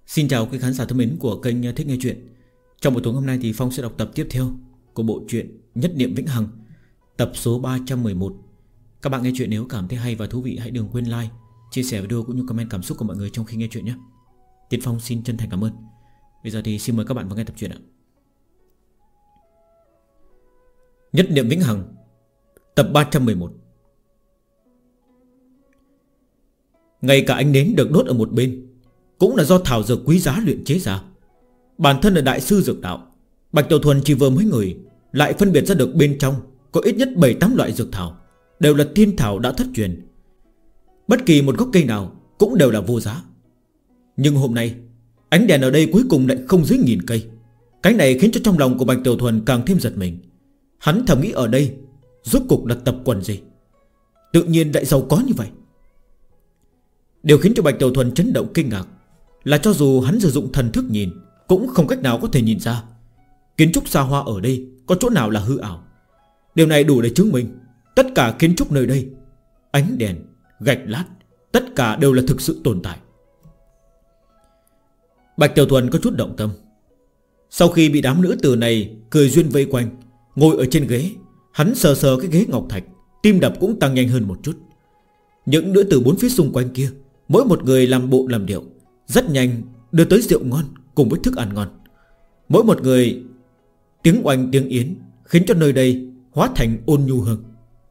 Xin chào quý khán giả thân mến của kênh Thích Nghe Chuyện. Trong buổi tối hôm nay thì Phong sẽ đọc tập tiếp theo của bộ truyện Nhất Niệm Vĩnh Hằng, tập số 311. Các bạn nghe chuyện nếu cảm thấy hay và thú vị hãy đừng quên like, chia sẻ video cũng như comment cảm xúc của mọi người trong khi nghe chuyện nhé. Tiến Phong xin chân thành cảm ơn. Bây giờ thì xin mời các bạn vào nghe tập truyện ạ. Nhất Niệm Vĩnh Hằng, tập 311. Ngay cả ánh nến được đốt ở một bên cũng là do thảo dược quý giá luyện chế ra. Bản thân là đại sư dược đạo, Bạch Tiểu Thuần chỉ vừa mới ngửi lại phân biệt ra được bên trong có ít nhất 7-8 loại dược thảo, đều là thiên thảo đã thất truyền. Bất kỳ một gốc cây nào cũng đều là vô giá. Nhưng hôm nay ánh đèn ở đây cuối cùng lại không dưới 1000 cây. Cái này khiến cho trong lòng của Bạch Tiểu Thuần càng thêm giật mình. Hắn thầm nghĩ ở đây rốt cục là tập quần gì, tự nhiên lại giàu có như vậy. Điều khiến cho Bạch Tiểu Thuần chấn động kinh ngạc là cho dù hắn sử dụng thần thức nhìn cũng không cách nào có thể nhìn ra kiến trúc xa hoa ở đây có chỗ nào là hư ảo. Điều này đủ để chứng minh tất cả kiến trúc nơi đây, ánh đèn, gạch lát, tất cả đều là thực sự tồn tại. Bạch Tiểu Thuần có chút động tâm. Sau khi bị đám nữ tử này cười duyên vây quanh, ngồi ở trên ghế, hắn sờ sờ cái ghế ngọc thạch, tim đập cũng tăng nhanh hơn một chút. Những nữ tử bốn phía xung quanh kia, mỗi một người làm bộ làm điệu, rất nhanh đưa tới rượu ngon cùng với thức ăn ngon. Mỗi một người tiếng oanh tiếng yến, khiến cho nơi đây hóa thành ôn nhu hương.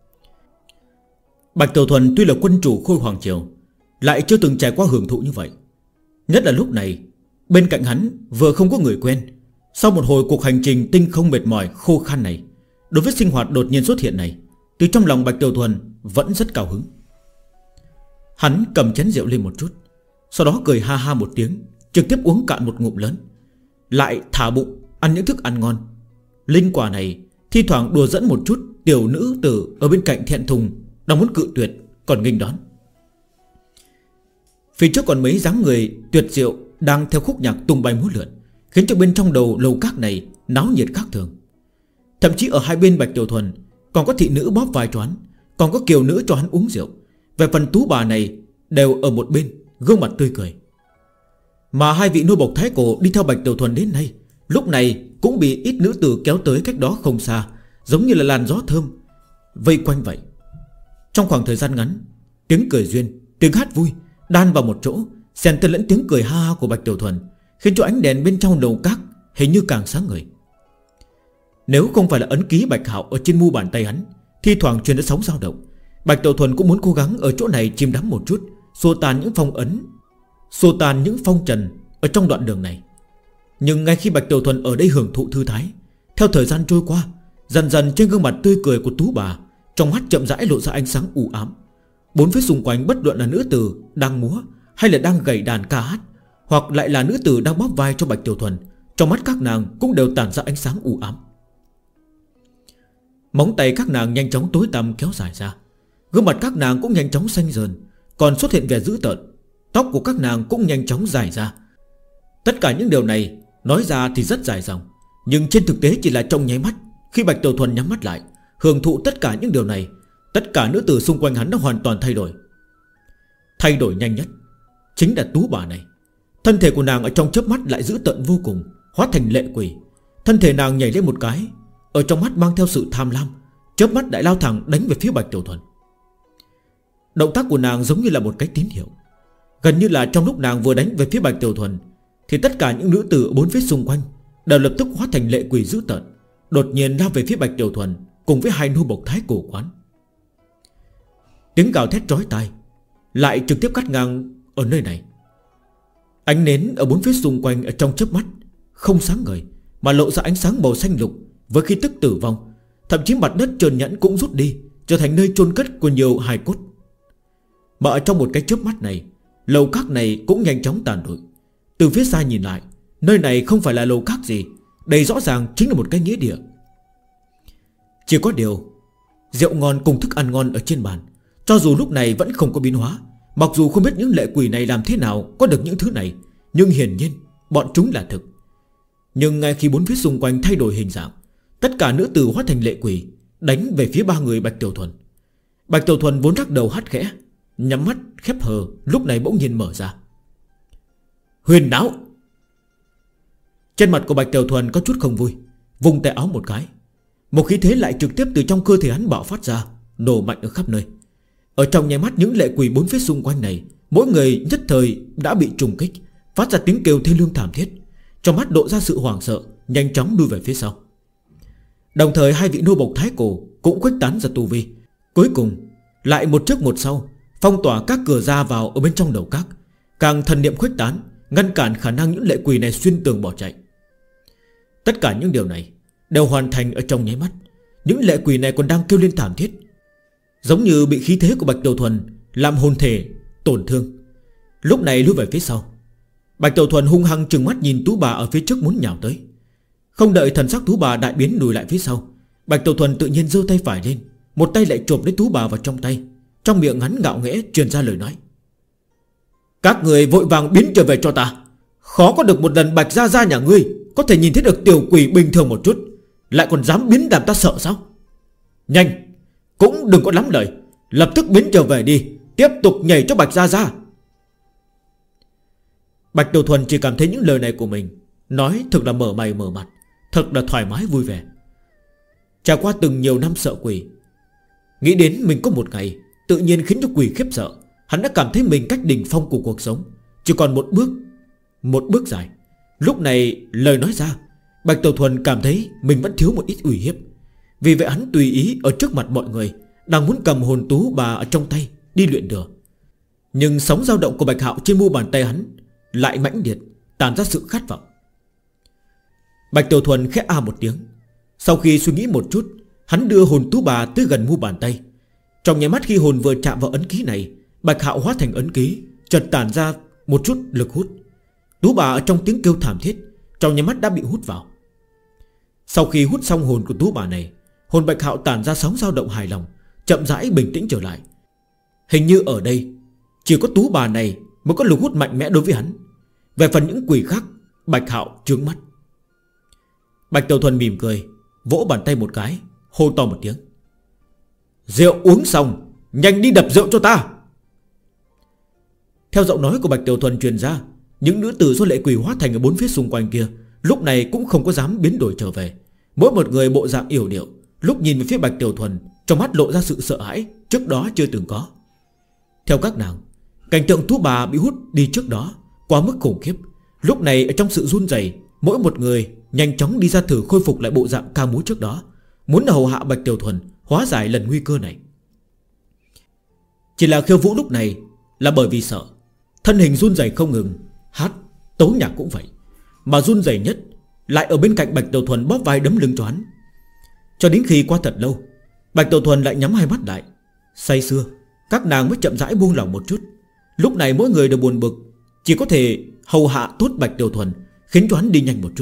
Bạch Tiểu Thuần tuy là quân chủ Khôi Hoàng Triều, lại chưa từng trải qua hưởng thụ như vậy. Nhất là lúc này bên cạnh hắn vừa không có người quen. Sau một hồi cuộc hành trình tinh không mệt mỏi khô khan này, đối với sinh hoạt đột nhiên xuất hiện này, từ trong lòng Bạch Tiểu Thuần vẫn rất cao hứng. Hắn cầm chén rượu lên một chút, sau đó cười ha ha một tiếng, trực tiếp uống cạn một ngụm lớn, lại thả bụng ăn những thức ăn ngon. Linh quả này thi thoảng đùa dẫn một chút tiểu nữ tử ở bên cạnh thẹn thùng, đang muốn cự tuyệt còn nghênh đón. Phía trước còn mấy dáng người tuyệt diệu đang theo khúc nhạc tung bay múa lượn, khiến cho bên trong đầu lầu các này náo nhiệt khác thường. Thậm chí ở hai bên Bạch Tiểu Thuần còn có thị nữ bóp vai cho hắn, còn có kiều nữ cho hắn uống rượu. Về phần tú bà này đều ở một bên, gương mặt tươi cười. Mà hai vị nô bộc thái cổ đi theo Bạch Tiểu Thuần đến nay, lúc này cũng bị ít nữ tử kéo tới cách đó không xa, giống như là làn gió thơm vây quanh vậy. Trong khoảng thời gian ngắn, tiếng cười duyên, tiếng hát vui đan vào một chỗ, xen tơ lẫn tiếng cười ha ha của Bạch Tiểu Thuần, khiến cho ánh đèn bên trong lầu các hình như càng sáng ngời. Nếu không phải là ấn ký Bạch Hạo ở trên mu bàn tay hắn thi thoảng truyền đến sóng dao động, Bạch Tiểu Thuần cũng muốn cố gắng ở chỗ này chìm đắm một chút, xua tan những phong ấn, xua tan những phong trần ở trong đoạn đường này. Nhưng ngay khi Bạch Tiểu Thuần ở đây hưởng thụ thư thái, theo thời gian trôi qua, dần dần trên gương mặt tươi cười của tú bà, trong mắt chậm rãi lộ ra ánh sáng u ám. Bốn phía xung quanh bất luận là nữ tử đang múa, hay là đang gảy đàn ca hát, hoặc lại là nữ tử đang bóp vai cho Bạch Tiểu Thuần, trong mắt các nàng cũng đều tản ra ánh sáng u ám. Móng tay các nàng nhanh chóng tối tăm kéo dài ra, gương mặt các nàng cũng nhanh chóng xanh dần, còn xuất hiện vẻ dữ tợn. Tóc của các nàng cũng nhanh chóng dài ra. Tất cả những điều này nói ra thì rất dài dòng, nhưng trên thực tế chỉ là trong nháy mắt. Khi Bạch Tiểu Thuần nhắm mắt lại hưởng thụ tất cả những điều này, tất cả nữ tử xung quanh hắn đã hoàn toàn thay đổi. Thay đổi nhanh nhất chính là tú bà này. Thân thể của nàng ở trong chớp mắt lại dữ tợn vô cùng, hóa thành lệ quỷ. Thân thể nàng nhảy lên một cái, ở trong mắt mang theo sự tham lam, chớp mắt đại lao thẳng đánh về phía Bạch Tiểu Thuần. Động tác của nàng giống như là một cái tín hiệu. Gần như là trong lúc nàng vừa đánh về phía Bạch Tiểu Thuần, thì tất cả những nữ tử ở bốn phía xung quanh đều lập tức hóa thành lệ quỷ dữ tợn, đột nhiên lao về phía Bạch Tiểu Thuần cùng với hai nô bộc thái cổ quán. Tiếng gào thét chói tai lại trực tiếp cắt ngang ở nơi này. Ánh nến ở bốn phía xung quanh ở trong chớp mắt không sáng ngời, mà lộ ra ánh sáng màu xanh lục với khí tức tử vong. Thậm chí mặt đất trơn nhẵn cũng rút đi, trở thành nơi chôn cất của nhiều hài cốt. Mà ở trong một cái chớp mắt này, lầu các này cũng nhanh chóng tàn lụi. Từ phía xa nhìn lại, nơi này không phải là lầu các gì, đây rõ ràng chính là một cái nghĩa địa. Chỉ có điều rượu ngon cùng thức ăn ngon ở trên bàn, cho dù lúc này vẫn không có biến hóa. Mặc dù không biết những lệ quỷ này làm thế nào có được những thứ này, nhưng hiển nhiên bọn chúng là thực. Nhưng ngay khi bốn phía xung quanh thay đổi hình dạng, tất cả nữ tử hóa thành lệ quỷ, đánh về phía ba người Bạch Tiểu Thuần. Bạch Tiểu Thuần vốn rắc đầu hắt khẽ, nhắm mắt khép hờ, lúc này bỗng nhiên mở ra. Huyền đáo, Trên mặt của Bạch Tiểu Thuần có chút không vui, vung tay áo một cái, một khí thế lại trực tiếp từ trong cơ thể hắn bạo phát ra, nổ mạnh ở khắp nơi. Ở trong nháy mắt những lệ quỷ bốn phía xung quanh này, mỗi người nhất thời đã bị trùng kích, phát ra tiếng kêu thê lương thảm thiết, trong mắt lộ ra sự hoảng sợ, nhanh chóng lui về phía sau. Đồng thời hai vị nô bộc thái cổ cũng khuếch tán ra tu vi. Cuối cùng lại một trước một sau phong tỏa các cửa ra vào ở bên trong đầu các, càng thần niệm khuếch tán, ngăn cản khả năng những lệ quỷ này xuyên tường bỏ chạy. Tất cả những điều này đều hoàn thành ở trong nháy mắt. Những lệ quỷ này còn đang kêu lên thảm thiết, giống như bị khí thế của Bạch Tiểu Thuần làm hồn thể tổn thương. Lúc này lui về phía sau. Bạch Tiểu Thuần hung hăng trừng mắt nhìn Tú Bà ở phía trước muốn nhào tới. Không đợi thần sắc Tú Bà đại biến lùi lại phía sau, Bạch Tiểu Thuần tự nhiên giơ tay phải lên, một tay lại chộp lấy Tú Bà vào trong tay. Trong miệng hắn ngạo nghễ truyền ra lời nói: các người vội vàng biến trở về cho ta. Khó có được một lần Bạch Gia Gia nhà ngươi có thể nhìn thấy được tiểu quỷ bình thường một chút, lại còn dám biến làm ta sợ sao? Nhanh, cũng đừng có lắm lời, lập tức biến trở về đi, tiếp tục nhảy cho Bạch Gia Gia. Bạch Tiểu Thuần chỉ cảm thấy những lời này của mình nói thật là mở mày mở mặt, thật là thoải mái vui vẻ. Trải qua từng nhiều năm sợ quỷ, nghĩ đến mình có một ngày tự nhiên khiến cho quỷ khiếp sợ, hắn đã cảm thấy mình cách đỉnh phong của cuộc sống chỉ còn một bước dài. Lúc này lời nói ra, Bạch Tiểu Thuần cảm thấy mình vẫn thiếu một ít uy hiếp. Vì vậy hắn tùy ý ở trước mặt mọi người, đang muốn cầm hồn Tú Bà ở trong tay đi luyện lửa. Nhưng sóng dao động của Bạch Hạo trên mu bàn tay hắn lại mãnh liệt, tàn ra sự khát vọng. Bạch Tiểu Thuần khẽ a một tiếng. Sau khi suy nghĩ một chút, hắn đưa hồn Tú Bà tới gần mu bàn tay. Trong nháy mắt khi hồn vừa chạm vào ấn ký này, Bạch Hạo hóa thành ấn ký, chợt tản ra một chút lực hút. Tú Bà ở trong tiếng kêu thảm thiết, trong nháy mắt đã bị hút vào. Sau khi hút xong hồn của Tú Bà này, hồn Bạch Hạo tản ra sóng dao động hài lòng, chậm rãi bình tĩnh trở lại. Hình như ở đây chỉ có Tú Bà này mới có lực hút mạnh mẽ đối với hắn. Về phần những quỷ khác, Bạch Hạo trướng mắt. Bạch Tiểu Thuần mỉm cười, vỗ bàn tay một cái, hô to một tiếng: rượu uống xong, nhanh đi đập rượu cho ta. Theo giọng nói của Bạch Tiểu Thuần truyền ra, những nữ tử do lệ quỷ hóa thành ở bốn phía xung quanh kia lúc này cũng không có dám biến đổi trở về. Mỗi một người bộ dạng yểu điệu, lúc nhìn về phía Bạch Tiểu Thuần, trong mắt lộ ra sự sợ hãi trước đó chưa từng có. Theo các nàng, cảnh tượng Tú Bà bị hút đi trước đó quá mức khủng khiếp. Lúc này ở trong sự run rẩy, mỗi một người nhanh chóng đi ra thử khôi phục lại bộ dạng ca múa trước đó, muốn hầu hạ Bạch Tiểu Thuần hóa giải lần nguy cơ này. Chỉ là Khiêu Vũ lúc này là bởi vì sợ, thân hình run rẩy không ngừng, hát, tấu nhạc cũng vậy. Mà run rẩy nhất lại ở bên cạnh Bạch Tiểu Thuần bóp vai đấm lưng cho hắn. Cho đến khi qua thật lâu, Bạch Tiểu Thuần lại nhắm hai mắt lại, say sưa. Các nàng mới chậm rãi buông lỏng một chút. Lúc này mỗi người đều buồn bực, chỉ có thể hầu hạ tốt Bạch Tiểu Thuần, khiến cho hắn đi nhanh một chút.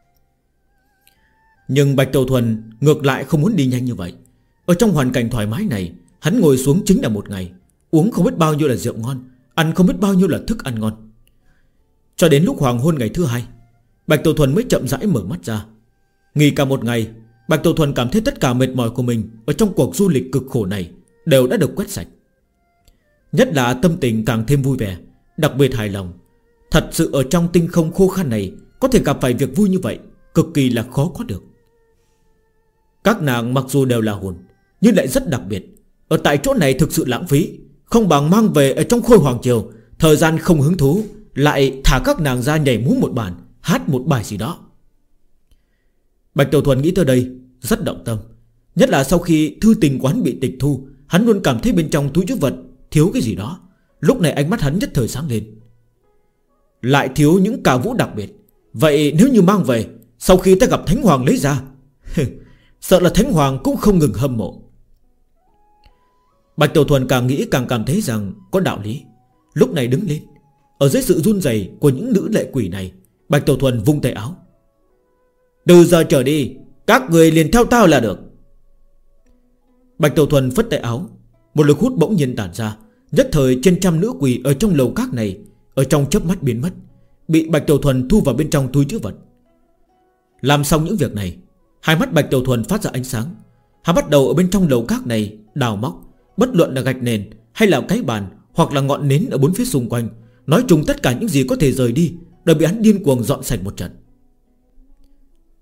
Nhưng Bạch Tiểu Thuần ngược lại không muốn đi nhanh như vậy. Ở trong hoàn cảnh thoải mái này, hắn ngồi xuống chính là một ngày, uống không biết bao nhiêu là rượu ngon, ăn không biết bao nhiêu là thức ăn ngon. Cho đến lúc hoàng hôn ngày thứ hai, Bạch Tiểu Thuần mới chậm rãi mở mắt ra. Nghỉ cả một ngày, Bạch Tiểu Thuần cảm thấy tất cả mệt mỏi của mình ở trong cuộc du lịch cực khổ này đều đã được quét sạch. Nhất là tâm tình càng thêm vui vẻ, đặc biệt hài lòng. Thật sự ở trong tinh không khô khan này có thể gặp phải việc vui như vậy cực kỳ là khó có được. Các nàng mặc dù đều là hồn, nhưng lại rất đặc biệt. Ở tại chỗ này thực sự lãng phí, không bằng mang về ở trong Khôi Hoàng Triều. Thời gian không hứng thú, lại thả các nàng ra nhảy múa một bản, hát một bài gì đó. Bạch Tiểu Thuần nghĩ tới đây rất động tâm. Nhất là sau khi thư tình quán bị tịch thu, hắn luôn cảm thấy bên trong túi trữ vật thiếu cái gì đó. Lúc này ánh mắt hắn nhất thời sáng lên. Lại thiếu những ca vũ đặc biệt. Vậy nếu như mang về, sau khi ta gặp Thánh Hoàng lấy ra, sợ là Thánh Hoàng cũng không ngừng hâm mộ. Bạch Tiểu Thuần càng nghĩ càng cảm thấy rằng có đạo lý. Lúc này đứng lên, ở dưới sự run rẩy của những nữ lệ quỷ này, Bạch Tiểu Thuần vung tay áo: từ giờ trở đi, các người liền theo tao là được. Bạch Tiểu Thuần phất tay áo, một lực hút bỗng nhiên tản ra. Nhất thời trên trăm nữ quỷ ở trong lầu các này ở trong chớp mắt biến mất, bị Bạch Tiểu Thuần thu vào bên trong túi trữ vật. Làm xong những việc này, hai mắt Bạch Tiểu Thuần phát ra ánh sáng. Hắn bắt đầu ở bên trong lầu các này đào móc, bất luận là gạch nền hay là cái bàn hoặc là ngọn nến ở bốn phía xung quanh. Nói chung tất cả những gì có thể rời đi đều bị hắn điên cuồng dọn sạch một trận.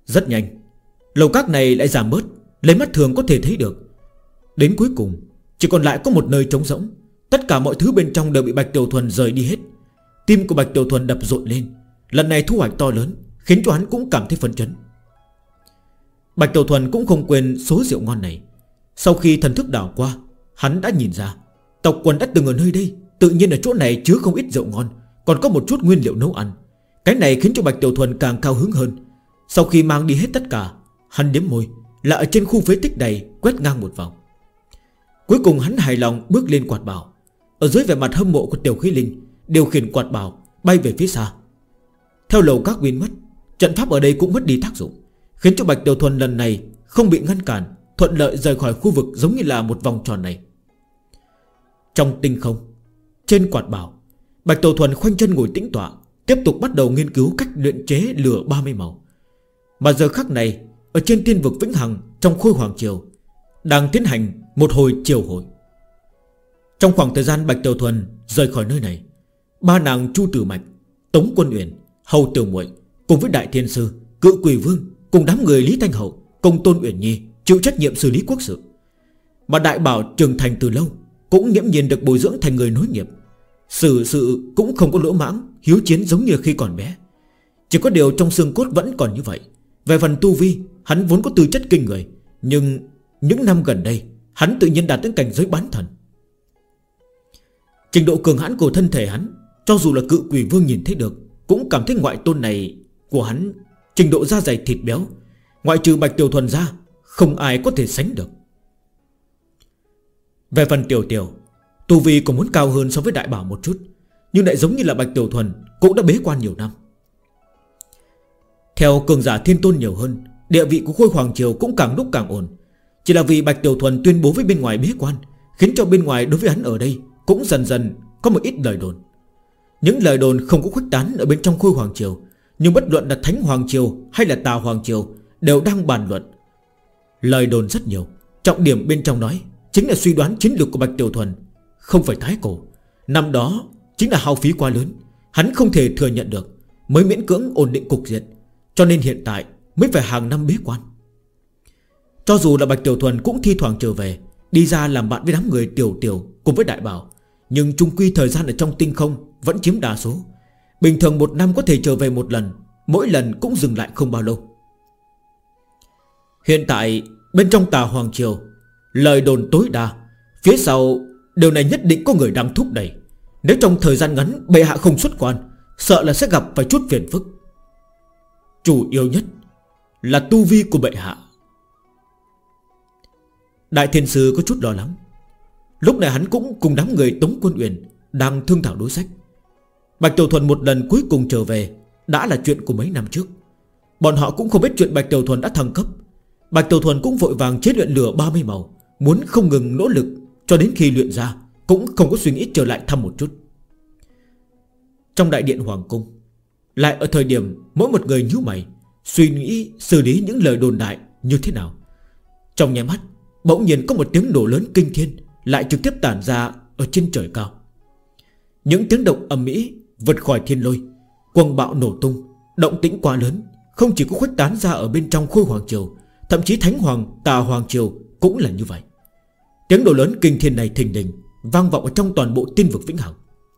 Rất nhanh, lầu các này lại giảm bớt, lấy mắt thường có thể thấy được. Đến cuối cùng chỉ còn lại có một nơi trống rỗng. Tất cả mọi thứ bên trong đều bị Bạch Tiểu Thuần rời đi hết. Tim của Bạch Tiểu Thuần đập rộn lên. Lần này thu hoạch to lớn, khiến cho hắn cũng cảm thấy phấn chấn. Bạch Tiểu Thuần cũng không quên số rượu ngon này. Sau khi thần thức đảo qua, hắn đã nhìn ra tộc quần đã từng ở nơi đây. Tự nhiên ở chỗ này chứa không ít rượu ngon, còn có một chút nguyên liệu nấu ăn. Cái này khiến cho Bạch Tiểu Thuần càng cao hứng hơn. Sau khi mang đi hết tất cả, hắn đếm môi là ở trên khu phế tích này quét ngang một vòng. Cuối cùng hắn hài lòng bước lên quạt bảo. Ở dưới vẻ mặt hâm mộ của Tiểu Khí Linh, điều khiển quạt bảo bay về phía xa. Theo lầu các biến mất, trận pháp ở đây cũng mất đi tác dụng, khiến cho Bạch Tiểu Thuần lần này không bị ngăn cản, thuận lợi rời khỏi khu vực giống như là một vòng tròn này. Trong tinh không, trên quạt bảo, Bạch Tiểu Thuần khoanh chân ngồi tĩnh tọa, tiếp tục bắt đầu nghiên cứu cách luyện chế lửa 30 màu. Mà giờ khắc này, ở trên tiên vực Vĩnh Hằng, trong Khôi Hoàng Triều đang tiến hành một hồi triều hội. Trong khoảng thời gian Bạch Tiểu Thuần rời khỏi nơi này, ba nàng Chu Tử Mạch, Tống Quân Uyển, Hầu Tiểu Muội cùng với Đại Thiên Sư, Cự Quỷ Vương cùng đám người Lý Thanh Hậu, Công Tôn Uyển Nhi chịu trách nhiệm xử lý quốc sự. Mà Đại Bảo trưởng thành từ lâu, cũng nghiễm nhiên được bồi dưỡng thành người nối nghiệp. Xử sự cũng không có lỗ mãng, hiếu chiến giống như khi còn bé. Chỉ có điều trong xương cốt vẫn còn như vậy. Về phần tu vi, hắn vốn có tư chất kinh người, nhưng những năm gần đây hắn tự nhiên đạt đến cảnh giới bán thần. Trình độ cường hãn của thân thể hắn, cho dù là Cự Quỷ Vương nhìn thấy được, cũng cảm thấy ngoại tôn này của hắn trình độ da dày thịt béo, ngoại trừ Bạch Tiểu Thuần ra, không ai có thể sánh được. Về phần Tiểu Tiểu, tu vi còn muốn cao hơn so với Đại Bảo một chút, nhưng lại giống như là Bạch Tiểu Thuần cũng đã bế quan nhiều năm. Theo cường giả thiên tôn nhiều hơn, địa vị của Khôi Hoàng Triều cũng càng lúc càng ổn. Chỉ là vì Bạch Tiểu Thuần tuyên bố với bên ngoài bế quan, khiến cho bên ngoài đối với hắn ở đây cũng dần dần có một ít lời đồn. Những lời đồn không có khuếch tán ở bên trong Khôi Hoàng Triều, nhưng bất luận là Thánh Hoàng Triều hay là Tà Hoàng Triều đều đang bàn luận. Lời đồn rất nhiều, trọng điểm bên trong nói chính là suy đoán chiến lược của Bạch Tiểu Thuần không phải thái cổ. Năm đó chính là hao phí quá lớn, hắn không thể thừa nhận được, mới miễn cưỡng ổn định cục diện, cho nên hiện tại mới phải hàng năm bế quan. Cho dù là Bạch Tiểu Thuần cũng thi thoảng trở về, đi ra làm bạn với đám người Tiểu Tiểu cùng với Đại Bảo, nhưng chung quy thời gian ở trong tinh không vẫn chiếm đa số. Bình thường một năm có thể trở về một lần, mỗi lần cũng dừng lại không bao lâu. Hiện tại bên trong Tà Hoàng Triều, lời đồn tối đa, phía sau điều này nhất định có người đang thúc đẩy. Nếu trong thời gian ngắn bệ hạ không xuất quan, sợ là sẽ gặp phải chút phiền phức. Chủ yếu nhất là tu vi của bệ hạ. Đại Thiên Sư có chút lo lắng. Lúc này hắn cũng cùng đám người Tống Quân Uyển đang thương thảo đối sách. Bạch Tiểu Thuần một lần cuối cùng trở về đã là chuyện của mấy năm trước. Bọn họ cũng không biết chuyện Bạch Tiểu Thuần đã thăng cấp. Bạch Tiểu Thuần cũng vội vàng chế luyện lửa 30 màu, muốn không ngừng nỗ lực cho đến khi luyện ra, cũng không có suy nghĩ trở lại thăm một chút. Trong đại điện Hoàng Cung, lại ở thời điểm mỗi một người nhíu mày, suy nghĩ xử lý những lời đồn đại như thế nào. Trong nháy mắt, bỗng nhiên có một tiếng nổ lớn kinh thiên lại trực tiếp tản ra ở trên trời cao. Những tiếng động ầm ĩ vượt khỏi thiên lôi, quần bạo nổ tung, động tĩnh quá lớn, không chỉ có khuếch tán ra ở bên trong Khôi Hoàng Triều, thậm chí Thánh Hoàng, Tà Hoàng Triều cũng là như vậy. Tiếng nổ lớn kinh thiên này thình lình vang vọng ở trong toàn bộ tiên vực Vĩnh Hằng.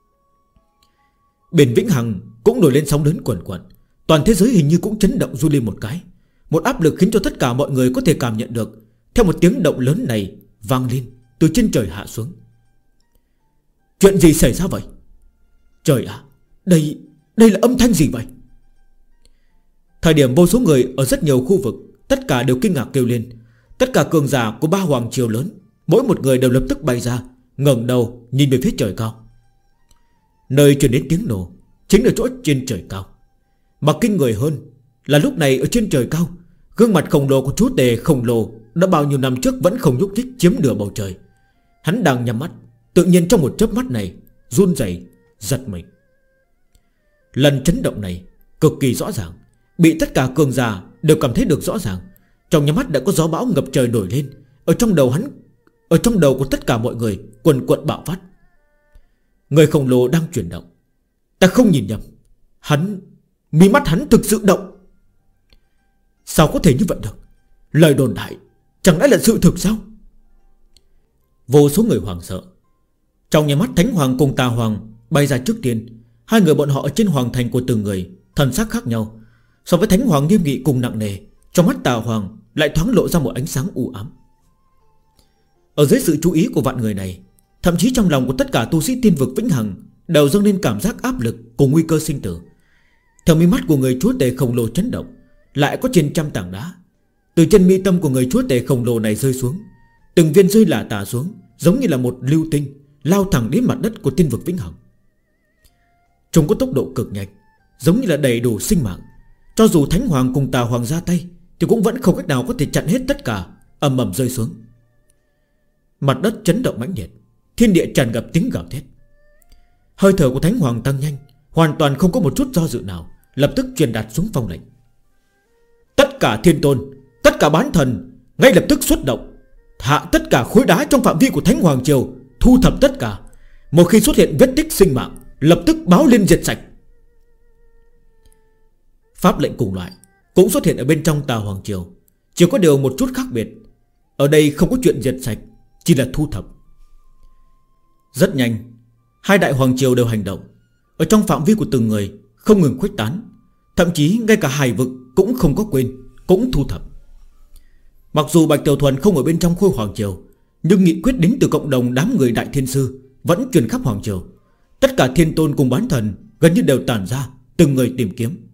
Biển Vĩnh Hằng cũng nổi lên sóng lớn quần quần, toàn thế giới hình như cũng chấn động run lên một cái. Một áp lực khiến cho tất cả mọi người có thể cảm nhận được. Theo một tiếng động lớn này vang lên từ trên trời hạ xuống. Chuyện gì xảy ra vậy? Trời ạ, đây là âm thanh gì vậy? Thời điểm vô số người ở rất nhiều khu vực tất cả đều kinh ngạc kêu lên. Tất cả cường giả của ba hoàng triều lớn, mỗi một người đều lập tức bay ra, ngẩng đầu nhìn về phía trời cao. Nơi truyền đến tiếng nổ chính là chỗ trên trời cao. Mà kinh người hơn là lúc này ở trên trời cao, gương mặt khổng lồ của chú tề khổng lồ đã bao nhiêu năm trước vẫn không nhúc nhích chiếm nửa bầu trời. Hắn đang nhắm mắt, tự nhiên trong một chớp mắt này run rẩy giật mình. Lần chấn động này cực kỳ rõ ràng, bị tất cả cường giả đều cảm thấy được rõ ràng. Trong nhắm mắt đã có gió bão ngập trời nổi lên. Ở trong đầu hắn, ở trong đầu của tất cả mọi người quần quật bạo phát. Người khổng lồ đang chuyển động. Ta không nhìn nhầm, hắn, mí mắt hắn thực sự động. Sao có thể như vậy được? Lời đồn đại chẳng lẽ là sự thực sao? Vô số người hoảng sợ. Trong nhà mắt Thánh Hoàng cùng Tà Hoàng bay ra trước tiên. Hai người bọn họ ở trên hoàng thành của từng người thần sắc khác nhau. So với Thánh Hoàng nghiêm nghị cùng nặng nề, trong mắt Tà Hoàng lại thoáng lộ ra một ánh sáng u ám. Ở dưới sự chú ý của vạn người này, thậm chí trong lòng của tất cả tu sĩ tiên vực vĩnh hằng đều dâng lên cảm giác áp lực cùng nguy cơ sinh tử. Theo mi mắt của người chúa tể khổng lồ chấn động, lại có trên trăm tảng đá từ trên mi tâm của người chúa tể khổng lồ này rơi xuống. Từng viên rơi lả tả xuống, giống như là một lưu tinh lao thẳng đến mặt đất của tiên vực vĩnh hằng. Chúng có tốc độ cực nhanh, giống như là đầy đủ sinh mạng. Cho dù Thánh Hoàng cùng Tà Hoàng ra tay thì cũng vẫn không cách nào có thể chặn hết tất cả, ầm ầm rơi xuống. Mặt đất chấn động mãnh liệt, thiên địa tràn ngập tiếng gào thét. Hơi thở của Thánh Hoàng tăng nhanh, hoàn toàn không có một chút do dự nào, lập tức truyền đạt xuống phong lệnh. Tất cả thiên tôn, tất cả bán thần ngay lập tức xuất động, hạ tất cả khối đá trong phạm vi của Thánh Hoàng Triều, thu thập tất cả. Một khi xuất hiện vết tích sinh mạng, lập tức báo lên diệt sạch. Pháp lệnh cùng loại cũng xuất hiện ở bên trong Tà Hoàng Triều, chỉ có điều một chút khác biệt. Ở đây không có chuyện diệt sạch, chỉ là thu thập. Rất nhanh, hai đại hoàng triều đều hành động. Ở trong phạm vi của từng người không ngừng khuếch tán, thậm chí ngay cả hải vực cũng không có quên, cũng thu thập. Mặc dù Bạch Tiểu Thuần không ở bên trong khôi hoàng triều, nhưng nghị quyết đến từ cộng đồng đám người đại thiên sư vẫn truyền khắp hoàng triều. Tất cả thiên tôn cùng bán thần gần như đều tản ra, từng người tìm kiếm.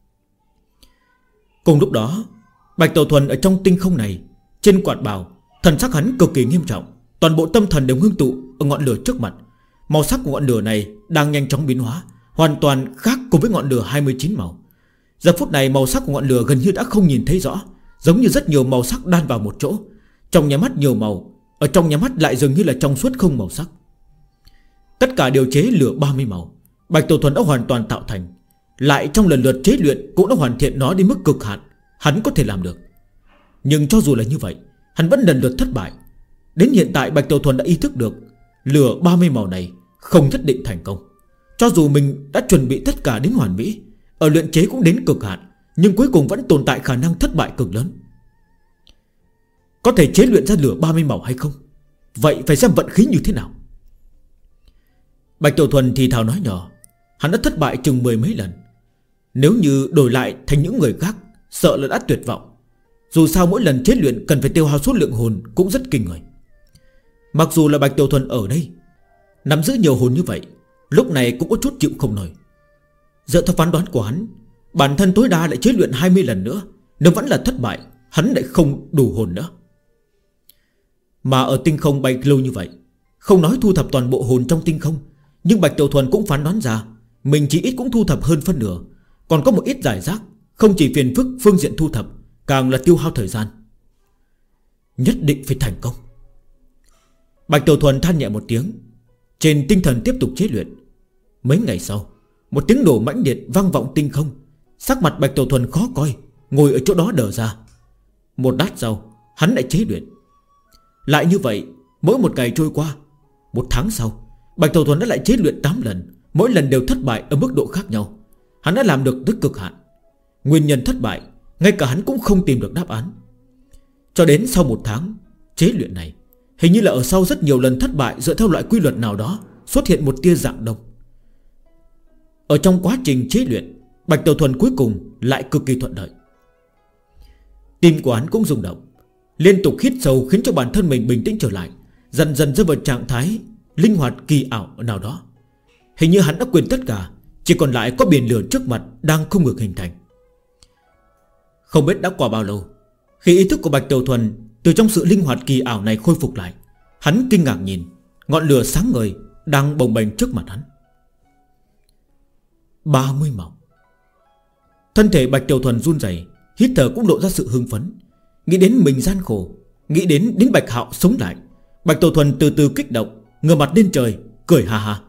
Cùng lúc đó, Bạch Tiểu Thuần ở trong tinh không này, trên quạt bào, thần sắc hắn cực kỳ nghiêm trọng. Toàn bộ tâm thần đều ngưng tụ ở ngọn lửa trước mặt. Màu sắc của ngọn lửa này đang nhanh chóng biến hóa, hoàn toàn khác cùng với ngọn lửa 29 màu. Giờ phút này màu sắc của ngọn lửa gần như đã không nhìn thấy rõ, giống như rất nhiều màu sắc đan vào một chỗ. Trong nhà mắt nhiều màu, ở trong nhà mắt lại dường như là trong suốt không màu sắc. Tất cả đều chế lửa 30 màu. Bạch Tiểu Thuần đã hoàn toàn tạo thành, lại trong lần lượt chế luyện cũng đã hoàn thiện nó đến mức cực hạn hắn có thể làm được. Nhưng cho dù là như vậy, hắn vẫn lần lượt thất bại. Đến hiện tại Bạch Tiểu Thuần đã ý thức được lửa 30 màu này không nhất định thành công. Cho dù mình đã chuẩn bị tất cả đến hoàn mỹ, ở luyện chế cũng đến cực hạn, nhưng cuối cùng vẫn tồn tại khả năng thất bại cực lớn. Có thể chế luyện ra lửa 30 màu hay không, vậy phải xem vận khí như thế nào. Bạch Tiểu Thuần thì thào nói nhỏ. Hắn đã thất bại chừng 10 mấy lần. Nếu như đổi lại thành những người khác, sợ là đã tuyệt vọng. Dù sao mỗi lần chế luyện cần phải tiêu hao số lượng hồn cũng rất kinh người. Mặc dù là Bạch Tiểu Thuần ở đây nắm giữ nhiều hồn như vậy, lúc này cũng có chút chịu không nổi. Dựa theo phán đoán của hắn, bản thân tối đa lại chế luyện 20 lần nữa, nếu vẫn là thất bại, hắn lại không đủ hồn nữa. Mà ở tinh không bay lâu như vậy, không nói thu thập toàn bộ hồn trong tinh không, nhưng Bạch Tiểu Thuần cũng phán đoán ra mình chỉ ít cũng thu thập hơn phân nửa. Còn có một ít giải rác, không chỉ phiền phức phương diện thu thập, càng là tiêu hao thời gian. Nhất định phải thành công. Bạch Tiểu Thuần than nhẹ một tiếng, trên tinh thần tiếp tục chế luyện. Mấy ngày sau, một tiếng nổ mãnh liệt vang vọng tinh không. Sắc mặt Bạch Tiểu Thuần khó coi, ngồi ở chỗ đó đờ ra. Một lát sau, hắn lại chế luyện. Lại như vậy, mỗi một ngày trôi qua, một tháng sau, Bạch Tiểu Thuần đã lại chế luyện 8 lần, mỗi lần đều thất bại ở mức độ khác nhau. Hắn đã làm được tới cực hạn. Nguyên nhân thất bại, ngay cả hắn cũng không tìm được đáp án. Cho đến sau một tháng chế luyện này, hình như là ở sau rất nhiều lần thất bại dựa theo loại quy luật nào đó, xuất hiện một tia dạng đông. Ở trong quá trình chế luyện, Bạch Tiểu Thuần cuối cùng lại cực kỳ thuận lợi. Tim của hắn cũng rung động, liên tục hít sâu khiến cho bản thân mình bình tĩnh trở lại, dần dần rơi vào trạng thái linh hoạt kỳ ảo nào đó. Hình như hắn đã quên tất cả, chỉ còn lại có biển lửa trước mặt đang không ngừng hình thành. Không biết đã qua bao lâu, khi ý thức của Bạch Tiểu Thuần từ trong sự linh hoạt kỳ ảo này khôi phục lại, hắn kinh ngạc nhìn ngọn lửa sáng ngời đang bồng bềnh trước mặt hắn. 30 màu. Thân thể Bạch Tiểu Thuần run rẩy, hít thở cũng lộ ra sự hưng phấn. Nghĩ đến mình gian khổ, nghĩ đến Bạch Hạo sống lại, Bạch Tiểu Thuần từ từ kích động, ngửa mặt lên trời cười ha ha.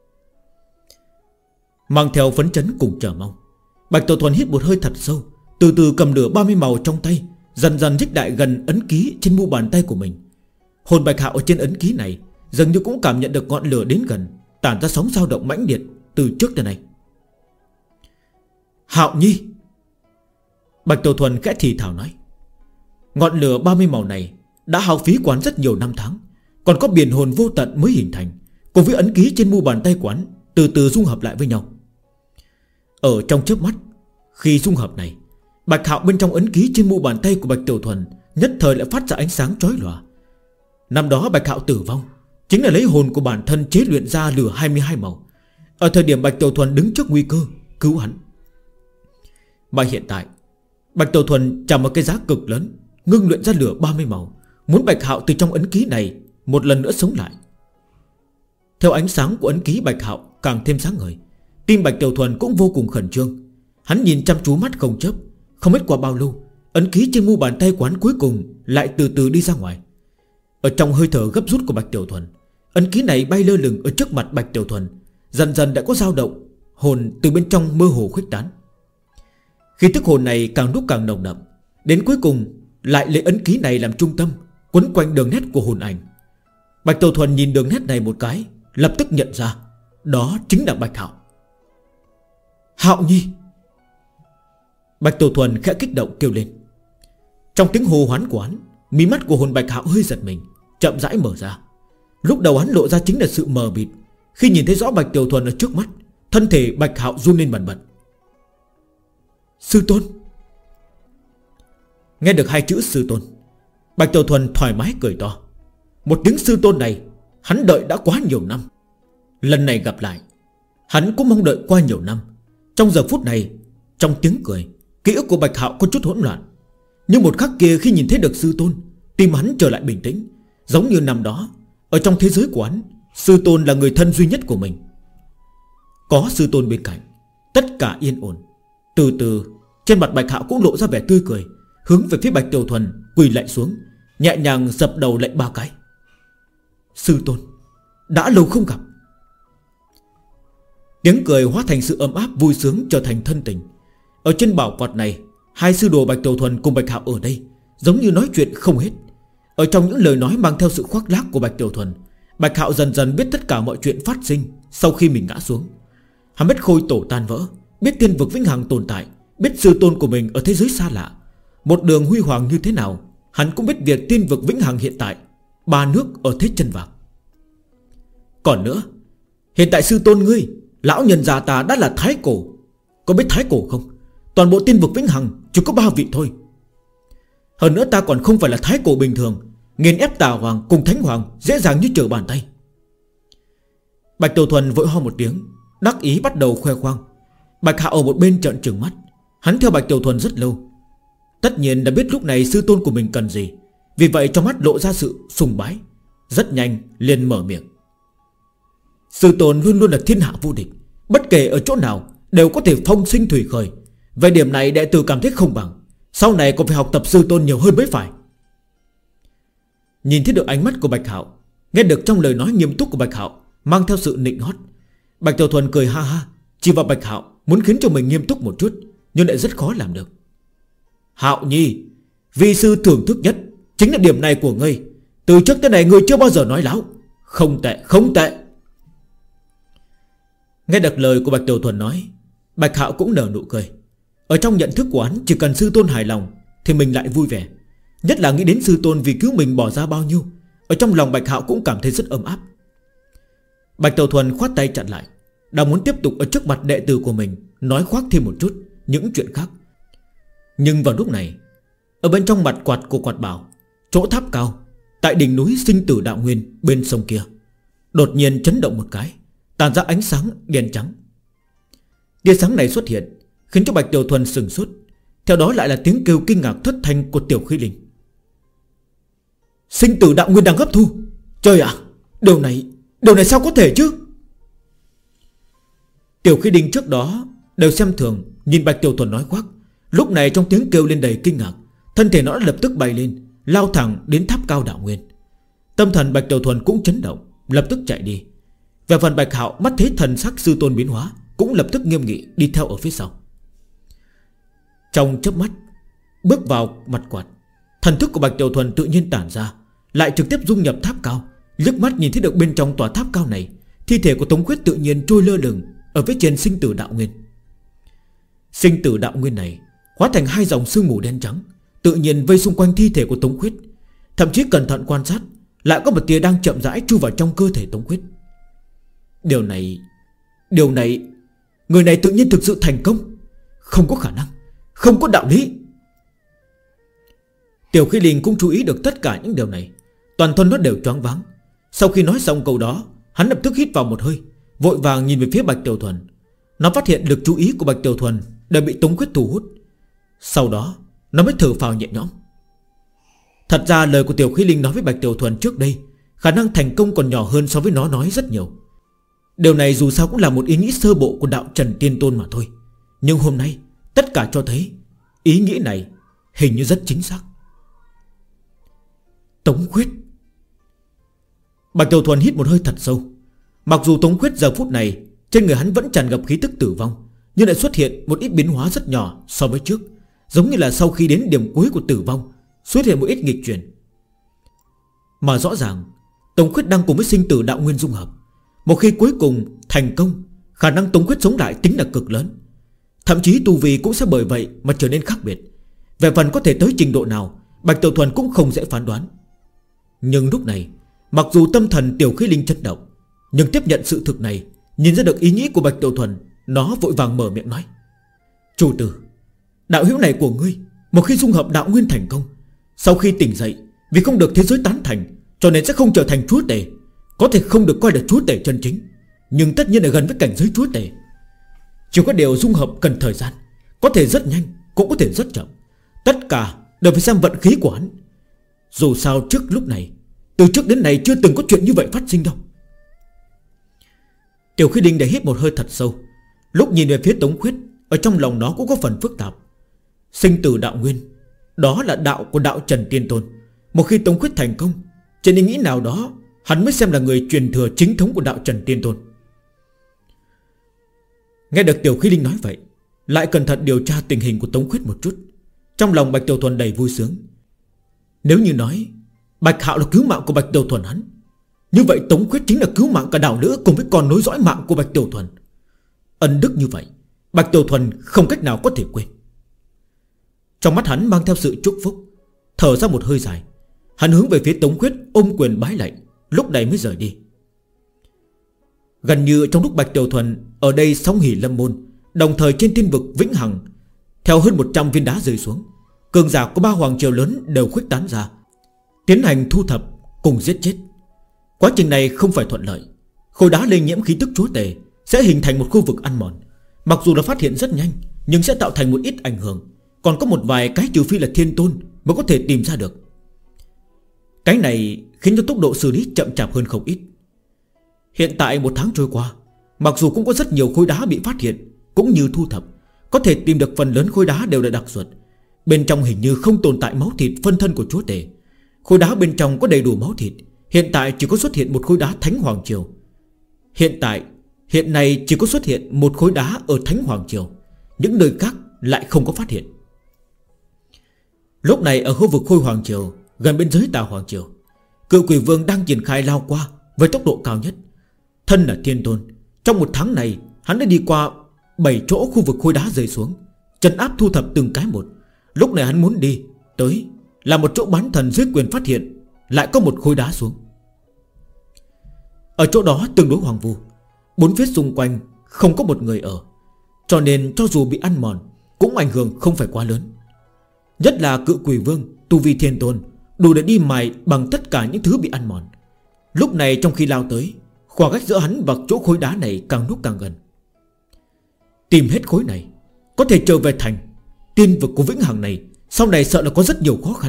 Mang theo phấn chấn cùng chờ mong, Bạch Tiểu Thuần hít một hơi thật sâu, từ từ cầm lửa 30 màu trong tay, dần dần nhích đại gần ấn ký trên mu bàn tay của mình. Hồn Bạch Hạo ở trên ấn ký này dường như cũng cảm nhận được ngọn lửa đến gần, tản ra sóng dao động mãnh liệt từ trước tới nay. Hạo Nhi. Bạch Tiểu Thuần khẽ thì thào nói: ngọn lửa 30 màu này đã hao phí quán rất nhiều năm tháng, còn có biển hồn vô tận mới hình thành, cùng với ấn ký trên mu bàn tay quán từ từ dung hợp lại với nhau. Ở trong chớp mắt, khi dung hợp này, Bạch Hạo bên trong ấn ký trên mu bàn tay của Bạch Tiểu Thuần nhất thời lại phát ra ánh sáng chói lòa. Năm đó Bạch Hạo tử vong chính là lấy hồn của bản thân chế luyện ra lửa 22 màu. Ở thời điểm Bạch Tiểu Thuần đứng trước nguy cơ cứu hắn. Mà hiện tại Bạch Tiểu Thuần trả một cái giá cực lớn, ngưng luyện ra lửa 30 màu, muốn Bạch Hạo từ trong ấn ký này một lần nữa sống lại. Theo ánh sáng của ấn ký Bạch Hạo càng thêm sáng ngời, tim Bạch Tiểu Thuần cũng vô cùng khẩn trương. Hắn nhìn chăm chú mắt không chớp. Không biết qua bao lâu, ấn ký trên mu bàn tay quán cuối cùng lại từ từ đi ra ngoài. Ở trong hơi thở gấp rút của Bạch Tiểu Thuần, ấn ký này bay lơ lửng ở trước mặt Bạch Tiểu Thuần, dần dần đã có dao động, hồn từ bên trong mơ hồ khuếch tán. Khi tức hồn này càng lúc càng nồng đậm, đến cuối cùng lại lấy ấn ký này làm trung tâm, quấn quanh đường nét của hồn ảnh. Bạch Tiểu Thuần nhìn đường nét này một cái, lập tức nhận ra đó chính là Bạch Hạo. Hạo Nhi! Bạch Tiểu Thuần khẽ kích động kêu lên. Trong tiếng hô hoán của hắn, mí mắt của hồn Bạch Hạo hơi giật mình, chậm rãi mở ra. Lúc đầu hắn lộ ra chính là sự mờ mịt. Khi nhìn thấy rõ Bạch Tiểu Thuần ở trước mắt, thân thể Bạch Hạo run lên bần bật. Sư tôn! Nghe được hai chữ sư tôn, Bạch Tiểu Thuần thoải mái cười to. Một tiếng sư tôn này hắn đợi đã quá nhiều năm. Lần này gặp lại, hắn cũng mong đợi qua nhiều năm. Trong giờ phút này, trong tiếng cười, ký ức của Bạch Hạo có chút hỗn loạn. Nhưng một khắc kia khi nhìn thấy được sư tôn, tim hắn trở lại bình tĩnh. Giống như năm đó, ở trong thế giới của hắn, sư tôn là người thân duy nhất của mình. Có sư tôn bên cạnh, tất cả yên ổn. Từ từ, trên mặt Bạch Hạo cũng lộ ra vẻ tươi cười, hướng về phía Bạch Tiểu Thuần quỳ lạy xuống, nhẹ nhàng dập đầu lạy 3 cái. Sư tôn, đã lâu không gặp. Tiếng cười hóa thành sự ấm áp vui sướng, trở thành thân tình. Ở trên bảo quạt này, hai sư đồ Bạch Tiểu Thuần cùng Bạch Hạo ở đây giống như nói chuyện không hết. Ở trong những lời nói mang theo sự khoác lác của Bạch Tiểu Thuần, Bạch Hạo dần dần biết tất cả mọi chuyện phát sinh sau khi mình ngã xuống. Hắn biết khôi tổ tan vỡ, biết thiên vực vĩnh hằng tồn tại, biết sư tôn của mình ở thế giới xa lạ, một đường huy hoàng như thế nào. Hắn cũng biết việc thiên vực vĩnh hằng hiện tại, 3 nước ở thế chân vạc. Còn nữa, hiện tại sư tôn ngươi, lão nhân già ta đã là thái cổ. Có biết thái cổ không? Toàn bộ thiên vực vĩnh hằng chỉ có 3 vị thôi. Hơn nữa ta còn không phải là thái cổ bình thường, nghiền ép tà hoàng cùng thánh hoàng dễ dàng như trở bàn tay. Bạch Tiểu Thuần vội ho một tiếng, đắc ý bắt đầu khoe khoang. Bạch Hạo ở một bên trợn trừng mắt. Hắn theo Bạch Tiểu Thuần rất lâu, tất nhiên đã biết lúc này sư tôn của mình cần gì. Vì vậy trong mắt lộ ra sự sùng bái. Rất nhanh liền mở miệng. Sư tôn luôn luôn là thiên hạ vô địch, bất kể ở chỗ nào đều có thể phong sinh thủy khởi. Về điểm này đệ tử cảm thấy không bằng, sau này còn phải học tập sư tôn nhiều hơn mới phải. Nhìn thấy được ánh mắt của Bạch Hạo, nghe được trong lời nói nghiêm túc của Bạch Hạo mang theo sự nịnh hót, Bạch Tiểu Thuần cười ha ha, chỉ vào Bạch Hạo, muốn khiến cho mình nghiêm túc một chút, nhưng lại rất khó làm được. Hạo Nhi, vi sư thưởng thức nhất chính là điểm này của ngươi. Từ trước tới nay ngươi chưa bao giờ nói láo. Không tệ, không tệ. Nghe được lời của Bạch Tiểu Thuần nói, Bạch Hạo cũng nở nụ cười. Ở trong nhận thức của hắn, chỉ cần sư tôn hài lòng thì mình lại vui vẻ. Nhất là nghĩ đến sư tôn vì cứu mình bỏ ra bao nhiêu, ở trong lòng Bạch Hạo cũng cảm thấy rất ấm áp. Bạch Tiểu Thuần khoát tay chặn lại, đang muốn tiếp tục ở trước mặt đệ tử của mình nói khoác thêm một chút những chuyện khác. Nhưng vào lúc này, ở bên trong mặt quạt của quạt bảo, chỗ tháp cao tại đỉnh núi Sinh Tử Đạo Nguyên bên sông kia, đột nhiên chấn động một cái, tàn ra ánh sáng đen trắng. Tia sáng này xuất hiện khiến cho Bạch Tiểu Thuần sừng sốt. Theo đó lại là tiếng kêu kinh ngạc thất thanh của Tiểu Khí Linh. Sinh Tử Đạo Nguyên đang hấp thu. Trời ạ, điều này sao có thể chứ? Tiểu Khí Linh trước đó đều xem thường, nhìn Bạch Tiểu Thuần nói khoác. Lúc này trong tiếng kêu lên đầy kinh ngạc, thân thể nó lập tức bay lên, lao thẳng đến tháp cao Đạo Nguyên. Tâm thần Bạch Tiểu Thuần cũng chấn động, lập tức chạy đi. Về phần Bạch Hạo mắt thấy thần sắc sư tôn biến hóa, cũng lập tức nghiêm nghị đi theo ở phía sau. Trong chớp mắt bước vào mặt quạt, thần thức của Bạch Tiểu Thuần tự nhiên tản ra, lại trực tiếp dung nhập tháp cao. Liếc mắt nhìn thấy được bên trong tòa tháp cao này, thi thể của Tống Khuyết tự nhiên trôi lơ lửng ở phía trên Sinh Tử Đạo Nguyên. Sinh Tử Đạo Nguyên này hóa thành hai dòng sương mù đen trắng, tự nhiên vây xung quanh thi thể của Tống Khuyết. Thậm chí cẩn thận quan sát, lại có một tia đang chậm rãi chui vào trong cơ thể Tống Khuyết. Điều này người này tự nhiên thực sự thành công. Không có khả năng, không có đạo lý. Tiểu Khí Linh cũng chú ý được tất cả những điều này. Toàn thân nó đều choáng váng. Sau khi nói xong câu đó, hắn lập tức hít vào một hơi, vội vàng nhìn về phía Bạch Tiểu Thuần. Nó phát hiện lực chú ý của Bạch Tiểu Thuần đã bị Tống Khuyết thu hút. Sau đó nó mới thở phào nhẹ nhõm. Thật ra lời của Tiểu Khí Linh nói với Bạch Tiểu Thuần trước đây, khả năng thành công còn nhỏ hơn so với nó nói rất nhiều. Điều này dù sao cũng là một ý nghĩ sơ bộ của đạo Trần Tiên Tôn mà thôi. Nhưng hôm nay tất cả cho thấy ý nghĩ này hình như rất chính xác. Tống Khuyết. Bạch Tiểu Thuần hít một hơi thật sâu. Mặc dù Tống Khuyết giờ phút này trên người hắn vẫn tràn ngập khí tức tử vong, nhưng lại xuất hiện một ít biến hóa rất nhỏ so với trước. Giống như là sau khi đến điểm cuối của tử vong, xuất hiện một ít nghịch chuyển. Mà rõ ràng Tống Khuyết đang cùng với sinh tử đạo nguyên dung hợp. Một khi cuối cùng thành công, khả năng Tống Khuyết sống lại tính là cực lớn. Thậm chí tu vi cũng sẽ bởi vậy mà trở nên khác biệt. Về phần có thể tới trình độ nào, Bạch Tiểu Thuần cũng không dễ phán đoán. Nhưng lúc này, mặc dù tâm thần Tiểu Khí Linh chấn động, nhưng tiếp nhận sự thực này, nhìn ra được ý nghĩ của Bạch Tiểu Thuần, nó vội vàng mở miệng nói: Chủ tử, đạo hữu này của ngươi, một khi dung hợp đạo nguyên thành công, sau khi tỉnh dậy, vì không được thế giới tán thành, cho nên sẽ không trở thành chúa tể. Có thể không được coi là chúa tể chân chính, nhưng tất nhiên là gần với cảnh giới chúa tể. Chỉ có điều dung hợp cần thời gian, có thể rất nhanh, cũng có thể rất chậm. Tất cả đều phải xem vận khí của hắn. Dù sao trước lúc này, từ trước đến nay chưa từng có chuyện như vậy phát sinh đâu. Tiểu Khí Linh để hít một hơi thật sâu. Lúc nhìn về phía Tống Khuyết, ở trong lòng nó cũng có phần phức tạp. Sinh tử đạo nguyên, đó là đạo của đạo Trần Tiên Tôn. Một khi Tống Khuyết thành công, trên ý nghĩ nào đó, hắn mới xem là người truyền thừa chính thống của đạo Trần Tiên Tôn. Nghe được Tiểu Khí Linh nói vậy, lại cẩn thận điều tra tình hình của Tống Khuyết một chút. Trong lòng Bạch Tiểu Thuần đầy vui sướng. Nếu như nói Bạch Hạo là cứu mạng của Bạch Tiểu Thuần hắn, như vậy Tống Khuyết chính là cứu mạng cả đảo nữa, cùng với con nối dõi mạng của Bạch Tiểu Thuần. Ân đức như vậy, Bạch Tiểu Thuần không cách nào có thể quên. Trong mắt hắn mang theo sự chúc phúc, thở ra một hơi dài, hắn hướng về phía Tống Khuyết ôm quyền bái lạy, lúc này mới rời đi. Gần như trong lúc Bạch Tiểu Thuần ở đây sóng hỉ lâm môn, đồng thời trên thiên vực vĩnh hằng, theo hơn 100 viên đá rơi xuống, cường giả của 3 hoàng triều lớn đều khuếch tán ra, tiến hành thu thập cùng giết chết. Quá trình này không phải thuận lợi. Khối đá lây nhiễm khí tức chúa tể sẽ hình thành một khu vực ăn mòn. Mặc dù đã phát hiện rất nhanh, nhưng sẽ tạo thành một ít ảnh hưởng. Còn có một vài cái trừ phi là thiên tôn mới có thể tìm ra được. Cái này khiến cho tốc độ xử lý chậm chạp hơn không ít. Hiện tại 1 tháng trôi qua, mặc dù cũng có rất nhiều khối đá bị phát hiện cũng như thu thập, có thể tìm được phần lớn khối đá đều là đặc ruột. Bên trong hình như không tồn tại máu thịt phân thân của chúa tể. Khối đá bên trong có đầy đủ máu thịt. Hiện tại chỉ có xuất hiện một khối đá Thánh Hoàng Triều. Hiện nay chỉ có xuất hiện một khối đá ở Thánh Hoàng Triều. Những nơi khác lại không có phát hiện. Lúc này ở khu vực Khôi Hoàng Triều, gần bên dưới Tà Hoàng Triều, Cự Quỷ Vương đang triển khai lao qua với tốc độ cao nhất. Thân là thiên tôn, trong 1 tháng này hắn đã đi qua 7 chỗ khu vực khối đá rơi xuống, trấn áp thu thập từng cái một. Lúc này hắn muốn đi tới là một chỗ bán thần dưới quyền phát hiện lại có một khối đá xuống. Ở chỗ đó tương đối hoang vu, 4 phía xung quanh không có một người ở, cho nên cho dù bị ăn mòn cũng ảnh hưởng không phải quá lớn. Nhất là Cự Quỷ Vương tu vi thiên tôn, đủ để đi mài bằng tất cả những thứ bị ăn mòn. Lúc này trong khi lao tới, khoảng cách giữa hắn và chỗ khối đá này càng lúc càng gần. Tìm hết khối này, có thể trở về thành tiên vực của vĩnh hằng này, sau này sợ là có rất nhiều khó khăn.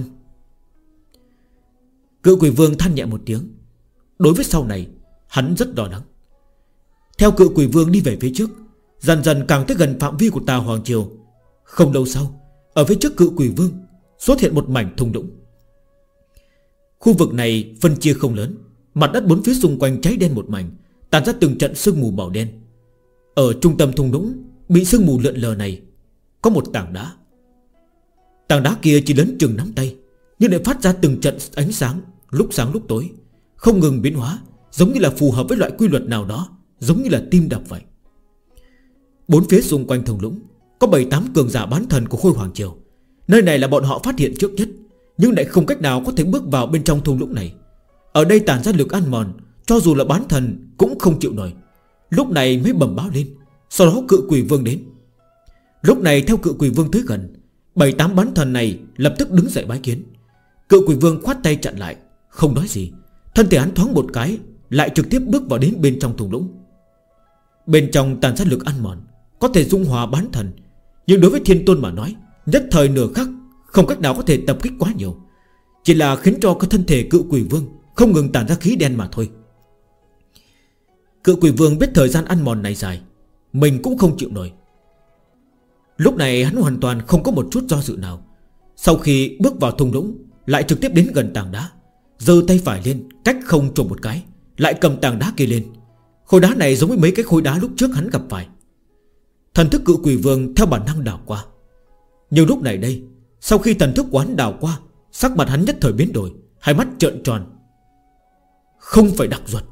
Cự Quỷ Vương than nhẹ một tiếng. Đối với sau này, hắn rất lo lắng. Theo Cự Quỷ Vương đi về phía trước, dần dần càng tới gần phạm vi của Tà Hoàng Triều. Không lâu sau, ở phía trước Cự Quỷ Vương xuất hiện một mảnh thung lũng. Khu vực này phân chia không lớn, mặt đất 4 phía xung quanh cháy đen một mảnh, tàn ra từng trận sương mù màu đen. Ở trung tâm thung lũng bị sương mù lượn lờ này có một tảng đá. Tảng đá kia chỉ lớn chừng nắm tay, nhưng lại phát ra từng trận ánh sáng lúc tối, không ngừng biến hóa, giống như là phù hợp với loại quy luật nào đó, giống như là tim đập vậy. 4 phía xung quanh thung lũng có 7-8 cường giả bán thần của Khôi Hoàng Triều. Nơi này là bọn họ phát hiện trước nhất, nhưng lại không cách nào có thể bước vào bên trong thung lũng này. Ở đây tản ra lực ăn mòn, cho dù là bán thần cũng không chịu nổi. Lúc này mới bẩm báo lên. Sau đó Cự Quỷ Vương đến. Lúc này theo Cự Quỷ Vương tới gần, 7-8 bán thần này lập tức đứng dậy bái kiến. Cự Quỷ Vương khoát tay chặn lại, không nói gì. Thân thể hắn thoáng một cái, lại trực tiếp bước vào đến bên trong thung lũng. Bên trong tàn sát lực ăn mòn, có thể dung hòa bán thần, nhưng đối với Thiên Tôn mà nói, nhất thời nửa khắc không cách nào có thể tập kích quá nhiều, chỉ là khiến cho cái thân thể Cự Quỷ Vương không ngừng tản ra khí đen mà thôi. Cự Quỷ Vương biết thời gian ăn mòn này dài, mình cũng không chịu nổi. Lúc này hắn hoàn toàn không có một chút do dự nào. Sau khi bước vào thung lũng, lại trực tiếp đến gần tảng đá, giơ tay phải lên, cách không trộm một cái, lại cầm tảng đá kia lên. Khối đá này giống với mấy cái khối đá lúc trước hắn gặp phải. Thần thức Cự Quỷ Vương theo bản năng đảo qua. Nhưng lúc này đây, sau khi thần thức của hắn đảo qua, sắc mặt hắn nhất thời biến đổi, hai mắt trợn tròn. Không phải đặc ruột.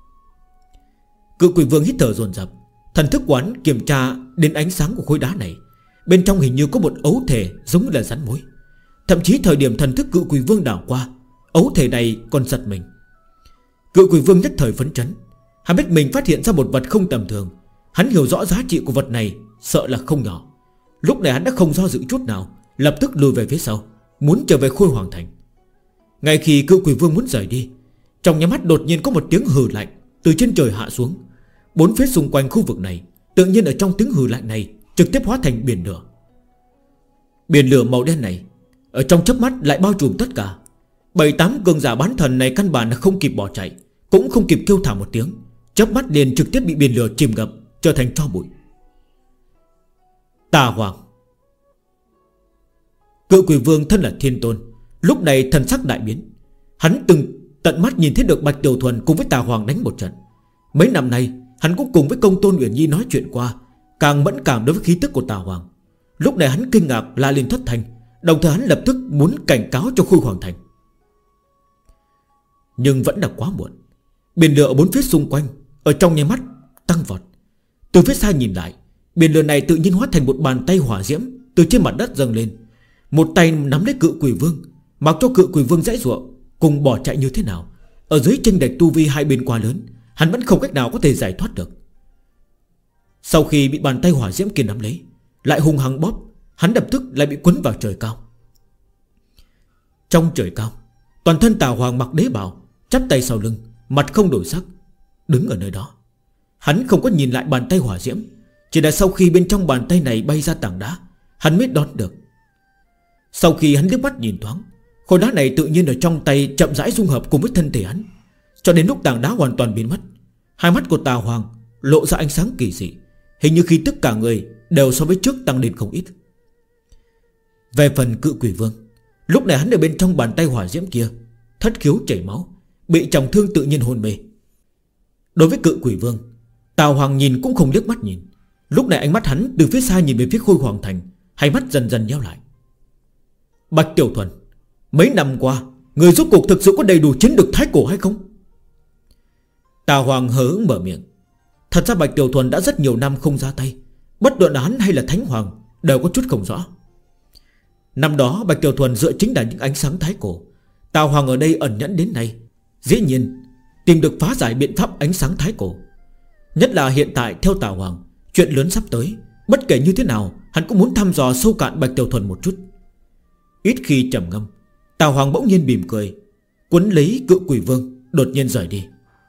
Cự Quỷ Vương hít thở dồn dập, thần thức của hắn kiểm tra đến ánh sáng của khối đá này. Bên trong hình như có một ấu thể giống như là rắn mối. Thậm chí thời điểm thần thức Cự Quỷ Vương đảo qua, ấu thể này còn giật mình. Cự Quỷ Vương nhất thời phấn chấn. Hắn biết mình phát hiện ra một vật không tầm thường. Hắn hiểu rõ giá trị của vật này, sợ là không nhỏ. Lúc này hắn đã không do dự chút nào, lập tức lùi về phía sau, muốn trở về Khôi Hoàng Thành. Ngay khi Cự Quỷ Vương muốn rời đi, trong nháy mắt đột nhiên có một tiếng hừ lạnh từ trên trời hạ xuống. Bốn phía xung quanh khu vực này tự nhiên ở trong tiếng hừ lạnh này trực tiếp hóa thành biển lửa. Biển lửa màu đen này ở trong chớp mắt lại bao trùm tất cả. 7-8 cường giả bán thần này căn bản là không kịp bỏ chạy, cũng không kịp kêu thảm một tiếng, chớp mắt liền trực tiếp bị biển lửa chìm ngập, trở thành tro bụi. Tà Hoàng. Cự Quỷ Vương thân là Thiên Tôn, lúc này thần sắc đại biến. Hắn từng tận mắt nhìn thấy được Bạch Tiểu Thuần cùng với Tà Hoàng đánh một trận. Mấy năm nay hắn cũng cùng với Công Tôn Uyển Nhi nói chuyện qua, càng mẫn cảm đối với khí tức của Tà Hoàng. Lúc này hắn kinh ngạc la lên thất thanh, đồng thời hắn lập tức muốn cảnh cáo cho Khôi Hoàng Thành. Nhưng vẫn là quá muộn. Biển lửa ở bốn phía xung quanh ở trong nháy mắt tăng vọt. Từ phía xa nhìn lại, biển lửa này tự nhiên hóa thành một bàn tay hỏa diễm từ trên mặt đất dâng lên. Một tay nắm lấy Cự Quỷ Vương, mặc cho Cự Quỷ Vương giãy giụa cùng bỏ chạy như thế nào. Ở dưới chênh lệch tu vi hai bên quá lớn, hắn vẫn không cách nào có thể giải thoát được. Sau khi bị bàn tay hỏa diễm kia nắm lấy, lại hung hăng bóp, hắn lập tức lại bị quấn vào trời cao. Trong trời cao, toàn thân Tà Hoàng mặc đế bào, chắp tay sau lưng, mặt không đổi sắc, đứng ở nơi đó. Hắn không có nhìn lại bàn tay hỏa diễm, chỉ là sau khi bên trong bàn tay này bay ra tảng đá, hắn mới đón được. Sau khi hắn liếc mắt nhìn thoáng, khối đá này tự nhiên ở trong tay chậm rãi dung hợp cùng với thân thể hắn, cho đến lúc tảng đá hoàn toàn biến mất. Hai mắt của Tà Hoàng lộ ra ánh sáng kỳ dị, hình như khí tức cả người đều so với trước tăng lên không ít. Về phần Cự Quỷ Vương, lúc này hắn ở bên trong bàn tay hỏa diễm kia, thất khiếu chảy máu, bị trọng thương tự nhiên hôn mê. Đối với Cự Quỷ Vương, Tà Hoàng nhìn cũng không liếc mắt nhìn. Lúc này ánh mắt hắn từ phía xa nhìn về phía Khôi Hoàng Thành, hai mắt dần dần nheo lại. Bạch Tiểu Thuần, mấy năm qua người rốt cuộc thực sự có đầy đủ chiến lực thái cổ hay không? Tà Hoàng hờ hững mở miệng. Thật ra Bạch Tiểu Thuần đã rất nhiều năm không ra tay, bất luận là hắn hay là Thánh Hoàng đều có chút không rõ. Năm đó Bạch Tiểu Thuần dựa chính là những ánh sáng thái cổ. Tà Hoàng ở đây ẩn nhẫn đến nay, dĩ nhiên tìm được phá giải biện pháp ánh sáng thái cổ. Nhất là hiện tại theo Tà Hoàng, chuyện lớn sắp tới, bất kể như thế nào hắn cũng muốn thăm dò sâu cạn Bạch Tiểu Thuần một chút. Ít khi trầm ngâm, Tà Hoàng bỗng nhiên mỉm cười, quấn lấy Cự Quỷ Vương, đột nhiên rời đi.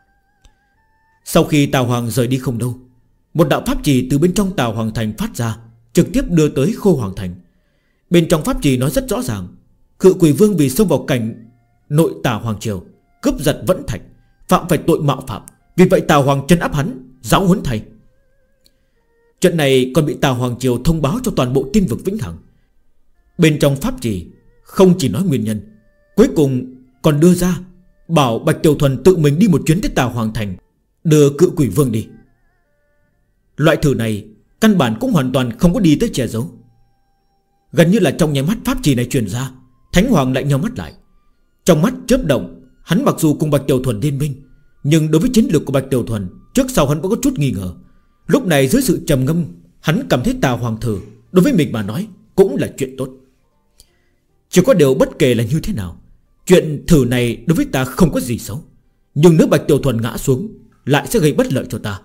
Sau khi Tà Hoàng rời đi không đâu, một đạo pháp trì từ bên trong Tà Hoàng Thành phát ra, trực tiếp đưa tới Khôi Hoàng Thành. Bên trong pháp trì nói rất rõ ràng, Cự Quỷ Vương vì xông vào cảnh nội Tà Hoàng Triều, cướp giật vẫn thạch, phạm phải tội mạo phạm, vì vậy Tà Hoàng trấn áp hắn, giáo huấn thầy. Chuyện này còn bị Tà Hoàng Triều thông báo cho toàn bộ tiên vực vĩnh hằng. Bên trong pháp trì không chỉ nói nguyên nhân, cuối cùng còn đưa ra bảo Bạch Tiểu Thuần tự mình đi một chuyến tới Tà Hoàng Thành, đưa Cự Quỷ Vương đi. Loại thử này căn bản cũng hoàn toàn không có đi tới che giấu. Gần như là trong nháy mắt pháp trì này truyền ra, Thánh Hoàng lại nheo mắt lại. Trong mắt chớp động, hắn mặc dù cùng Bạch Tiểu Thuần liên minh, nhưng đối với chiến lược của Bạch Tiểu Thuần trước sau hắn vẫn có chút nghi ngờ. Lúc này dưới sự trầm ngâm, hắn cảm thấy Tà Hoàng thử đối với mình mà nói cũng là chuyện tốt. Chỉ có điều bất kể là như thế nào, chuyện thử này đối với ta không có gì xấu. Nhưng nếu Bạch Tiểu Thuần ngã xuống, lại sẽ gây bất lợi cho ta.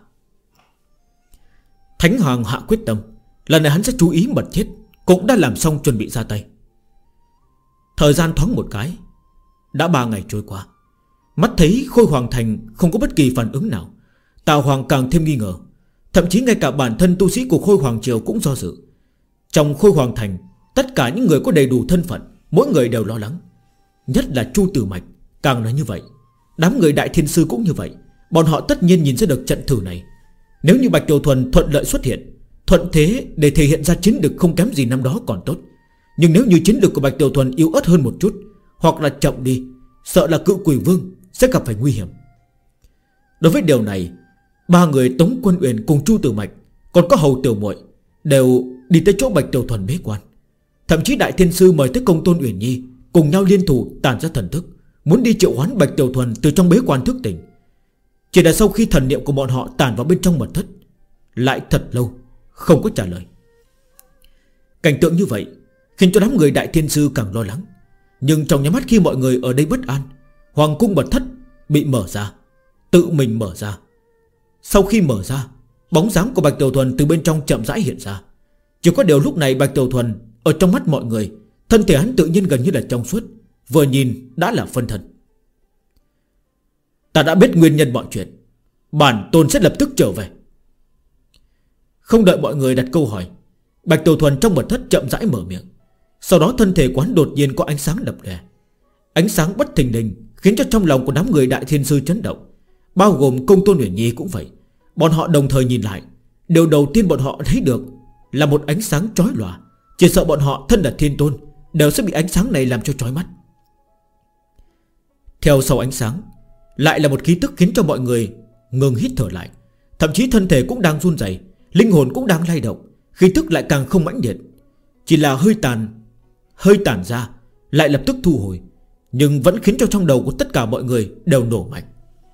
Thánh Hoàng hạ quyết tâm, lần này hắn sẽ chú ý mật thiết, cũng đã làm xong chuẩn bị ra tay. Thời gian thoáng một cái, đã 3 ngày trôi qua. Mắt thấy Khôi Hoàng Thành không có bất kỳ phản ứng nào, Tào Hoàng càng thêm nghi ngờ. Thậm chí ngay cả bản thân tu sĩ của Khôi Hoàng Triều cũng do dự. Trong Khôi Hoàng Thành, tất cả những người có đầy đủ thân phận, mỗi người đều lo lắng. Nhất là Chu Tử Mạch càng nói như vậy. Đám người Đại Thiên Sư cũng như vậy. Bọn họ tất nhiên nhìn ra được trận thử này. Nếu như Bạch Tiểu Thuần thuận lợi xuất hiện, thuận thế để thể hiện ra chiến lực không kém gì năm đó còn tốt. Nhưng nếu như chiến lực của Bạch Tiểu Thuần yếu ớt hơn một chút, hoặc là chậm đi, sợ là Cự Quỷ Vương sẽ gặp phải nguy hiểm. Đối với điều này, 3 người Tống Quân Uyển cùng Chu Tử Mạch, còn có Hầu Tiểu Muội đều đi tới chỗ Bạch Tiểu Thuần bế quan. Thậm chí Đại Thiên Sư mời tới Công Tôn Uyển Nhi cùng nhau liên thủ tản ra thần thức, muốn đi triệu hoán Bạch Tiểu Thuần từ trong bế quan thức tỉnh. Chỉ là sau khi thần niệm của bọn họ tản vào bên trong mật thất, lại thật lâu không có trả lời. Cảnh tượng như vậy khiến cho đám người Đại Thiên Sư càng lo lắng. Nhưng trong nháy mắt khi mọi người ở đây bất an, Hoàng cung mật thất bị mở ra, tự mình mở ra. Sau khi mở ra, bóng dáng của Bạch Tiểu Thuần từ bên trong chậm rãi hiện ra. Chỉ có điều lúc này Bạch Tiểu Thuần ở trong mắt mọi người, thân thể hắn tự nhiên gần như là trong suốt, vừa nhìn đã là phân thân. Ta đã biết nguyên nhân mọi chuyện, bản tôn sẽ lập tức trở về. Không đợi mọi người đặt câu hỏi, Bạch Tiểu Thuần trong mật thất chậm rãi mở miệng. Sau đó thân thể quán đột nhiên có ánh sáng lập lòe. Ánh sáng bất thình lình khiến cho trong lòng của đám người Đại Thiên Sư chấn động, bao gồm Công Tôn Uyển Nhi cũng vậy. Bọn họ đồng thời nhìn lại, điều đầu tiên bọn họ thấy được là một ánh sáng chói lòa. Chỉ sợ bọn họ thân là thiên tôn đều sẽ bị ánh sáng này làm cho chói mắt. Theo sau ánh sáng, lại là một khí tức khiến cho mọi người ngừng hít thở lại. Thậm chí thân thể cũng đang run rẩy, linh hồn cũng đang lay động. Khí tức lại càng không mãnh liệt, chỉ là hơi tản ra, lại lập tức thu hồi, nhưng vẫn khiến cho trong đầu của tất cả mọi người đều nổ mạnh.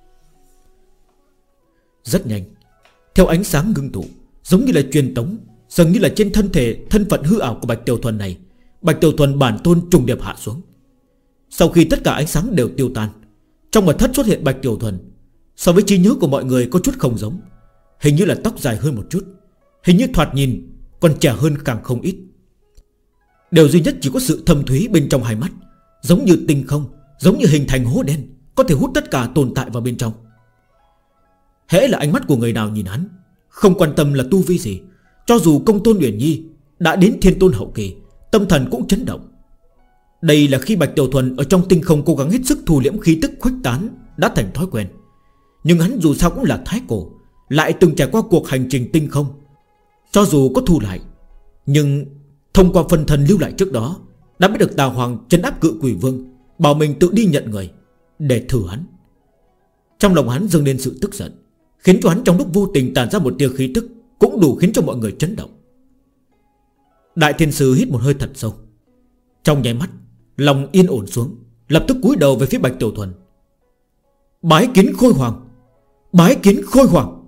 Rất nhanh, theo ánh sáng ngưng tụ, giống như là truyền tống, dường như là trên thân thể thân phận hư ảo của Bạch Tiểu Thuần này, Bạch Tiểu Thuần bản tôn trùng điệp hạ xuống. Sau khi tất cả ánh sáng đều tiêu tan, trong mật thất xuất hiện Bạch Tiểu Thuần. So với trí nhớ của mọi người có chút không giống. Hình như là tóc dài hơn một chút, hình như thoạt nhìn còn trẻ hơn càng không ít. Điều duy nhất chỉ có sự thâm thúy bên trong hai mắt, giống như tinh không, giống như hình thành hố đen, có thể hút tất cả tồn tại vào bên trong. Hễ là ánh mắt của người nào nhìn hắn, không quan tâm là tu vi gì, cho dù Công Tôn Uyển Nhi đã đến thiên tôn hậu kỳ, tâm thần cũng chấn động. Đây là khi Bạch Tiểu Thuần ở trong tinh không cố gắng hết sức thu liễm khí tức khuếch tán đã thành thói quen. Nhưng hắn dù sao cũng là thái cổ, lại từng trải qua cuộc hành trình tinh không. Cho dù có thu lại, nhưng thông qua phân thân lưu lại trước đó, đã biết được Tào Hoàng trấn áp Cự Quỷ Vương, bảo mình tự đi nhận người để thử hắn. Trong lòng hắn dâng lên sự tức giận, khiến cho hắn trong lúc vô tình tàn ra một tia khí tức, cũng đủ khiến cho mọi người chấn động. Đại Thiên Sư hít một hơi thật sâu, trong nháy mắt lòng yên ổn xuống, lập tức cúi đầu về phía Bạch Tiểu Thuần. Bái kiến Khôi Hoàng, bái kiến Khôi Hoàng.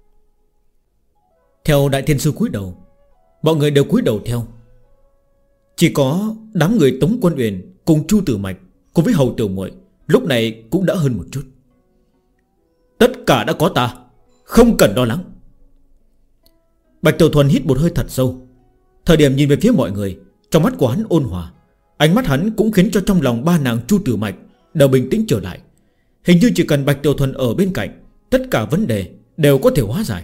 Theo Đại Thiên Sư cúi đầu, mọi người đều cúi đầu theo. Chỉ có đám người Tống Quân Uyển cùng Chu Tử Mạch cùng với Hầu Tiểu Muội lúc này cũng đỡ hơn một chút. Tất cả đã có ta, không cần lo lắng. Bạch Tiểu Thuần hít một hơi thật sâu. Thời điểm nhìn về phía mọi người, trong mắt của hắn ôn hòa, ánh mắt hắn cũng khiến cho trong lòng ba nàng Chu Tử Mạch đều bình tĩnh trở lại. Hình như chỉ cần Bạch Tiểu Thuần ở bên cạnh, tất cả vấn đề đều có thể hóa giải.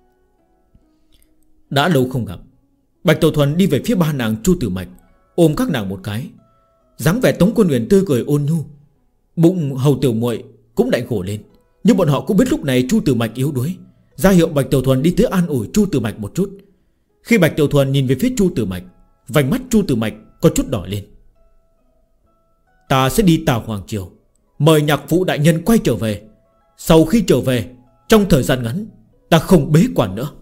Đã lâu không gặp, Bạch Tiểu Thuần đi về phía ba nàng Chu Tử Mạch, ôm các nàng một cái. dáng vẻ Tống Quân Huyền tươi cười ôn nhu. Bụng Hầu Tiểu Muội cũng đạnh khổ lên, nhưng bọn họ cũng biết lúc này Chu Tử Mạch yếu đuối, ra hiệu Bạch Tiểu Thuần đi tới an ủi Chu Tử Mạch một chút. Khi Bạch Tiểu Thuần nhìn về phía Chu Tử Mạch, vành mắt Chu Tử Mạch có chút đỏ lên. Ta sẽ đi Tào Hoàng Triều, mời nhạc phụ đại nhân quay trở về. Sau khi trở về, trong thời gian ngắn, ta không bế quan nữa.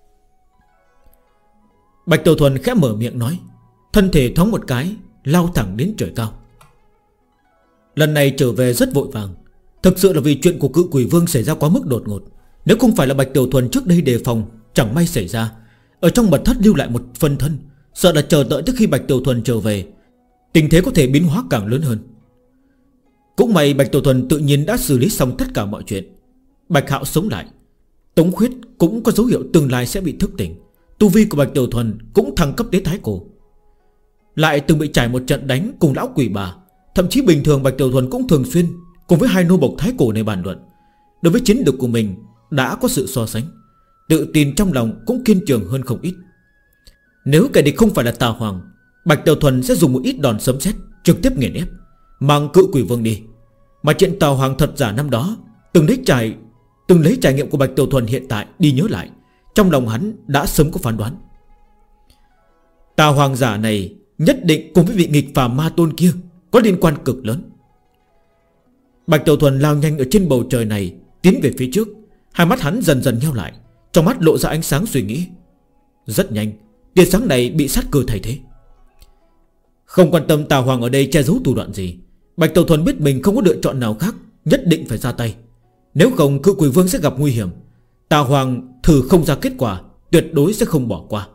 Bạch Tiểu Thuần khẽ mở miệng nói, thân thể thoáng một cái lao thẳng đến trời cao. Lần này trở về rất vội vàng, thực sự là vì chuyện của Cự Quỷ Vương xảy ra quá mức đột ngột. Nếu không phải là Bạch Tiểu Thuần trước đây đề phòng, chẳng may xảy ra, ở trong mật thất lưu lại một phân thân, sợ là chờ đợi tới khi Bạch Tiểu Thuần trở về, tình thế có thể biến hóa càng lớn hơn. Cũng may Bạch Tiểu Thuần tự nhiên đã xử lý xong tất cả mọi chuyện. Bạch Hạo sống lại, Tống Khuyết cũng có dấu hiệu tương lai sẽ bị thức tỉnh. Tu vi của Bạch Tiểu Thuần cũng thăng cấp đến thái cổ, lại từng bị trải một trận đánh cùng lão quỷ bà. Thậm chí bình thường Bạch Tiểu Thuần cũng thường xuyên cùng với hai nô bộc thái cổ này bàn luận. Đối với chiến lược của mình đã có sự so sánh, tự tin trong lòng cũng kiên cường hơn không ít. Nếu kẻ địch không phải là Tà Hoàng, Bạch Tiểu Thuần sẽ dùng một ít đòn sấm sét trực tiếp nghiền ép, mang Cự Quỷ Vương đi. Mà chuyện Tà Hoàng thật giả năm đó từng lấy trải nghiệm của Bạch Tiểu Thuần hiện tại đi nhớ lại, trong lòng hắn đã sớm có phán đoán. Tà Hoàng giả này nhất định cùng với vị nghịch phàm ma tôn kia có liên quan cực lớn. Bạch Tiểu Thuần lao nhanh ở trên bầu trời này, tiến về phía trước. Hai mắt hắn dần dần nheo lại, trong mắt lộ ra ánh sáng suy nghĩ. Rất nhanh, tia sáng này bị sát cơ thay thế. Không quan tâm Tà Hoàng ở đây che giấu thủ đoạn gì, Bạch Tiểu Thuần biết mình không có lựa chọn nào khác, nhất định phải ra tay. Nếu không Cự Quỷ Vương sẽ gặp nguy hiểm. Tà Hoàng thử không ra kết quả, tuyệt đối sẽ không bỏ qua.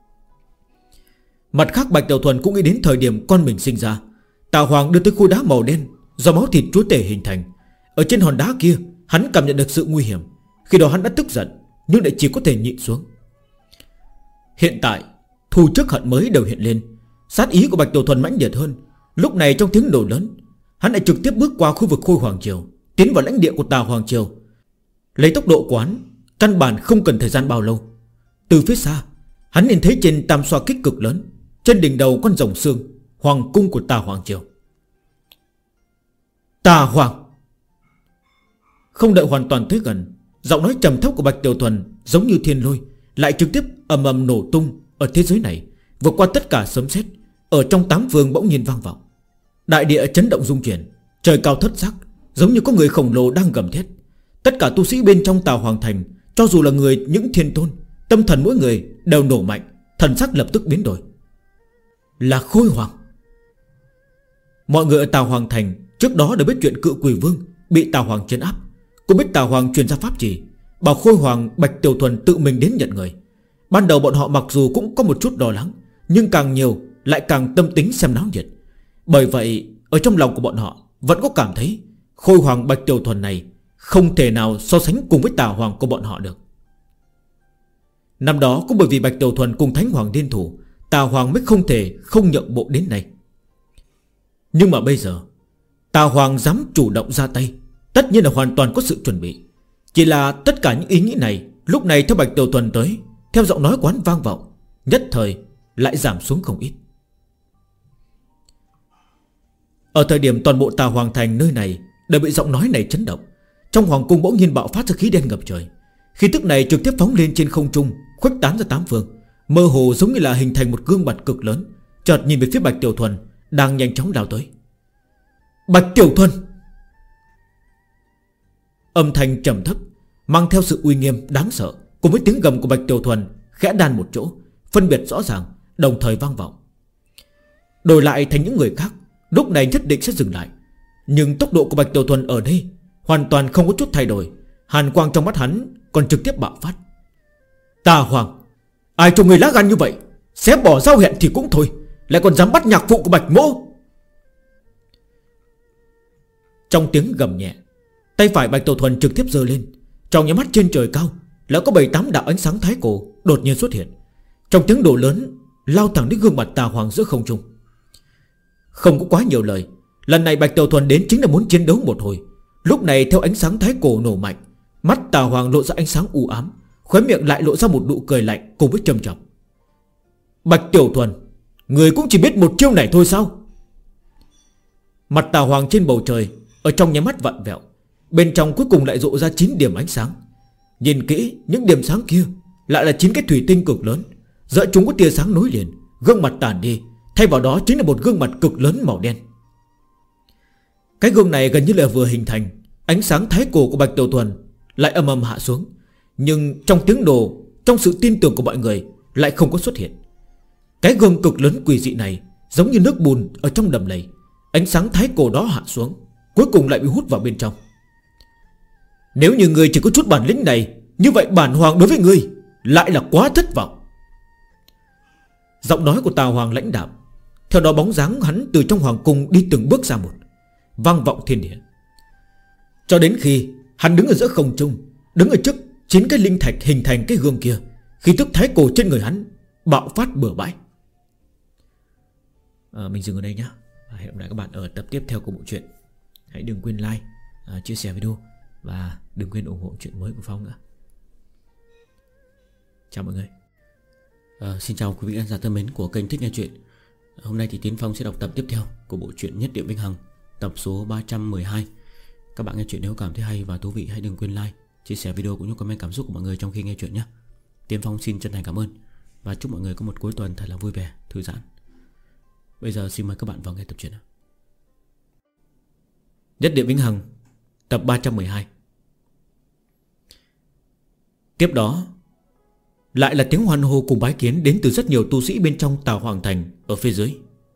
Mặt khác Bạch Tiểu Thuần cũng nghĩ đến thời điểm con mình sinh ra. Tà Hoàng đưa tới khối đá màu đen do máu thịt chúa tể hình thành. Ở trên hòn đá kia hắn cảm nhận được sự nguy hiểm. Khi đó hắn đã tức giận, nhưng lại chỉ có thể nhịn xuống. Hiện tại thù trước hận mới đều hiện lên. Sát ý của Bạch Tiểu Thuần mãnh liệt hơn. Lúc này trong tiếng nổ lớn, hắn lại trực tiếp bước qua khu vực Khôi Hoàng Triều, tiến vào lãnh địa của Tà Hoàng Triều. Lấy tốc độ quán, căn bản không cần thời gian bao lâu. Từ phía xa, hắn nhìn thấy trên tam xoa kích cực lớn, trên đỉnh đầu con rồng xương, hoàng cung của Tà Hoàng Triều. Tà Hoàng. Không đợi hoàn toàn tới gần, giọng nói trầm thấp của Bạch Tiểu Thuần giống như thiên lôi lại trực tiếp ầm ầm nổ tung ở thế giới này, vượt qua tất cả sấm sét, ở trong tám phương bỗng nhiên vang vọng. Đại địa chấn động rung chuyển, trời cao thất sắc, giống như có người khổng lồ đang gầm thét. Tất cả tu sĩ bên trong Tà Hoàng Thành, cho dù là người những thiên tôn, tâm thần mỗi người đều nổ mạnh, thần sắc lập tức biến đổi. Là Khôi Hoàng. Mọi người ở Tà Hoàng Thành trước đó đã biết chuyện Cự Quỷ Vương bị Tà Hoàng trấn áp, cũng biết Tà Hoàng truyền ra pháp chỉ, bảo Khôi Hoàng Bạch Tiểu Thuần tự mình đến nhận người. Ban đầu bọn họ mặc dù cũng có một chút lo lắng, nhưng càng nhiều lại càng tâm tính xem náo nhiệt. Bởi vậy ở trong lòng của bọn họ vẫn có cảm thấy Khôi Hoàng Bạch Tiểu Thuần này không thể nào so sánh cùng với Tà Hoàng của bọn họ được. Năm đó cũng bởi vì Bạch Tiểu Thuần cùng Thánh Hoàng liên thủ, Tà Hoàng mới không thể không nhượng bộ đến này. Nhưng mà bây giờ Tà Hoàng dám chủ động ra tay, tất nhiên là hoàn toàn có sự chuẩn bị. Chỉ là tất cả những ý nghĩ này lúc này theo Bạch Tiểu Thuần tới, theo giọng nói quán vang vọng, nhất thời lại giảm xuống không ít. Ở thời điểm toàn bộ Tà Hoàng Thành nơi này đều bị giọng nói này chấn động, trong hoàng cung bỗng nhiên bạo phát ra khí đen ngập trời. Khí tức này trực tiếp phóng lên trên không trung, khuếch tán ra tám phương, mơ hồ giống như là hình thành một gương mặt cực lớn. Chợt nhìn về phía Bạch Tiểu Thuần đang nhanh chóng lao tới. Bạch Tiểu Thuần. Âm thanh trầm thấp mang theo sự uy nghiêm đáng sợ, cùng với tiếng gầm của Bạch Tiểu Thuần khẽ đan một chỗ, phân biệt rõ ràng, đồng thời vang vọng. Đổi lại thành những người khác, lúc này nhất định sẽ dừng lại. Nhưng tốc độ của Bạch Tiểu Thuần ở đây hoàn toàn không có chút thay đổi. Hàn quang trong mắt hắn còn trực tiếp bạo phát. Tà Hoàng, ai cho người lá gan như vậy, xé bỏ giao hẹn thì cũng thôi, lại còn dám bắt nhạc phụ của Bạch Mỗ. Trong tiếng gầm nhẹ, tay phải Bạch Tiểu Thuần trực tiếp giơ lên. Trong nháy mắt trên trời cao đã có 7-8 đạo ánh sáng thái cổ đột nhiên xuất hiện, trong tiếng nổ lớn lao thẳng đến gương mặt Tà Hoàng giữa không trung. Không có quá nhiều lời, lần này Bạch Tiểu Thuần đến chính là muốn chiến đấu một hồi. Lúc này theo ánh sáng thái cổ nổ mạnh, mắt Tà Hoàng lộ ra ánh sáng u ám, khóe miệng lại lộ ra một nụ cười lạnh cùng với trầm trọng. Bạch Tiểu Thuần, người cũng chỉ biết một chiêu này thôi sao? Mặt Tà Hoàng trên bầu trời ở trong nháy mắt vặn vẹo, bên trong cuối cùng lại rộ ra 9 điểm ánh sáng. Nhìn kỹ, những điểm sáng kia lại là 9 cái thủy tinh cực lớn, giữa chúng có tia sáng nối liền. Gương mặt tàn đi, thay vào đó chính là một gương mặt cực lớn màu đen. Cái gương này gần như là vừa hình thành, ánh sáng thái cổ của Bạch Tiểu Thuần lại ầm ầm hạ xuống. Nhưng trong tiếng nổ, trong sự tin tưởng của mọi người lại không có xuất hiện. Cái gương cực lớn quỷ dị này giống như nước bùn ở trong đầm lầy. Ánh sáng thái cổ đó hạ xuống, cuối cùng lại bị hút vào bên trong. Nếu như người chỉ có chút bản lĩnh này, như vậy bản hoàng đối với người lại là quá thất vọng. Giọng nói của Tào Hoàng lãnh đạm. Theo đó bóng dáng hắn từ trong hoàng cung đi từng bước ra một, vang vọng thiên địa. Cho đến khi hắn đứng ở giữa không trung, đứng ở trước 9 cái linh thạch hình thành cái gương kia, khí tức thái cổ trên người hắn bạo phát bừa bãi. Mình dừng ở đây nhé. Hẹn gặp lại các bạn ở tập tiếp theo của bộ truyện. Hãy đừng quên like, chia sẻ video và đừng quên ủng hộ chuyện mới của Phong nữa. Chào mọi người. Xin chào quý vị khán giả thân mến của kênh Thích Nghe Chuyện. Hôm nay thì Tiến Phong sẽ đọc tập tiếp theo của bộ truyện Nhất Niệm Vĩnh Hằng, tập số 312. Các bạn nghe chuyện nếu cảm thấy hay và thú vị hãy đừng quên like, chia sẻ video cũng như comment cảm xúc của mọi người trong khi nghe chuyện nhé. Tiến Phong xin chân thành cảm ơn và chúc mọi người có một cuối tuần thật là vui vẻ, thư giãn. Bây giờ xin mời các bạn vào nghe tập truyện. Nhất Niệm Vĩnh Hằng, tập 312. Tiếp đó lại là tiếng hoan hô cùng bái kiến đến từ rất nhiều tu sĩ bên trong Tào Hoàng Thành ở phía dưới.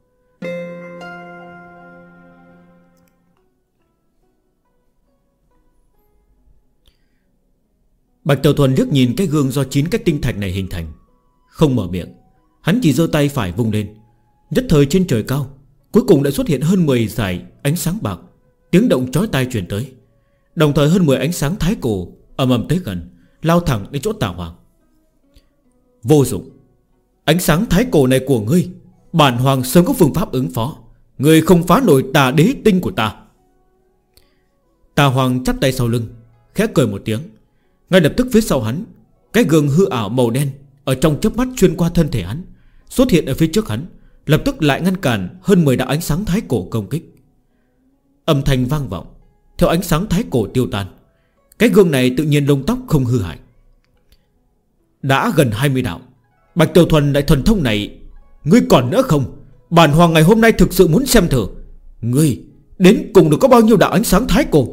Bạch Tiểu Thuần liếc nhìn cái gương do 9 cái tinh thạch này hình thành, không mở miệng. Hắn chỉ giơ tay phải vung lên. Nhất thời trên trời cao cuối cùng đã xuất hiện hơn 10 dải ánh sáng bạc, tiếng động chói tai truyền tới. Đồng thời hơn 10 ánh sáng thái cổ ầm ầm tới gần, lao thẳng đến chỗ Tào Hoàng. Vô dụng. Ánh sáng thái cổ này của ngươi, bản hoàng sớm có phương pháp ứng phó. Ngươi không phá nổi tà đế tinh của ta. Tào Hoàng chắp tay sau lưng, khẽ cười một tiếng. Ngay lập tức phía sau hắn, cái gương hư ảo màu đen ở trong chớp mắt xuyên qua thân thể hắn, xuất hiện ở phía trước hắn, lập tức lại ngăn cản hơn 10 đạo ánh sáng thái cổ công kích. Âm thanh vang vọng. Theo ánh sáng thái cổ tiêu tan, cái gương này tự nhiên lông tóc không hư hại. Đã gần 20 đạo. Bạch Tiểu Thuần đại thần thông này, ngươi còn nữa không? Bản hoàng ngày hôm nay thực sự muốn xem thử ngươi đến cùng được có bao nhiêu đạo ánh sáng thái cổ.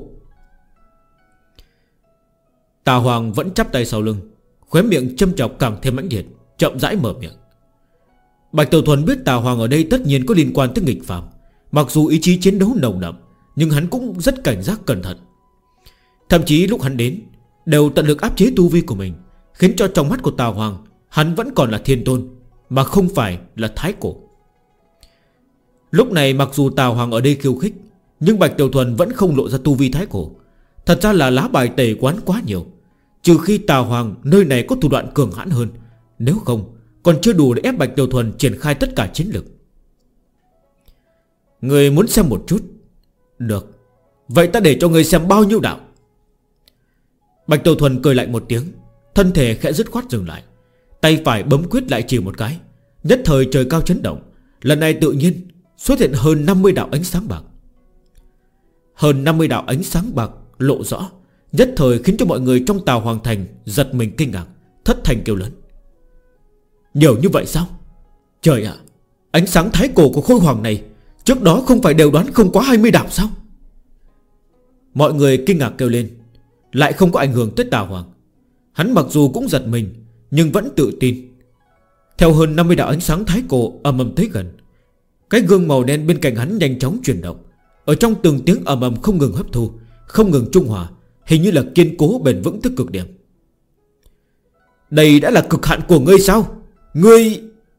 Tào Hoàng vẫn chắp tay sau lưng, khóe miệng châm chọc càng thêm mãnh liệt, chậm rãi mở miệng. Bạch Tiểu Thuần biết Tào Hoàng ở đây tất nhiên có liên quan tới nghịch phàm. Mặc dù ý chí chiến đấu nồng đậm, nhưng hắn cũng rất cảnh giác cẩn thận. Thậm chí lúc hắn đến đều tận lực áp chế tu vi của mình, khiến cho trong mắt của Tào Hoàng hắn vẫn còn là thiên tôn, mà không phải là thái cổ. Lúc này mặc dù Tào Hoàng ở đây khiêu khích, nhưng Bạch Tiểu Thuần vẫn không lộ ra tu vi thái cổ. Thật ra là lá bài tẩy quán quá nhiều. Trừ khi Tào Hoàng nơi này có thủ đoạn cường hãn hơn, nếu không còn chưa đủ để ép Bạch Tiểu Thuần triển khai tất cả chiến lực. Người muốn xem một chút? Được, vậy ta để cho người xem bao nhiêu đạo. Bạch Tiểu Thuần cười lạnh một tiếng, thân thể khẽ dứt khoát dừng lại. Tay phải bấm quyết lại chỉ một cái, nhất thời trời cao chấn động. Lần này tự nhiên xuất hiện hơn 50 đạo ánh sáng bạc. Hơn 50 đạo ánh sáng bạc lộ rõ, nhất thời khiến cho mọi người trong Tào Hoàng Thành giật mình kinh ngạc, thất thanh kêu lớn. Nhiều như vậy sao? Trời ạ, ánh sáng thái cổ của khôi hoàng này trước đó không phải đều đoán không quá 20 đạo sao? Mọi người kinh ngạc kêu lên, lại không có ảnh hưởng tới Tào Hoàng. Hắn mặc dù cũng giật mình, nhưng vẫn tự tin. Theo hơn 50 đạo ánh sáng thái cổ ầm ầm tới gần, cái gương màu đen bên cạnh hắn nhanh chóng chuyển động. Ở trong từng tiếng ầm ầm không ngừng hấp thu, không ngừng trung hòa, hình như là kiên cố bền vững tới cực điểm. Đây đã là cực hạn của ngươi sao? Ngươi...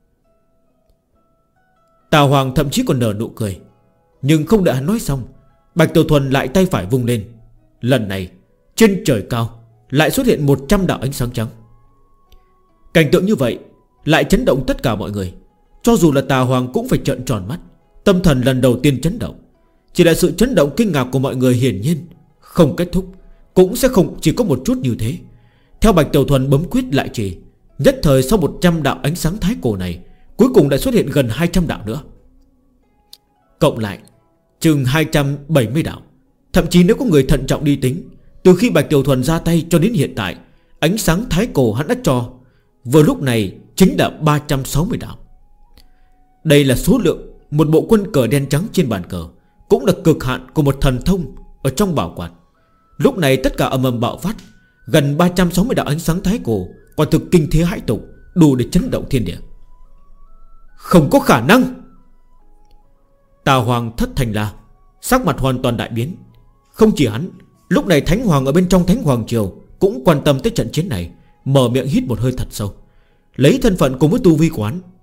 Tào Hoàng thậm chí còn nở nụ cười. Nhưng không đợi hắn nói xong, Bạch Tiểu Thuần lại tay phải vung lên. Lần này trên trời cao lại xuất hiện 100 đạo ánh sáng trắng. Cảnh tượng như vậy lại chấn động tất cả mọi người. Cho dù là Tào Hoàng cũng phải trợn tròn mắt. Tâm thần lần đầu tiên chấn động. Chỉ là sự chấn động kinh ngạc của mọi người hiển nhiên không kết thúc, cũng sẽ không chỉ có một chút như thế. Theo Bạch Tiểu Thuần bấm quyết lại chỉ, nhất thời sau 100 đạo ánh sáng thái cổ này, cuối cùng đã xuất hiện gần 200 đạo nữa. Cộng lại chừng 270 đạo. Thậm chí nếu có người thận trọng đi tính, từ khi Bạch Tiểu Thuần ra tay cho đến hiện tại, ánh sáng thái cổ hắn đã cho vừa lúc này chính là 360 đạo. Đây là số lượng một bộ quân cờ đen trắng trên bàn cờ, cũng là cực hạn của một thần thông ở trong bảo quạt. Lúc này tất cả ầm ầm bạo phát, gần 360 đạo ánh sáng thái cổ, quả thực kinh thế hãi tục, đủ để chấn động thiên địa. Không có khả năng. Tào Hoàng thất thành la, sắc mặt hoàn toàn đại biến. Không chỉ hắn, lúc này Thánh Hoàng ở bên trong Thánh Hoàng Triều cũng quan tâm tới trận chiến này, mở miệng hít một hơi thật sâu. Lấy thân phận cùng với tu vi của hắn,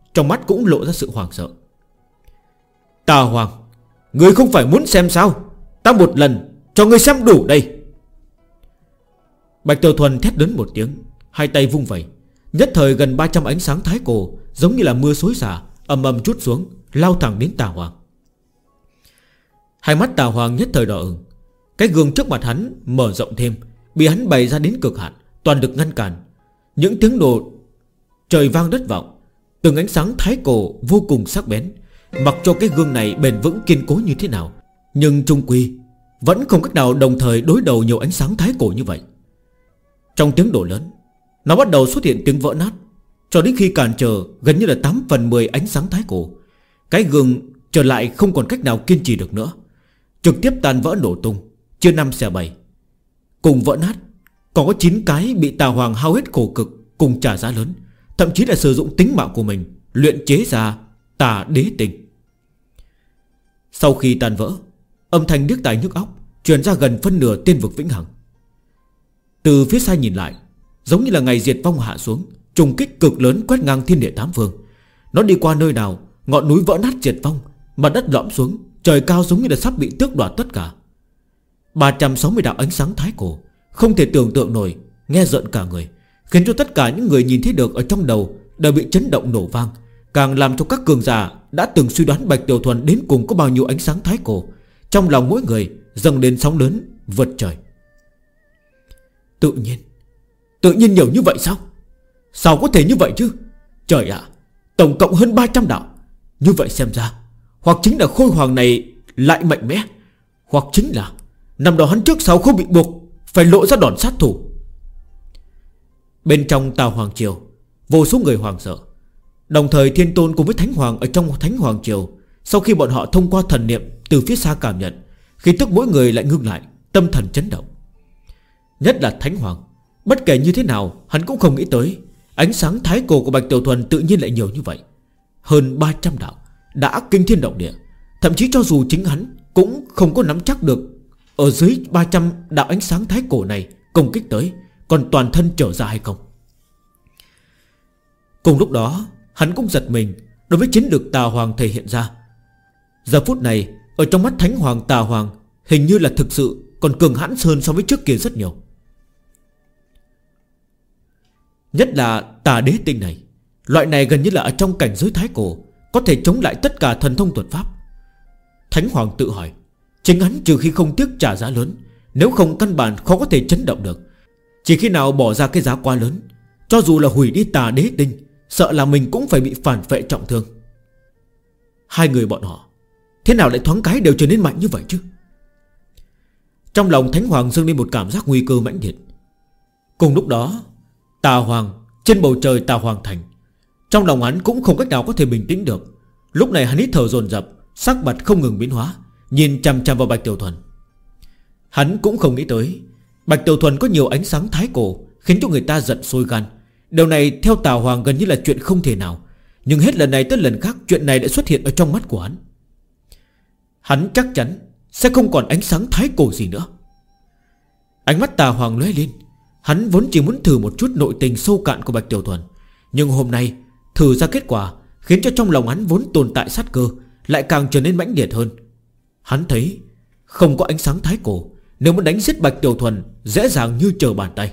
trong mắt cũng lộ ra sự hoảng sợ. Tà Hoàng, ngươi không phải muốn xem sao? Ta một lần cho ngươi xem đủ đây. Bạch Tiểu Thuần thét lớn một tiếng, hai tay vung vẩy. Nhất thời gần 300 ánh sáng thái cổ giống như là mưa xối xả ầm ầm trút xuống, lao thẳng đến Tà Hoàng. Hai mắt Tà Hoàng nhất thời đỏ ửng. Cái gương trước mặt hắn mở rộng thêm, bị hắn bày ra đến cực hạn, toàn được ngăn cản. Những tiếng nổ trời vang đất vọng, từng ánh sáng thái cổ vô cùng sắc bén. Mặc cho cái gương này bền vững kiên cố như thế nào, nhưng chung quy vẫn không cách nào đồng thời đối đầu nhiều ánh sáng thái cổ như vậy. Trong tiếng nổ lớn, nó bắt đầu xuất hiện tiếng vỡ nát, cho đến khi cản trở gần như là 8/10 ánh sáng thái cổ. Cái gương trở lại không còn cách nào kiên trì được nữa, trực tiếp tan vỡ nổ tung, chia 5 xẻ 7. Cùng vỡ nát còn có 9 cái bị Tà Hoàng hao hết khổ cực cùng trả giá lớn, thậm chí là sử dụng tính mạng của mình luyện chế ra Tà Đế Tinh. Sau khi tan vỡ, âm thanh điếc tai nhức óc truyền ra gần phân nửa tiên vực vĩnh hằng. Từ phía xa nhìn lại, giống như là ngày diệt vong hạ xuống, trùng kích cực lớn quét ngang thiên địa tám phương. Nó đi qua nơi nào, ngọn núi vỡ nát diệt vong, mặt đất lõm xuống, trời cao giống như là sắp bị tước đoạt tất cả. 360 đạo ánh sáng thái cổ, không thể tưởng tượng nổi, nghe rợn cả người, khiến cho tất cả những người nhìn thấy được ở trong đầu đều bị chấn động nổ vang. Càng làm cho các cường giả đã từng suy đoán Bạch Tiểu Thuần đến cùng có bao nhiêu ánh sáng thái cổ, trong lòng mỗi người dâng lên sóng lớn vượt trời. Tự nhiên nhiều như vậy sao? Sao có thể như vậy chứ? Trời ạ, tổng cộng hơn 300 đạo. Như vậy xem ra, hoặc chính là Khôi Hoàng này lại mạnh mẽ, hoặc chính là năm đó hắn trước sau không bị buộc phải lộ ra đòn sát thủ. Bên trong Tà Hoàng Triều, vô số người hoàng sợ. Đồng thời Thiên Tôn cùng với Thánh Hoàng ở trong Thánh Hoàng Triều, sau khi bọn họ thông qua thần niệm từ phía xa cảm nhận, khí tức mỗi người lại ngưng lại, tâm thần chấn động. Nhất là Thánh Hoàng, bất kể như thế nào hắn cũng không nghĩ tới ánh sáng thái cổ của Bạch Tiểu Thuần tự nhiên lại nhiều như vậy. Hơn 300 đạo, đã kinh thiên động địa. Thậm chí cho dù chính hắn cũng không có nắm chắc được ở dưới 300 đạo ánh sáng thái cổ này công kích tới, còn toàn thân trở ra hay không. Cùng lúc đó hắn cũng giật mình đối với chiến lược Tà Hoàng thể hiện ra. Giờ phút này ở trong mắt Thánh Hoàng, Tà Hoàng hình như là thực sự còn cường hãn hơn so với trước kia rất nhiều. Nhất là Tà Đế Tinh này, loại này gần như là ở trong cảnh giới thái cổ, có thể chống lại tất cả thần thông thuật pháp. Thánh Hoàng tự hỏi, chính hắn trừ khi không tiếc trả giá lớn, nếu không căn bản khó có thể chấn động được. Chỉ khi nào bỏ ra cái giá quá lớn, cho dù là hủy đi Tà Đế Tinh, sợ là mình cũng phải bị phản phệ trọng thương. Hai người bọn họ thế nào lại thoáng cái đều trở nên mạnh như vậy chứ? Trong lòng Thánh Hoàng dâng lên một cảm giác nguy cơ mãnh liệt. Cùng lúc đó Tà Hoàng trên bầu trời Tà Hoàng Thành, trong lòng hắn cũng không cách nào có thể bình tĩnh được. Lúc này hắn hít thở dồn dập, sắc mặt không ngừng biến hóa, nhìn chằm chằm vào Bạch Tiểu Thuần. Hắn cũng không nghĩ tới Bạch Tiểu Thuần có nhiều ánh sáng thái cổ, khiến cho người ta giận sôi gan. Điều này theo Tà Hoàng gần như là chuyện không thể nào. Nhưng hết lần này tới lần khác, chuyện này đã xuất hiện ở trong mắt của hắn. Hắn chắc chắn sẽ không còn ánh sáng thái cổ gì nữa. Ánh mắt Tà Hoàng lóe lên. Hắn vốn chỉ muốn thử một chút nội tình sâu cạn của Bạch Tiểu Thuần, nhưng hôm nay thử ra kết quả khiến cho trong lòng hắn vốn tồn tại sát cơ lại càng trở nên mãnh liệt hơn. Hắn thấy không có ánh sáng thái cổ, nếu muốn đánh giết Bạch Tiểu Thuần dễ dàng như trở bàn tay.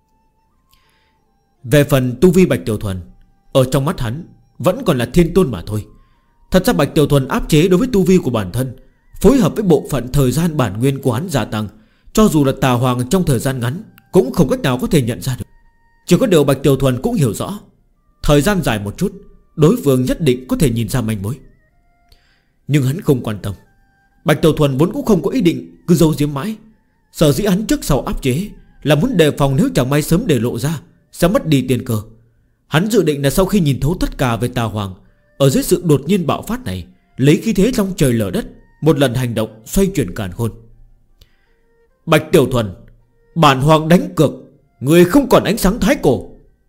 Về phần tu vi Bạch Tiểu Thuần, ở trong mắt hắn vẫn còn là Thiên Tôn mà thôi. Thật ra Bạch Tiểu Thuần áp chế đối với tu vi của bản thân, phối hợp với bộ phận thời gian bản nguyên của hắn gia tăng, cho dù là Tà Hoàng trong thời gian ngắn cũng không cách nào có thể nhận ra được. Chỉ có điều Bạch Tiểu Thuần cũng hiểu rõ, thời gian dài một chút, đối phương nhất định có thể nhìn ra manh mối. Nhưng hắn không quan tâm. Bạch Tiểu Thuần vốn cũng không có ý định cứ giấu giếm mãi. Sở dĩ hắn trước sau áp chế là muốn đề phòng nếu chẳng may sớm để lộ ra sẽ mất đi tiền cơ. Hắn dự định là sau khi nhìn thấu tất cả về Tà Hoàng, ở dưới sự đột nhiên bạo phát này, lấy khí thế trong trời lở đất, một lần hành động xoay chuyển càn khôn. Bạch Tiểu Thuần, bản Hoàng đánh cược người không còn ánh sáng thái cổ.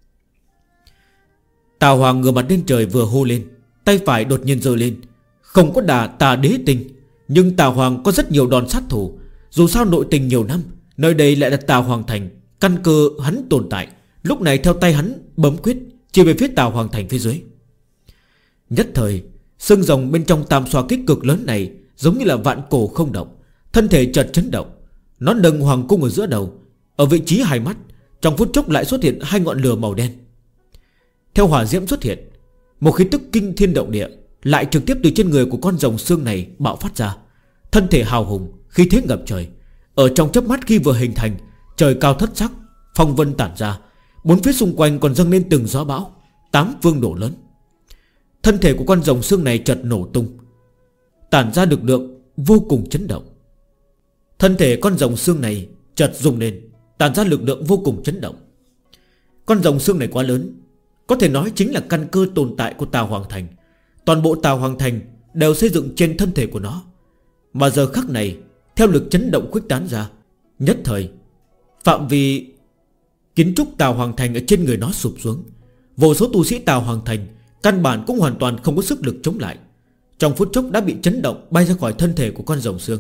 Tà Hoàng ngửa mặt lên trời vừa hô lên, tay phải đột nhiên giơ lên. Không có đà Tà Đế Tinh, nhưng Tà Hoàng có rất nhiều đòn sát thủ. Dù sao nội tình nhiều năm, nơi đây lại là Tà Hoàng Thành, căn cơ hắn tồn tại. Lúc này theo tay hắn bấm quyết chỉ về phía Tà Hoàng Thành phía dưới. Nhất thời xương rồng bên trong tam xoa kích cực lớn này giống như là vạn cổ không động, thân thể chợt chấn động. Nó nâng hoàng cung ở giữa đầu. Ở vị trí hai mắt, trong phút chốc lại xuất hiện hai ngọn lửa màu đen. Theo hỏa diễm xuất hiện, một khí tức kinh thiên động địa lại trực tiếp từ trên người của con rồng xương này bạo phát ra. Thân thể hào hùng, khí thế ngập trời. Ở trong chớp mắt khi vừa hình thành, trời cao thất sắc, phong vân tản ra. Bốn phía xung quanh còn dâng lên từng gió bão, tám phương đổ lớn. Thân thể của con rồng xương này chợt nổ tung, tản ra lực lượng vô cùng chấn động. Thân thể con rồng xương này chợt rung lên, tản ra lực lượng vô cùng chấn động. Con rồng xương này quá lớn, có thể nói chính là căn cơ tồn tại của Tào Hoàng Thành. Toàn bộ Tào Hoàng Thành đều xây dựng trên thân thể của nó. Mà giờ khắc này, theo lực chấn động khuếch tán ra, nhất thời phạm vi kiến trúc Tào Hoàng Thành ở trên người nó sụp xuống. Vô số tu sĩ Tào Hoàng Thành căn bản cũng hoàn toàn không có sức lực chống lại. Trong phút chốc đã bị chấn động bay ra khỏi thân thể của con rồng xương.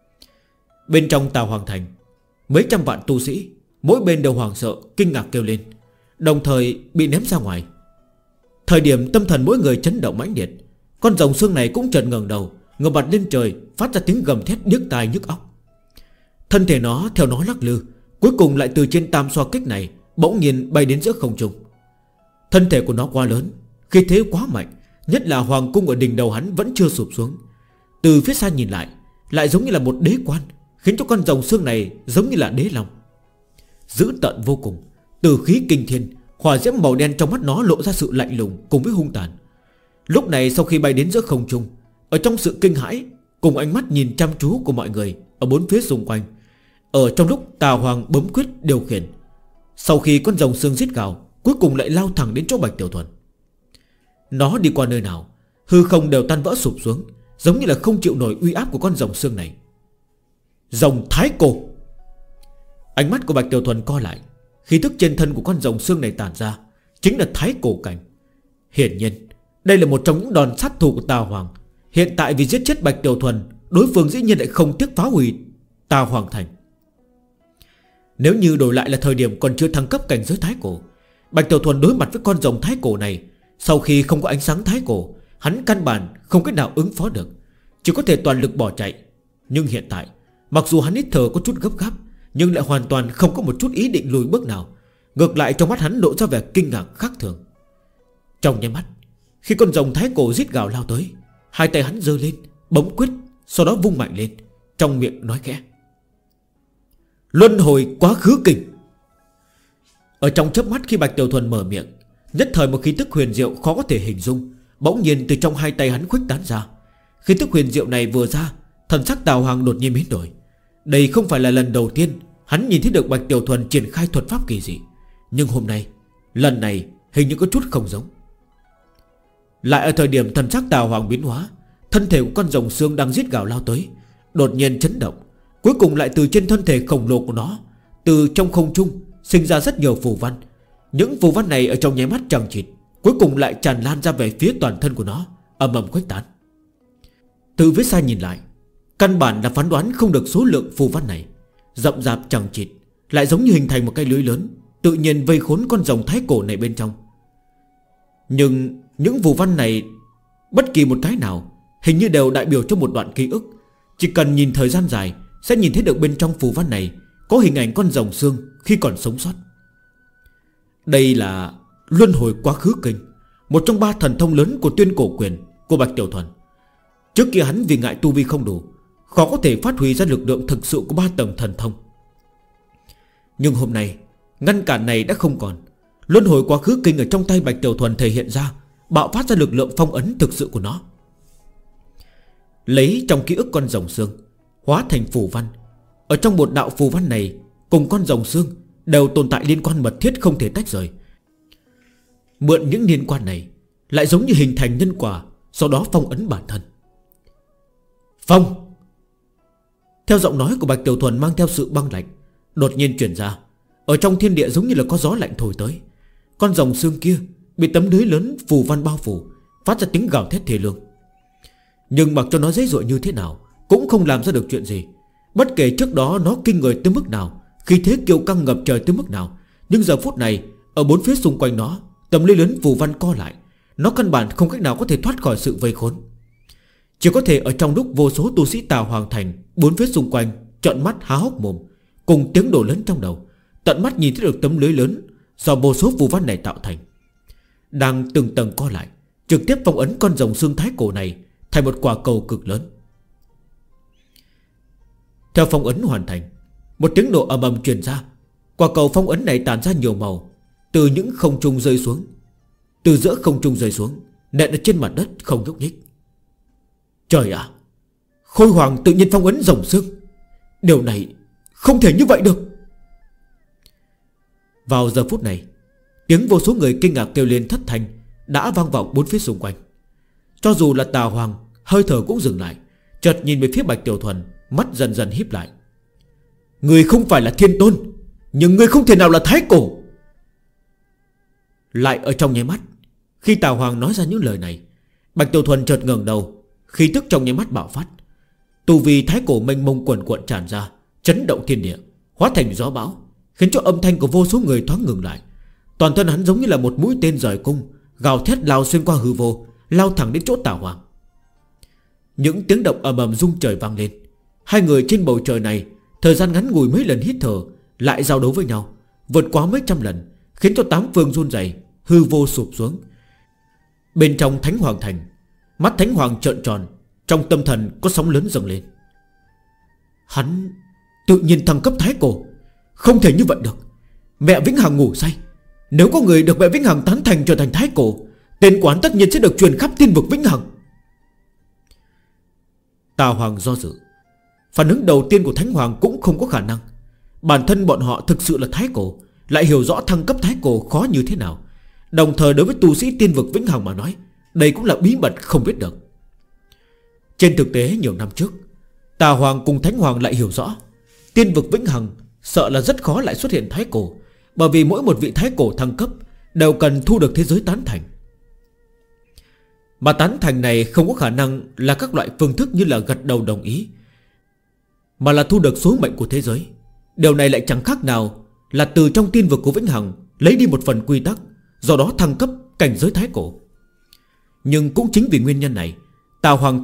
Bên trong Tào Hoàng Thành, mấy trăm vạn tu sĩ mỗi bên đều hoảng sợ, kinh ngạc kêu lên, đồng thời bị ném ra ngoài. Thời điểm tâm thần mỗi người chấn động mãnh liệt, con rồng xương này cũng chợt ngẩng đầu, ngửa mặt lên trời, phát ra tiếng gầm thét điếc tai nhức óc. Thân thể nó theo nó lắc lư, cuối cùng lại từ trên tam xoa kích này bỗng nhiên bay đến giữa không trung. Thân thể của nó quá lớn, khí thế quá mạnh, nhất là hoàng cung ở đỉnh đầu hắn vẫn chưa sụp xuống. Từ phía xa nhìn lại giống như là một đế quan, khiến cho con rồng xương này giống như là đế long. Dữ tợn vô cùng, từ khí kinh thiên, hỏa diễm màu đen trong mắt nó lộ ra sự lạnh lùng cùng với hung tàn. Lúc này sau khi bay đến giữa không trung, ở trong sự kinh hãi cùng ánh mắt nhìn chăm chú của mọi người ở bốn phía xung quanh, ở trong lúc Tào Hoàng bấm quyết điều khiển, sau khi con rồng xương rít gào, cuối cùng lại lao thẳng đến chỗ Bạch Tiểu Thuần. Nó đi qua nơi nào, hư không đều tan vỡ sụp xuống, giống như là không chịu nổi uy áp của con rồng xương này. Rồng Thái Cổ. Ánh mắt của Bạch Tiểu Thuần co lại. Khí tức trên thân của con rồng xương này tản ra chính là Thái Cổ cảnh. Hiển nhiên đây là một trong những đòn sát thủ của Tào Hoàng. Hiện tại vì giết chết Bạch Tiểu Thuần, đối phương dĩ nhiên lại không tiếc phá hủy Tào Hoàng Thành. Nếu như đổi lại là thời điểm còn chưa thăng cấp cảnh giới Thái Cổ, Bạch Tiểu Thuần đối mặt với con rồng Thái Cổ này, sau khi không có ánh sáng Thái Cổ, hắn căn bản không cách nào ứng phó được, chỉ có thể toàn lực bỏ chạy. Nhưng hiện tại, mặc dù hắn hít thở có chút gấp gáp, nhưng lại hoàn toàn không có một chút ý định lùi bước nào. Ngược lại trong mắt hắn lộ ra vẻ kinh ngạc khác thường. Trong nháy mắt, khi con rồng Thái Cổ rít gào lao tới, hai tay hắn giơ lên bấm quyết, sau đó vung mạnh lên, trong miệng nói khẽ: Luân hồi quá khứ kình. Ở trong chớp mắt khi Bạch Tiểu Thuần mở miệng, nhất thời một khí tức huyền diệu khó có thể hình dung bỗng nhiên từ trong hai tay hắn khuếch tán ra. Khí tức huyền diệu này vừa ra, thần sắc Tào Hoàng đột nhiên biến đổi. Đây không phải là lần đầu tiên hắn nhìn thấy được Bạch Tiểu Thuần triển khai thuật pháp kỳ dị, nhưng hôm nay, lần này hình như có chút không giống. Lại ở thời điểm thần sắc Tào Hoàng biến hóa, thân thể của con rồng xương đang giết gào lao tới đột nhiên chấn động, cuối cùng lại từ trên thân thể khổng lồ của nó, từ trong không trung sinh ra rất nhiều phù văn. Những phù văn này ở trong nháy mắt chằng chịt, cuối cùng lại tràn lan ra về phía toàn thân của nó, ầm ầm khuếch tán. Từ phía xa nhìn lại, căn bản là phán đoán không được số lượng phù văn này, rậm rạp chằng chịt, lại giống như hình thành một cái lưới lớn, tự nhiên vây khốn con rồng Thái Cổ này bên trong. Nhưng những phù văn này, bất kỳ một cái nào hình như đều đại biểu cho một đoạn ký ức. Chỉ cần nhìn thời gian dài sẽ nhìn thấy được bên trong phù văn này có hình ảnh con rồng xương khi còn sống sót. Đây là Luân Hồi Quá Khứ Kinh, một trong 3 thần thông lớn của Tuyên Cổ Quyền của Bạch Tiểu Thuần. Trước kia hắn vì ngại tu vi không đủ, khó có thể phát huy ra lực lượng thực sự của 3 tầng thần thông. Nhưng hôm nay ngăn cản này đã không còn. Luân Hồi Quá Khứ Kinh ở trong tay Bạch Tiểu Thuần thể hiện ra, bạo phát ra lực lượng phong ấn thực sự của nó. Lấy trong ký ức con rồng xương hóa thành phù văn. Ở trong một đạo phù văn này cùng con rồng xương đều tồn tại liên quan mật thiết không thể tách rời. Mượn những liên quan này lại giống như hình thành nhân quả, sau đó phong ấn bản thân. Phong. Theo giọng nói của Bạch Tiểu Thuần mang theo sự băng lạnh đột nhiên truyền ra, ở trong thiên địa giống như là có gió lạnh thổi tới. Con rồng xương kia bị tấm lưới lớn phù văn bao phủ, phát ra tiếng gào thét thê lương. Nhưng mặc cho nó dễ dội như thế nào cũng không làm ra được chuyện gì. Bất kể trước đó nó kinh người tới mức nào, khí thế kiêu căng ngập trời tới mức nào, nhưng giờ phút này ở bốn phía xung quanh nó, tấm lưới lớn phù văn co lại, nó căn bản không cách nào có thể thoát khỏi sự vây khốn. Chỉ có thể ở trong lúc vô số tu sĩ Tào Hoàng Thành bốn phía xung quanh trợn mắt há hốc mồm, cùng tiếng đổ lớn trong đầu, tận mắt nhìn thấy được tấm lưới lớn do vô số phù văn này tạo thành, đang từng tầng co lại, trực tiếp phong ấn con rồng xương thái cổ này thành một quả cầu cực lớn. Theo phong ấn hoàn thành, một tiếng nổ ầm ầm truyền ra. Quả cầu phong ấn này tản ra nhiều màu, từ những không trung rơi xuống, từ giữa không trung rơi xuống, nện ở trên mặt đất không nhúc nhích. Trời ạ, Khôi Hoàng tự nhiên phong ấn rồng xương, điều này không thể như vậy được. Vào giờ phút này, tiếng vô số người kinh ngạc kêu lên thất thanh đã vang vọng bốn phía xung quanh. Cho dù là Tào Hoàng, hơi thở cũng dừng lại, chợt nhìn về phía Bạch Tiểu Thuần, mắt dần dần híp lại. Người không phải là Thiên Tôn, nhưng người không thể nào là Thái Cổ. Lại ở trong nháy mắt, khi Tào Hoàng nói ra những lời này, Bạch Tiểu Thuần chợt ngẩng đầu, khí tức trong nháy mắt bạo phát. Tu vi Thái Cổ mênh mông quần cuộn tràn ra, chấn động thiên địa, hóa thành gió bão, khiến cho âm thanh của vô số người thoáng ngừng lại. Toàn thân hắn giống như là một mũi tên rời cung, gào thét lao xuyên qua hư vô, lao thẳng đến chỗ Tào Hoàng. Những tiếng động ầm ầm rung trời vang lên. Hai người trên bầu trời này thời gian ngắn ngủi mấy lần hít thở lại giao đấu với nhau, vượt quá mấy trăm lần, khiến cho tám phương run rẩy, hư vô sụp xuống. Bên trong Thánh Hoàng Thành, mắt Thánh Hoàng trợn tròn, trong tâm thần có sóng lớn dâng lên. Hắn tự nhiên thăng cấp Thái Cổ, không thể như vậy được. Mẹ Vĩnh Hằng ngủ say, nếu có người được mẹ Vĩnh Hằng tán thành trở thành Thái Cổ, tên quán tất nhiên sẽ được truyền khắp thiên vực Vĩnh Hằng. Tào Hoàng do dự. Phản ứng đầu tiên của Thánh Hoàng cũng không có khả năng. Bản thân bọn họ thực sự là Thái Cổ, lại hiểu rõ thăng cấp Thái Cổ khó như thế nào. Đồng thời đối với tu sĩ tiên vực Vĩnh Hằng mà nói, đây cũng là bí mật không biết được. Trên thực tế nhiều năm trước, Tào Hoàng cùng Thánh Hoàng lại hiểu rõ tiên vực Vĩnh Hằng sợ là rất khó lại xuất hiện Thái Cổ, bởi vì mỗi một vị Thái Cổ thăng cấp đều cần thu được thế giới tán thành. Mà tán thành này không có khả năng là các loại phương thức như là gật đầu đồng ý, mà là thu được số mệnh của thế giới. Điều này lại chẳng khác nào là từ trong tiên vực của Vĩnh Hằng lấy đi một phần quy tắc, do đó thăng cấp cảnh giới Thái Cổ. Nhưng cũng chính vì nguyên nhân này, Tào Hoàng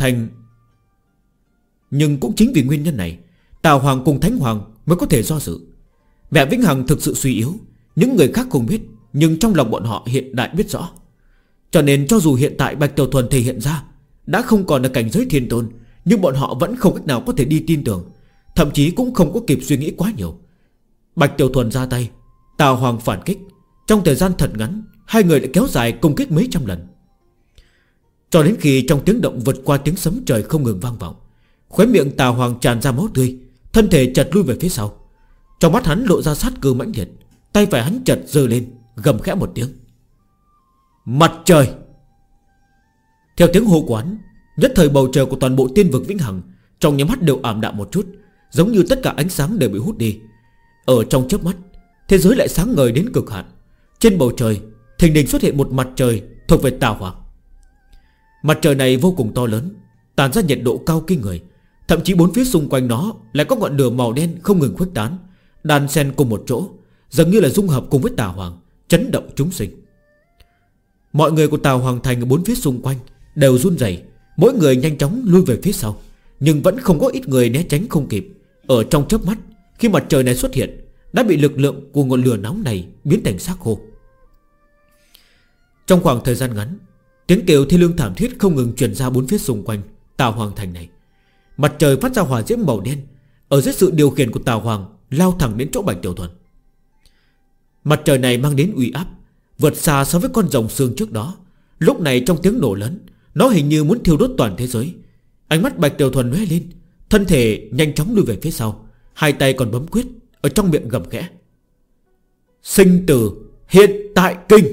cùng Thánh Hoàng mới có thể do dự. Mẹ Vĩnh Hằng thực sự suy yếu, những người khác không biết, nhưng trong lòng bọn họ hiện đại biết rõ. Cho nên cho dù hiện tại Bạch Tiểu Thuần thể hiện ra đã không còn là cảnh giới Thiên Tôn, nhưng bọn họ vẫn không cách nào có thể đi tin tưởng, thậm chí cũng không có kịp suy nghĩ quá nhiều. Bạch Tiểu Thuần ra tay, Tào Hoàng phản kích. Trong thời gian thật ngắn, hai người lại kéo dài công kích mấy trăm lần, cho đến khi trong tiếng động vượt qua tiếng sấm trời không ngừng vang vọng, khóe miệng Tào Hoàng tràn ra máu tươi, thân thể chợt lui về phía sau. Trong mắt hắn lộ ra sát cơ mãnh liệt, tay phải hắn chợt giơ lên, gầm khẽ một tiếng: Mặt trời! Theo tiếng hô quán, nhất thời bầu trời của toàn bộ tiên vực Vĩnh Hằng trong nháy mắt đều ảm đạm một chút, giống như tất cả ánh sáng đều bị hút đi. Ở trong chớp mắt, thế giới lại sáng ngời đến cực hạn. Trên bầu trời thình lình xuất hiện một mặt trời thuộc về Tào Hoàng. Mặt trời này vô cùng to lớn, tản ra nhiệt độ cao kinh người. Thậm chí bốn phía xung quanh nó lại có ngọn lửa màu đen không ngừng khuếch tán, đan xen cùng một chỗ, dường như là dung hợp cùng với Tào Hoàng, chấn động chúng sinh. Mọi người của Tào Hoàng Thành ở bốn phía xung quanh đều run rẩy, mỗi người nhanh chóng lui về phía sau. Nhưng vẫn không có ít người né tránh không kịp. Ở trong chớp mắt, khi mặt trời này xuất hiện, đã bị lực lượng của ngọn lửa nóng này biến thành xác khô. Trong khoảng thời gian ngắn, tiếng kêu thê lương thảm thiết không ngừng truyền ra bốn phía xung quanh Tào Hoàng Thành này. Mặt trời phát ra hỏa diễm màu đen, ở dưới sự điều khiển của Tào Hoàng lao thẳng đến chỗ Bạch Tiểu Thuần. Mặt trời này mang đến uy áp vượt xa so với con rồng xương trước đó. Lúc này trong tiếng nổ lớn, nó hình như muốn thiêu đốt toàn thế giới. Ánh mắt Bạch Tiểu Thuần lóe lên, thân thể nhanh chóng lùi về phía sau, hai tay còn bấm quyết, ở trong miệng gầm khẽ: Sinh tử hiện tại kinh.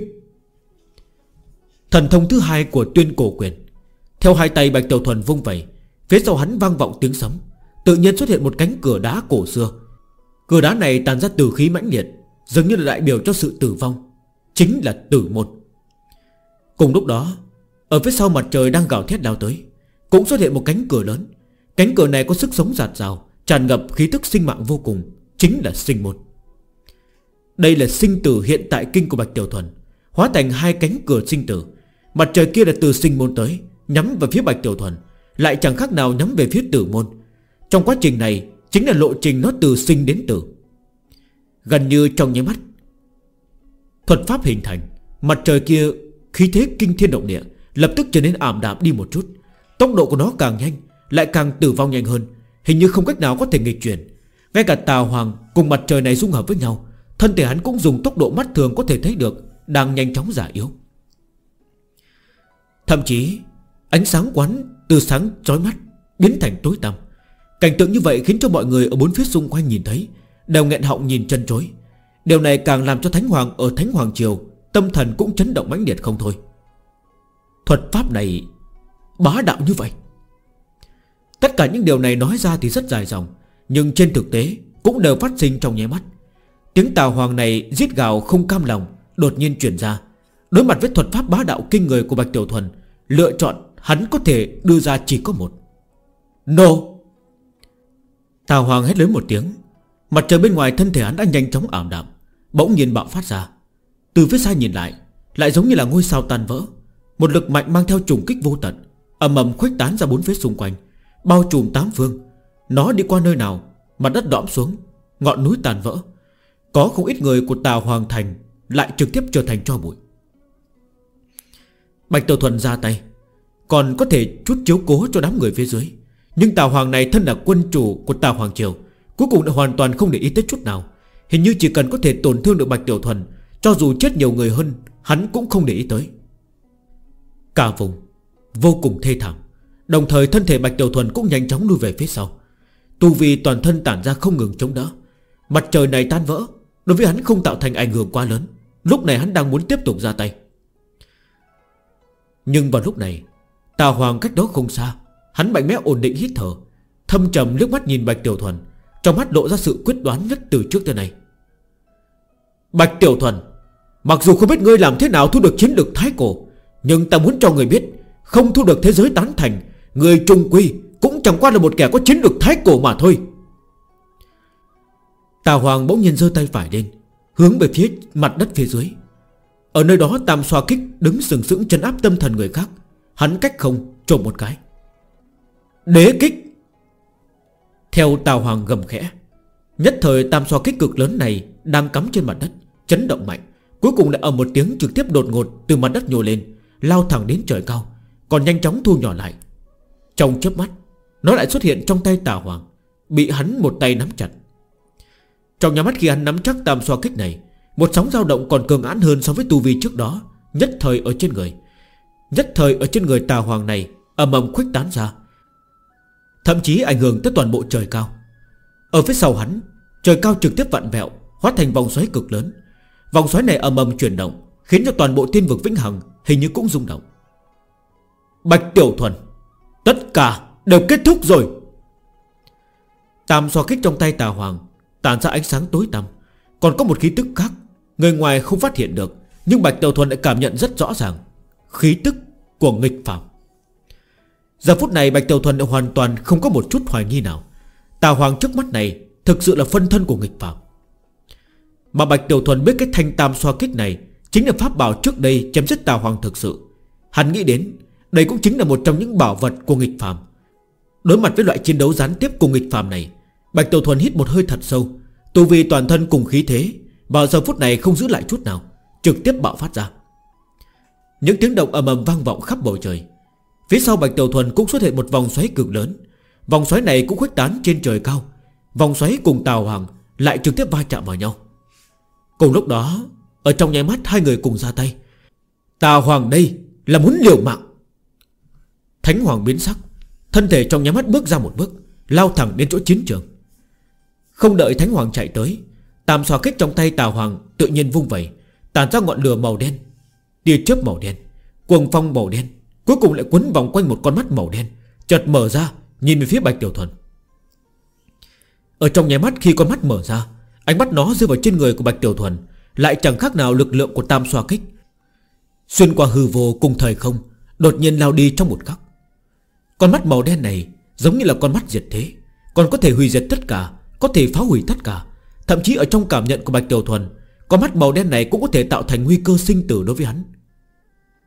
Thần thông thứ hai của Tuyên Cổ Quyền. Theo hai tay Bạch Tiểu Thuần vung vẩy, phía sau hắn vang vọng tiếng sấm, tự nhiên xuất hiện một cánh cửa đá cổ xưa. Cửa đá này tàn ra tử khí mãnh liệt, dường như là đại biểu cho sự tử vong, chính là tử môn. Cùng lúc đó, ở phía sau mặt trời đang gào thét lao tới, cũng xuất hiện một cánh cửa lớn. Cánh cửa này có sức sống rạt rào, tràn ngập khí tức sinh mạng vô cùng, chính là sinh môn. Đây là sinh tử hiện tại kinh của Bạch Tiểu Thuần, hóa thành hai cánh cửa sinh tử. Mặt trời kia là từ sinh môn tới, nhắm về phía Bạch Tiểu Thuần, lại chẳng khác nào nhắm về phía tử môn. Trong quá trình này chính là lộ trình nó từ sinh đến tử. Gần như trong nháy mắt, thuật pháp hình thành, mặt trời kia khí thế kinh thiên động địa, lập tức trở nên ảm đạm đi một chút. Tốc độ của nó càng nhanh, lại càng tử vong nhanh hơn, hình như không cách nào có thể nghịch chuyển. Ngay cả Tà Hoàng cùng mặt trời này dung hợp với nhau, thân thể hắn cũng dùng tốc độ mắt thường có thể thấy được đang nhanh chóng già yếu. Thậm chí ánh sáng quán từ sáng chói mắt biến thành tối tăm. Cảnh tượng như vậy khiến cho mọi người ở bốn phía xung quanh nhìn thấy đều nghẹn họng nhìn chân chối. Điều này càng làm cho Thánh Hoàng ở Thánh Hoàng Triều tâm thần cũng chấn động mãnh liệt không thôi. Thuật pháp này bá đạo như vậy. Tất cả những điều này nói ra thì rất dài dòng, nhưng trên thực tế cũng đều phát sinh trong nháy mắt. Tiếng Tà Hoàng này giết gào không cam lòng đột nhiên truyền ra. Đối mặt với thuật pháp bá đạo kinh người của Bạch Tiểu Thuần, lựa chọn hắn có thể đưa ra chỉ có một. No! Tà Hoàng hét lớn một tiếng. Mặt trời bên ngoài thân thể hắn đã nhanh chóng ảm đạm, bỗng nhiên bạo phát ra. Từ phía xa nhìn lại, lại giống như là ngôi sao tan vỡ. Một lực mạnh mang theo trùng kích vô tận, ầm ầm khuếch tán ra bốn phía xung quanh, bao trùm tám phương. Nó đi qua nơi nào, mặt đất đõm xuống, ngọn núi tàn vỡ. Có không ít người của Tà Hoàng Thành lại trực tiếp trở thành tro bụi. Bạch Tiểu Thuần ra tay, còn có thể chút chiếu cố cho đám người phía dưới. Nhưng Tà Hoàng này thân là quân chủ của Tà Hoàng Triều, cuối cùng đã hoàn toàn không để ý tới chút nào. Hình như chỉ cần có thể tổn thương được Bạch Tiểu Thuần, cho dù chết nhiều người hơn, hắn cũng không để ý tới. Cả vùng vô cùng thê thảm. Đồng thời thân thể Bạch Tiểu Thuần cũng nhanh chóng lui về phía sau. Tu vi toàn thân tản ra không ngừng chống đỡ. Mặt trời này tan vỡ đối với hắn không tạo thành ảnh hưởng quá lớn. Lúc này hắn đang muốn tiếp tục ra tay. Nhưng vào lúc này, Tà Hoàng cách đó không xa, hắn mạnh mẽ ổn định hít thở, thâm trầm liếc mắt nhìn Bạch Tiểu Thuần, trong mắt lộ ra sự quyết đoán nhất từ trước tới nay. Bạch Tiểu Thuần, mặc dù không biết ngươi làm thế nào thu được chiến lực thái cổ, nhưng ta muốn cho ngươi biết, không thu được thế giới tán thành, ngươi trung quy cũng chẳng qua là một kẻ có chiến lực thái cổ mà thôi. Tà Hoàng bỗng nhiên giơ tay phải lên, hướng về phía mặt đất phía dưới. Ở nơi đó Tam Xoa Kích đứng sừng sững trấn áp tâm thần người khác. Hắn cách không trộm một cái. Đế kích. Theo Tà Hoàng gầm khẽ, nhất thời Tam Xoa Kích cực lớn này đang cắm trên mặt đất, chấn động mạnh, cuối cùng lại ở một tiếng trực tiếp đột ngột từ mặt đất nhô lên, lao thẳng đến trời cao, còn nhanh chóng thu nhỏ lại. Trong chớp mắt, nó lại xuất hiện trong tay Tà Hoàng, bị hắn một tay nắm chặt. Trong nháy mắt khi hắn nắm chắc Tam Xoa Kích này, một sóng dao động còn cường hãn hơn so với tu vi trước đó nhất thời ở trên người Tà Hoàng này ầm ầm khuếch tán ra, thậm chí ảnh hưởng tới toàn bộ trời cao. Ở phía sau hắn, trời cao trực tiếp vặn vẹo, hóa thành vòng xoáy cực lớn. Vòng xoáy này ầm ầm chuyển động, khiến cho toàn bộ thiên vực vĩnh hằng hình như cũng rung động. Bạch Tiểu Thuần, tất cả đều kết thúc rồi. Tam Xoa Kích trong tay Tà Hoàng tản ra ánh sáng tối tăm, còn có một khí tức khác, người ngoài không phát hiện được, nhưng Bạch Tiểu Thuần lại cảm nhận rất rõ ràng. Khí tức của nghịch phàm. Giờ phút này Bạch Tiểu Thuần đã hoàn toàn không có một chút hoài nghi nào. Tà Hoàng trước mắt này thực sự là phân thân của nghịch phàm. Mà Bạch Tiểu Thuần biết cái thanh Tam Xoa Kích này chính là pháp bảo trước đây chém giết Tà Hoàng thực sự. Hắn nghĩ đến đây cũng chính là một trong những bảo vật của nghịch phàm. Đối mặt với loại chiến đấu gián tiếp cùng nghịch phàm này, Bạch Tiểu Thuần hít một hơi thật sâu, tu vi toàn thân cùng khí thế vào giờ phút này không giữ lại chút nào, trực tiếp bạo phát ra. Những tiếng động ầm ầm vang vọng khắp bầu trời. Phía sau Bạch Tiểu Thuần cũng xuất hiện một vòng xoáy cực lớn. Vòng xoáy này cũng khuếch tán trên trời cao. Vòng xoáy cùng Tà Hoàng lại trực tiếp va chạm vào nhau. Cùng lúc đó, ở trong nháy mắt hai người cùng ra tay. Tà Hoàng đây là muốn liều mạng. Thánh Hoàng biến sắc, thân thể trong nháy mắt bước ra một bước, lao thẳng đến chỗ chiến trường. Không đợi Thánh Hoàng chạy tới, Tam Xoa Kích trong tay Tà Hoàng tự nhiên vung vẩy, tản ra ngọn lửa màu đen, tia chớp màu đen, cuồng phong màu đen, cuối cùng lại quấn vòng quanh một con mắt màu đen, chợt mở ra nhìn về phía Bạch Tiểu Thuần. Ở trong nháy mắt khi con mắt mở ra, ánh mắt nó rơi vào trên người của Bạch Tiểu Thuần, lại chẳng khác nào lực lượng của Tam Xoa Kích, xuyên qua hư vô cùng thời không, đột nhiên lao đi trong một khắc. Con mắt màu đen này giống như là con mắt diệt thế, còn có thể hủy diệt tất cả, có thể phá hủy tất cả. Thậm chí ở trong cảm nhận của Bạch Tiểu Thuần, con mắt màu đen này cũng có thể tạo thành nguy cơ sinh tử đối với hắn.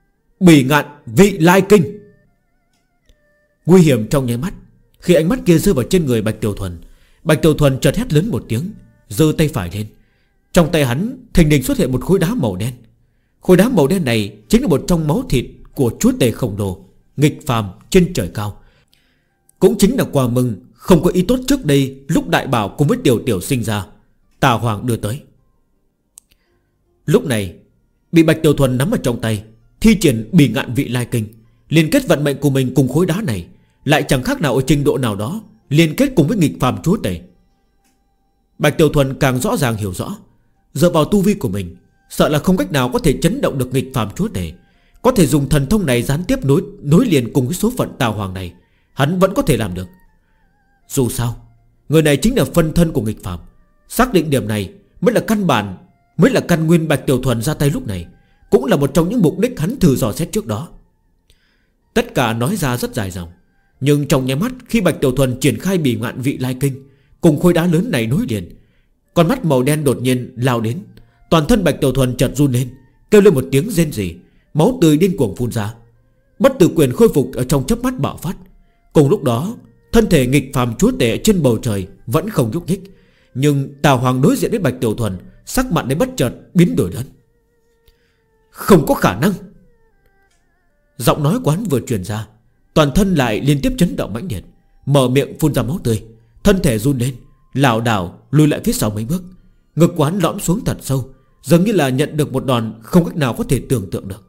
Bỉ ngạn vị lai kinh. Nguy hiểm trong nháy mắt. Khi ánh mắt kia rơi vào trên người Bạch Tiểu Thuần, Bạch Tiểu Thuần chợt hét lớn một tiếng, giơ tay phải lên. Trong tay hắn thình lình xuất hiện một khối đá màu đen. Khối đá màu đen này chính là một trong máu thịt của chúa tể khổng lồ nghịch phàm trên trời cao. Cũng chính là quà mừng không có ý tốt trước đây lúc Đại Bảo cùng với Tiểu Tiểu sinh ra, Tà Hoàng đưa tới. Lúc này bị Bạch Tiểu Thuần nắm ở trong tay, thi triển Bỉ ngạn vị lai kinh, liên kết vận mệnh của mình cùng khối đá này, lại chẳng khác nào ở trình độ nào đó liên kết cùng với nghịch phàm chúa tể. Bạch Tiểu Thuần càng rõ ràng hiểu rõ, dựa vào tu vi của mình, sợ là không cách nào có thể chấn động được nghịch phàm chúa tể. Có thể dùng thần thông này gián tiếp nối liền cùng với số phận Tà Hoàng này, hắn vẫn có thể làm được. Dù sao, người này chính là phân thân của nghịch phàm. Xác định điểm này mới là căn bản, mới là căn nguyên Bạch Tiểu Thuần ra tay lúc này, cũng là một trong những mục đích hắn thử dò xét trước đó. Tất cả nói ra rất dài dòng, nhưng trong nháy mắt khi Bạch Tiểu Thuần triển khai Bỉ ngạn vị lai kinh cùng khối đá lớn này nối liền, con mắt màu đen đột nhiên lao đến. Toàn thân Bạch Tiểu Thuần chợt run lên, kêu lên một tiếng rên rỉ, máu tươi điên cuồng phun ra. Bất tử quyền khôi phục ở trong chớp mắt bạo phát. Cùng lúc đó, thân thể nghịch phàm chúa tể trên bầu trời vẫn không nhúc nhích, nhưng Tà Hoàng đối diện với Bạch Tiểu Thuần, sắc mặt đấy bất chợt biến đổi lớn. Không có khả năng. Giọng nói của hắn vừa truyền ra, toàn thân lại liên tiếp chấn động mãnh liệt, mở miệng phun ra máu tươi, thân thể run lên, lảo đảo lùi lại phía sau mấy bước. Ngực của hắn lõm xuống thật sâu, dường như là nhận được một đòn không cách nào có thể tưởng tượng được.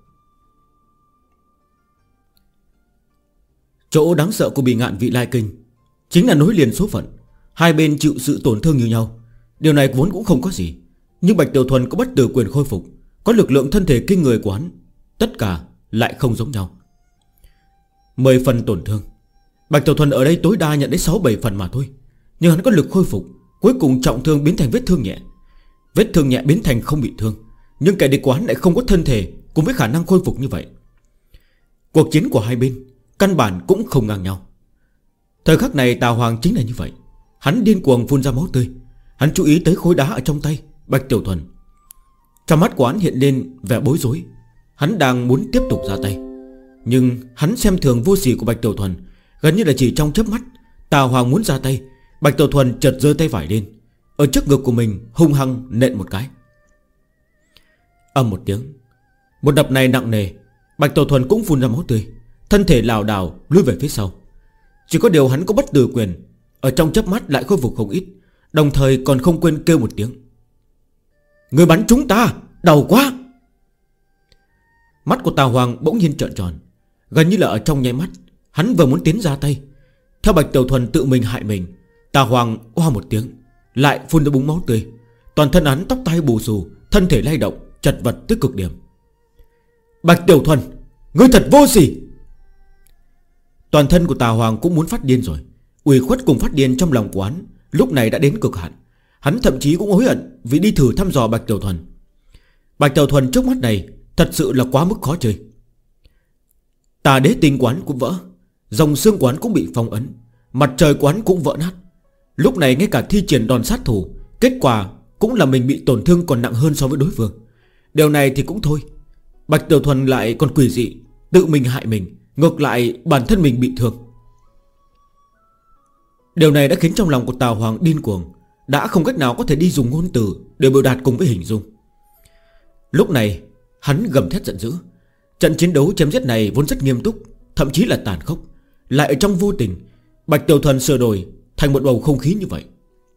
Chỗ đáng sợ của Bỉ ngạn vị lai kinh chính là nối liền số phận, hai bên chịu sự tổn thương như nhau. Điều này vốn cũng không có gì, nhưng Bạch Tiểu Thuần có bất tử quyền khôi phục, có lực lượng thân thể kinh người của hắn, tất cả lại không giống nhau. 10 phần tổn thương, Bạch Tiểu Thuần ở đây tối đa nhận đến 6-7 phần mà thôi. Nhưng hắn có lực khôi phục, cuối cùng trọng thương biến thành vết thương nhẹ, vết thương nhẹ biến thành không bị thương. Nhưng kẻ địch của hắn lại không có thân thể cùng với khả năng khôi phục như vậy. Cuộc chiến của hai bên căn bản cũng không ngang nhau. Thời khắc này Tà Hoàng chính là như vậy. Hắn điên cuồng phun ra máu tươi. Hắn chú ý tới khối đá ở trong tay Bạch Tiểu Thuần. Trong mắt của hắn hiện lên vẻ bối rối. Hắn đang muốn tiếp tục ra tay, nhưng hắn xem thường vô sỉ của Bạch Tiểu Thuần. Gần như là chỉ trong chớp mắt, Tà Hoàng muốn ra tay, Bạch Tiểu Thuần chợt giơ tay phải lên, ở trước ngực của mình hung hăng nện một cái. Ầm một tiếng, một đập này nặng nề. Bạch Tiểu Thuần cũng phun ra máu tươi, thân thể lảo đảo lùi về phía sau. Chỉ có điều hắn có bất tử quyền, ở trong chớp mắt lại khôi phục không ít, đồng thời còn không quên kêu một tiếng: người bắn chúng ta, đau quá. Mắt của Tà Hoàng bỗng nhiên trợn tròn. Gần như là ở trong nháy mắt, hắn vừa muốn tiến ra tay, theo Bạch Tiểu Thuần tự mình hại mình, Tà Hoàng oa một tiếng, lại phun ra búng máu tươi. Toàn thân hắn tóc tai bù xù, thân thể lay động, chật vật tới cực điểm. Bạch Tiểu Thuần, ngươi thật vô sỉ. Toàn thân của Tà Hoàng cũng muốn phát điên rồi. Ủy khuất cùng phát điên trong lòng của hắn lúc này đã đến cực hạn. Hắn thậm chí cũng hối hận vì đi thử thăm dò Bạch Tiểu Thuần. Bạch Tiểu Thuần trước mắt này thật sự là quá mức khó chơi. Tà đế tinh quán cũng vỡ, dòng xương quán cũng bị phong ấn, mặt trời quán cũng vỡ nát. Lúc này ngay cả thi triển đòn sát thủ, kết quả cũng là mình bị tổn thương còn nặng hơn so với đối phương. Điều này thì cũng thôi, Bạch Tiểu Thuần lại còn quỷ dị, tự mình hại mình, ngược lại bản thân mình bị thương. Điều này đã khiến trong lòng của Tà Hoàng điên cuồng, đã không cách nào có thể đi dùng ngôn từ để biểu đạt cùng với hình dung. Lúc này hắn gầm thét giận dữ. Trận chiến đấu chém giết này vốn rất nghiêm túc, thậm chí là tàn khốc, lại ở trong vô tình Bạch Tiểu Thuần sửa đổi thành một bầu không khí như vậy.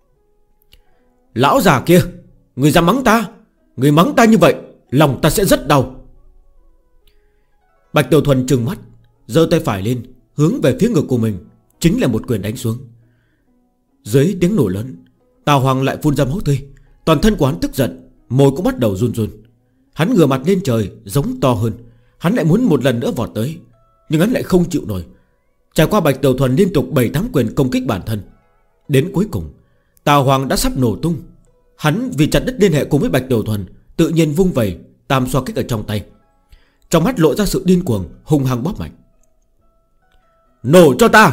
Lão già kia, người dám mắng ta, người mắng ta như vậy, lòng ta sẽ rất đau. Bạch Tiểu Thuần trừng mắt, giơ tay phải lên, hướng về phía ngực của mình, chính là một quyền đánh xuống. Dưới tiếng nổ lớn, Tà Hoàng lại phun ra máu tươi. Toàn thân của hắn tức giận, môi cũng bắt đầu run run. Hắn ngửa mặt lên trời, giống to hơn. Hắn lại muốn một lần nữa vọt tới, nhưng hắn lại không chịu nổi. Trải qua Bạch Tiểu Thuần liên tục 7-8 quyền công kích bản thân, đến cuối cùng Tà Hoàng đã sắp nổ tung. Hắn vì chặt đứt liên hệ cùng với Bạch Tiểu Thuần, tự nhiên vung vẩy tam xoa kích ở trong tay, trong mắt lộ ra sự điên cuồng, hung hăng bóp mạnh. Nổ cho ta!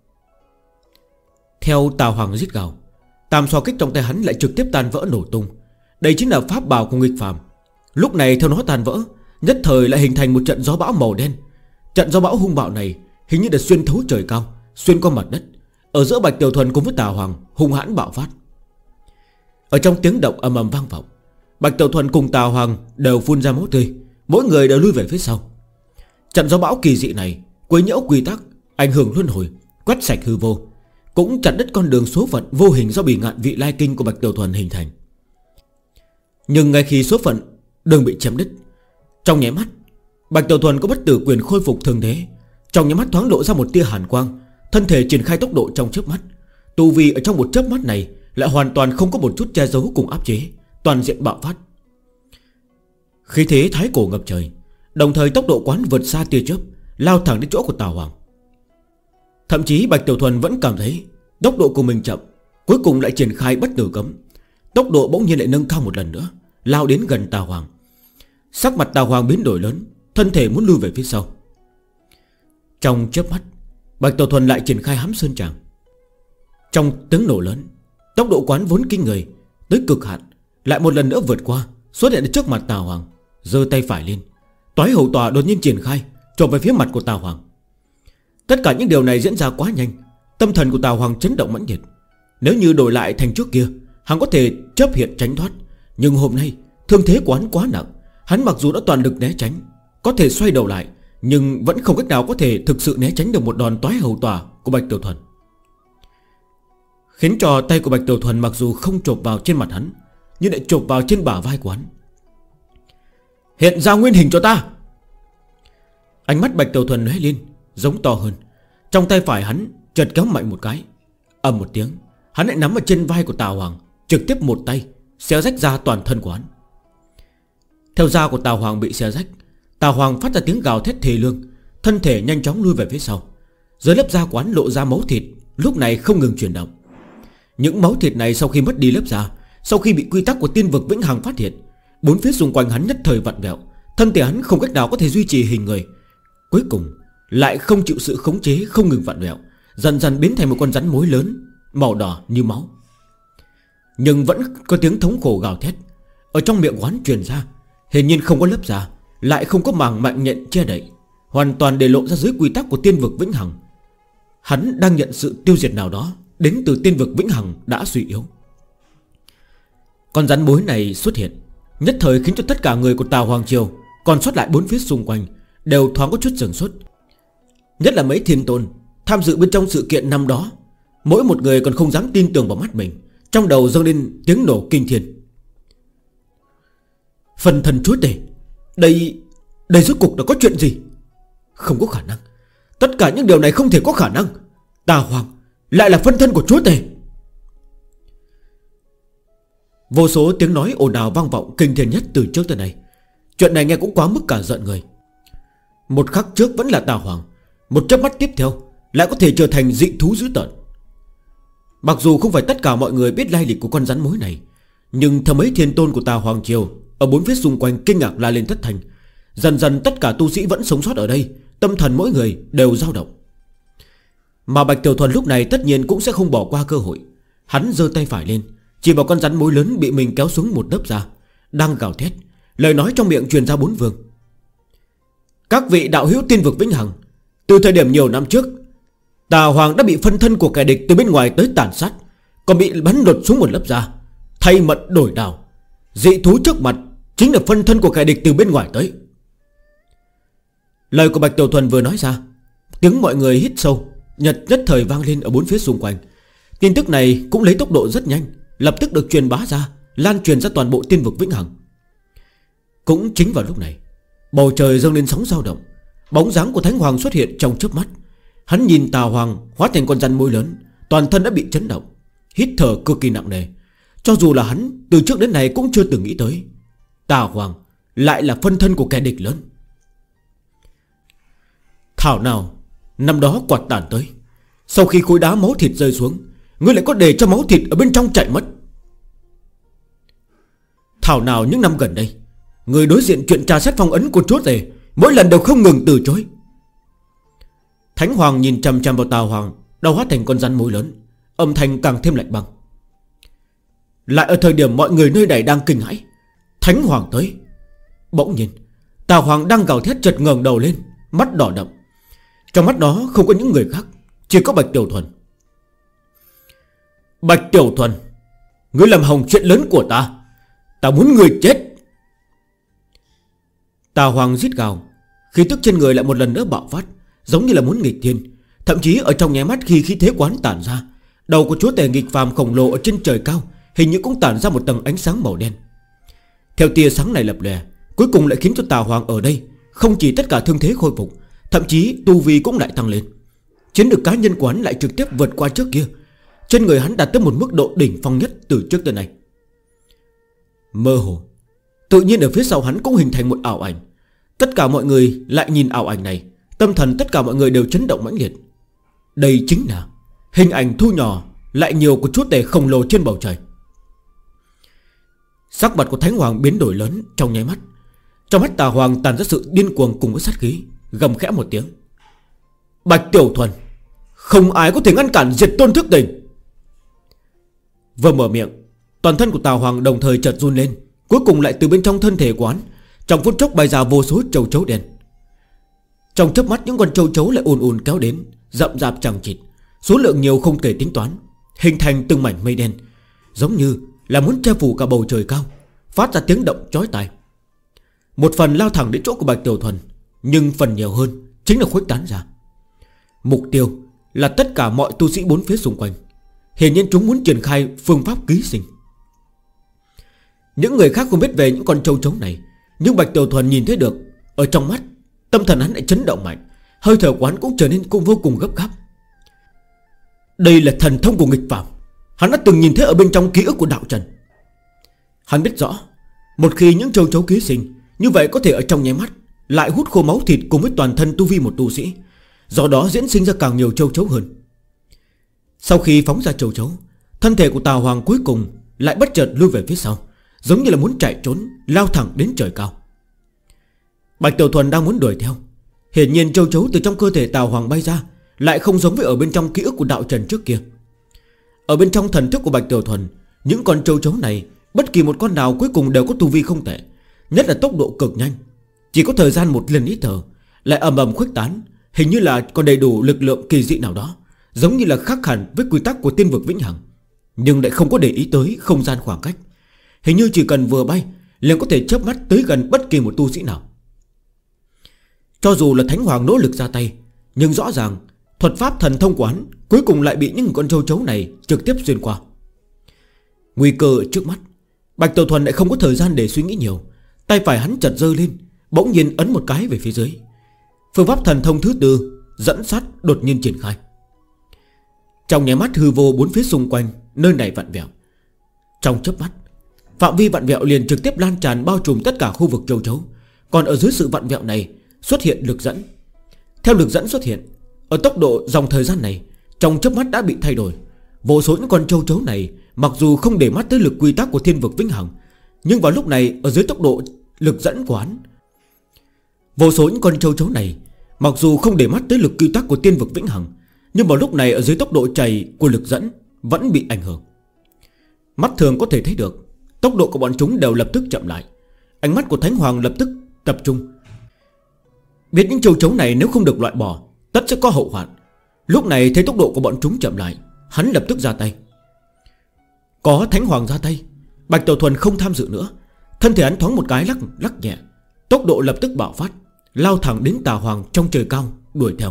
Theo Tà Hoàng rít gào, tam xoa kích trong tay hắn lại trực tiếp tan vỡ nổ tung. Đây chính là pháp bảo của nghịch phàm. Lúc này theo nó tan vỡ, nhất thời lại hình thành một trận gió bão màu đen. Trận gió bão hung bạo này hình như đã xuyên thấu trời cao, xuyên qua mặt đất. Ở giữa Bạch Tiểu Thuần cùng với Tà Hoàng hung hãn bạo phát. Ở trong tiếng động ầm ầm vang vọng, Bạch Tiểu Thuần cùng Tà Hoàng đều phun ra máu tươi, mỗi người đều lui về phía sau. Trận gió bão kỳ dị này quấy nhiễu quy tắc, ảnh hưởng luân hồi, quét sạch hư vô, cũng chặt đứt con đường số phận vô hình do Bỉ Ngạn Vị Lai Kinh của Bạch Tiểu Thuần hình thành. Nhưng ngay khi số phận đường bị chém đứt, trong nháy mắt Bạch Tiểu Thuần có bất tử quyền khôi phục thường thế. Trong nháy mắt thoáng lộ ra một tia hàn quang, thân thể triển khai tốc độ trong chớp mắt. Tu vi ở trong một chớp mắt này lại hoàn toàn không có một chút che giấu cùng áp chế, toàn diện bạo phát. Khí thế thái cổ ngập trời, đồng thời tốc độ quán vượt xa tia chớp, lao thẳng đến chỗ của Tà Hoàng. Thậm chí Bạch Tiểu Thuần vẫn cảm thấy tốc độ của mình chậm, cuối cùng lại triển khai bất tử cấm. Tốc độ bỗng nhiên lại nâng cao một lần nữa, lao đến gần Tà Hoàng. Sắc mặt Tà Hoàng biến đổi lớn, thân thể muốn lui về phía sau. Trong chớp mắt, Bạch Tiểu Thuần lại triển khai hám sơn tràng. Trong tiếng nổ lớn, tốc độ quán vốn kinh người tới cực hạn lại một lần nữa vượt qua, xuất hiện trước mặt Tà Hoàng, giơ tay phải lên. Toái hầu tòa đột nhiên triển khai, chộp về phía mặt của Tà Hoàng. Tất cả những điều này diễn ra quá nhanh, tâm thần của Tà Hoàng chấn động mãnh liệt. Nếu như đổi lại thành trước kia, hắn có thể chấp hiện tránh thoát. Nhưng hôm nay thương thế của hắn quá nặng, hắn mặc dù đã toàn lực né tránh, có thể xoay đầu lại, nhưng vẫn không cách nào có thể thực sự né tránh được một đòn toái hầu tòa của Bạch Tiểu Thuần. Khiến cho tay của Bạch Tiểu Thuần mặc dù không chộp vào trên mặt hắn, nhưng lại chộp vào trên bả vai của hắn. Hiện ra nguyên hình cho ta! Ánh mắt Bạch Tiểu Thuần lóe lên, giống to hơn. Trong tay phải hắn chợt kéo mạnh một cái, ầm một tiếng, hắn lại nắm ở trên vai của Tà Hoàng, trực tiếp một tay xé rách ra toàn thân của hắn. Theo da của Tà Hoàng bị xé rách, Tà Hoàng phát ra tiếng gào thét thê lương, thân thể nhanh chóng lui về phía sau. Dưới lớp da của hắn lộ ra máu thịt, lúc này không ngừng chuyển động. Những máu thịt này sau khi mất đi lớp da, sau khi bị quy tắc của tiên vực vĩnh hằng phát hiện, bốn phía xung quanh hắn nhất thời vặn vẹo, thân thể hắn không cách nào có thể duy trì hình người. Cuối cùng lại không chịu sự khống chế, không ngừng vặn vẹo, dần dần biến thành một con rắn mối lớn, màu đỏ như máu. Nhưng vẫn có tiếng thống khổ gào thét ở trong miệng quán truyền ra. Hiển nhiên không có lớp da, lại không có màng mạnh nhện che đậy, hoàn toàn để lộ ra dưới quy tắc của tiên vực vĩnh hằng. Hắn đang nhận sự tiêu diệt nào đó đến từ tiên vực vĩnh hằng đã suy yếu. Con rắn mối này xuất hiện, nhất thời khiến cho tất cả người của Tà Hoàng Triều còn sót lại bốn phía xung quanh đều thoáng có chút sửng sốt. Nhất là mấy thiên tôn tham dự bên trong sự kiện năm đó, mỗi một người còn không dám tin tưởng vào mắt mình, trong đầu dâng lên tiếng nổ kinh thiên. Phần thần chúa tể, đây rốt cuộc đã có chuyện gì? Không có khả năng, tất cả những điều này không thể có khả năng. Tà Hoàng lại là phân thân của chúa tể. Vô số tiếng nói ồn ào vang vọng kinh thiên nhất từ trước tới nay. Chuyện này nghe cũng quá mức cả giận người. Một khắc trước vẫn là Tà Hoàng, một chớp mắt tiếp theo lại có thể trở thành dị thú dữ tợn. Mặc dù không phải tất cả mọi người biết lai lịch của con rắn mối này, nhưng theo mấy thiên tôn của Tà Hoàng Triều ở bốn phía xung quanh kinh ngạc la lên thất thành. Dần dần tất cả tu sĩ vẫn sống sót ở đây, tâm thần mỗi người đều dao động. Mà Bạch Tiểu Thuần lúc này tất nhiên cũng sẽ không bỏ qua cơ hội. Hắn giơ tay phải lên, chỉ vào con rắn mối lớn bị mình kéo xuống một lớp da, đang gào thét, lời nói trong miệng truyền ra bốn phương. Các vị đạo hữu tiên vực vĩnh hằng, từ thời điểm nhiều năm trước, Tà Hoàng đã bị phân thân của kẻ địch từ bên ngoài tới tàn sát, còn bị bắn đột xuống một lớp da, thay mật đổi đào. Dị thú trước mặt chính là phân thân của kẻ địch từ bên ngoài tới. Lời của Bạch Tiểu Thuần vừa nói ra, tiếng mọi người hít sâu nhất thời vang lên ở bốn phía xung quanh. Tin tức này cũng lấy tốc độ rất nhanh, lập tức được truyền bá ra, lan truyền ra toàn bộ tiên vực vĩnh hằng. Cũng chính vào lúc này, bầu trời dâng lên sóng dao động. Bóng dáng của Thánh Hoàng xuất hiện trong chớp mắt. Hắn nhìn Tà Hoàng hóa thành con rắn mối lớn, toàn thân đã bị chấn động, hít thở cực kỳ nặng nề. Cho dù là hắn từ trước đến nay cũng chưa từng nghĩ tới Tà Hoàng lại là phân thân của kẻ địch lớn. Thảo nào năm đó quạt tàn tới, sau khi khối đá máu thịt rơi xuống, ngươi lại có để cho máu thịt ở bên trong chạy mất. Thảo nào những năm gần đây, người đối diện chuyện tra xét phong ấn của chúa tể mỗi lần đều không ngừng từ chối. Thánh Hoàng nhìn chằm chằm vào Tà Hoàng, đầu hóa thành con rắn mối lớn, âm thanh càng thêm lạnh băng. Lại ở thời điểm mọi người nơi này đang kinh hãi, Thánh Hoàng tới. Bỗng nhiên Tào Hoàng đang gào thét chợt ngẩng đầu lên, mắt đỏ đậm. Trong mắt đó không có những người khác, chỉ có Bạch Tiểu Thuần. Bạch Tiểu Thuần, ngươi làm hỏng chuyện lớn của ta, ta muốn ngươi chết. Tào Hoàng rít gào, khí tức trên người lại một lần nữa bạo phát, giống như là muốn nghịch thiên. Thậm chí ở trong nháy mắt khi khí thế quán tản ra, đầu của chúa tể nghịch phàm khổng lồ ở trên trời cao hình như cũng tản ra một tầng ánh sáng màu đen. Theo tia sáng này lập lòe, cuối cùng lại khiến cho Tào Hoàng ở đây không chỉ tất cả thương thế khôi phục, thậm chí tu vi cũng lại tăng lên. Chiến lược cá nhân quán lại trực tiếp vượt qua trước kia. Trên người hắn đạt tới một mức độ đỉnh phong nhất từ trước tới nay. Mơ hồ, tự nhiên ở phía sau hắn cũng hình thành một ảo ảnh. Tất cả mọi người lại nhìn ảo ảnh này, tâm thần tất cả mọi người đều chấn động mãnh liệt. Đây chính là hình ảnh thu nhỏ lại nhiều của chúa tể khổng lồ trên bầu trời. Sắc mặt của Thánh Hoàng biến đổi lớn trong nháy mắt. Trong mắt Tào Hoàng tàn ra sự điên cuồng cùng với sát khí, gầm khẽ một tiếng: Bạch Tiểu Thuần, không ai có thể ngăn cản diệt tôn thức tình. Vừa mở miệng, toàn thân của Tào Hoàng đồng thời chợt run lên. Cuối cùng lại từ bên trong thân thể quán trong phút chốc bay ra vô số châu chấu đen. Trong chớp mắt những con châu chấu lại ùn ùn kéo đến, rậm rạp chằng chịt, số lượng nhiều không thể tính toán, hình thành từng mảnh mây đen, giống như là muốn che phủ cả bầu trời cao, phát ra tiếng động chói tai. Một phần lao thẳng đến chỗ của Bạch Tiểu Thuần, nhưng phần nhiều hơn chính là khuếch tán ra. Mục tiêu là tất cả mọi tu sĩ bốn phía xung quanh. Hiển nhiên chúng muốn triển khai phương pháp ký sinh. Những người khác không biết về những con châu chấu này, nhưng Bạch Tiểu Thuần nhìn thấy được. Ở trong mắt, tâm thần hắn lại chấn động mạnh, hơi thở quán cũng trở nên cũng vô cùng gấp gáp. Đây là thần thông của nghịch phàm. Hắn đã từng nhìn thấy ở bên trong ký ức của đạo trần. Hắn biết rõ, một khi những châu chấu ký sinh, như vậy có thể ở trong nháy mắt lại hút khô máu thịt cùng với toàn thân tu vi một tu sĩ, do đó diễn sinh ra càng nhiều châu chấu hơn. Sau khi phóng ra châu chấu, thân thể của Tào Hoàng cuối cùng lại bất chợt lui về phía sau, giống như là muốn chạy trốn, lao thẳng đến trời cao. Bạch Tiểu Thuần đang muốn đuổi theo. Hiển nhiên châu chấu từ trong cơ thể Tào Hoàng bay ra lại không giống với ở bên trong ký ức của đạo trần trước kia. Ở bên trong thần thức của Bạch Tiểu Thuần, những con châu chấu này bất kỳ một con nào cuối cùng đều có tu vi không tệ, nhất là tốc độ cực nhanh. Chỉ có thời gian một lần ít thở lại ầm ầm khuếch tán, hình như là còn đầy đủ lực lượng kỳ dị nào đó, giống như là khác hẳn với quy tắc của tiên vực vĩnh hằng, nhưng lại không có để ý tới không gian khoảng cách. Hình như chỉ cần vừa bay liền có thể chớp mắt tới gần bất kỳ một tu sĩ nào. Cho dù là Thánh Hoàng nỗ lực ra tay, nhưng rõ ràng thuật pháp thần thông quán cuối cùng lại bị những con châu chấu này trực tiếp xuyên qua. Nguy cơ ở trước mắt, Bạch Tiểu Thuần lại không có thời gian để suy nghĩ nhiều. Tay phải hắn chợt giơ lên, bỗng nhiên ấn một cái về phía dưới. Phương pháp thần thông thứ tư dẫn sát đột nhiên triển khai. Trong nháy mắt hư vô bốn phía xung quanh nơi này vặn vẹo. Trong chớp mắt, phạm vi vặn vẹo liền trực tiếp lan tràn bao trùm tất cả khu vực châu chấu. Còn ở dưới sự vặn vẹo này xuất hiện lực dẫn. Theo lực dẫn xuất hiện, ở tốc độ dòng thời gian này, trong chớp mắt đã bị thay đổi. Vô số những con châu chấu này mặc dù không để mắt tới lực quy tắc của thiên vực vĩnh hằng, nhưng vào lúc này ở dưới tốc độ lực dẫn quán, vô số những con châu chấu này mặc dù không để mắt tới lực quy tắc của tiên vực vĩnh hằng, nhưng vào lúc này ở dưới tốc độ chảy của lực dẫn vẫn bị ảnh hưởng. Mắt thường có thể thấy được, tốc độ của bọn chúng đều lập tức chậm lại. Ánh mắt của Thánh Hoàng lập tức tập trung. Biết những châu chấu này nếu không được loại bỏ tất sẽ có hậu hoạn. Lúc này thấy tốc độ của bọn chúng chậm lại, hắn lập tức ra tay. Có Thánh Hoàng ra tay, Bạch Tiểu Thuần không tham dự nữa. Thân thể hắn thoáng một cái lắc nhẹ, tốc độ lập tức bạo phát, lao thẳng đến Tào Hoàng trong trời cao đuổi theo.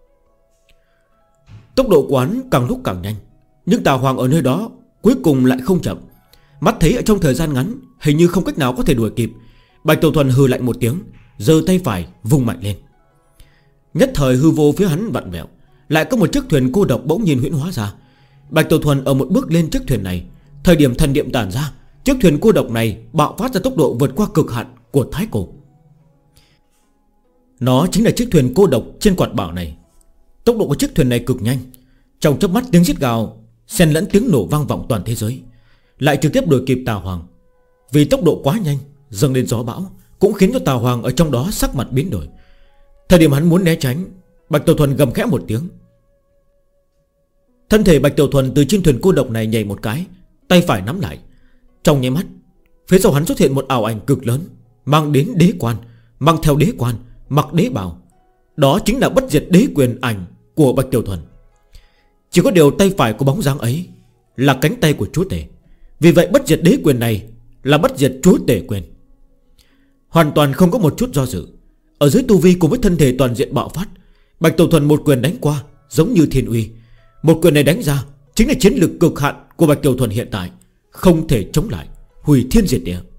Tốc độ quán càng lúc càng nhanh, nhưng Tào Hoàng ở nơi đó cuối cùng lại không chậm. Mắt thấy ở trong thời gian ngắn hình như không cách nào có thể đuổi kịp, Bạch Tiểu Thuần hừ lạnh một tiếng, giơ tay phải vung mạnh lên. Nhất thời hư vô phía hắn vặn vẹo, lại có một chiếc thuyền cô độc bỗng nhiên huyễn hóa ra. Bạch Tiểu Thuần ở một bước lên chiếc thuyền này, thời điểm thần niệm tản ra, chiếc thuyền cô độc này bạo phát ra tốc độ vượt qua cực hạn của thái cổ. Nó chính là chiếc thuyền cô độc trên quạt bảo này. Tốc độ của chiếc thuyền này cực nhanh, trong chớp mắt tiếng rít gào xen lẫn tiếng nổ vang vọng toàn thế giới, lại trực tiếp đuổi kịp Tào Hoàng. Vì tốc độ quá nhanh, dâng lên gió bão cũng khiến cho Tào Hoàng ở trong đó sắc mặt biến đổi. Thời điểm hắn muốn né tránh, Bạch Tiểu Thuần gầm khẽ một tiếng. Thân thể Bạch Tiểu Thuần từ trên thuyền cô độc này nhảy một cái, tay phải nắm lại. Trong nháy mắt, phía sau hắn xuất hiện một ảo ảnh cực lớn, mang đến đế quan, mang theo đế quan, mặc đế bào. Đó chính là bất diệt đế quyền ảnh của Bạch Tiểu Thuần. Chỉ có điều tay phải của bóng dáng ấy là cánh tay của chúa tể. Vì vậy bất diệt đế quyền này là bất diệt chúa tể quyền. Hoàn toàn không có một chút do dự. Ở dưới tu vi cùng với thân thể toàn diện bạo phát, Bạch Tiểu Thuần một quyền đánh qua giống như thiên uy. Một quyền này đánh ra chính là chiến lực cực hạn của Bạch Tiểu Thuần hiện tại, không thể chống lại, hủy thiên diệt địa.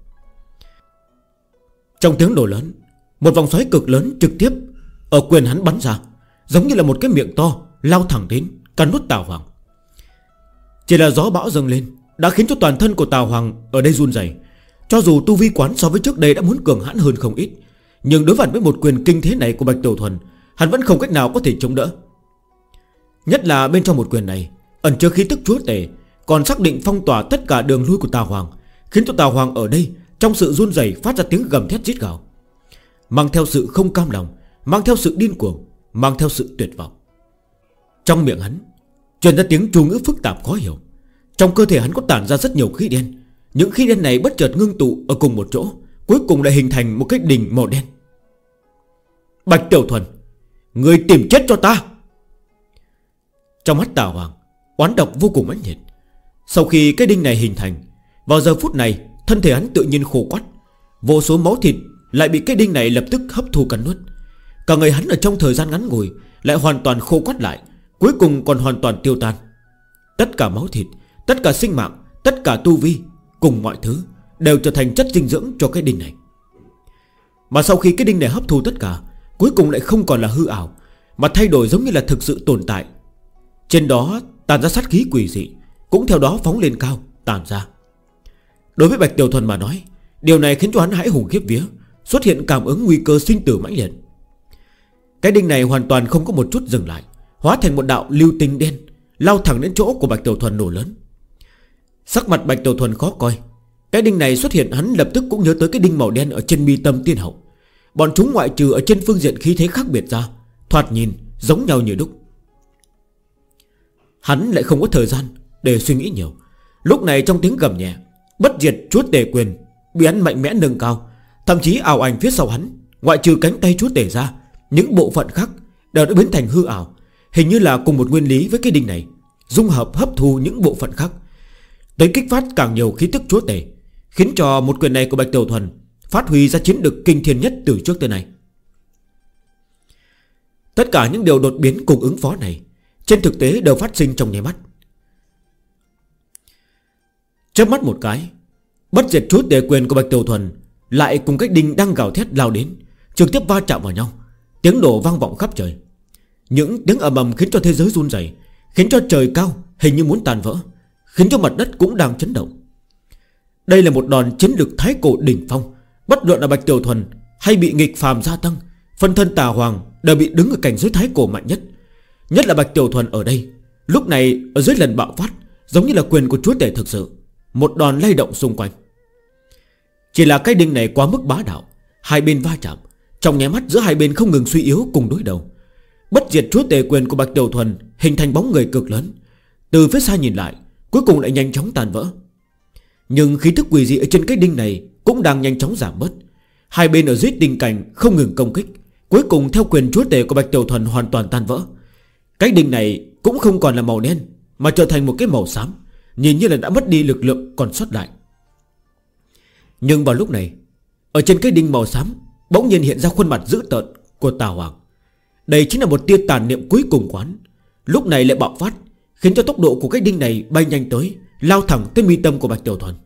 Trong tiếng nổ lớn, một vòng xoáy cực lớn trực tiếp ở quyền hắn bắn ra, giống như là một cái miệng to lao thẳng đến cắn nuốt Tào Hoàng. Chỉ là gió bão dâng lên đã khiến cho toàn thân của Tào Hoàng ở đây run rẩy. Cho dù tu vi quán so với trước đây đã muốn cường hãn hơn không ít, nhưng đối mặt với một quyền kinh thế này của Bạch Tiểu Thuần, hắn vẫn không cách nào có thể chống đỡ. Nhất là bên trong một quyền này ẩn chứa khí tức chúa tể, còn xác định phong tỏa tất cả đường lui của Tào Hoàng, khiến cho Tào Hoàng ở đây trong sự run rẩy phát ra tiếng gầm thét rít gào, mang theo sự không cam lòng, mang theo sự điên cuồng, mang theo sự tuyệt vọng. Trong miệng hắn truyền ra tiếng chú ngữ phức tạp khó hiểu. Trong cơ thể hắn có tản ra rất nhiều khí đen. Những khí đen này bất chợt ngưng tụ ở cùng một chỗ, cuối cùng lại hình thành một cái đỉnh màu đen. Bạch Tiểu Thuần, người tìm chết cho ta! Trong mắt Tào Hoàng, oán độc vô cùng mãnh liệt. Sau khi cái đinh này hình thành, vào giờ phút này thân thể hắn tự nhiên khô quắt. Vô số máu thịt lại bị cái đinh này lập tức hấp thu cắn nuốt. Cả người hắn ở trong thời gian ngắn ngủi lại hoàn toàn khô quắt lại, cuối cùng còn hoàn toàn tiêu tan. Tất cả máu thịt, tất cả sinh mạng, tất cả tu vi cùng mọi thứ đều trở thành chất dinh dưỡng cho cái đinh này. Mà sau khi cái đinh này hấp thu tất cả, cuối cùng lại không còn là hư ảo, mà thay đổi giống như là thực sự tồn tại. Trên đó tàn ra sát khí quỷ dị, cũng theo đó phóng lên cao, tàn ra. Đối với Bạch Tiểu Thuần mà nói, điều này khiến cho hắn hãi hùng khiếp vía, xuất hiện cảm ứng nguy cơ sinh tử mãnh liệt. Cái đinh này hoàn toàn không có một chút dừng lại, hóa thành một đạo lưu tinh đen, lao thẳng đến chỗ của Bạch Tiểu Thuần nổ lớn. Sắc mặt Bạch Tiểu Thuần khó coi. Cái đinh này xuất hiện, hắn lập tức cũng nhớ tới cái đinh màu đen ở trên mi tâm tiên hậu. Bọn chúng ngoại trừ ở trên phương diện khí thế khác biệt ra, thoạt nhìn giống nhau như đúc. Hắn lại không có thời gian để suy nghĩ nhiều. Lúc này trong tiếng gầm nhẹ, bất diệt chúa tể quyền bị hắn mạnh mẽ nâng cao. Thậm chí ảo ảnh phía sau hắn, ngoại trừ cánh tay chúa tể ra, những bộ phận khác đều đã biến thành hư ảo, hình như là cùng một nguyên lý với cái đinh này, dung hợp hấp thu những bộ phận khác, tới kích phát càng nhiều khí tức chúa tể, khiến cho một quyền này của Bạch Tiểu Thuần phát huy ra chiến lực kinh thiên nhất từ trước tới nay. Tất cả những điều đột biến cùng ứng phó này trên thực tế đều phát sinh trong nháy mắt. Chớp mắt một cái, bất diệt chúa tể quyền của Bạch Tiểu Thuần lại cùng cái đinh đang gào thét lao đến, trực tiếp va chạm vào nhau. Tiếng nổ vang vọng khắp trời. Những tiếng ầm ầm khiến cho thế giới run rẩy, khiến cho trời cao hình như muốn tan vỡ, khiến cho mặt đất cũng đang chấn động. Đây là một đòn chiến lực thái cổ đỉnh phong. Bất luận là Bạch Tiểu Thuần hay bị nghịch phàm gia tăng, phân thân Tà Hoàng đều bị đứng ở cảnh giới thái cổ mạnh nhất. Nhất là Bạch Tiểu Thuần ở đây, lúc này ở dưới lần bạo phát, giống như là quyền của chúa tể thực sự, một đòn lay động xung quanh. Chỉ là cái đinh này quá mức bá đạo, hai bên va chạm, trong nháy mắt giữa hai bên không ngừng suy yếu cùng đối đầu. Bất diệt chúa tể quyền của Bạch Tiểu Thuần hình thành bóng người cực lớn, từ phía xa nhìn lại, cuối cùng lại nhanh chóng tàn vỡ. Nhưng khí thức quỷ dị ở trên cái đinh này cũng đang nhanh chóng giảm bớt. Hai bên ở dưới đinh cảnh không ngừng công kích, cuối cùng theo quyền chúa tể của Bạch Tiểu Thuần hoàn toàn tan vỡ. Cái đinh này cũng không còn là màu đen, mà trở thành một cái màu xám, nhìn như là đã mất đi lực lượng còn sót lại. Nhưng vào lúc này, ở trên cái đinh màu xám bỗng nhiên hiện ra khuôn mặt dữ tợn của Tào Hoàng. Đây chính là một tia tàn niệm cuối cùng quán, lúc này lại bạo phát, khiến cho tốc độ của cái đinh này bay nhanh tới, lao thẳng tới mi tâm của Bạch Tiểu Thuần.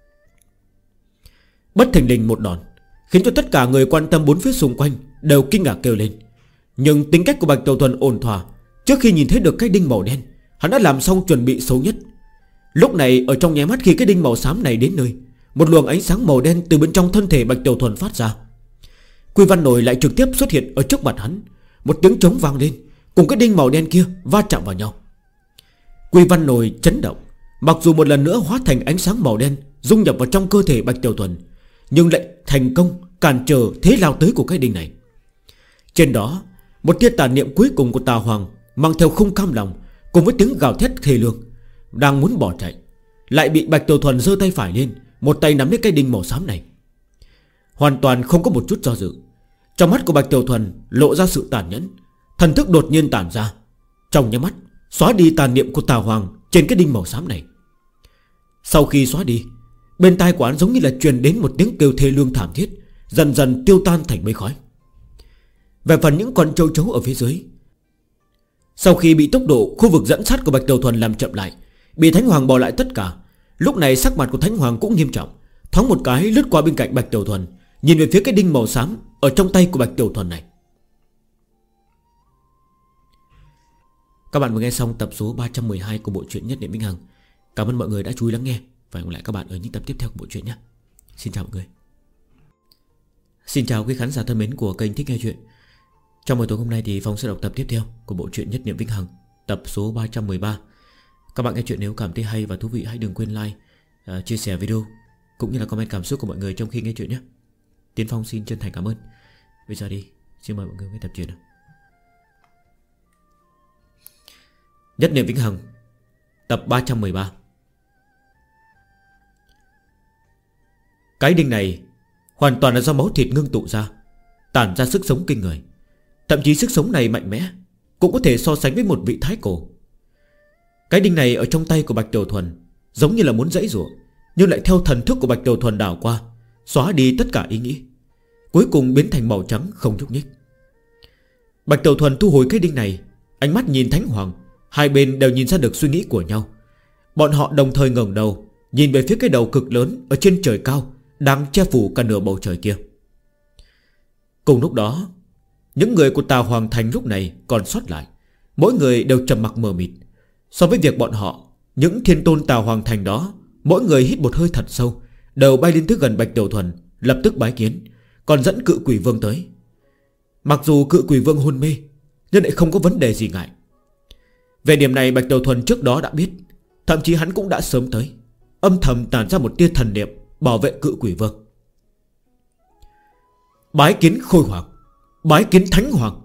Bất thình lình một đòn, khiến cho tất cả người quan tâm bốn phía xung quanh đều kinh ngạc kêu lên. Nhưng tính cách của Bạch Tiểu Thuần ổn thỏa, trước khi nhìn thấy được cái đinh màu đen, hắn đã làm xong chuẩn bị xấu nhất. Lúc này ở trong nháy mắt khi cái đinh màu xám này đến nơi, một luồng ánh sáng màu đen từ bên trong thân thể Bạch Tiểu Thuần phát ra. Quy Văn Nổi lại trực tiếp xuất hiện ở trước mặt hắn. Một tiếng trống vang lên, cùng cái đinh màu đen kia va chạm vào nhau. Quy Văn Nổi chấn động, mặc dù một lần nữa hóa thành ánh sáng màu đen dung nhập vào trong cơ thể Bạch Tiểu Thuần, nhưng lại thành công cản trở thế lao tới của cái đinh này. Trên đó, một tia tàn niệm cuối cùng của Tà Hoàng mang theo không cam lòng, cùng với tiếng gào thét thê lương, đang muốn bỏ chạy, lại bị Bạch Tiểu Thuần giơ tay phải lên, một tay nắm lấy cái đinh màu xám này. Hoàn toàn không có một chút do dự, Trong mắt của Bạch Tiểu Thuần lộ ra sự tàn nhẫn. Thần thức đột nhiên tản ra, trong nháy mắt xóa đi tàn niệm của Tà Hoàng trên cái đinh màu xám này. Sau khi xóa đi, bên tai của hắn giống như là truyền đến một tiếng kêu thê lương thảm thiết, dần dần tiêu tan thành mây khói. Về phần những con châu chấu ở phía dưới, sau khi bị tốc độ khu vực dẫn sát của Bạch Tiểu Thuần làm chậm lại, bị Thánh Hoàng bỏ lại tất cả, lúc này sắc mặt của Thánh Hoàng cũng nghiêm trọng. Thoáng một cái lướt qua bên cạnh Bạch Tiểu Thuần, nhìn về phía cái đinh màu xám ở trong tay của Bạch Tiểu Thuần này. Các bạn vừa nghe xong tập số 312 của bộ truyện Nhất Niệm Vĩnh Hằng. Cảm ơn mọi người đã chú ý lắng nghe, và hẹn gặp lại các bạn ở những tập tiếp theo của bộ truyện nhé. Xin chào mọi người. Xin chào quý khán giả thân mến của kênh Thích Nghe Chuyện. Trong buổi tối hôm nay thì Phong sẽ đọc tập tiếp theo của bộ truyện Nhất Niệm Vĩnh Hằng, tập số 313. Các bạn nghe chuyện nếu cảm thấy hay và thú vị, hãy đừng quên like, chia sẻ video cũng như là comment cảm xúc của mọi người trong khi nghe chuyện nhé. Tiến Phong xin chân thành cảm ơn. Bây giờ đi, xin mời mọi người nghe tập truyện. Nhất Niệm Vĩnh Hằng, tập 313. Cái đinh này hoàn toàn là do máu thịt ngưng tụ ra, tản ra sức sống kinh người. Thậm chí sức sống này mạnh mẽ, cũng có thể so sánh với một vị thái cổ. Cái đinh này ở trong tay của Bạch Tiểu Thuần giống như là muốn giãy giụa, nhưng lại theo thần thức của Bạch Tiểu Thuần đảo qua, xóa đi tất cả ý nghĩ, cuối cùng biến thành màu trắng không nhúc nhích. Bạch Tiểu Thuần thu hồi cái đinh này, ánh mắt nhìn Thánh Hoàng. Hai bên đều nhìn ra được suy nghĩ của nhau. Bọn họ đồng thời ngẩng đầu, nhìn về phía cái đầu cực lớn ở trên trời cao, đang che phủ cả nửa bầu trời kia. Cùng lúc đó, những người của Tà Hoàng Thành lúc này còn sót lại, mỗi người đều trầm mặc mờ mịt. So với việc bọn họ, những thiên tôn Tà Hoàng Thành đó, mỗi người hít một hơi thật sâu, đều bay lên tới gần Bạch Tiểu Thuần, lập tức bái kiến, còn dẫn Cự Quỷ Vương tới. Mặc dù Cự Quỷ Vương hôn mê, nhưng lại không có vấn đề gì ngại. Về điểm này Bạch Tiểu Thuần trước đó đã biết, thậm chí hắn cũng đã sớm tới, âm thầm tản ra một tia thần niệm bảo vệ Cự Quỷ Vương. Bái kiến Khôi Hoàng, bái kiến Thánh Hoàng.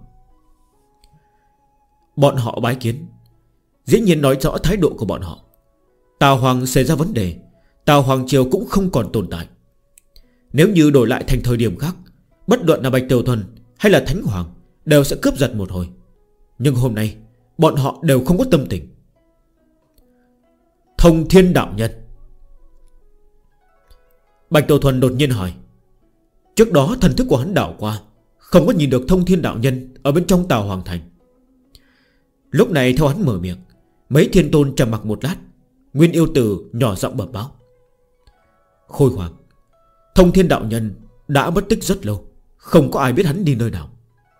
Bọn họ bái kiến, dĩ nhiên nói rõ thái độ của bọn họ. Tào Hoàng xảy ra vấn đề, Tào Hoàng Triều cũng không còn tồn tại. Nếu như đổi lại thành thời điểm khác, bất luận là Bạch Tiểu Thuần hay là Thánh Hoàng đều sẽ cướp giật một hồi. Nhưng hôm nay bọn họ đều không có tâm tình. Thông Thiên Đạo Nhân. Bạch Tiểu Thuần đột nhiên hỏi. Trước đó thần thức của hắn đảo qua, không có nhìn được Thông Thiên Đạo Nhân ở bên trong Tào Hoàng Thành. Lúc này theo hắn mở miệng, mấy thiên tôn trầm mặc một lát, Nguyên Yêu Tử nhỏ giọng bẩm báo. Khôi Hoàng, Thông Thiên Đạo Nhân đã mất tích rất lâu, không có ai biết hắn đi nơi nào.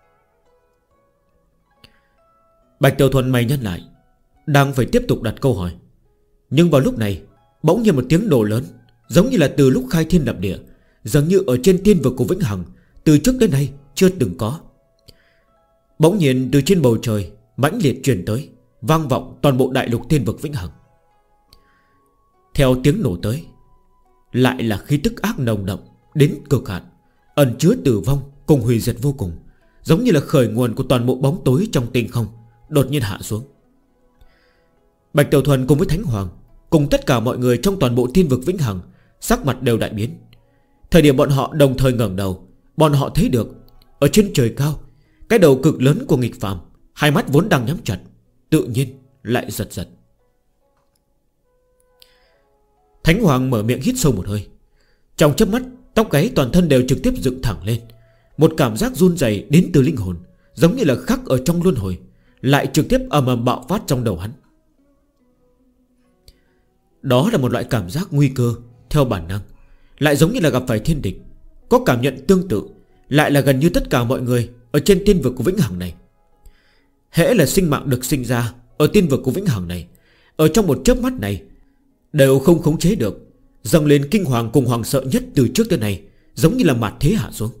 Bạch Tiểu Thuần mày nhăn lại, đang phải tiếp tục đặt câu hỏi. Nhưng vào lúc này, bỗng nhiên một tiếng nổ lớn, giống như là từ lúc khai thiên lập địa, dường như ở trên tiên vực của Vĩnh Hằng, từ trước đến nay chưa từng có. Bỗng nhiên từ trên bầu trời mãnh liệt truyền tới, vang vọng toàn bộ đại lục tiên vực Vĩnh Hằng. Theo tiếng nổ tới, lại là khí tức ác nồng đậm đến cực hạn, ẩn chứa tử vong cùng hủy diệt vô cùng, giống như là khởi nguồn của toàn bộ bóng tối trong tinh không đột nhiên hạ xuống. Bạch Tiểu Thuần cùng với Thánh Hoàng, cùng tất cả mọi người trong toàn bộ thiên vực Vĩnh Hằng, sắc mặt đều đại biến. Thời điểm bọn họ đồng thời ngẩng đầu, bọn họ thấy được ở trên trời cao, cái đầu cực lớn của nghịch phàm, hai mắt vốn đang nhắm chặt, tự nhiên lại giật giật. Thánh Hoàng mở miệng hít sâu một hơi. Trong chớp mắt, tóc gáy toàn thân đều trực tiếp dựng thẳng lên. Một cảm giác run rẩy đến từ linh hồn, giống như là khắc ở trong luân hồi, lại trực tiếp ầm ầm bạo phát trong đầu hắn. Đó là một loại cảm giác nguy cơ theo bản năng, lại giống như là gặp phải thiên địch. Có cảm nhận tương tự, lại là gần như tất cả mọi người ở trên tiên vực của Vĩnh Hằng này. Hễ là sinh mạng được sinh ra ở tiên vực của Vĩnh Hằng này, ở trong một chớp mắt này đều không khống chế được, dâng lên kinh hoàng cùng hoàng sợ nhất từ trước tới nay, giống như là mạt thế hạ xuống.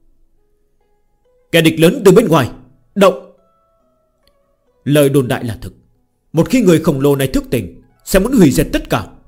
Kẻ địch lớn từ bên ngoài, động! Lời đồn đại là thực. Một khi người khổng lồ này thức tỉnh, sẽ muốn hủy diệt tất cả.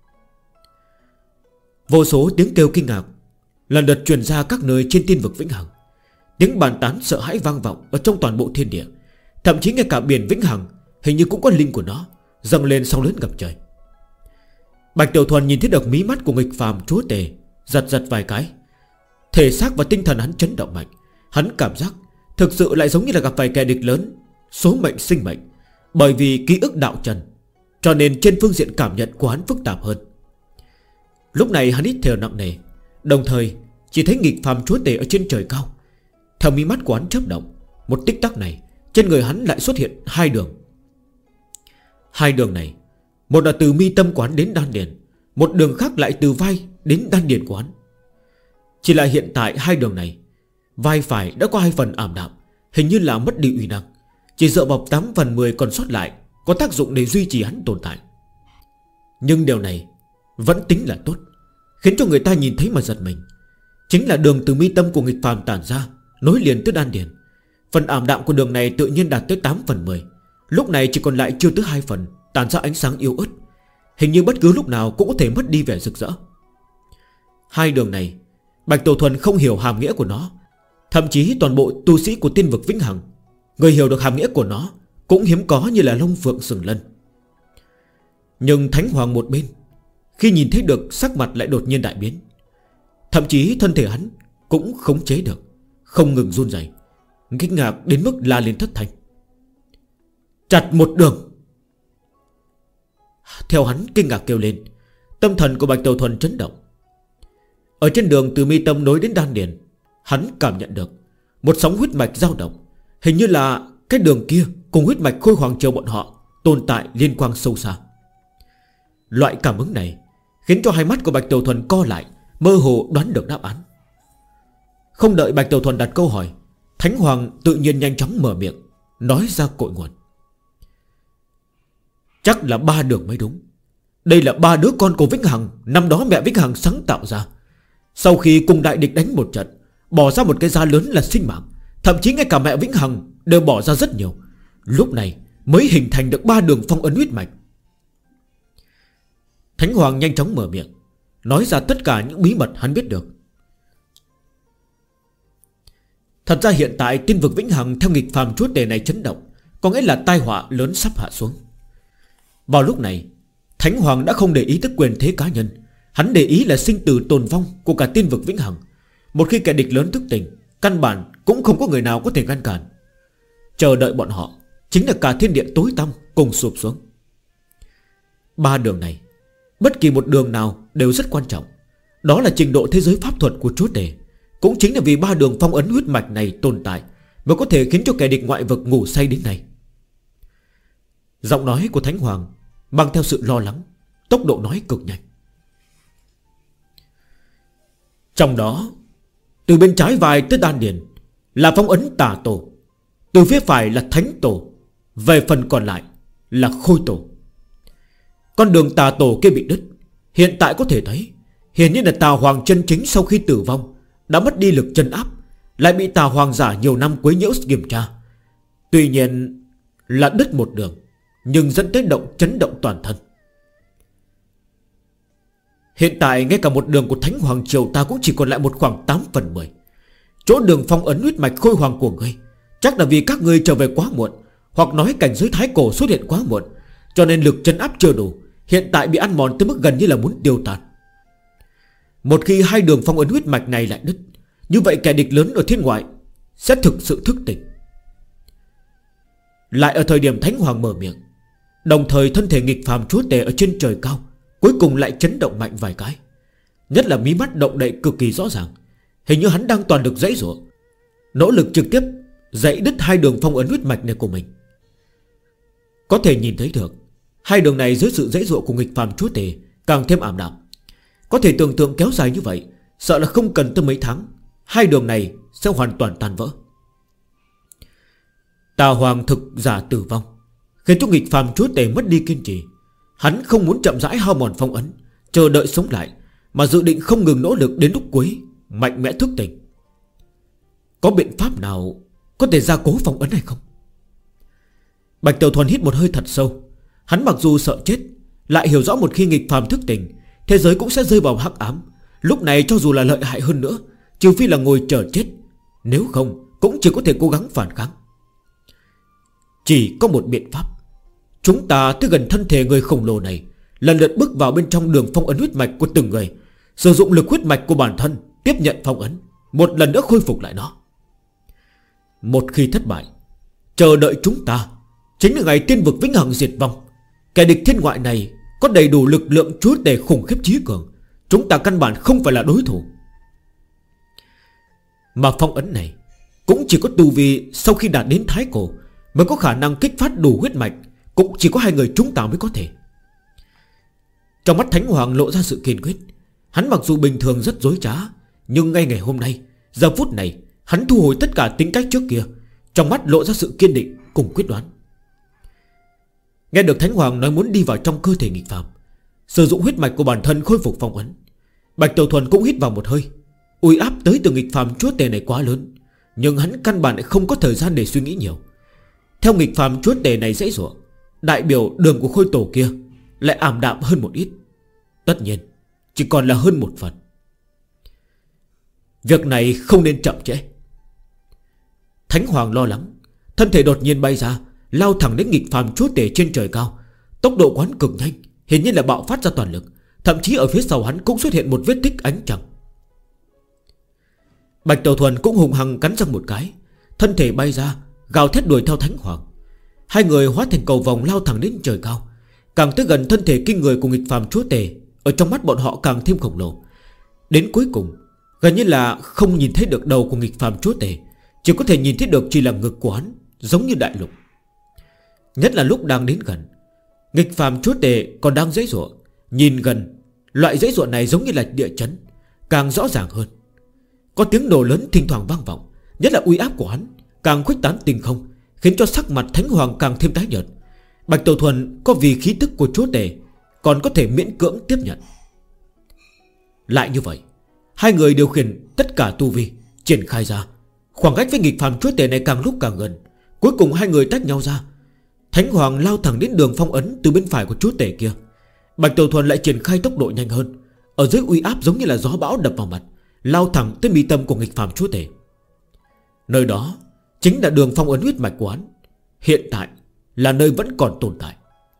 Vô số tiếng kêu kinh ngạc lần lượt truyền ra các nơi trên tiên vực Vĩnh Hằng. Tiếng bàn tán sợ hãi vang vọng ở trong toàn bộ thiên địa. Thậm chí ngay cả biển Vĩnh Hằng hình như cũng có linh của nó, dâng lên sóng lớn ngập trời. Bạch Tiểu Thuần nhìn thấy được mí mắt của nghịch phàm chúa tể giật giật vài cái. Thể xác và tinh thần hắn chấn động mạnh, Hắn cảm giác thực sự lại giống như là gặp phải kẻ địch lớn, số mệnh sinh mệnh. Bởi vì ký ức đạo trần, cho nên trên phương diện cảm nhận của hắn phức tạp hơn. Lúc này hắn hít thở nặng nề, đồng thời chỉ thấy nghịch phàm chúa tể ở trên trời cao. Theo mí mắt của hắn chớp động, một tích tắc này, trên người hắn lại xuất hiện hai đường. Hai đường này, một là từ mi tâm của hắn đến đan điền, một đường khác lại từ vai đến đan điền của hắn. Chỉ là hiện tại hai đường này, vai phải đã có 2 phần ảm đạm, hình như là mất đi uy năng. Chỉ dựa vào 8 phần 10 còn sót lại có tác dụng để duy trì hắn tồn tại. Nhưng điều này vẫn tính là tốt, khiến cho người ta nhìn thấy mà giật mình. Chính là đường từ mi tâm của nghịch phàm tản ra, nối liền tới đan điền. Phần ảm đạm của đường này tự nhiên đạt tới 8 phần 10. Lúc này chỉ còn lại chưa tới 2 phần, tản ra ánh sáng yếu ớt, hình như bất cứ lúc nào cũng có thể mất đi vẻ rực rỡ. Hai đường này, Bạch Tổ Thuần không hiểu hàm nghĩa của nó. Thậm chí toàn bộ tu sĩ của tiên vực Vĩnh Hằng, người hiểu được hàm nghĩa của nó cũng hiếm có như là Long Phượng Sừng Lân. Nhưng Thánh Hoàng một bên, khi nhìn thấy được, sắc mặt lại đột nhiên đại biến. Thậm chí thân thể hắn cũng khống chế được, không ngừng run rẩy, kinh ngạc đến mức la lên thất thanh. Chặt một đường. Theo hắn kinh ngạc kêu lên, tâm thần của Bạch Tổ Thuần chấn động. Ở trên đường từ mi tâm nối đến đan điền, hắn cảm nhận được một sóng huyết mạch dao động. Hình như là cái đường kia cùng huyết mạch Khôi Hoàng Triều bọn họ tồn tại liên quan sâu xa. Loại cảm ứng này khiến cho hai mắt của Bạch Tiểu Thuần co lại, mơ hồ đoán được đáp án. Không đợi Bạch Tiểu Thuần đặt câu hỏi, Thánh Hoàng tự nhiên nhanh chóng mở miệng, nói ra cội nguồn. Chắc là 3 đường mới đúng. Đây là 3 đứa con của Vĩnh Hằng, năm đó mẹ Vĩnh Hằng sáng tạo ra. Sau khi cùng đại địch đánh một trận, bỏ ra một cái giá lớn là sinh mạng, thậm chí ngay cả mẹ Vĩnh Hằng đều bỏ ra rất nhiều. Lúc này mới hình thành được 3 đường phong ấn huyết mạch. Thánh Hoàng nhanh chóng mở miệng, nói ra tất cả những bí mật hắn biết được. Thật ra hiện tại tiên vực Vĩnh Hằng theo nghịch phàm chúa tể này chấn động, có nghĩa là tai họa lớn sắp hạ xuống. Vào lúc này, Thánh Hoàng đã không để ý tới quyền thế cá nhân, hắn để ý là sinh tử tồn vong của cả tiên vực Vĩnh Hằng. Một khi kẻ địch lớn thức tỉnh, căn bản cũng không có người nào có thể ngăn cản. Chờ đợi bọn họ chính là cả thiên địa tối tăm cùng sụp xuống. 3 đường này, bất kỳ một đường nào đều rất quan trọng. Đó là trình độ thế giới pháp thuật của chúa tể. Cũng chính là vì 3 đường phong ấn huyết mạch này tồn tại mới có thể khiến cho kẻ địch ngoại vực ngủ say đến nay. Giọng nói của Thánh Hoàng mang theo sự lo lắng, tốc độ nói cực nhanh. Trong đó, từ bên trái vai tới đan điền là phong ấn tà tổ, từ phía phải là thánh tổ, về phần còn lại là khôi tổ. Con đường tà tổ kia bị đứt, hiện tại có thể thấy hiển nhiên là Tà Hoàng chân chính sau khi tử vong đã mất đi lực trấn áp, lại bị Tà Hoàng giả nhiều năm quấy nhiễu kiểm tra. Tuy nhiên là đứt một đường, nhưng dẫn tới chấn động toàn thân. Hiện tại ngay cả một đường của Thánh Hoàng Triều ta cũng chỉ còn lại một khoảng 8 phần 10. Chỗ đường phong ấn huyết mạch Khôi Hoàng của ngươi chắc là vì các ngươi trở về quá muộn, hoặc nói cảnh giới thái cổ xuất hiện quá muộn, cho nên lực trấn áp chưa đủ, hiện tại bị ăn mòn tới mức gần như là muốn tiêu tan. Một khi 2 đường phong ấn huyết mạch này lại đứt, như vậy kẻ địch lớn ở thiên ngoại sẽ thực sự thức tỉnh. Lại ở thời điểm Thánh Hoàng mở miệng, đồng thời thân thể nghịch phàm chúa tể ở trên trời cao cuối cùng lại chấn động mạnh vài cái. Nhất là mí mắt động đậy cực kỳ rõ ràng, hình như hắn đang toàn lực giãy giụa, nỗ lực trực tiếp dãy đứt 2 đường phong ấn huyết mạch này của mình. Có thể nhìn thấy được 2 đường này dưới sự giãy giụa của nghịch phàm chúa tể càng thêm ảm đạm. Có thể tưởng tượng kéo dài như vậy, sợ là không cần tới mấy tháng 2 đường này sẽ hoàn toàn tan vỡ. Tà Hoàng thực giả tử vong khiến cho nghịch phàm chúa tể mất đi kiên trì. Hắn không muốn chậm rãi hao mòn phong ấn, chờ đợi sống lại, mà dự định không ngừng nỗ lực đến lúc cuối mạnh mẽ thức tỉnh. Có biện pháp nào có thể gia cố phong ấn hay không? Bạch Tiểu Thuần hít một hơi thật sâu. Hắn mặc dù sợ chết, lại hiểu rõ một khi nghịch phàm thức tỉnh, thế giới cũng sẽ rơi vào hắc ám. Lúc này cho dù là lợi hại hơn nữa, trừ phi là ngồi chờ chết, nếu không cũng chỉ có thể cố gắng phản kháng. Chỉ có một biện pháp. Chúng ta tới gần thân thể người khổng lồ này, lần lượt bước vào bên trong đường phong ấn huyết mạch của từng người, sử dụng lực huyết mạch của bản thân tiếp nhận phong ấn, một lần nữa khôi phục lại nó. Một khi thất bại, chờ đợi chúng ta chính là ngày tiên vực vĩnh hằng diệt vong. Kẻ địch thiên ngoại này có đầy đủ lực lượng chúa tể khủng khiếp chí cường, chúng ta căn bản không phải là đối thủ. Mà phong ấn này cũng chỉ có tu vi sau khi đạt đến thái cổ mới có khả năng kích phát đủ huyết mạch. Cũng chỉ có hai người chúng ta mới có thể. Trong mắt Thánh Hoàng lộ ra sự kiên quyết. Hắn mặc dù bình thường rất dối trá, nhưng ngay ngày hôm nay, giờ phút này, hắn thu hồi tất cả tính cách trước kia, trong mắt lộ ra sự kiên định cùng quyết đoán. Nghe được Thánh Hoàng nói muốn đi vào trong cơ thể nghịch phàm, sử dụng huyết mạch của bản thân khôi phục phong ấn, Bạch Tiểu Thuần cũng hít vào một hơi. Uy áp tới từ nghịch phàm chúa tể này quá lớn, nhưng hắn căn bản lại không có thời gian để suy nghĩ nhiều. Theo nghịch phàm chúa tể này dễ dụa, đại biểu đường của khôi tổ kia lại ảm đạm hơn một ít. Tất nhiên chỉ còn là hơn một phần. Việc này không nên chậm trễ. Thánh Hoàng lo lắng, thân thể đột nhiên bay ra, lao thẳng đến nghịch phàm chúa tể trên trời cao. Tốc độ quán cực nhanh, hiển nhiên là bạo phát ra toàn lực. Thậm chí ở phía sau hắn cũng xuất hiện một vết tích ánh trăng. Bạch Tiểu Thuần cũng hùng hăng cắn răng một cái, thân thể bay ra, gào thét đuổi theo Thánh Hoàng. Hai người hóa thành cầu vòng lao thẳng đến trời cao. Càng tới gần thân thể kinh người của nghịch phàm chúa tể, ở trong mắt bọn họ càng thêm khổng lồ. Đến cuối cùng gần như là không nhìn thấy được đầu của nghịch phàm chúa tể, chỉ có thể nhìn thấy được chỉ là ngực của hắn, giống như đại lục. Nhất là lúc đang đến gần, nghịch phàm chúa tể còn đang giãy giụa. Nhìn gần, loại giãy giụa này giống như là địa chấn, càng rõ ràng hơn. Có tiếng nổ lớn thỉnh thoảng vang vọng. Nhất là uy áp của hắn càng khuếch tán tinh không, khiến cho sắc mặt Thánh Hoàng càng thêm tái nhợt. Bạch Tiểu Thuần có vì khí tức của chúa tể còn có thể miễn cưỡng tiếp nhận. Lại như vậy, hai người điều khiển tất cả tu vi triển khai ra. Khoảng cách với nghịch phàm chúa tể này càng lúc càng gần. Cuối cùng hai người tách nhau ra. Thánh Hoàng lao thẳng đến đường phong ấn từ bên phải của chúa tể kia. Bạch Tiểu Thuần lại triển khai tốc độ nhanh hơn. Ở dưới uy áp giống như là gió bão đập vào mặt, lao thẳng tới mi tâm của nghịch phàm chúa tể. Nơi đó chính là đường phong ấn huyết mạch của hắn. Hiện tại là nơi vẫn còn tồn tại.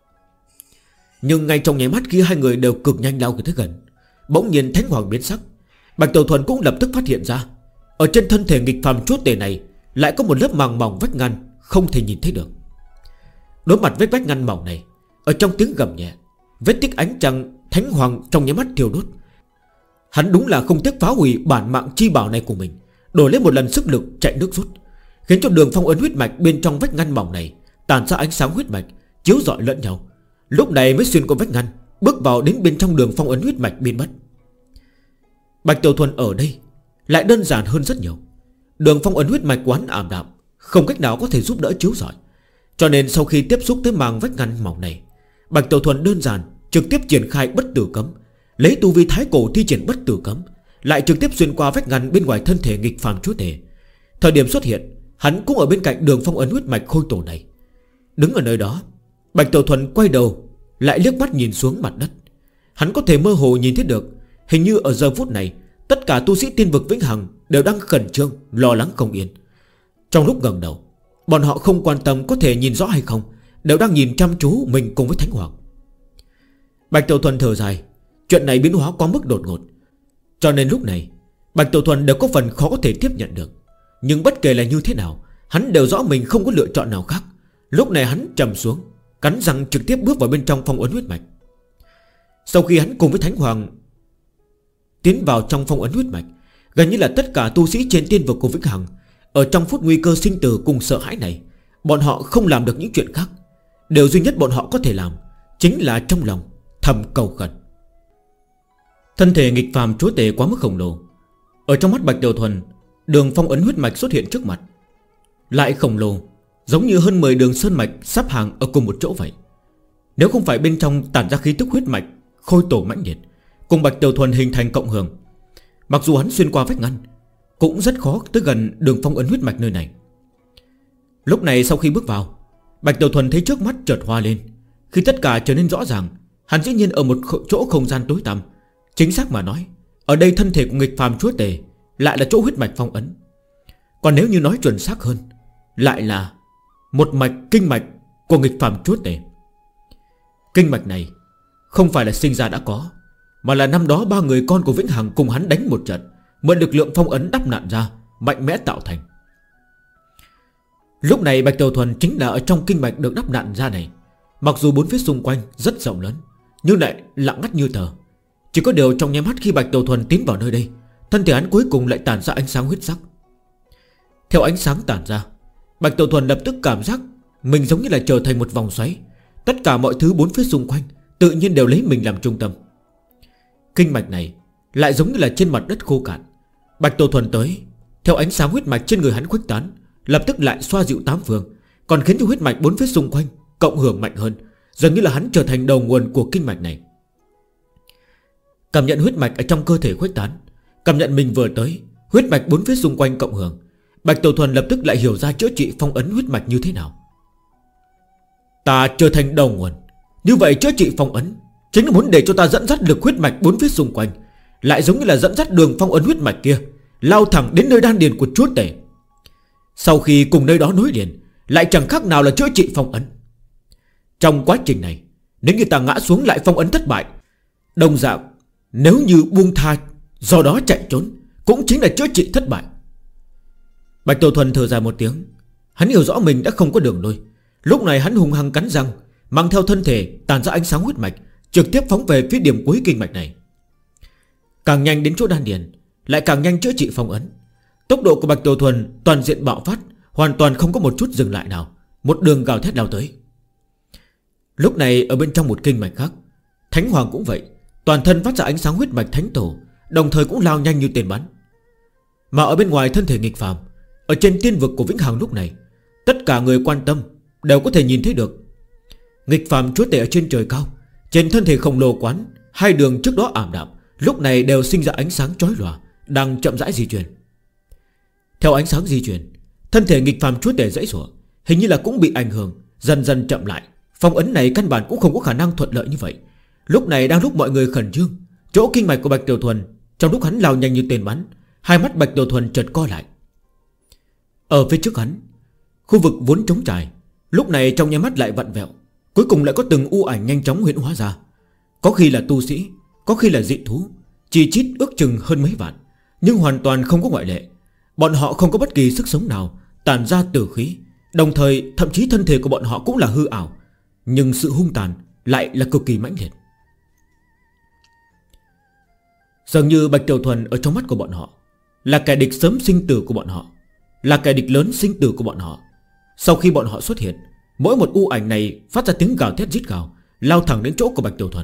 Nhưng ngay trong nháy mắt khi hai người đều cực nhanh lao tới gần, bỗng nhiên Thánh Hoàng biến sắc. Bạch Tiểu Thuần cũng lập tức phát hiện ra, ở trên thân thể nghịch phàm chúa tể này lại có một lớp màng mỏng vách ngăn, không thể nhìn thấy được. Đối mặt với vách ngăn mỏng này, ở trong tiếng gầm nhẹ, vết tích ánh trăng, Thánh Hoàng trong nháy mắt thiêu đốt. Hắn đúng là không tiếc phá hủy bản mạng chi bảo này của mình, đổi lấy một lần sức lực chạy nước rút, khiến cho đường phong ấn huyết mạch bên trong vách ngăn mỏng này tàn ra ánh sáng huyết mạch, chiếu rọi lẫn nhau. Lúc này mới xuyên qua vách ngăn, bước vào đến bên trong đường phong ấn huyết mạch biến mất. Bạch Tiểu Thuần ở đây lại đơn giản hơn rất nhiều. Đường phong ấn huyết mạch quán ảm đạm, không cách nào có thể giúp đỡ chiếu rọi. Cho nên sau khi tiếp xúc tới màng vách ngăn mỏng này, Bạch Tiểu Thuần đơn giản trực tiếp triển khai bất tử cấm, lấy tu vi thái cổ thi triển bất tử cấm, lại trực tiếp xuyên qua vách ngăn bên ngoài thân thể nghịch phàm chúa tể. Thời điểm xuất hiện, hắn cũng ở bên cạnh đường phong ấn huyết mạch khôi tổ này. Đứng ở nơi đó, Bạch Tiểu Thuần quay đầu lại liếc mắt nhìn xuống mặt đất. Hắn có thể mơ hồ nhìn thấy được, hình như ở giờ phút này tất cả tu sĩ tiên vực vĩnh hằng đều đang khẩn trương, lo lắng không yên. Trong lúc ngẩng đầu, bọn họ không quan tâm có thể nhìn rõ hay không, đều đang nhìn chăm chú mình cùng với Thánh Hoàng. Bạch Tiểu Thuần thở dài, chuyện này biến hóa quá mức đột ngột, cho nên lúc này Bạch Tiểu Thuần đều có phần khó có thể tiếp nhận được. Nhưng bất kể là như thế nào, hắn đều rõ mình không có lựa chọn nào khác. Lúc này hắn trầm xuống, cắn răng trực tiếp bước vào bên trong phong ấn huyết mạch. Sau khi hắn cùng với Thánh Hoàng tiến vào trong phong ấn huyết mạch, gần như là tất cả tu sĩ trên tiên vực của vĩnh hằng, ở trong phút nguy cơ sinh tử cùng sợ hãi này, bọn họ không làm được những chuyện khác. Điều duy nhất bọn họ có thể làm chính là trong lòng thầm cầu khẩn. Thân thể nghịch phàm chúa tể quá mức khổng lồ. Ở trong mắt Bạch Tiểu Thuần, đường phong ấn huyết mạch xuất hiện trước mặt, lại khổng lồ, giống như hơn 10 đường sơn mạch sắp hàng ở cùng một chỗ vậy. Nếu không phải bên trong tản ra khí tức huyết mạch khôi tổ mãnh liệt, cùng Bạch Tiểu Thuần hình thành cộng hưởng, mặc dù hắn xuyên qua vách ngăn, cũng rất khó tới gần đường phong ấn huyết mạch nơi này. Lúc này sau khi bước vào, Bạch Tiểu Thuần thấy trước mắt chợt hoa lên. Khi tất cả trở nên rõ ràng, hắn dĩ nhiên ở một chỗ không gian tối tăm. Chính xác mà nói, ở đây thân thể của nghịch phàm chúa tể lại là chỗ huyết mạch phong ấn. Còn nếu như nói chuẩn xác hơn, lại là một mạch kinh mạch của nghịch phàm chúa tể. Kinh mạch này không phải là sinh ra đã có, mà là năm đó 3 người con của vĩnh hằng cùng hắn đánh một trận, mượn lực lượng phong ấn đắp nặn ra, mạnh mẽ tạo thành. Lúc này Bạch Tiểu Thuần chính là ở trong kinh mạch được đắp nặn ra này. Mặc dù bốn phía xung quanh rất rộng lớn, nhưng lại lặng ngắt như tờ. Chỉ có điều trong nháy mắt khi Bạch Tiểu Thuần tiến vào nơi đây, thân thể hắn cuối cùng lại tản ra ánh sáng huyết sắc. Theo ánh sáng tản ra, Bạch Tiểu Thuần lập tức cảm giác mình giống như là trở thành một vòng xoáy. Tất cả mọi thứ bốn phía xung quanh tự nhiên đều lấy mình làm trung tâm. Kinh mạch này lại giống như là trên mặt đất khô cạn. Bạch Tiểu Thuần tới, theo ánh sáng huyết mạch trên người hắn khuếch tán, lập tức lại xoa dịu tám phương, còn khiến cho huyết mạch bốn phía xung quanh cộng hưởng mạnh hơn, dường như là hắn trở thành đầu nguồn của kinh mạch này. Cảm nhận huyết mạch ở trong cơ thể khuếch tán, cảm nhận mình vừa tới, huyết mạch bốn phía xung quanh cộng hưởng, Bạch Tiểu Thuần lập tức lại hiểu ra chữa trị phong ấn huyết mạch như thế nào. Ta trở thành đầu nguồn, như vậy chữa trị phong ấn chính là muốn để cho ta dẫn dắt lực huyết mạch bốn phía xung quanh, lại giống như là dẫn dắt đường phong ấn huyết mạch kia lao thẳng đến nơi đan điền của chúa tể. Sau khi cùng nơi đó nối liền, lại chẳng khác nào là chữa trị phong ấn. Trong quá trình này, nếu như ta ngã xuống lại phong ấn thất bại, đồng dạng nếu như buông tha do đó chạy trốn, cũng chính là chữa trị thất bại. Bạch Tiểu Thuần thở dài một tiếng. Hắn hiểu rõ mình đã không có đường lui. Lúc này hắn hung hăng cắn răng, mang theo thân thể tàn ra ánh sáng huyết mạch, trực tiếp phóng về phía điểm cuối kinh mạch này. Càng nhanh đến chỗ đan điền, lại càng nhanh chữa trị phong ấn. Tốc độ của Bạch Tiểu Thuần toàn diện bạo phát, hoàn toàn không có một chút dừng lại nào, một đường gào thét lao tới. Lúc này ở bên trong một kinh mạch khác, Thánh Hoàng cũng vậy, toàn thân phát ra ánh sáng huyết mạch thánh tổ, đồng thời cũng lao nhanh như tên bắn. Mà ở bên ngoài thân thể nghịch phàm, ở trên tiên vực của Vĩnh Hằng lúc này, tất cả người quan tâm đều có thể nhìn thấy được nghịch phàm chúa tể ở trên trời cao, trên thân thể khổng lồ quán, hai đường trước đó ảm đạm, lúc này đều sinh ra ánh sáng chói lòa, đang chậm rãi di chuyển. Theo ánh sáng di chuyển, thân thể nghịch phàm chúa tể dãy rủa, hình như là cũng bị ảnh hưởng, dần dần chậm lại. Phong ấn này căn bản cũng không có khả năng thuận lợi như vậy. Lúc này đang lúc mọi người khẩn trương, chỗ kinh mạch của Bạch Tiểu Thuần, trong lúc hắn lao nhanh như tên bắn, hai mắt Bạch Tiểu Thuần chợt co lại. Ở phía trước hắn, khu vực vốn trống trải, lúc này trong nháy mắt lại vặn vẹo, cuối cùng lại có từng u ảnh nhanh chóng huyễn hóa ra. Có khi là tu sĩ, có khi là dị thú, chỉ chít ước chừng hơn mấy vạn, nhưng hoàn toàn không có ngoại lệ. Bọn họ không có bất kỳ sức sống nào, tản ra tử khí, đồng thời thậm chí thân thể của bọn họ cũng là hư ảo, nhưng sự hung tàn lại là cực kỳ mãnh liệt. Dường như Bạch Tiểu Thuần ở trong mắt của bọn họ là kẻ địch sớm sinh tử của bọn họ, là kẻ địch lớn sinh tử của bọn họ. Sau khi bọn họ xuất hiện, mỗi một u ảnh này phát ra tiếng gào thét rít gào, lao thẳng đến chỗ của Bạch Tiểu Thuần.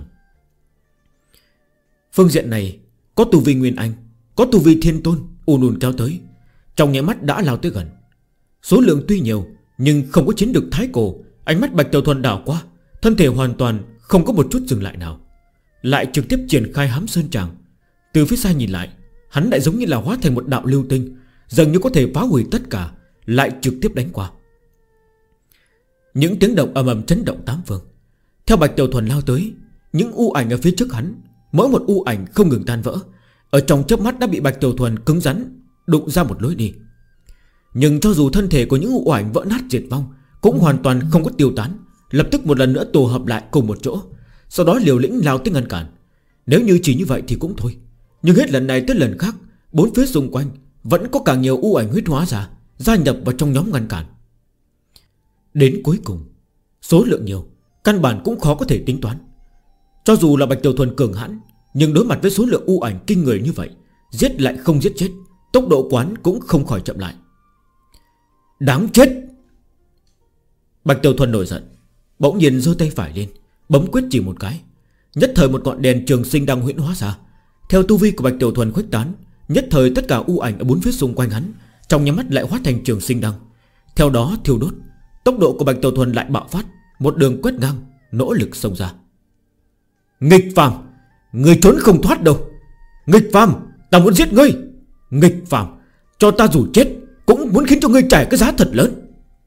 Phương diện này có tu vi Nguyên Anh, có tu vi Thiên Tôn ùn ùn kéo tới, trong nháy mắt đã lao tới gần. Số lượng tuy nhiều nhưng không có chiến được thái cổ. Ánh mắt Bạch Tiểu Thuần đảo qua, thân thể hoàn toàn không có một chút dừng lại nào, lại trực tiếp triển khai hám sơn tràng. Từ phía xa nhìn lại, hắn lại giống như là hóa thành một đạo lưu tinh, dường như có thể phá hủy tất cả, lại trực tiếp đánh qua. Những tiếng động ầm ầm chấn động tám phương. Theo Bạch Tiểu Thuần lao tới, những u ảnh ở phía trước hắn, mỗi một u ảnh không ngừng tan vỡ, ở trong chớp mắt đã bị Bạch Tiểu Thuần cứng rắn đụng ra một lối đi. Nhưng cho dù thân thể của những u ảnh vỡ nát diệt vong, cũng hoàn toàn không có tiêu tán, lập tức một lần nữa tụ hợp lại cùng một chỗ, sau đó liều lĩnh lao tới ngăn cản. Nếu như chỉ như vậy thì cũng thôi, nhưng hết lần này tới lần khác, bốn phía xung quanh vẫn có càng nhiều u ảnh huyết hóa ra, gia nhập vào trong nhóm ngăn cản. Đến cuối cùng, số lượng nhiều, căn bản cũng khó có thể tính toán. Cho dù là Bạch Tiểu Thuần cường hãn, nhưng đối mặt với số lượng u ảnh kinh người như vậy, giết lại không giết chết, tốc độ quán cũng không khỏi chậm lại. Đáng chết! Bạch Tiểu Thuần nổi giận, bỗng nhiên giơ tay phải lên, bấm quyết chỉ một cái. Nhất thời một ngọn đèn trường sinh đang huyễn hóa ra. Theo tu vi của Bạch Tiểu Thuần khuếch tán, nhất thời tất cả u ảnh ở bốn phía xung quanh hắn trong nháy mắt lại hóa thành trường sinh đăng, theo đó thiêu đốt. Tốc độ của Bạch Tiểu Thuần lại bạo phát, một đường quét ngang, nỗ lực xông ra. Nghịch phàm, ngươi trốn không thoát đâu. Nghịch phàm, ta muốn giết ngươi. Nghịch phàm, cho ta dù chết cũng muốn khiến cho ngươi trả cái giá thật lớn.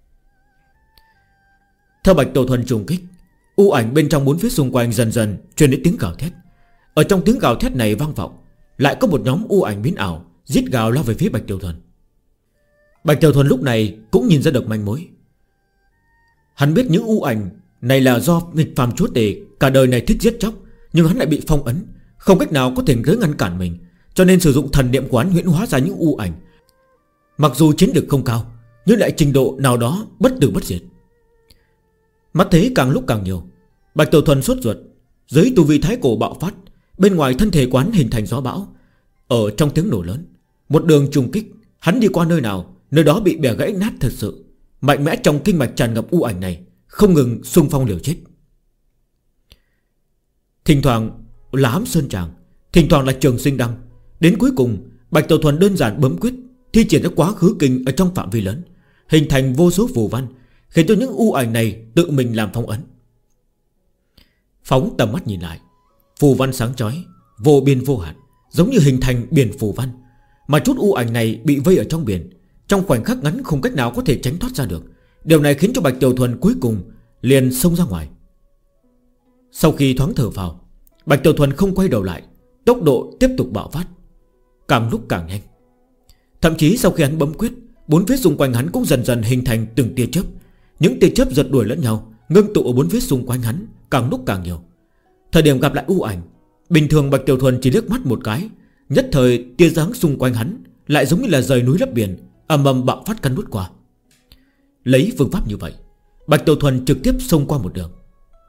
Theo Bạch Tiểu Thuần trùng kích, u ảnh bên trong bốn phía xung quanh dần dần truyền đến tiếng gào thét. Ở trong tiếng gào thét này vang vọng, lại có một nhóm u ảnh biến ảo giết gào lao về phía Bạch Tiểu Thuần. Bạch Tiểu Thuần lúc này cũng nhìn ra được manh mối. Hắn biết những u ảnh này là do nghịch phàm chúa tể cả đời này thích giết chóc, nhưng hắn lại bị phong ấn, không cách nào có thể tới ngăn cản mình, cho nên sử dụng thần niệm của hắn huyễn hóa ra những u ảnh. Mặc dù chiến lực không cao, nhưng lại trình độ nào đó bất tử bất diệt. Mắt thấy càng lúc càng nhiều, Bạch Tiểu Thuần sốt ruột. Dưới tu vi thái cổ bạo phát, bên ngoài thân thể quán hình thành gió bão. Ở trong tiếng nổ lớn, một đường trùng kích, hắn đi qua nơi nào, nơi đó bị bẻ gãy nát thật sự. Mạnh mẽ trong kinh mạch tràn ngập u ảnh này, không ngừng xung phong liều chết. Thỉnh thoảng là hám sơn tràng, thỉnh thoảng là trường sinh đăng. Đến cuối cùng Bạch Tiểu Thuần đơn giản bấm quyết, thi triển ra quá khứ kinh ở trong phạm vi lớn, hình thành vô số phù văn, khiến cho những u ảnh này tự mình làm phong ấn. Phóng tầm mắt nhìn lại, phù văn sáng chói, vô biên vô hạn, giống như hình thành biển phù văn. Mà chút u ảnh này bị vây ở trong biển, trong khoảnh khắc ngắn không cách nào có thể tránh thoát ra được. Điều này khiến cho Bạch Tiểu Thuần cuối cùng liền xông ra ngoài. Sau khi thoáng thở vào, Bạch Tiểu Thuần không quay đầu lại, tốc độ tiếp tục bạo phát, càng lúc càng nhanh. Thậm chí sau khi hắn bấm quyết, bốn phía xung quanh hắn cũng dần dần hình thành từng tia chớp. Những tia chớp giật đuổi lẫn nhau, ngưng tụ ở bốn phía xung quanh hắn, càng lúc càng nhiều. Thời điểm gặp lại u ảnh, bình thường Bạch Tiểu Thuần chỉ liếc mắt một cái, nhất thời tia dáng xung quanh hắn lại giống như là rời núi lấp biển, ầm ầm bạo phát cắn nuốt qua. Lấy phương pháp như vậy, Bạch Tiểu Thuần trực tiếp xông qua một đường.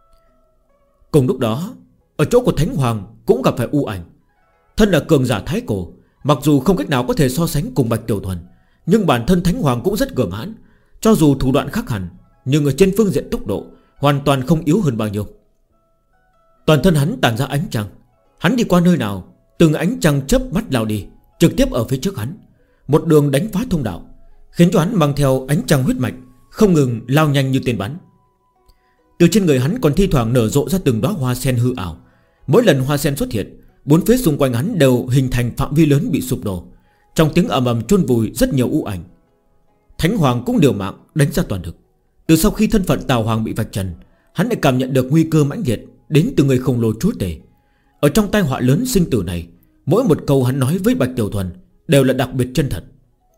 Cùng lúc đó, ở chỗ của Thánh Hoàng cũng gặp phải u ảnh. Thân là cường giả thái cổ, mặc dù không cách nào có thể so sánh cùng Bạch Tiểu Thuần, nhưng bản thân Thánh Hoàng cũng rất cường hãn. Cho dù thủ đoạn khác hẳn, nhưng ở trên phương diện tốc độ hoàn toàn không yếu hơn bao nhiêu. Toàn thân hắn tản ra ánh trăng. Hắn đi qua nơi nào, từng ánh trăng chớp mắt lao đi, trực tiếp ở phía trước hắn, một đường đánh phá thông đạo, khiến cho hắn mang theo ánh trăng huyết mạch, không ngừng lao nhanh như tên bắn. Từ trên người hắn còn thi thoảng nở rộ ra từng đóa hoa sen hư ảo. Mỗi lần hoa sen xuất hiện, bốn phía xung quanh hắn đều hình thành phạm vi lớn bị sụp đổ. Trong tiếng ầm ầm chôn vùi rất nhiều u ảnh. Thánh Hoàng cũng liều mạng đánh ra toàn lực. Từ sau khi thân phận Tào Hoàng bị vạch trần, hắn lại cảm nhận được nguy cơ mãnh liệt đến từ người khổng lồ chúa tể. Ở trong tai họa lớn sinh tử này, mỗi một câu hắn nói với Bạch Tiểu Thuần đều là đặc biệt chân thật.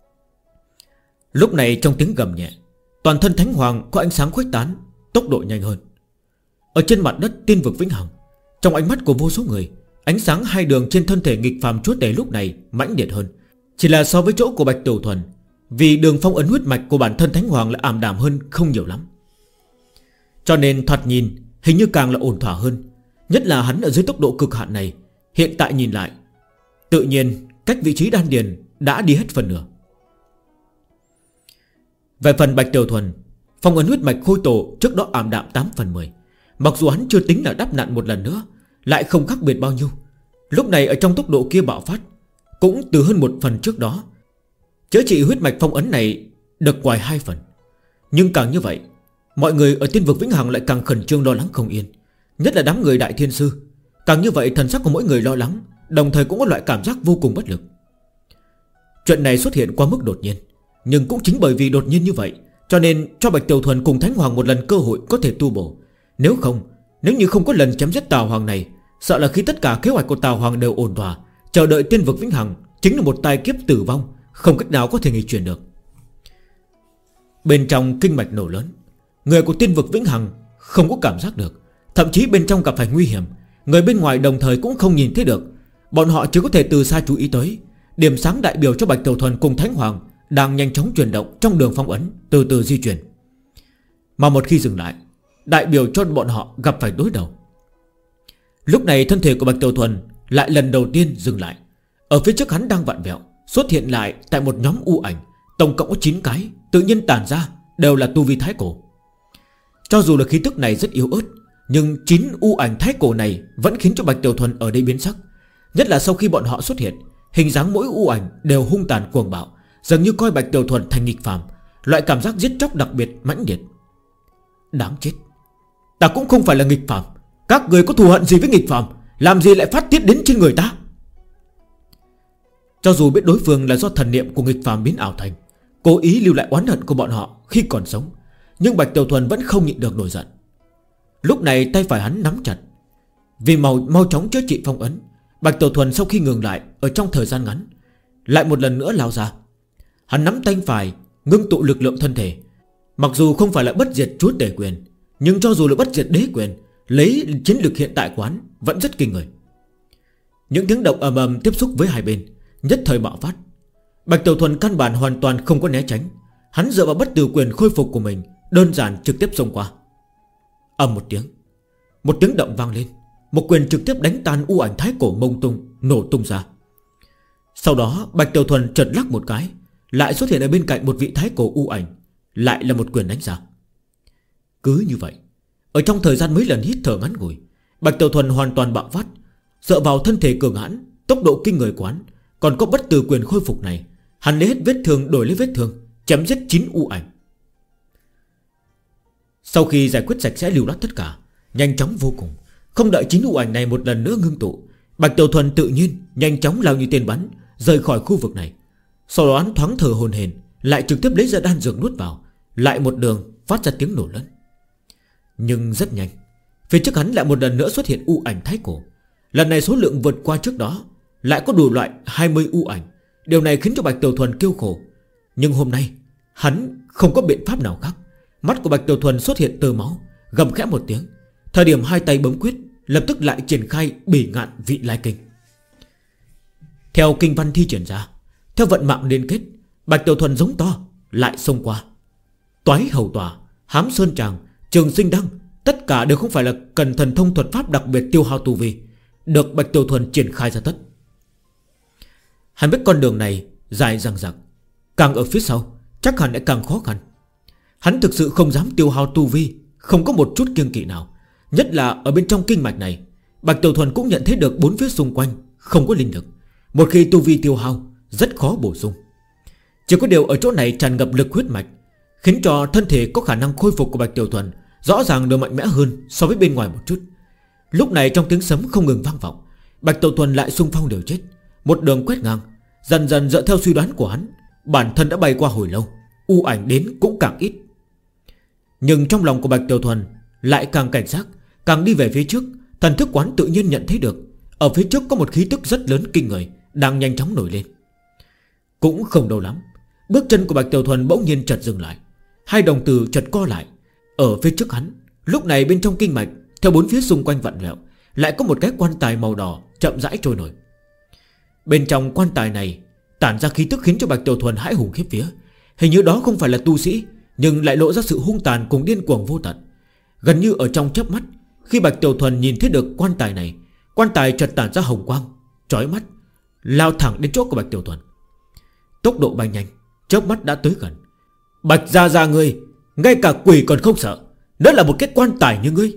Lúc này trong tiếng gầm nhẹ, toàn thân Thánh Hoàng có ánh sáng khuếch tán, tốc độ nhanh hơn. Ở trên mặt đất tiên vực vĩnh hằng, trong ánh mắt của vô số người, ánh sáng hai đường trên thân thể nghịch phàm chúa tể lúc này mãnh liệt hơn. Chỉ là so với chỗ của Bạch Tiểu Thuần, vì đường phong ấn huyết mạch của bản thân Thánh Hoàng lại ảm đạm hơn không nhiều lắm. Cho nên thoạt nhìn hình như càng là ổn thỏa hơn. Nhất là hắn ở dưới tốc độ cực hạn này, hiện tại nhìn lại, tự nhiên cách vị trí đan điền đã đi hết phần nửa. Về phần Bạch Tiểu Thuần, phong ấn huyết mạch khôi tổ trước đó ảm đạm 8/10. Mặc dù hắn chưa tính là đắp nặn một lần nữa, lại không khác biệt bao nhiêu. Lúc này ở trong tốc độ kia bạo phát, cũng từ hơn 1 phần trước đó. Chữa trị huyết mạch phong ấn này được ngoài 2 phần. Nhưng càng như vậy, mọi người ở tiên vực vĩnh hằng lại càng khẩn trương lo lắng không yên. Nhất là đám người Đại Thiên Sư. Càng như vậy thần sắc của mỗi người lo lắng, đồng thời cũng có loại cảm giác vô cùng bất lực. Chuyện này xuất hiện quá mức đột nhiên, nhưng cũng chính bởi vì đột nhiên như vậy, cho nên cho Bạch Tiểu Thuần cùng Thánh Hoàng một lần cơ hội có thể tu bổ. Nếu như không có lần chém giết Tào Hoàng này, sợ là khi tất cả kế hoạch của Tào Hoàng đều ổn thỏa, chờ đợi tiên vực vĩnh hằng chính là một tai kiếp tử vong, không cách nào có thể nghịch chuyển được. Bên trong kinh mạch nổ lớn, người của tiên vực vĩnh hằng không có cảm giác được, thậm chí bên trong gặp phải nguy hiểm, người bên ngoài đồng thời cũng không nhìn thấy được. Bọn họ chỉ có thể từ xa chú ý tới điểm sáng đại biểu cho Bạch Tiểu Thuần cùng Thánh Hoàng đang nhanh chóng chuyển động trong đường phong ấn, từ từ di chuyển. Mà một khi dừng lại, đại biểu cho bọn họ gặp phải đối đầu. Lúc này thân thể của Bạch Tiểu Thuần lại lần đầu tiên dừng lại. Ở phía trước hắn đang vặn vẹo, xuất hiện lại tại một nhóm u ảnh, tổng cộng có 9 cái, tự nhiên tản ra đều là tu vi thái cổ. Cho dù là khí tức này rất yếu ớt, nhưng 9 u ảnh thái cổ này vẫn khiến cho Bạch Tiểu Thuần ở đây biến sắc. Nhất là sau khi bọn họ xuất hiện, hình dáng mỗi u ảnh đều hung tàn cuồng bạo, dường như coi Bạch Tiểu Thuần thành nghịch phàm, loại cảm giác giết chóc đặc biệt mãnh liệt. Đáng chết, ta cũng không phải là nghịch phàm, các người có thù hận gì với nghịch phàm, làm gì lại phát tiết đến trên người ta? Cho dù biết đối phương là do thần niệm của nghịch phàm biến ảo thành, cố ý lưu lại oán hận của bọn họ khi còn sống, nhưng Bạch Tiểu Thuần vẫn không nhịn được nổi giận. Lúc này tay phải hắn nắm chặt. Vì mau chóng chữa trị phong ấn, Bạch Tiểu Thuần sau khi ngừng lại ở trong thời gian ngắn, lại một lần nữa lao ra. Hắn nắm tay phải, ngưng tụ lực lượng thân thể. Mặc dù không phải là bất diệt chúa tể quyền, nhưng cho dù là bất diệt đế quyền, lấy chiến lược hiện tại quán vẫn rất kinh người. Những tiếng động ầm ầm tiếp xúc với hai bên nhất thời bạo phát. Bạch Tiểu Thuần căn bản hoàn toàn không có né tránh. Hắn dựa vào bất tử quyền khôi phục của mình, đơn giản trực tiếp xông qua. Ầm một tiếng, một tiếng động vang lên. Một quyền trực tiếp đánh tan u ảnh thái cổ mông tung, nổ tung ra. Sau đó Bạch Tiểu Thuần chợt lắc một cái, lại xuất hiện ở bên cạnh một vị thái cổ u ảnh, lại là một quyền đánh ra. Cứ như vậy, ở trong thời gian mấy lần hít thở ngắn ngủi, Bạch Tiểu Thuần hoàn toàn bạo phát. Dựa vào thân thể cường hãn, tốc độ kinh người quán, còn có bất tử quyền khôi phục này, hắn lấy hết vết thương đổi lấy vết thương, chém giết 9 u ảnh. Sau khi giải quyết sạch sẽ lưu loát tất cả, nhanh chóng vô cùng, không đợi 9 u ảnh này một lần nữa ngưng tụ, Bạch Tiểu Thuần tự nhiên nhanh chóng lao như tên bắn rời khỏi khu vực này. Sau đó hắn thoáng thở hổn hển, lại trực tiếp lấy ra đan dược nuốt vào, lại một đường phát ra tiếng nổ lớn. Nhưng rất nhanh, phía trước hắn lại một lần nữa xuất hiện u ảnh thái cổ. Lần này số lượng vượt qua trước đó, lại có đủ loại 20 u ảnh. Điều này khiến cho Bạch Tiểu Thuần kêu khổ. Nhưng hôm nay hắn không có biện pháp nào khác. Mắt của Bạch Tiểu Thuần xuất hiện tơ máu, gầm khẽ một tiếng. Thời điểm hai tay bấm quyết, lập tức lại triển khai Bỉ Ngạn Vị Lai Kinh. Theo kinh văn thi triển ra, theo vận mạng liên kết, Bạch Tiểu Thuần giống to lại xông qua. Toái Hầu Tòa, Hám Sơn Tràng, Trường Sinh Đăng, tất cả đều không phải là cần thần thông thuật pháp đặc biệt tiêu hao tu vi, được Bạch Tiểu Thuần triển khai ra tất. Hắn biết con đường này dài dằng dặc, càng ở phía sau chắc hẳn lại càng khó khăn. Hắn thực sự không dám tiêu hao tu vi, không có một chút kiêng kỵ nào. Nhất là ở bên trong kinh mạch này, Bạch Tiểu Thuần cũng nhận thấy được bốn phía xung quanh không có linh lực. Một khi tu vi tiêu hao, rất khó bổ sung. Chỉ có điều ở chỗ này tràn ngập lực huyết mạch, khiến cho thân thể có khả năng khôi phục của Bạch Tiểu Thuần rõ ràng được mạnh mẽ hơn so với bên ngoài một chút. Lúc này trong tiếng sấm không ngừng vang vọng, Bạch Tiểu Thuần lại xung phong liều chết, một đường quét ngang. Dần dần dựa theo suy đoán của hắn, bản thân đã bay qua hồi lâu, u ảnh đến cũng càng ít. Nhưng trong lòng của Bạch Tiểu Thuần lại càng cảnh giác, càng đi về phía trước. Thần thức quán tự nhiên nhận thấy được ở phía trước có một khí tức rất lớn kinh người đang nhanh chóng nổi lên. Cũng không đâu lắm, bước chân của Bạch Tiểu Thuần bỗng nhiên chợt dừng lại, hai đồng tử chợt co lại. Ở phía trước hắn, lúc này bên trong kinh mạch, theo bốn phía xung quanh vặn vẹo, lại có một cái quan tài màu đỏ chậm rãi trôi nổi. Bên trong quan tài này tản ra khí tức khiến cho Bạch Tiểu Thuần hãi hùng khiếp vía. Hình như đó không phải là tu sĩ, nhưng lại lộ ra sự hung tàn cùng điên cuồng vô tận. Gần như ở trong chớp mắt, khi Bạch Tiểu Thuần nhìn thấy được quan tài này, quan tài chợt tản ra hồng quang chói mắt, lao thẳng đến chỗ của Bạch Tiểu Thuần. Tốc độ bay nhanh, chớp mắt đã tới gần. Bạch gia gia ngươi, ngay cả quỷ còn không sợ, đó là một cái quan tài như ngươi.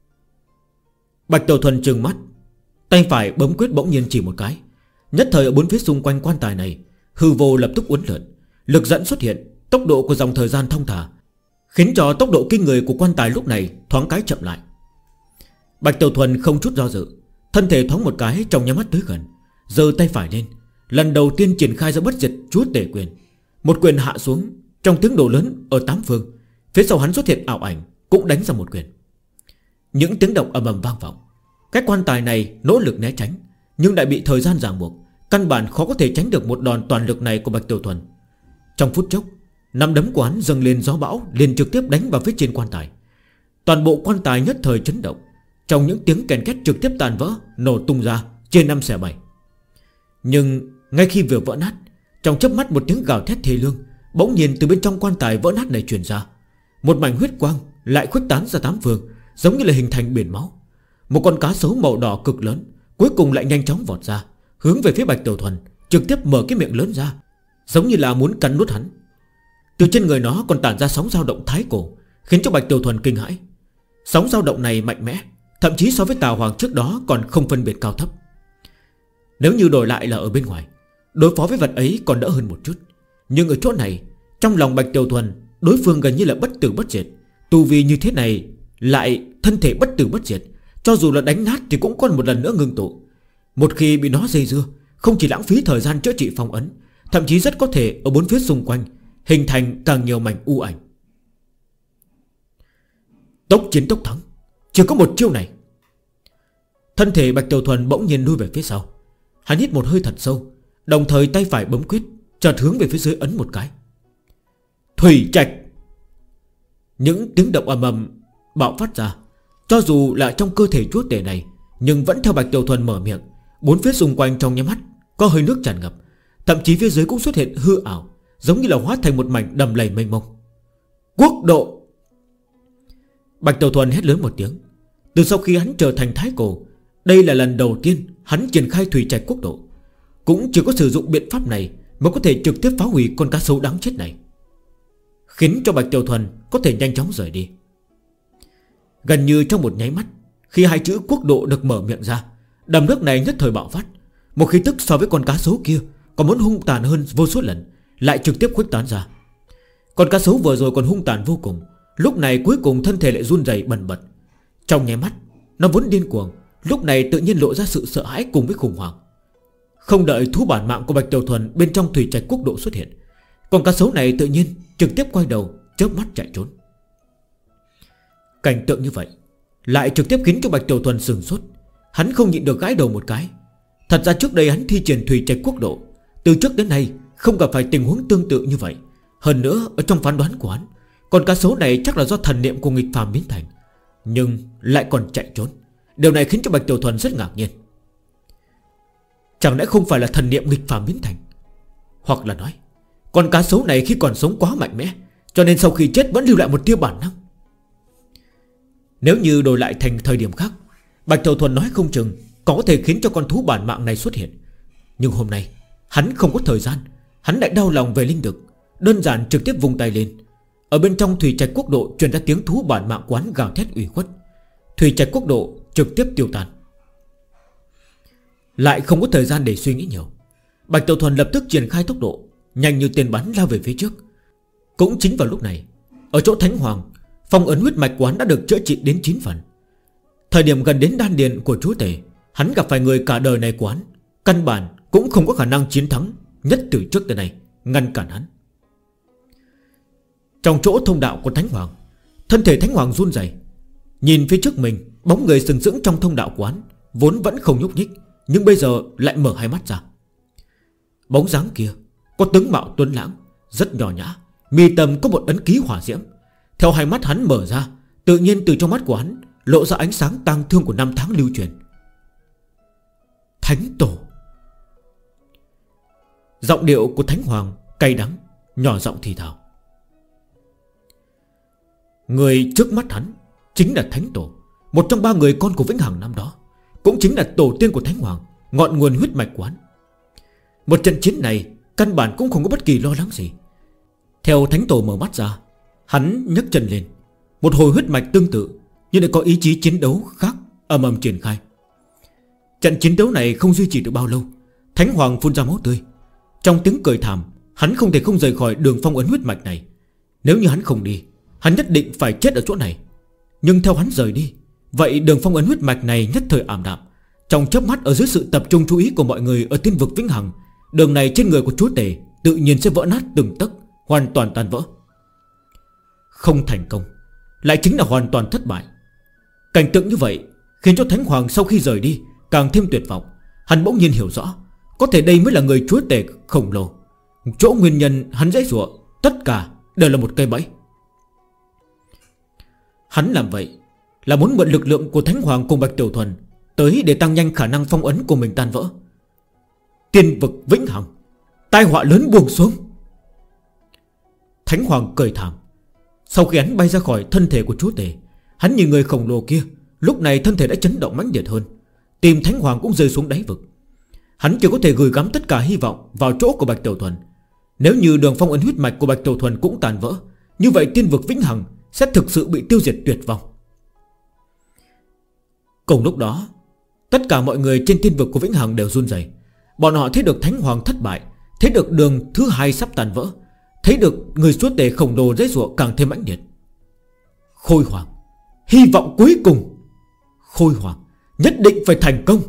Bạch Tiểu Thuần trừng mắt, tay phải bấm quyết bỗng nhiên chỉ một cái. Nhất thời ở bốn phía xung quanh quan tài này, hư vô lập tức uốn lượn, lực dẫn xuất hiện, tốc độ của dòng thời gian thông thả, khiến cho tốc độ kinh người của quan tài lúc này thoáng cái chậm lại. Bạch Tiểu Thuần không chút do dự, thân thể thoáng một cái trong nháy mắt tới gần, giơ tay phải lên, lần đầu tiên triển khai ra bất diệt chúa tể quyền. Một quyền hạ xuống, trong tiếng nổ lớn ở tám phương. Phía sau hắn xuất hiện ảo ảnh, cũng đánh ra một quyền. Những tiếng động ầm ầm vang vọng. Cái quan tài này nỗ lực né tránh, nhưng lại bị thời gian ràng buộc, căn bản khó có thể tránh được một đòn toàn lực này của Bạch Tiểu Thuần. Trong phút chốc, nắm đấm của hắn dâng lên gió bão, liền trực tiếp đánh vào phía trên quan tài. Toàn bộ quan tài nhất thời chấn động, trong những tiếng kèn két trực tiếp tàn vỡ, nổ tung ra, chia 5 xẻ 7. Nhưng ngay khi vừa vỡ nát, trong chớp mắt một tiếng gào thét thê lương bỗng nhiên từ bên trong quan tài vỡ nát này truyền ra. Một mảnh huyết quang lại khuếch tán ra tám phương, giống như là hình thành biển máu. Một con cá sấu màu đỏ cực lớn cuối cùng lại nhanh chóng vọt ra, hướng về phía Bạch Tiểu Thuần, trực tiếp mở cái miệng lớn ra, giống như là muốn cắn nuốt hắn. Từ trên người nó còn tản ra sóng dao động thái cổ, khiến cho Bạch Tiểu Thuần kinh hãi. Sóng dao động này mạnh mẽ, thậm chí so với Tào Hoàng trước đó còn không phân biệt cao thấp. Nếu như đổi lại là ở bên ngoài, đối phó với vật ấy còn đỡ hơn một chút. Nhưng ở chỗ này, trong lòng Bạch Tiểu Thuần, đối phương gần như là bất tử bất diệt. Tu vi như thế này lại thân thể bất tử bất diệt, cho dù là đánh nát thì cũng còn một lần nữa ngưng tụ. Một khi bị nó dây dưa, không chỉ lãng phí thời gian chữa trị phong ấn, thậm chí rất có thể ở bốn phía xung quanh hình thành càng nhiều mảnh u ảnh. Tốc chiến tốc thắng, chỉ có một chiêu này. Thân thể Bạch Tiểu Thuần bỗng nhiên lui về phía sau. Hắn hít một hơi thật sâu, đồng thời tay phải bấm quyết, chợt hướng về phía dưới ấn một cái. Thủy trạch. Những tiếng động ầm ầm bạo phát ra. Cho dù là trong cơ thể chúa tể này, nhưng vẫn theo Bạch Tiểu Thuần mở miệng, bốn phía xung quanh trong nháy mắt có hơi nước tràn ngập. Thậm chí phía dưới cũng xuất hiện hư ảo, giống như là hóa thành một mảnh đầm lầy mênh mông. Quốc độ! Bạch Tiểu Thuần hét lớn một tiếng. Từ sau khi hắn trở thành thái cổ, đây là lần đầu tiên hắn triển khai thủy trạch quốc độ. Cũng chỉ có sử dụng biện pháp này mới có thể trực tiếp phá hủy con cá sấu đáng chết này, khiến cho Bạch Tiểu Thuần có thể nhanh chóng rời đi. Gần như trong một nháy mắt, khi hai chữ quốc độ được mở miệng ra, đầm nước này nhất thời bạo phát. Một khí tức so với con cá sấu kia còn muốn hung tàn hơn vô số lần, lại trực tiếp khuếch tán ra. Con cá sấu vừa rồi còn hung tàn vô cùng, lúc này cuối cùng thân thể lại run rẩy bần bật. Trong nháy mắt, nó vốn điên cuồng, lúc này tự nhiên lộ ra sự sợ hãi cùng với khủng hoảng. Không đợi thú bản mạng của Bạch Tiểu Thuần bên trong thủy trạch quốc độ xuất hiện, con cá sấu này tự nhiên trực tiếp quay đầu, chớp mắt chạy trốn. Cảnh tượng như vậy lại trực tiếp khiến cho Bạch Tiểu Thuần sửng sốt. Hắn không nhịn được gãi đầu một cái. Thật ra trước đây hắn thi triển thủy trạch quốc độ, từ trước đến nay không gặp phải tình huống tương tự như vậy. Hơn nữa ở trong phán đoán của hắn, con cá sấu này chắc là do thần niệm của nghịch phàm biến thành, nhưng lại còn chạy trốn. Điều này khiến cho Bạch Tiểu Thuần rất ngạc nhiên. Chẳng lẽ không phải là thần niệm nghịch phàm biến thành? Hoặc là nói con cá sấu này khi còn sống quá mạnh mẽ, cho nên sau khi chết vẫn lưu lại một tia bản năng. Nếu như đổi lại thành thời điểm khác, Bạch Tiểu Thuần nói không chừng còn có thể khiến cho con thú bản mạng này xuất hiện. Nhưng hôm nay hắn không có thời gian. Hắn lại đau lòng về linh lực, đơn giản trực tiếp vung tay lên. Ở bên trong thủy trạch quốc độ truyền ra tiếng thú bản mạng quán gào thét ủy khuất. Thủy trạch quốc độ trực tiếp tiêu tan. Lại không có thời gian để suy nghĩ nhiều, Bạch Tiểu Thuần lập tức triển khai tốc độ, nhanh như tên bắn lao về phía trước. Cũng chính vào lúc này, ở chỗ Thánh Hoàng, phong ấn huyết mạch quán đã được chữa trị đến 9 phần. Thời điểm gần đến đan điền của chúa tể, hắn gặp phải người cả đời này quán, căn bản cũng không có khả năng chiến thắng nhất từ trước tới nay, ngăn cản hắn. Trong chỗ thông đạo của Thánh Hoàng, thân thể Thánh Hoàng run rẩy, nhìn phía trước mình, bóng người sừng sững trong thông đạo quán vốn vẫn không nhúc nhích, nhưng bây giờ lại mở hai mắt ra. Bóng dáng kia có tướng mạo tuấn lãng, rất nhỏ nhã, mi tâm có một ấn ký hỏa diễm. Theo hai mắt hắn mở ra, tự nhiên từ trong mắt của hắn lộ ra ánh sáng tang thương của năm tháng lưu truyền. Thánh Tổ. Giọng điệu của Thánh Hoàng cay đắng, nhỏ giọng thì thào. Người trước mắt hắn chính là Thánh Tổ, một trong 3 người con của Vĩnh Hằng năm đó, cũng chính là tổ tiên của Thánh Hoàng, ngọn nguồn huyết mạch quán. Một trận chiến này căn bản cũng không có bất kỳ lo lắng gì. Theo Thánh Tổ mở mắt ra, hắn nhấc chân lên. Một hồi huyết mạch tương tự, nhưng lại có ý chí chiến đấu khác ầm ầm triển khai. Trận chiến đấu này không duy trì được bao lâu, Thánh Hoàng phun ra máu tươi. Trong tiếng cười thảm, hắn không thể không rời khỏi đường phong ấn huyết mạch này. Nếu như hắn không đi, hắn nhất định phải chết ở chỗ này. Nhưng theo hắn rời đi, vậy đường phong ấn huyết mạch này nhất thời ảm đạm. Trong chớp mắt, ở dưới sự tập trung chú ý của mọi người ở tiên vực Vĩnh Hằng, đường này trên người của chúa tể tự nhiên sẽ vỡ nát từng tấc, hoàn toàn tan vỡ. Không thành công, lại chính là hoàn toàn thất bại. Cảnh tượng như vậy khiến cho Thánh Hoàng sau khi rời đi càng thêm tuyệt vọng. Hắn bỗng nhiên hiểu rõ, có thể đây mới là người chúa tể khổng lồ. Chỗ nguyên nhân hắn dãy giụa, tất cả đều là một cây bẫy. Hắn làm vậy là muốn mượn lực lượng của Thánh Hoàng cùng Bạch Tiểu Thuần tới để tăng nhanh khả năng phong ấn của mình tan vỡ. Tiên vực Vĩnh Hằng, tai họa lớn buông xuống. Thánh Hoàng cười thảm. Sau khi hắn bay ra khỏi thân thể của chúa tể, hắn nhìn người khổng lồ kia, lúc này thân thể đã chấn động mãnh liệt hơn. Tim Thánh Hoàng cũng rơi xuống đáy vực. Hắn chỉ có thể gửi gắm tất cả hy vọng vào chỗ của Bạch Tiểu Thuần. Nếu như đường phong ấn huyết mạch của Bạch Tiểu Thuần cũng tàn vỡ, như vậy tiên vực Vĩnh Hằng sẽ thực sự bị tiêu diệt tuyệt vong. Cùng lúc đó, tất cả mọi người trên tiên vực của Vĩnh Hằng đều run rẩy. Bọn họ thấy được Thánh Hoàng thất bại, thấy được đường thứ hai sắp tàn vỡ, thấy được người chúa tể khổng lồ dãy giụa càng thêm mãnh liệt. Khôi Hoàng, hy vọng cuối cùng. Khôi Hoàng nhất định phải thành công.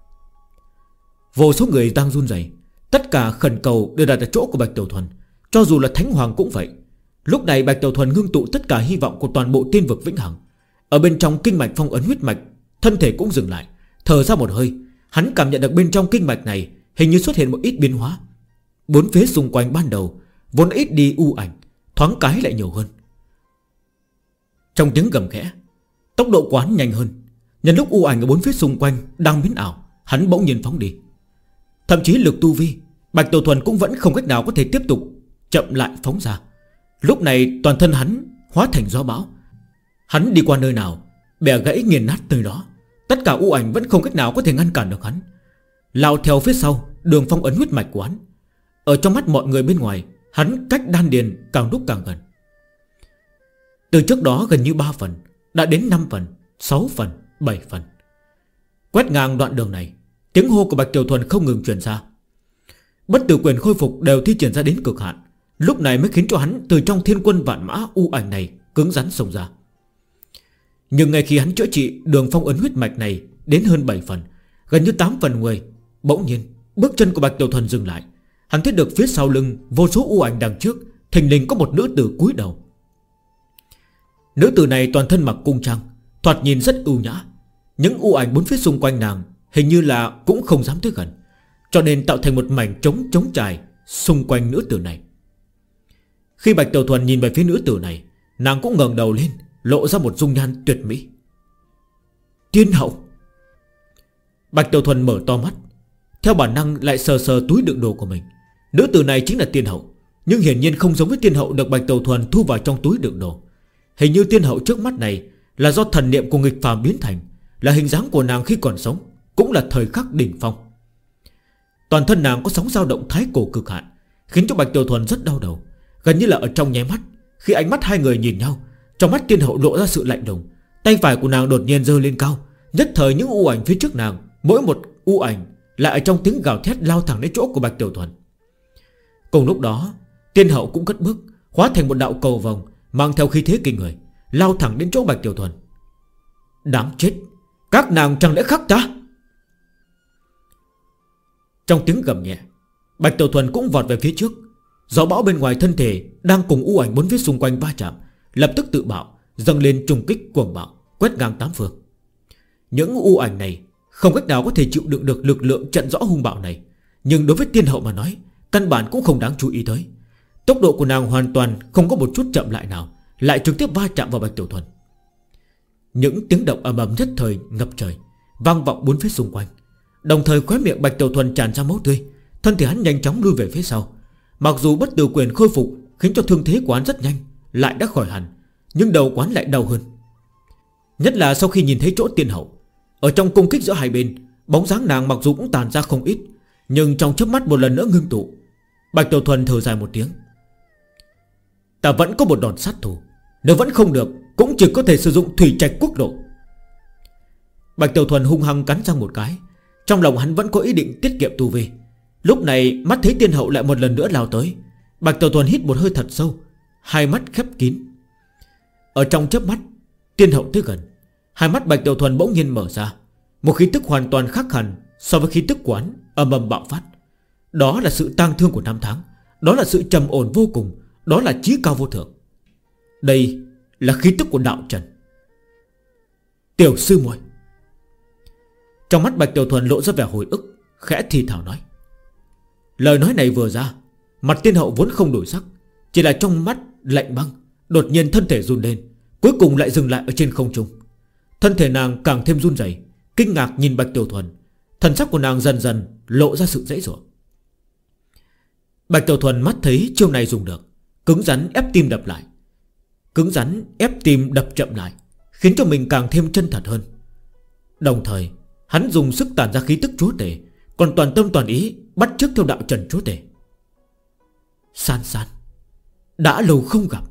Vô số người đang run rẩy, tất cả khẩn cầu đều đặt ở chỗ của Bạch Tiểu Thuần. Cho dù là Thánh Hoàng cũng vậy. Lúc này Bạch Tiểu Thuần ngưng tụ tất cả hy vọng của toàn bộ tiên vực Vĩnh Hằng. Ở bên trong kinh mạch phong ấn huyết mạch, thân thể cũng dừng lại, thở ra một hơi. Hắn cảm nhận được bên trong kinh mạch này hình như xuất hiện một ít biến hóa. Bốn phía xung quanh ban đầu vốn ít đi u ảnh, thoáng cái lại nhiều hơn. Trong tiếng gầm khẽ, tốc độ quán nhanh hơn. Nhân lúc u ảnh ở bốn phía xung quanh đang biến ảo, hắn bỗng nhiên phóng đi. Thậm chí lực tu vi Bạch Tiểu Thuần cũng vẫn không cách nào có thể tiếp tục chậm lại phóng ra. Lúc này toàn thân hắn hóa thành gió bão. Hắn đi qua nơi nào bẻ gãy nghiền nát nơi đó. Tất cả u ảnh vẫn không cách nào có thể ngăn cản được hắn. Lao theo phía sau đường phong ấn huyết mạch của hắn. Ở trong mắt mọi người bên ngoài, hắn cách đan điền càng lúc càng gần. Từ trước đó gần như 3 phần đã đến 5 phần, 6 phần, 7 phần. Quét ngang đoạn đường này, tiếng hô của Bạch Tiểu Thuần không ngừng truyền ra. Bất tử quyền khôi phục đều thi triển ra đến cực hạn. Lúc này mới khiến cho hắn từ trong thiên quân vạn mã u ảnh này cứng rắn xông ra. Nhưng ngay khi hắn chữa trị đường phong ấn huyết mạch này đến hơn 7 phần, gần như 8 phần người, bỗng nhiên bước chân của Bạch Tiểu Thuần dừng lại. Hắn thấy được phía sau lưng vô số u ảnh đằng trước, thình lình có một nữ tử cúi đầu. Nữ tử này toàn thân mặc cung trang, thoạt nhìn rất ưu nhã. Những u ảnh bốn phía xung quanh nàng hình như là cũng không dám tới gần, cho nên tạo thành một mảnh trống trải xung quanh nữ tử này. Khi Bạch Tiểu Thuần nhìn về phía nữ tử này, nàng cũng ngẩng đầu lên, lộ ra một dung nhan tuyệt mỹ. Tiên hậu. Bạch Tiểu Thuần mở to mắt, theo bản năng lại sờ sờ túi đựng đồ của mình. Nữ tử này chính là tiên hậu, nhưng hiển nhiên không giống với tiên hậu được Bạch Tiểu Thuần thu vào trong túi đựng đồ. Hình như tiên hậu trước mắt này là do thần niệm của nghịch phàm biến thành, là hình dáng của nàng khi còn sống, cũng là thời khắc đỉnh phong. Toàn thân nàng có sóng dao động thái cổ cực hạn, khiến cho Bạch Tiểu Thuần rất đau đầu. Gần như là ở trong nháy mắt, khi ánh mắt hai người nhìn nhau, trong mắt tiên hậu lộ ra sự lạnh lùng. Tay phải của nàng đột nhiên giơ lên cao, nhất thời những u ảnh phía trước nàng, mỗi một u ảnh lại ở trong tiếng gào thét lao thẳng đến chỗ của Bạch Tiểu Thuần. Cùng lúc đó, tiên hậu cũng cất bước, hóa thành một đạo cầu vồng, mang theo khí thế kinh người, lao thẳng đến chỗ Bạch Tiểu Thuần. Đáng chết, các nàng chẳng lẽ khắc ta? Trong tiếng gầm nhẹ, Bạch Tiểu Thuần cũng vọt về phía trước. Gió bão bên ngoài thân thể đang cùng u ảnh bốn phía xung quanh va chạm, lập tức tự bạo, dâng lên trùng kích cuồng bạo, quét ngang tám phương. Những u ảnh này không cách nào có thể chịu đựng được lực lượng trận rõ hung bạo này, nhưng đối với tiên hậu mà nói, căn bản cũng không đáng chú ý tới. Tốc độ của nàng hoàn toàn không có một chút chậm lại nào, lại trực tiếp va chạm vào Bạch Tiểu Thuần. Những tiếng động ầm ầm nhất thời ngập trời, vang vọng bốn phía xung quanh. Đồng thời khóe miệng Bạch Tiểu Thuần tràn ra máu tươi, thân thể hắn nhanh chóng lui về phía sau. Mặc dù bất tử quyền khôi phục khiến cho thương thế của hắn rất nhanh, lại đã khỏi hẳn, nhưng đầu quán lại đau hơn. Nhất là sau khi nhìn thấy chỗ tiên hậu. Ở trong cung kích giữa hai bên, bóng dáng nàng mặc dù cũng tàn ra không ít, nhưng trong chớp mắt một lần nữa ngưng tụ. Bạch Tiểu Thuần thở dài một tiếng. Ta vẫn có một đòn sát thủ, nếu vẫn không được cũng chỉ có thể sử dụng thủy trạch quốc độ. Bạch Tiểu Thuần hung hăng cắn răng một cái. Trong lòng hắn vẫn có ý định tiết kiệm tu vi. Lúc này mắt thấy tiên hậu lại một lần nữa lao tới, Bạch Tiểu Thuần hít một hơi thật sâu, hai mắt khép kín. Ở trong chớp mắt tiên hậu tới gần, hai mắt Bạch Tiểu Thuần bỗng nhiên mở ra. Một khí tức hoàn toàn khác hẳn so với khí tức quán ầm ầm bạo phát. Đó là sự tang thương của năm tháng, đó là sự trầm ổn vô cùng, đó là chí cao vô thượng. Đây là khí tức của đạo trần. Tiểu sư muội. Trong mắt Bạch Tiểu Thuần lộ ra vẻ hồi ức, khẽ thì thào nói. Lời nói này vừa ra, mặt tiên hậu vốn không đổi sắc, chỉ là trong mắt lạnh băng. Đột nhiên thân thể run lên, cuối cùng lại dừng lại ở trên không trung. Thân thể nàng càng thêm run rẩy, kinh ngạc nhìn Bạch Tiểu Thuần. Thần sắc của nàng dần dần lộ ra sự dễ dụa. Bạch Tiểu Thuần mắt thấy chiêu này dùng được, cứng rắn ép tim đập lại. Cứng rắn ép tim đập chậm lại, khiến cho mình càng thêm chân thật hơn. Đồng thời hắn dùng sức tản ra khí tức chúa tể, còn toàn tâm toàn ý bắt chước theo đạo trần chúa tể. San San, đã lâu không gặp.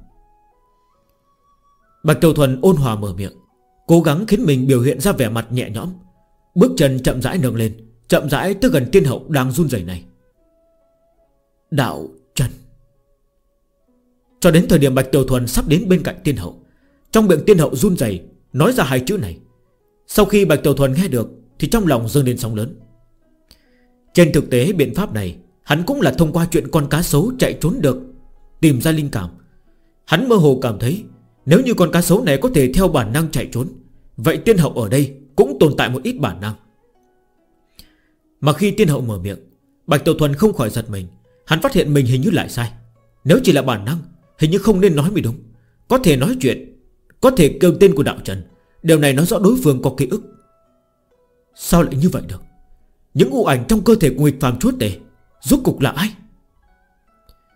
Bạch Tiểu Thuần ôn hòa mở miệng, cố gắng khiến mình biểu hiện ra vẻ mặt nhẹ nhõm. Bước chân chậm rãi nâng lên, chậm rãi tới gần tiên hậu đang run rẩy này. Đạo trần. Cho đến thời điểm Bạch Tiểu Thuần sắp đến bên cạnh tiên hậu, trong miệng tiên hậu run rẩy nói ra hai chữ này. Sau khi Bạch Tiểu Thuần nghe được thì trong lòng dâng lên sóng lớn. Trên thực tế biện pháp này hắn cũng là thông qua chuyện con cá sấu chạy trốn được tìm ra linh cảm. Hắn mơ hồ cảm thấy nếu như con cá sấu này có thể theo bản năng chạy trốn, vậy tiên hậu ở đây cũng tồn tại một ít bản năng. Mà khi tiên hậu mở miệng, Bạch Tiểu Thuần không khỏi giật mình. Hắn phát hiện mình hình như lại sai. Nếu chỉ là bản năng, hình như không nên nói mới đúng. Có thể nói chuyện, có thể kêu tên của đạo trần, điều này nói rõ đối phương có ký ức. Sao lại như vậy được? Những u ảnh trong cơ thể của nghịch phàm chúa tể rốt cục là ai?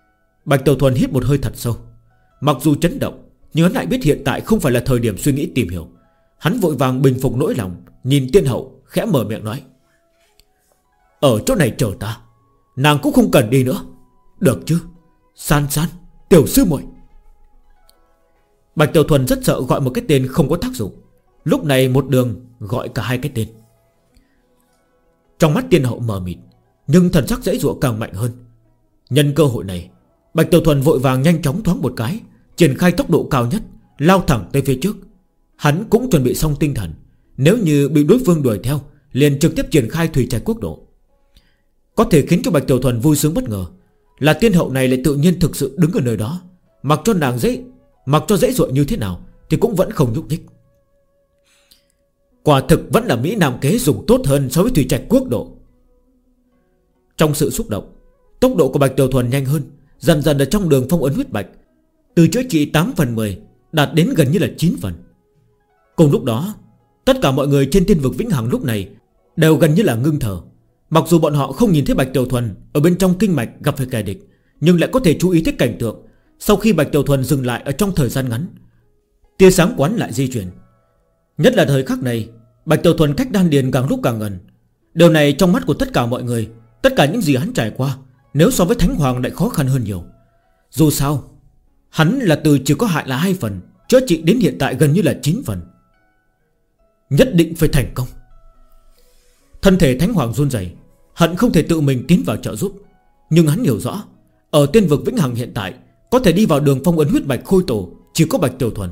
Bạch Tiểu Thuần hít một hơi thật sâu. Mặc dù chấn động, nhưng hắn lại biết hiện tại không phải là thời điểm suy nghĩ tìm hiểu. Hắn vội vàng bình phục nỗi lòng, nhìn tiên hậu khẽ mở miệng nói: ở chỗ này chờ ta, nàng cũng không cần đi nữa. Được chứ? San San, tiểu sư muội. Bạch Tiểu Thuần rất sợ gọi một cái tên không có tác dụng. Lúc này một đường gọi cả hai cái tên. Trong mắt tiên hậu mờ mịt, nhưng thần sắc giãy giụa càng mạnh hơn. Nhân cơ hội này, Bạch Tiểu Thuần vội vàng nhanh chóng thoáng một cái, triển khai tốc độ cao nhất, lao thẳng tới phía trước. Hắn cũng chuẩn bị xong tinh thần, nếu như bị đối phương đuổi theo, liền trực tiếp triển khai thủy trạch quốc độ. Có thể khiến cho Bạch Tiểu Thuần vui sướng bất ngờ là tiên hậu này lại tự nhiên thực sự đứng ở nơi đó, mặc cho dễ dội như thế nào thì cũng vẫn không nhúc nhích. Quả thực vẫn là Mỹ Nam kế dùng tốt hơn so với thủy trạch quốc độ. Trong sự xúc động, tốc độ của Bạch Tiểu Thuần nhanh hơn, dần dần ở trong đường phong ấn huyết mạch, từ chữa trị 8 phần 10 đạt đến gần như là 9 phần. Cùng lúc đó, tất cả mọi người trên thiên vực Vĩnh Hằng lúc này đều gần như là ngưng thở. Mặc dù bọn họ không nhìn thấy Bạch Tiểu Thuần ở bên trong kinh mạch gặp phải kẻ địch, nhưng lại có thể chú ý thấy cảnh tượng. Sau khi Bạch Tiểu Thuần dừng lại ở trong thời gian ngắn, tia sáng quán lại di chuyển. Nhất là thời khắc này, Bạch Tiểu Thuần cách đan điền càng lúc càng gần. Điều này trong mắt của tất cả mọi người, tất cả những gì hắn trải qua, nếu so với Thánh Hoàng lại khó khăn hơn nhiều. Dù sao, hắn là từ chỉ có hại là 2 phần, chữa trị đến hiện tại gần như là 9 phần. Nhất định phải thành công. Thân thể Thánh Hoàng run rẩy, hận không thể tự mình tiến vào trợ giúp. Nhưng hắn hiểu rõ, ở tiên vực Vĩnh Hằng hiện tại, có thể đi vào đường phong ấn huyết mạch khôi tổ chỉ có Bạch Tiểu Thuần.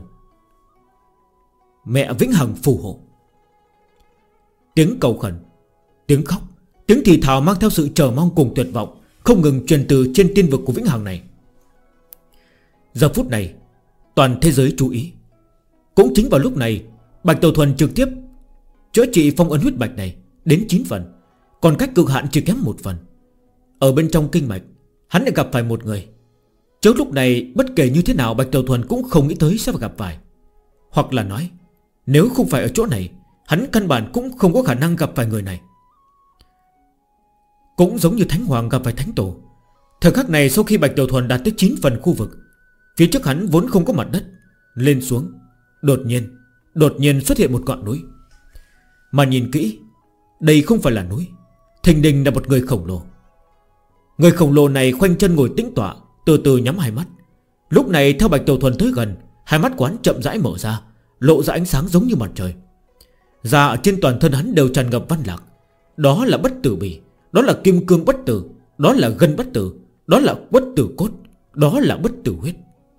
Mẹ Vĩnh Hằng phù hộ. Tiếng cầu khẩn, tiếng khóc, tiếng thì thào mang theo sự chờ mong cùng tuyệt vọng không ngừng truyền từ trên tiên vực của Vĩnh Hằng này. Giờ phút này, toàn thế giới chú ý. Cũng chính vào lúc này, Bạch Tiểu Thuần trực tiếp chữa trị phong ấn huyết mạch này đến 9 phần, còn cách cực hạn chỉ kém 1 phần. Ở bên trong kinh mạch, hắn lại gặp phải một người trước lúc này bất kể như thế nào Bạch Tiểu Thuần cũng không nghĩ tới sẽ phải gặp phải. Hoặc là nói, nếu không phải ở chỗ này, hắn căn bản cũng không có khả năng gặp phải người này. Cũng giống như Thánh Hoàng gặp phải Thánh Tổ, thời khắc này sau khi Bạch Tiểu Thuần đạt tới 9 phần khu vực, phía trước hắn vốn không có mặt đất, lên xuống, đột nhiên xuất hiện một ngọn núi. Mà nhìn kỹ, đây không phải là núi, thình lình là một người khổng lồ. Người khổng lồ này khoanh chân ngồi tĩnh tọa, từ từ nhắm hai mắt. Lúc này theo Bạch Tiểu Thuần tới gần, hai mắt quán chậm rãi mở ra, lộ ra ánh sáng giống như mặt trời. Da ở trên toàn thân hắn đều tràn ngập văn lạc. Đó là bất tử bì, đó là kim cương bất tử, đó là gân bất tử, đó là bất tử cốt, đó là bất tử huyết.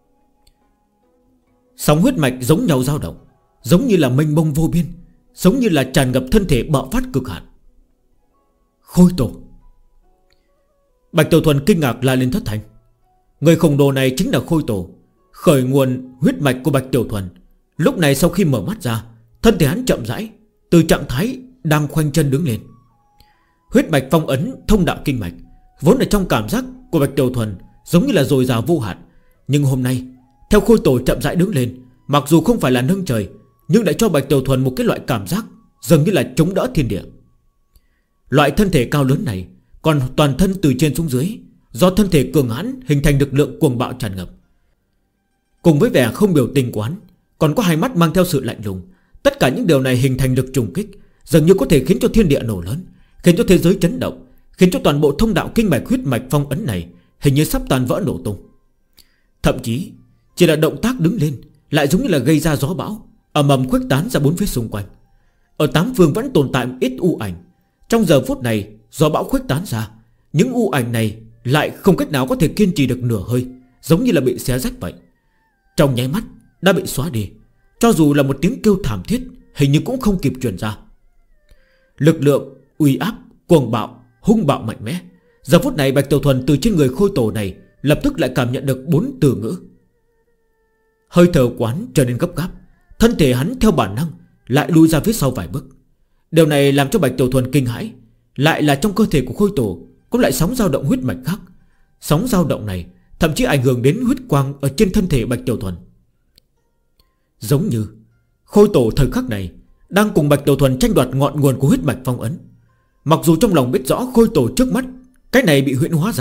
Sóng huyết mạch giống nhau dao động, giống như là mênh mông vô biên, giống như là tràn ngập thân thể bạo phát cực hạn. Khôi tổ. Bạch Tiểu Thuần kinh ngạc la lên thất thanh. Người khổng lồ này chính là Khôi Tổ, khởi nguồn huyết mạch của Bạch Tiểu Thuần. Lúc này sau khi mở mắt ra, thân thể hắn chậm rãi từ trạng thái đang khoanh chân đứng lên. Huyết mạch phong ấn thông đạo kinh mạch, vốn ở trong cảm giác của Bạch Tiểu Thuần giống như là dồi dào vô hạn. Nhưng hôm nay theo Khôi Tổ chậm rãi đứng lên, mặc dù không phải là nâng trời, nhưng lại cho Bạch Tiểu Thuần một cái loại cảm giác dường như là chống đỡ thiên địa. Loại thân thể cao lớn này còn toàn thân từ trên xuống dưới, do thân thể cường hãn hình thành lực lượng cuồng bạo tràn ngập. Cùng với vẻ không biểu tình của hắn, còn có hai mắt mang theo sự lạnh lùng. Tất cả những điều này hình thành lực trùng kích, dường như có thể khiến cho thiên địa nổ lớn, khiến cho thế giới chấn động, khiến cho toàn bộ thông đạo kinh mạch huyết mạch phong ấn này hình như sắp tan vỡ nổ tung. Thậm chí chỉ là động tác đứng lên lại giống như là gây ra gió bão, ầm ầm khuếch tán ra bốn phía xung quanh. Ở tám phương vẫn tồn tại ít u ảnh. Trong giờ phút này gió bão khuếch tán ra, những u ảnh này lại không cách nào có thể kiên trì được nửa hơi, giống như là bị xé rách vậy. Trong nháy mắt đã bị xóa đi, cho dù là một tiếng kêu thảm thiết hình như cũng không kịp truyền ra. Lực lượng, uy áp, cuồng bạo, hung bạo mạnh mẽ. Giờ phút này Bạch Tiểu Thuần từ trên người Khôi Tổ này lập tức lại cảm nhận được 4 từ ngữ. Hơi thở quán trở nên gấp gáp, thân thể hắn theo bản năng lại lùi ra phía sau vài bước. Điều này làm cho Bạch Tiểu Thuần kinh hãi. Lại là trong cơ thể của Khôi Tổ có lại sóng dao động huyết mạch khác. Sóng dao động này thậm chí ảnh hưởng đến huyết quang ở trên thân thể Bạch Tiểu Thuần. Giống như Khôi Tổ thời khắc này đang cùng Bạch Tiểu Thuần tranh đoạt ngọn nguồn của huyết mạch phong ấn. Mặc dù trong lòng biết rõ Khôi Tổ trước mắt cái này bị huyễn hóa ra,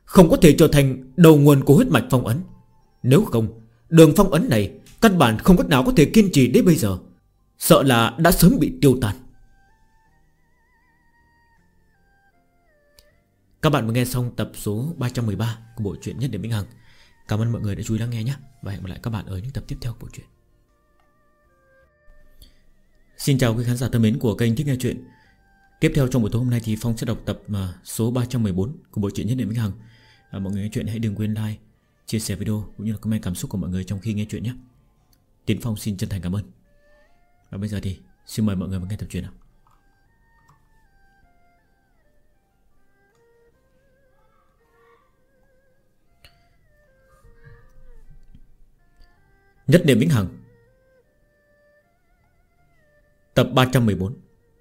không có thể trở thành đầu nguồn của huyết mạch phong ấn. Nếu không, đường phong ấn này căn bản không cách nào có thể kiên trì đến bây giờ, sợ là đã sớm bị tiêu tan. Các bạn vừa nghe xong tập số 313 của bộ truyện Nhất Điểm Vĩnh Hằng. Cảm ơn mọi người đã chú ý lắng nghe nhé. Và hẹn gặp lại các bạn ở những tập tiếp theo của bộ truyện. Xin chào quý khán giả thân mến của kênh Thích Nghe Chuyện. Tiếp theo trong buổi tối hôm nay thì Phong sẽ đọc tập số 314 của bộ truyện Nhất Điểm Vĩnh Hằng. Mọi người nghe chuyện hãy đừng quên like, chia sẻ video cũng như là comment cảm xúc của mọi người trong khi nghe chuyện nhé. Tiến Phong xin chân thành cảm ơn. Và bây giờ thì xin mời mọi người vào nghe tập truyện nào. Nhất Điểm Vĩnh Hằng, tập 314.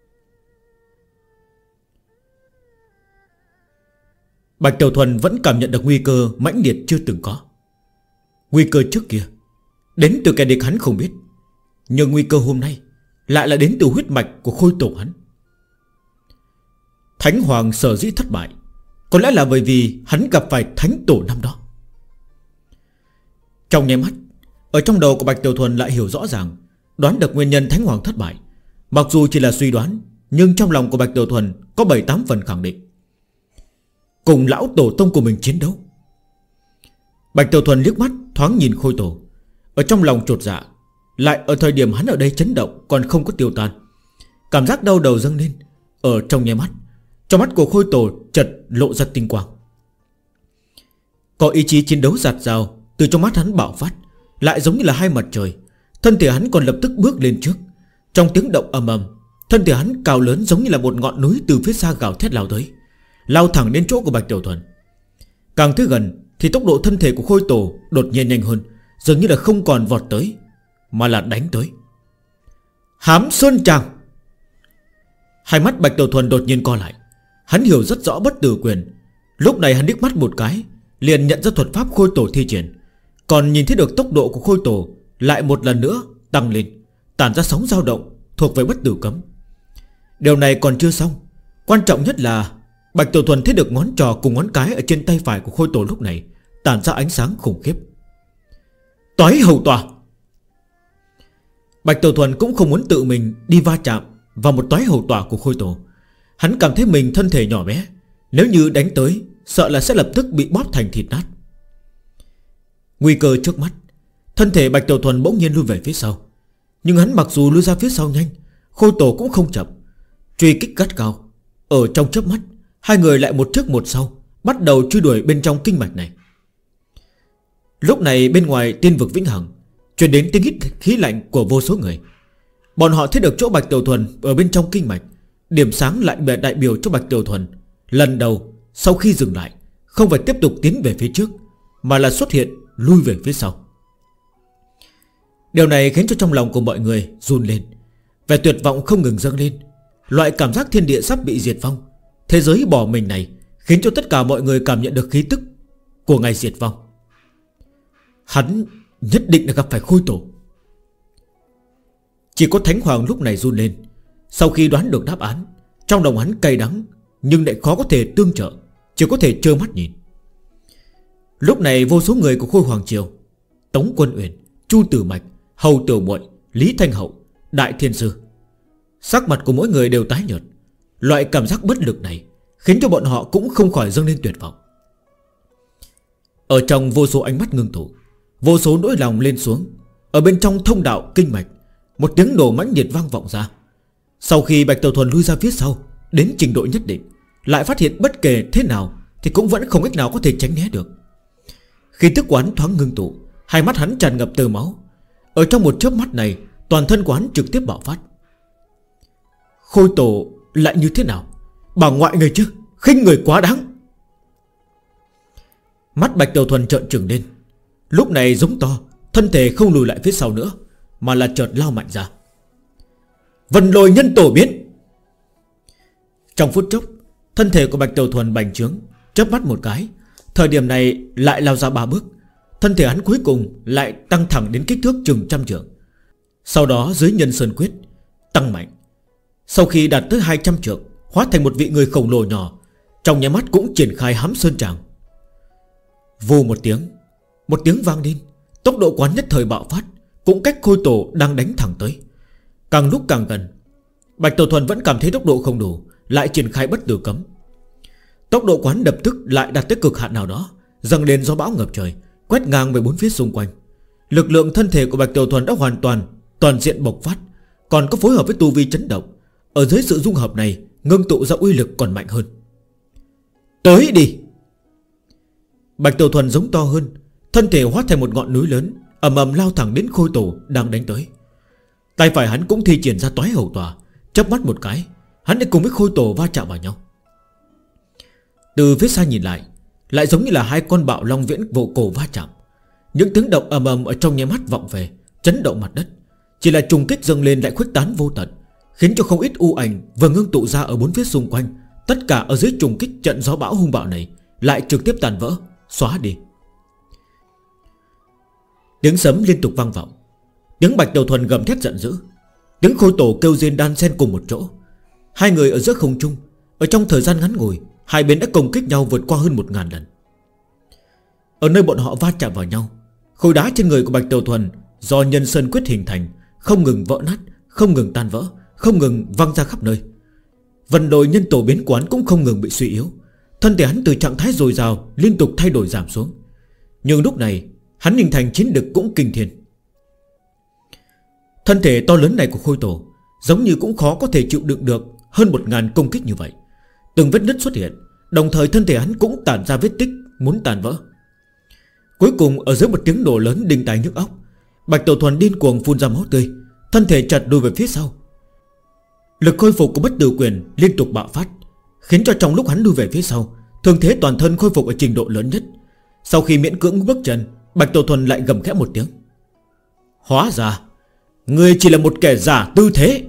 Bạch Tiểu Thuần vẫn cảm nhận được nguy cơ mãnh liệt chưa từng có. Nguy cơ trước kia đến từ kẻ địch hắn không biết, nhưng nguy cơ hôm nay lại là đến từ huyết mạch của khôi tổ hắn. Thánh Hoàng sở dĩ thất bại có lẽ là bởi vì hắn gặp phải thánh tổ năm đó. Trong nháy mắt, ở trong đầu của Bạch Tiểu Thuần lại hiểu rõ ràng, đoán được nguyên nhân Thánh Hoàng thất bại. Mặc dù chỉ là suy đoán, nhưng trong lòng của Bạch Tiểu Thuần có 7-8 phần khẳng định. Cùng lão tổ tông của mình chiến đấu. Bạch Tiểu Thuần liếc mắt thoáng nhìn khôi tổ, ở trong lòng chột dạ. Lại ở thời điểm hắn ở đây chấn động còn không có tiêu tan, cảm giác đau đầu dâng lên. Ở trong nháy mắt, trong mắt của khôi tổ chợt lộ ra tinh quang. Có ý chí chiến đấu dạt dào từ trong mắt hắn bạo phát, lại giống như là hai mặt trời. Thân thể hắn còn lập tức bước lên trước. Trong tiếng động ầm ầm, thân thể hắn cao lớn giống như là một ngọn núi từ phía xa gào thét lao tới, lao thẳng đến chỗ của Bạch Tiểu Thuần. Càng tới gần thì tốc độ thân thể của khôi tổ đột nhiên nhanh hơn, dường như là không còn vọt tới mà là đánh tới. Hám Sơn Tràng. Hai mắt Bạch Tiểu Thuần đột nhiên co lại. Hắn hiểu rất rõ bất tử quyền. Lúc này hắn liếc mắt một cái liền nhận ra thuật pháp khôi tổ thi triển, còn nhìn thấy được tốc độ của khôi tổ lại một lần nữa tăng lên, tản ra sóng dao động thuộc về bất tử cấm. Điều này còn chưa xong. Quan trọng nhất là Bạch Tiểu Thuần thấy được ngón trỏ cùng ngón cái ở trên tay phải của khôi tổ lúc này tản ra ánh sáng khủng khiếp. Toái hầu tòa. Bạch Tiểu Thuần cũng không muốn tự mình đi va chạm vào một toái hầu tòa của khôi tổ. Hắn cảm thấy mình thân thể nhỏ bé, nếu như đánh tới sợ là sẽ lập tức bị bóp thành thịt nát. Nguy cơ trước mắt, thân thể Bạch Tiểu Thuần bỗng nhiên lui về phía sau. Nhưng hắn mặc dù lui ra phía sau nhanh, khôi tổ cũng không chậm, truy kích gắt gao. Ở trong chớp mắt, hai người lại một trước một sau bắt đầu truy đuổi bên trong kinh mạch này. Lúc này bên ngoài tiên vực Vĩnh Hằng truyền đến tiếng hít khí lạnh của vô số người. Bọn họ thấy được chỗ Bạch Tiểu Thuần ở bên trong kinh mạch. Điểm sáng lại đại biểu cho Bạch Tiểu Thuần lần đầu sau khi dừng lại không phải tiếp tục tiến về phía trước, mà là xuất hiện lui về phía sau. Điều này khiến cho trong lòng của mọi người run lên. Vẻ tuyệt vọng không ngừng dâng lên. Loại cảm giác thiên địa sắp bị diệt vong, thế giới bỏ mình này khiến cho tất cả mọi người cảm nhận được khí tức của ngày diệt vong. Hắn nhất định là gặp phải khôi tổ. Chỉ có Thánh Hoàng lúc này run lên. Sau khi đoán được đáp án, trong lòng hắn cay đắng, nhưng lại khó có thể tương trợ, chỉ có thể trơ mắt nhìn. Lúc này vô số người của Khôi Hoàng Triều, Tống Quân Uyển, Chu Tử Mạch, Hầu Tiểu Muội, Lý Thanh Hậu, Đại Thiên Sư, sắc mặt của mỗi người đều tái nhợt. Loại cảm giác bất lực này khiến cho bọn họ cũng không khỏi dâng lên tuyệt vọng. Ở trong vô số ánh mắt ngưng tụ, vô số nỗi lòng lên xuống. Ở bên trong thông đạo kinh mạch, một tiếng nổ mãnh liệt vang vọng ra. Sau khi Bạch Tiểu Thuần lui ra phía sau đến trình độ nhất định, lại phát hiện bất kể thế nào thì cũng vẫn không cách nào có thể tránh né được. Khi tức quán thoáng ngưng tụ, hai mắt hắn tràn ngập tơ máu. Ở trong một chớp mắt này, toàn thân của hắn trực tiếp bạo phát. Khôi tổ lại như thế nào? Bà ngoại người chứ, khinh người quá đáng. Mắt Bạch Tiểu Thuần trợn trừng lên. Lúc này giống to, thân thể không lùi lại phía sau nữa, mà là chợt lao mạnh ra. Vân Lôi Nhân Tổ biến. Trong phút chốc, thân thể của Bạch Tiểu Thuần bành trướng, chớp mắt một cái. Thời điểm này lại lao ra 3 bước. Thân thể hắn cuối cùng lại tăng thẳng đến kích thước chừng 100 trượng. Sau đó dưới Nhân Sơn Quyết tăng mạnh. Sau khi đạt tới 200 trượng, hóa thành một vị người khổng lồ nhỏ, trong nháy mắt cũng triển khai Hám Sơn Tràng. Vù một tiếng vang lên. Tốc độ quán nhất thời bạo phát, cũng cách Khôi Tổ đang đánh thẳng tới. Càng lúc càng gần, Bạch Tiểu Thuần vẫn cảm thấy tốc độ không đủ, lại triển khai bất tử cấm. Tốc độ quán lập tức lại đạt tới cực hạn nào đó, dâng lên gió bão ngập trời, quét ngang về bốn phía xung quanh. Lực lượng thân thể của Bạch Tiểu Thuần đã hoàn toàn diện bộc phát, còn có phối hợp với tu vi chấn động. Ở dưới sự dung hợp này, ngưng tụ ra uy lực còn mạnh hơn. Tới đi! Bạch Tiểu Thuần giống to hơn, thân thể hóa thành một ngọn núi lớn, ầm ầm lao thẳng đến Khôi Tổ đang đánh tới. Tay phải hắn cũng thi triển ra toái hầu tòa, chớp mắt một cái, hắn đã cùng với Khôi Tổ va chạm vào nhau. Từ phía xa nhìn lại giống như là hai con bạo long viễn vô cổ va chạm. Những tiếng động ầm ầm ở trong nháy mắt vọng về, chấn động mặt đất. Chỉ là trùng kích dâng lên lại khuếch tán vô tận, khiến cho không ít u ảnh vừa ngưng tụ ra ở bốn phía xung quanh. Tất cả ở dưới trùng kích trận gió bão hung bạo này lại trực tiếp tàn vỡ, xóa đi. Tiếng sấm liên tục vang vọng, tiếng Bạch Tiểu Thuần gầm thét giận dữ, tiếng Khôi Tổ kêu rên đan xen cùng một chỗ. Hai người ở giữa không trung, ở trong thời gian ngắn ngủi, hai bên đã công kích nhau vượt qua hơn 1000 lần. Ở nơi bọn họ va chạm vào nhau, khối đá trên người của Bạch Tiểu Thuần do nhân sơn quyết hình thành không ngừng vỡ nát, không ngừng tan vỡ, không ngừng văng ra khắp nơi. Vận đồi nhân tổ biến quán cũng không ngừng bị suy yếu. Thân thể hắn từ trạng thái dồi dào liên tục thay đổi giảm xuống. Nhưng lúc này hắn hình thành chiến lực cũng kinh thiên. Thân thể to lớn này của Khôi Tổ giống như cũng khó có thể chịu đựng được hơn 1000 công kích như vậy. Từng vết nứt xuất hiện, đồng thời thân thể hắn cũng tản ra vết tích muốn tàn vỡ. Cuối cùng ở dưới một tiếng nổ lớn đinh tai nhức óc, Bạch Tiểu Thuần điên cuồng phun ra máu tươi, thân thể chật lùi về phía sau. Lực khôi phục của bất tử quyền liên tục bạo phát, khiến cho trong lúc hắn lùi về phía sau, thương thế toàn thân khôi phục ở trình độ lớn nhất. Sau khi miễn cưỡng bước chân, Bạch Tiểu Thuần lại gầm khẽ một tiếng: hóa ra ngươi chỉ là một kẻ giả tư thế.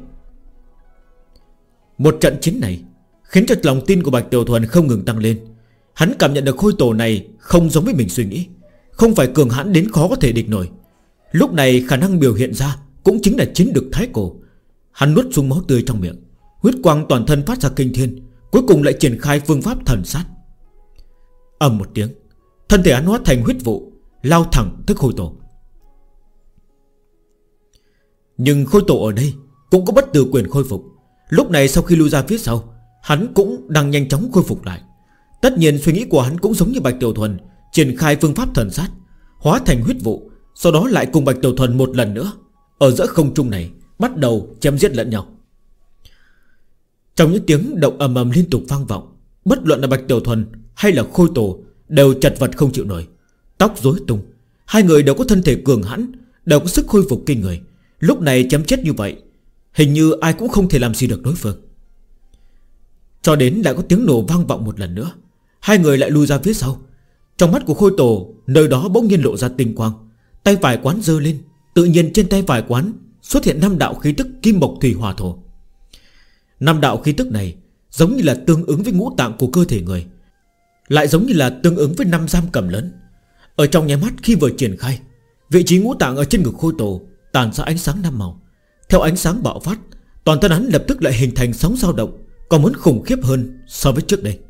Một trận chiến này khiến cho lòng tin của Bạch Tiểu Thuần không ngừng tăng lên. Hắn cảm nhận được Khôi Tổ này không giống với mình suy nghĩ, không phải cường hãn đến khó có thể địch nổi. Lúc này khả năng biểu hiện ra cũng chính là chiến lực thái cổ. Hắn nuốt xuống máu tươi trong miệng, huyết quang toàn thân phát ra kinh thiên, cuối cùng lại triển khai phương pháp thần sát. Ầm một tiếng, thân thể hắn hóa thành huyết vụ, lao thẳng tới Khôi Tổ. Nhưng Khôi Tổ ở đây cũng có bất tử quyền khôi phục. Lúc này sau khi lui ra phía sau, hắn cũng đang nhanh chóng khôi phục lại. Tất nhiên suy nghĩ của hắn cũng giống như Bạch Tiểu Thuần, triển khai phương pháp thần sát, hóa thành huyết vụ, sau đó lại cùng Bạch Tiểu Thuần một lần nữa ở giữa không trung này bắt đầu chém giết lẫn nhau. Trong những tiếng động ầm ầm liên tục vang vọng, bất luận là Bạch Tiểu Thuần hay là Khôi Tổ đều chật vật không chịu nổi, tóc rối tung. Hai người đều có thân thể cường hãn, đều có sức khôi phục kinh người. Lúc này chém chết như vậy, hình như ai cũng không thể làm gì được đối phương. Cho đến lại có tiếng nổ vang vọng một lần nữa, hai người lại lui ra phía sau. Trong mắt của Khôi Tổ, nơi đó bỗng nhiên lộ ra tinh quang. Tay phải quán giơ lên, tự nhiên trên tay phải quán xuất hiện 5 đạo khí tức kim mộc thủy hỏa thổ. 5 đạo khí tức này giống như là tương ứng với ngũ tạng của cơ thể người, lại giống như là tương ứng với 5 giam cầm lớn. Ở trong nháy mắt khi vừa triển khai, vị trí ngũ tạng ở trên ngực Khôi Tổ tản ra ánh sáng 5 màu. Theo ánh sáng bạo phát, toàn thân hắn lập tức lại hình thành sóng dao động, còn muốn khủng khiếp hơn so với trước đây.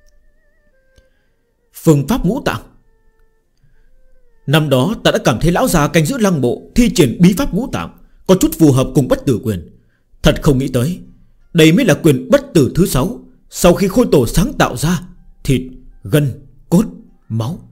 Phương pháp ngũ tạng. Năm đó ta đã cảm thấy lão già canh giữ lăng mộ thi triển bí pháp ngũ tạng có chút phù hợp cùng bất tử quyền. Thật không nghĩ tới, đây mới là quyền bất tử thứ 6 sau khi Khôi Tổ sáng tạo ra: thịt, gân, cốt, máu.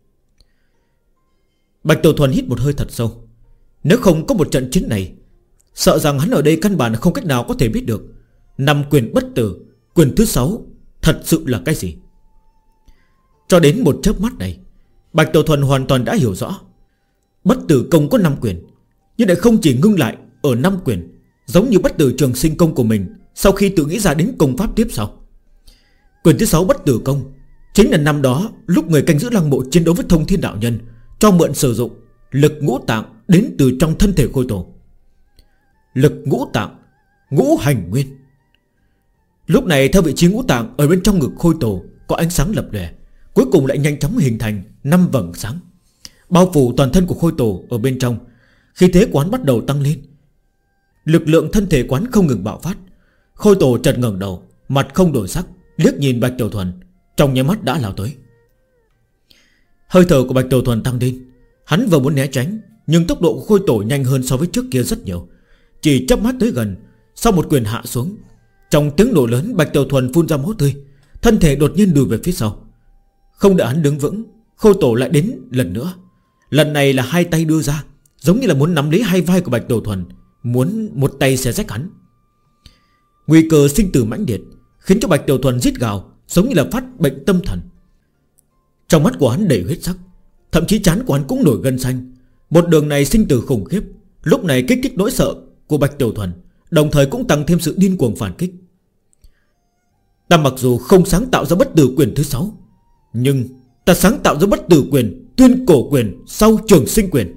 Bạch Tiểu Thuần hít một hơi thật sâu. Nếu không có một trận chiến này, sợ rằng hắn ở đây căn bản không cách nào có thể biết được 5 quyền bất tử, quyền thứ 6 thật sự là cái gì. Cho đến một chớp mắt này, Bạch Tiểu Thuần hoàn toàn đã hiểu rõ. Bất tử công có 5 quyền, nhưng lại không chỉ ngưng lại ở 5 quyền, giống như bất tử trường sinh công của mình sau khi tự nghĩ ra đến công pháp tiếp sau. Quyền thứ 6 bất tử công chính là năm đó lúc người canh giữ lăng mộ chiến đấu với Thông Thiên đạo nhân cho mượn sử dụng lực ngũ tạng đến từ trong thân thể Khôi Tổ. Lực ngũ tạng, ngũ hành nguyên. Lúc này theo vị trí ngũ tạng ở bên trong ngực Khôi Tổ có ánh sáng lập lòe, cuối cùng lại nhanh chóng hình thành 5 vầng sáng, bao phủ toàn thân của Khôi Tổ ở bên trong. Khí thế quán bắt đầu tăng lên, lực lượng thân thể quán không ngừng bạo phát. Khôi Tổ chợt ngẩng đầu, mặt không đổi sắc, liếc nhìn Bạch Tiểu Thuần, trong nháy mắt đã lao tới. Hơi thở của Bạch Tiểu Thuần tăng lên. Hắn vừa muốn né tránh, nhưng tốc độ của Khôi Tổ nhanh hơn so với trước kia rất nhiều. Chỉ chớp mắt tới gần, sau một quyền hạ xuống, trong tiếng nổ lớn, Bạch Tiểu Thuần phun ra máu tươi, thân thể đột nhiên lùi về phía sau. Không đợi hắn đứng vững, Khôi Tổ lại đến lần nữa. Lần này là hai tay đưa ra, giống như là muốn nắm lấy hai vai của Bạch Tiểu Thuần, muốn một tay xé rách hắn. Nguy cơ sinh tử mãnh liệt khiến cho Bạch Tiểu Thuần rít gào, giống như là phát bệnh tâm thần. Trong mắt của hắn đầy huyết sắc, thậm chí trán của hắn cũng nổi gân xanh. Một đường này sinh tử khủng khiếp, lúc này kích thích nỗi sợ của Bạch Tiểu Thuần, đồng thời cũng tăng thêm sự điên cuồng phản kích. Ta mặc dù không sáng tạo ra bất tử quyền thứ 6, nhưng ta sáng tạo ra bất tử quyền, tuyên cổ quyền, sau trường sinh quyền.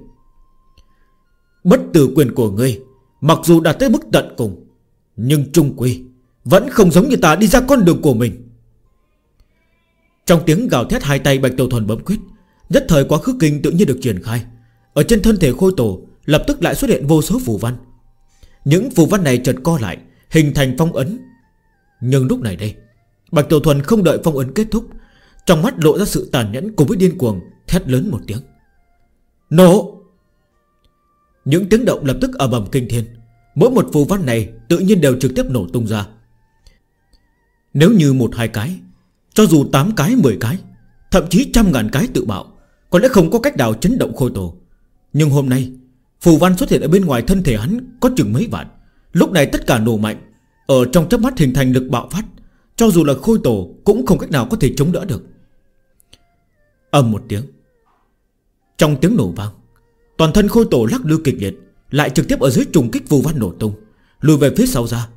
Bất tử quyền của ngươi mặc dù đạt tới mức tận cùng, nhưng chung quy vẫn không giống như ta đi ra con đường của mình. Trong tiếng gào thét, hai tay Bạch Tiểu Thuần bấm quyết, nhất thời quá khứ kinh tự nhiên được triển khai. Ở trên thân thể Khôi Tổ lập tức lại xuất hiện vô số phù văn. Những phù văn này chợt co lại, hình thành phong ấn. Nhưng lúc này đây, Bạch Tiểu Thuần không đợi phong ấn kết thúc, trong mắt lộ ra sự tàn nhẫn cùng với điên cuồng, thét lớn một tiếng: nổ! Những tiếng động lập tức ầm ầm kinh thiên. Mỗi một phù văn này tự nhiên đều trực tiếp nổ tung ra. Nếu như 1-2 cái, cho dù 8 cái 10 cái, thậm chí 100.000 cái tự bạo, có lẽ không có cách nào chấn động Khôi Tổ. Nhưng hôm nay phù văn xuất hiện ở bên ngoài thân thể hắn có chừng mấy vạn. Lúc này tất cả nổ mạnh, ở trong chớp mắt hình thành lực bạo phát, cho dù là Khôi Tổ cũng không cách nào có thể chống đỡ được. Ầm một tiếng, trong tiếng nổ vang, toàn thân Khôi Tổ lắc lư kịch liệt, lại trực tiếp ở dưới trùng kích phù văn nổ tung, lùi về phía sau ra.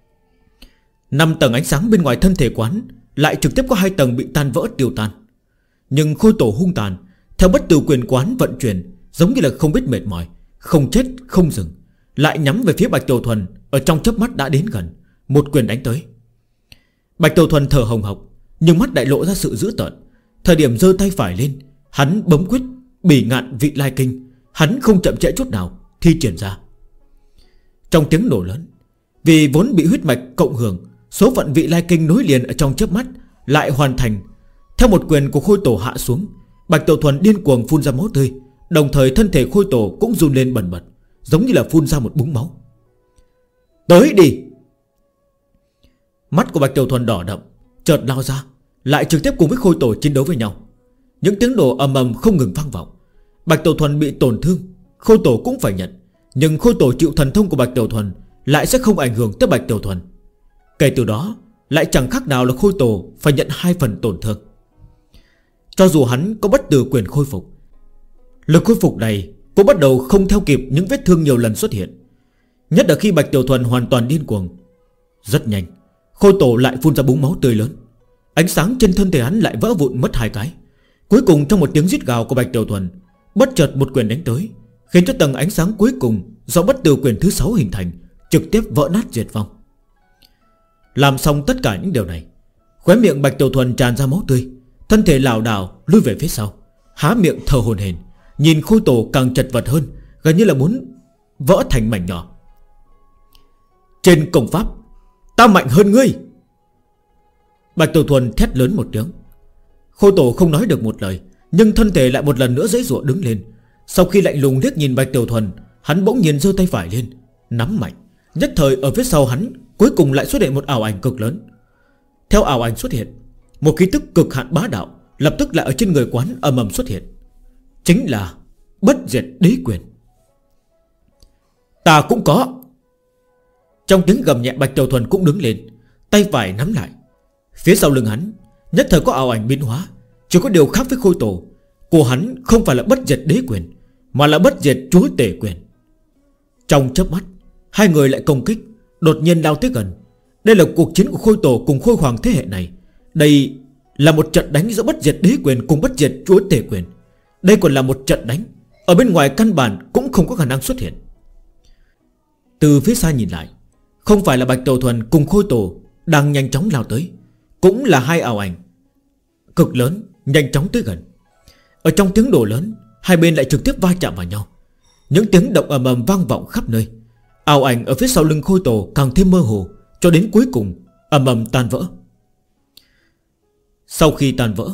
5 tầng ánh sáng bên ngoài thân thể quán lại trực tiếp có 2 tầng bị tan vỡ tiêu tan. Nhưng Khôi Tổ hung tàn, theo bất tử quyền quán vận chuyển, giống như là không biết mệt mỏi, không chết không dừng, lại nhắm về phía Bạch Tiểu Thuần. Ở trong chớp mắt đã đến gần, một quyền đánh tới. Bạch Tiểu Thuần thở hồng hộc, nhưng mắt đại lộ ra sự dữ tợn. Thời điểm giơ tay phải lên, hắn bấm quyết Bỉ Ngạn Vị Lai Kinh, hắn không chậm trễ chút nào thi triển ra. Trong tiếng nổ lớn, vì vốn bị huyết mạch cộng hưởng, số phận Vị Lai Kinh nối liền ở trong chớp mắt lại hoàn thành. Theo một quyền của Khôi Tổ hạ xuống, Bạch Tiểu Thuần điên cuồng phun ra máu tươi, đồng thời thân thể Khôi Tổ cũng run lên bần bật, giống như là phun ra một búng máu. Tới đi! Mắt của Bạch Tiểu Thuần đỏ đậm, chợt lao ra, lại trực tiếp cùng với Khôi Tổ chiến đấu với nhau. Những tiếng nổ ầm ầm không ngừng vang vọng. Bạch Tiểu Thuần bị tổn thương, Khôi Tổ cũng phải nhận, nhưng Khôi Tổ chịu thần thông của Bạch Tiểu Thuần lại sẽ không ảnh hưởng tới Bạch Tiểu Thuần. Kể từ đó lại chẳng khác nào là Khôi Tổ phải nhận 2 phần tổn thương. Cho dù hắn có bất tử quyền khôi phục, lực khôi phục này cũng bắt đầu không theo kịp những vết thương nhiều lần xuất hiện. Nhất là khi Bạch Tiểu Thuần hoàn toàn điên cuồng. Rất nhanh, Khôi Tổ lại phun ra búng máu tươi lớn. Ánh sáng trên thân thể hắn lại vỡ vụn mất 2 cái. Cuối cùng trong một tiếng rít gào của Bạch Tiểu Thuần, bất chợt một quyền đánh tới, khiến cho tầng ánh sáng cuối cùng do bất tử quyền thứ 6 hình thành trực tiếp vỡ nát diệt vong. Làm xong tất cả những điều này, khóe miệng Bạch Tiểu Thuần tràn ra máu tươi, thân thể lảo đảo lùi về phía sau, há miệng thở hổn hển, nhìn Khôi Tổ càng chật vật hơn, gần như là muốn vỡ thành mảnh nhỏ. Trên công pháp, ta mạnh hơn ngươi! Bạch Tiểu Thuần thét lớn một tiếng. Khôi Tổ không nói được một lời, nhưng thân thể lại một lần nữa giãy giụa đứng lên. Sau khi lạnh lùng liếc nhìn Bạch Tiểu Thuần, hắn bỗng nhiên giơ tay phải lên, nắm mạnh. Nhất thời ở phía sau hắn cuối cùng lại xuất hiện một ảo ảnh cực lớn. Theo ảo ảnh xuất hiện, một khí tức cực hạn bá đạo lập tức lại ở trên người quán ầm ầm xuất hiện. Chính là bất diệt đế quyền. Ta cũng có. Trong tiếng gầm nhẹ, Bạch Tiểu Thuần cũng đứng lên, tay phải nắm lại. Phía sau lưng hắn nhất thời có ảo ảnh biến hóa. Chỉ có điều khác với Khôi Tổ, của hắn không phải là bất diệt đế quyền, mà là bất diệt chúa tể quyền. Trong chớp mắt, hai người lại công kích, đột nhiên lao tới gần. Đây là cuộc chiến của Khôi Tổ cùng Khôi Hoàng thế hệ này. Đây là một trận đánh giữa bất diệt đế quyền cùng bất diệt chúa tể quyền. Đây còn là một trận đánh ở bên ngoài căn bản cũng không có khả năng xuất hiện. Từ phía xa nhìn lại, không phải là Bạch Tiểu Thuần cùng Khôi Tổ đang nhanh chóng lao tới, cũng là hai ảo ảnh cực lớn nhanh chóng tới gần. Ở trong tiếng nổ lớn, hai bên lại trực tiếp va chạm vào nhau. Những tiếng động ầm ầm vang vọng khắp nơi. Ảo ảnh ở phía sau lưng Khôi Tổ càng thêm mơ hồ, cho đến cuối cùng ầm ầm tan vỡ. Sau khi tan vỡ,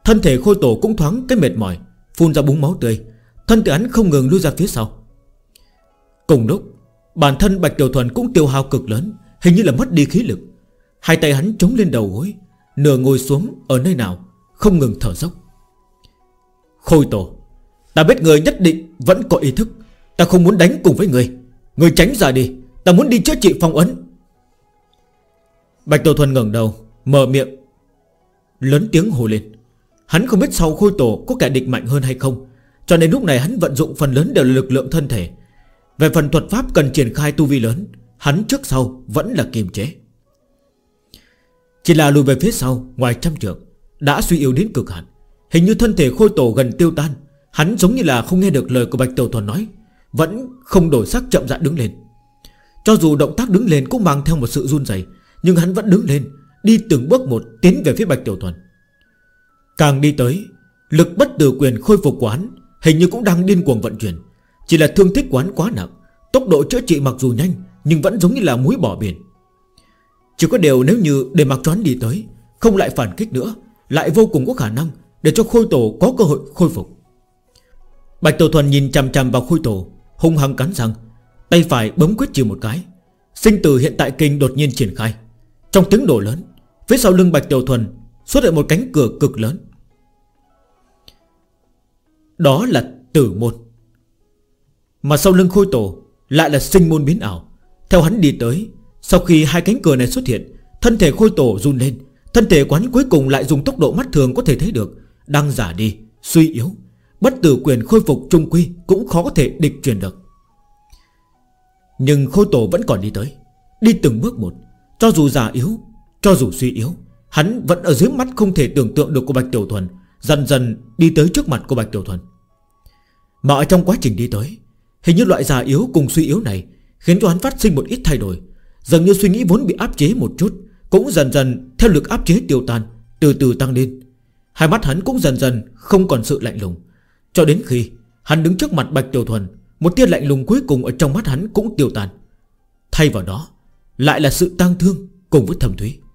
Thân thể Khôi Tổ cũng thoáng cái mệt mỏi, phun ra búng máu tươi. Thân thể hắn không ngừng lui ra phía sau. Cùng lúc bản thân Bạch Tiểu Thuần cũng tiêu hao cực lớn, hình như là mất đi khí lực. Hai tay hắn chống lên đầu gối, nửa ngồi xuống ở nơi nào, không ngừng thở dốc. Khôi Tổ, ta biết người nhất định vẫn có ý thức. Ta không muốn đánh cùng với người. Người tránh ra đi, ta muốn đi chữa trị phong ấn. Bạch Tiểu Thuần ngẩng đầu, mở miệng lớn tiếng hô lên. Hắn không biết sau Khôi Tổ có kẻ địch mạnh hơn hay không, cho nên lúc này hắn vận dụng phần lớn đều là lực lượng thân thể. Về phần thuật pháp cần triển khai tu vi lớn, hắn trước sau vẫn là kiềm chế. Chỉ là lùi về phía sau ngoài trăm trượng, đã suy yếu đến cực hạn. Hình như thân thể Khôi Tổ gần tiêu tan. Hắn giống như là không nghe được lời của Bạch Tiểu Thuần nói, vẫn không đổi sắc chậm rãi đứng lên. Cho dù động tác đứng lên cũng mang theo một sự run rẩy, nhưng hắn vẫn đứng lên, đi từng bước một tiến về phía Bạch Tiểu Thuần. Càng đi tới, lực bất tử quyền khôi phục của hắn hình như cũng đang điên cuồng vận chuyển. Chỉ là thương tích của hắn quá nặng, tốc độ chữa trị mặc dù nhanh, nhưng vẫn giống như là muối bỏ biển. Chỉ có điều nếu như để mặc cho hắn đi tới, không lại phản kích nữa, lại vô cùng có khả năng để cho Khôi Tổ có cơ hội khôi phục. Bạch Tiểu Thuần nhìn chằm chằm vào Khôi Tổ, hung hăng cắn răng, tay phải bấm quyết chỉ một cái. Sinh tử hiện tại kinh đột nhiên triển khai. Trong tiếng nổ lớn, phía sau lưng Bạch Tiểu Thuần xuất hiện một cánh cửa cực lớn. Đó là tử môn. Mà sau lưng Khôi Tổ lại là sinh môn biến ảo. Theo hắn đi tới, sau khi hai cánh cửa này xuất hiện, thân thể Khôi Tổ run lên. Thân thể quán cuối cùng lại dùng tốc độ mắt thường có thể thấy được đang giả đi, suy yếu. Bất tử quyền khôi phục trung quy cũng khó có thể địch truyền được. Nhưng Khôi Tổ vẫn còn đi tới, đi từng bước một. Cho dù già yếu, cho dù suy yếu, hắn vẫn ở dưới mắt không thể tưởng tượng được của Bạch Tiểu Thuần, dần dần đi tới trước mặt của Bạch Tiểu Thuần. Mà ở trong quá trình đi tới, hình như loại già yếu cùng suy yếu này khiến cho hắn phát sinh một ít thay đổi. Dường như suy nghĩ vốn bị áp chế một chút cũng dần dần theo lực áp chế tiêu tan, từ từ tăng lên. Hai mắt hắn cũng dần dần không còn sự lạnh lùng. Cho đến khi hắn đứng trước mặt Bạch Tiểu Thuần, một tia lạnh lùng cuối cùng ở trong mắt hắn cũng tiêu tan. Thay vào đó lại là sự tang thương cùng với thâm thúy.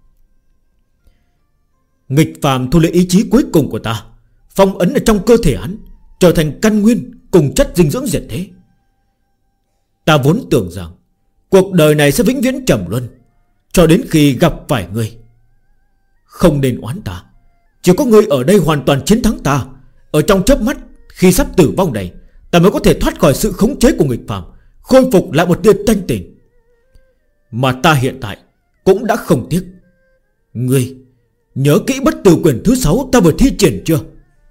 Nghịch phàm thu lấy ý chí cuối cùng của ta, phong ấn ở trong cơ thể hắn, trở thành căn nguyên cùng chất dinh dưỡng diệt thế. Ta vốn tưởng rằng cuộc đời này sẽ vĩnh viễn trầm luân, cho đến khi gặp phải ngươi. Không nên oán ta, chỉ có ngươi ở đây hoàn toàn chiến thắng ta. Ở trong chớp mắt khi sắp tử vong này, ta mới có thể thoát khỏi sự khống chế của nghịch phàm, khôi phục lại một tia thanh tỉnh. Mà ta hiện tại cũng đã không tiếc. Ngươi nhớ kỹ bất tử quyền thứ 6 ta vừa thi triển chưa?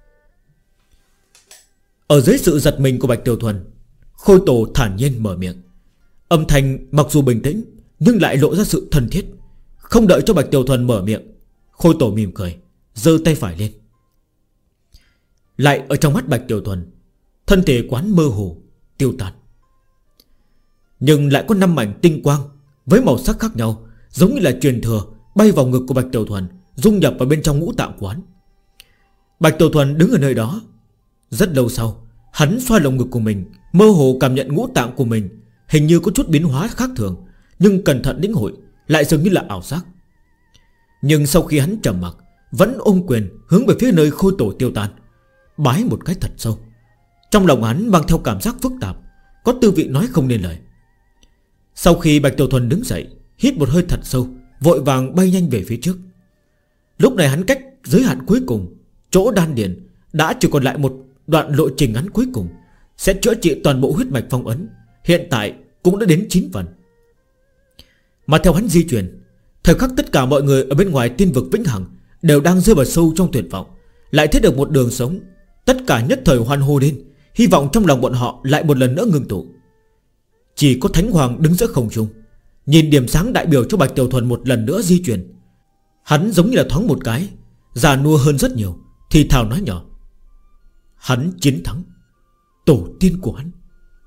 Ở dưới sự giật mình của Bạch Tiểu Thuần, Khôi Tổ thản nhiên mở miệng. Âm thanh mặc dù bình tĩnh nhưng lại lộ ra sự thân thiết. Không đợi cho Bạch Tiểu Thuần mở miệng, Khôi Tổ mỉm cười, giơ tay phải lên. Lại ở trong mắt Bạch Tiểu Thuần, thân thể quán mơ hồ tiêu tan. Nhưng lại có 5 mảnh tinh quang với màu sắc khác nhau, giống như là truyền thừa, bay vào ngực của Bạch Tiểu Thuần, dung nhập vào bên trong ngũ tạng quán. Bạch Tiểu Thuần đứng ở nơi đó. Rất lâu sau, hắn xoa lồng ngực của mình, mơ hồ cảm nhận ngũ tạng của mình hình như có chút biến hóa khác thường, nhưng cẩn thận lĩnh hội lại dường như là ảo giác. Nhưng sau khi hắn trầm mặc, vẫn ôm quyền hướng về phía nơi Khôi Tổ tiêu tan, bái một cái thật sâu. Trong lòng hắn mang theo cảm giác phức tạp, có tư vị nói không nên lời. Sau khi Bạch Tiểu Thuần đứng dậy, hít một hơi thật sâu, vội vàng bay nhanh về phía trước. Lúc này hắn cách giới hạn cuối cùng, chỗ đan điền đã chỉ còn lại một đoạn lộ trình ngắn cuối cùng, sẽ chữa trị toàn bộ huyết mạch phong ấn. Hiện tại cũng đã đến 9 phần. Mà theo hắn di chuyển, thời khắc tất cả mọi người ở bên ngoài tiên vực vĩnh hằng đều đang rơi vào sâu trong tuyệt vọng. Lại thấy được một đường sống, tất cả nhất thời hoan hô lên, hy vọng trong lòng bọn họ lại một lần nữa ngưng tụ. Chỉ có Thánh Hoàng đứng giữa không trung, nhìn điểm sáng đại biểu cho Bạch Tiểu Thuần một lần nữa di chuyển. Hắn giống như là thoáng một cái, già nua hơn rất nhiều, thì thào nói nhỏ: hắn chiến thắng, tổ tiên của hắn.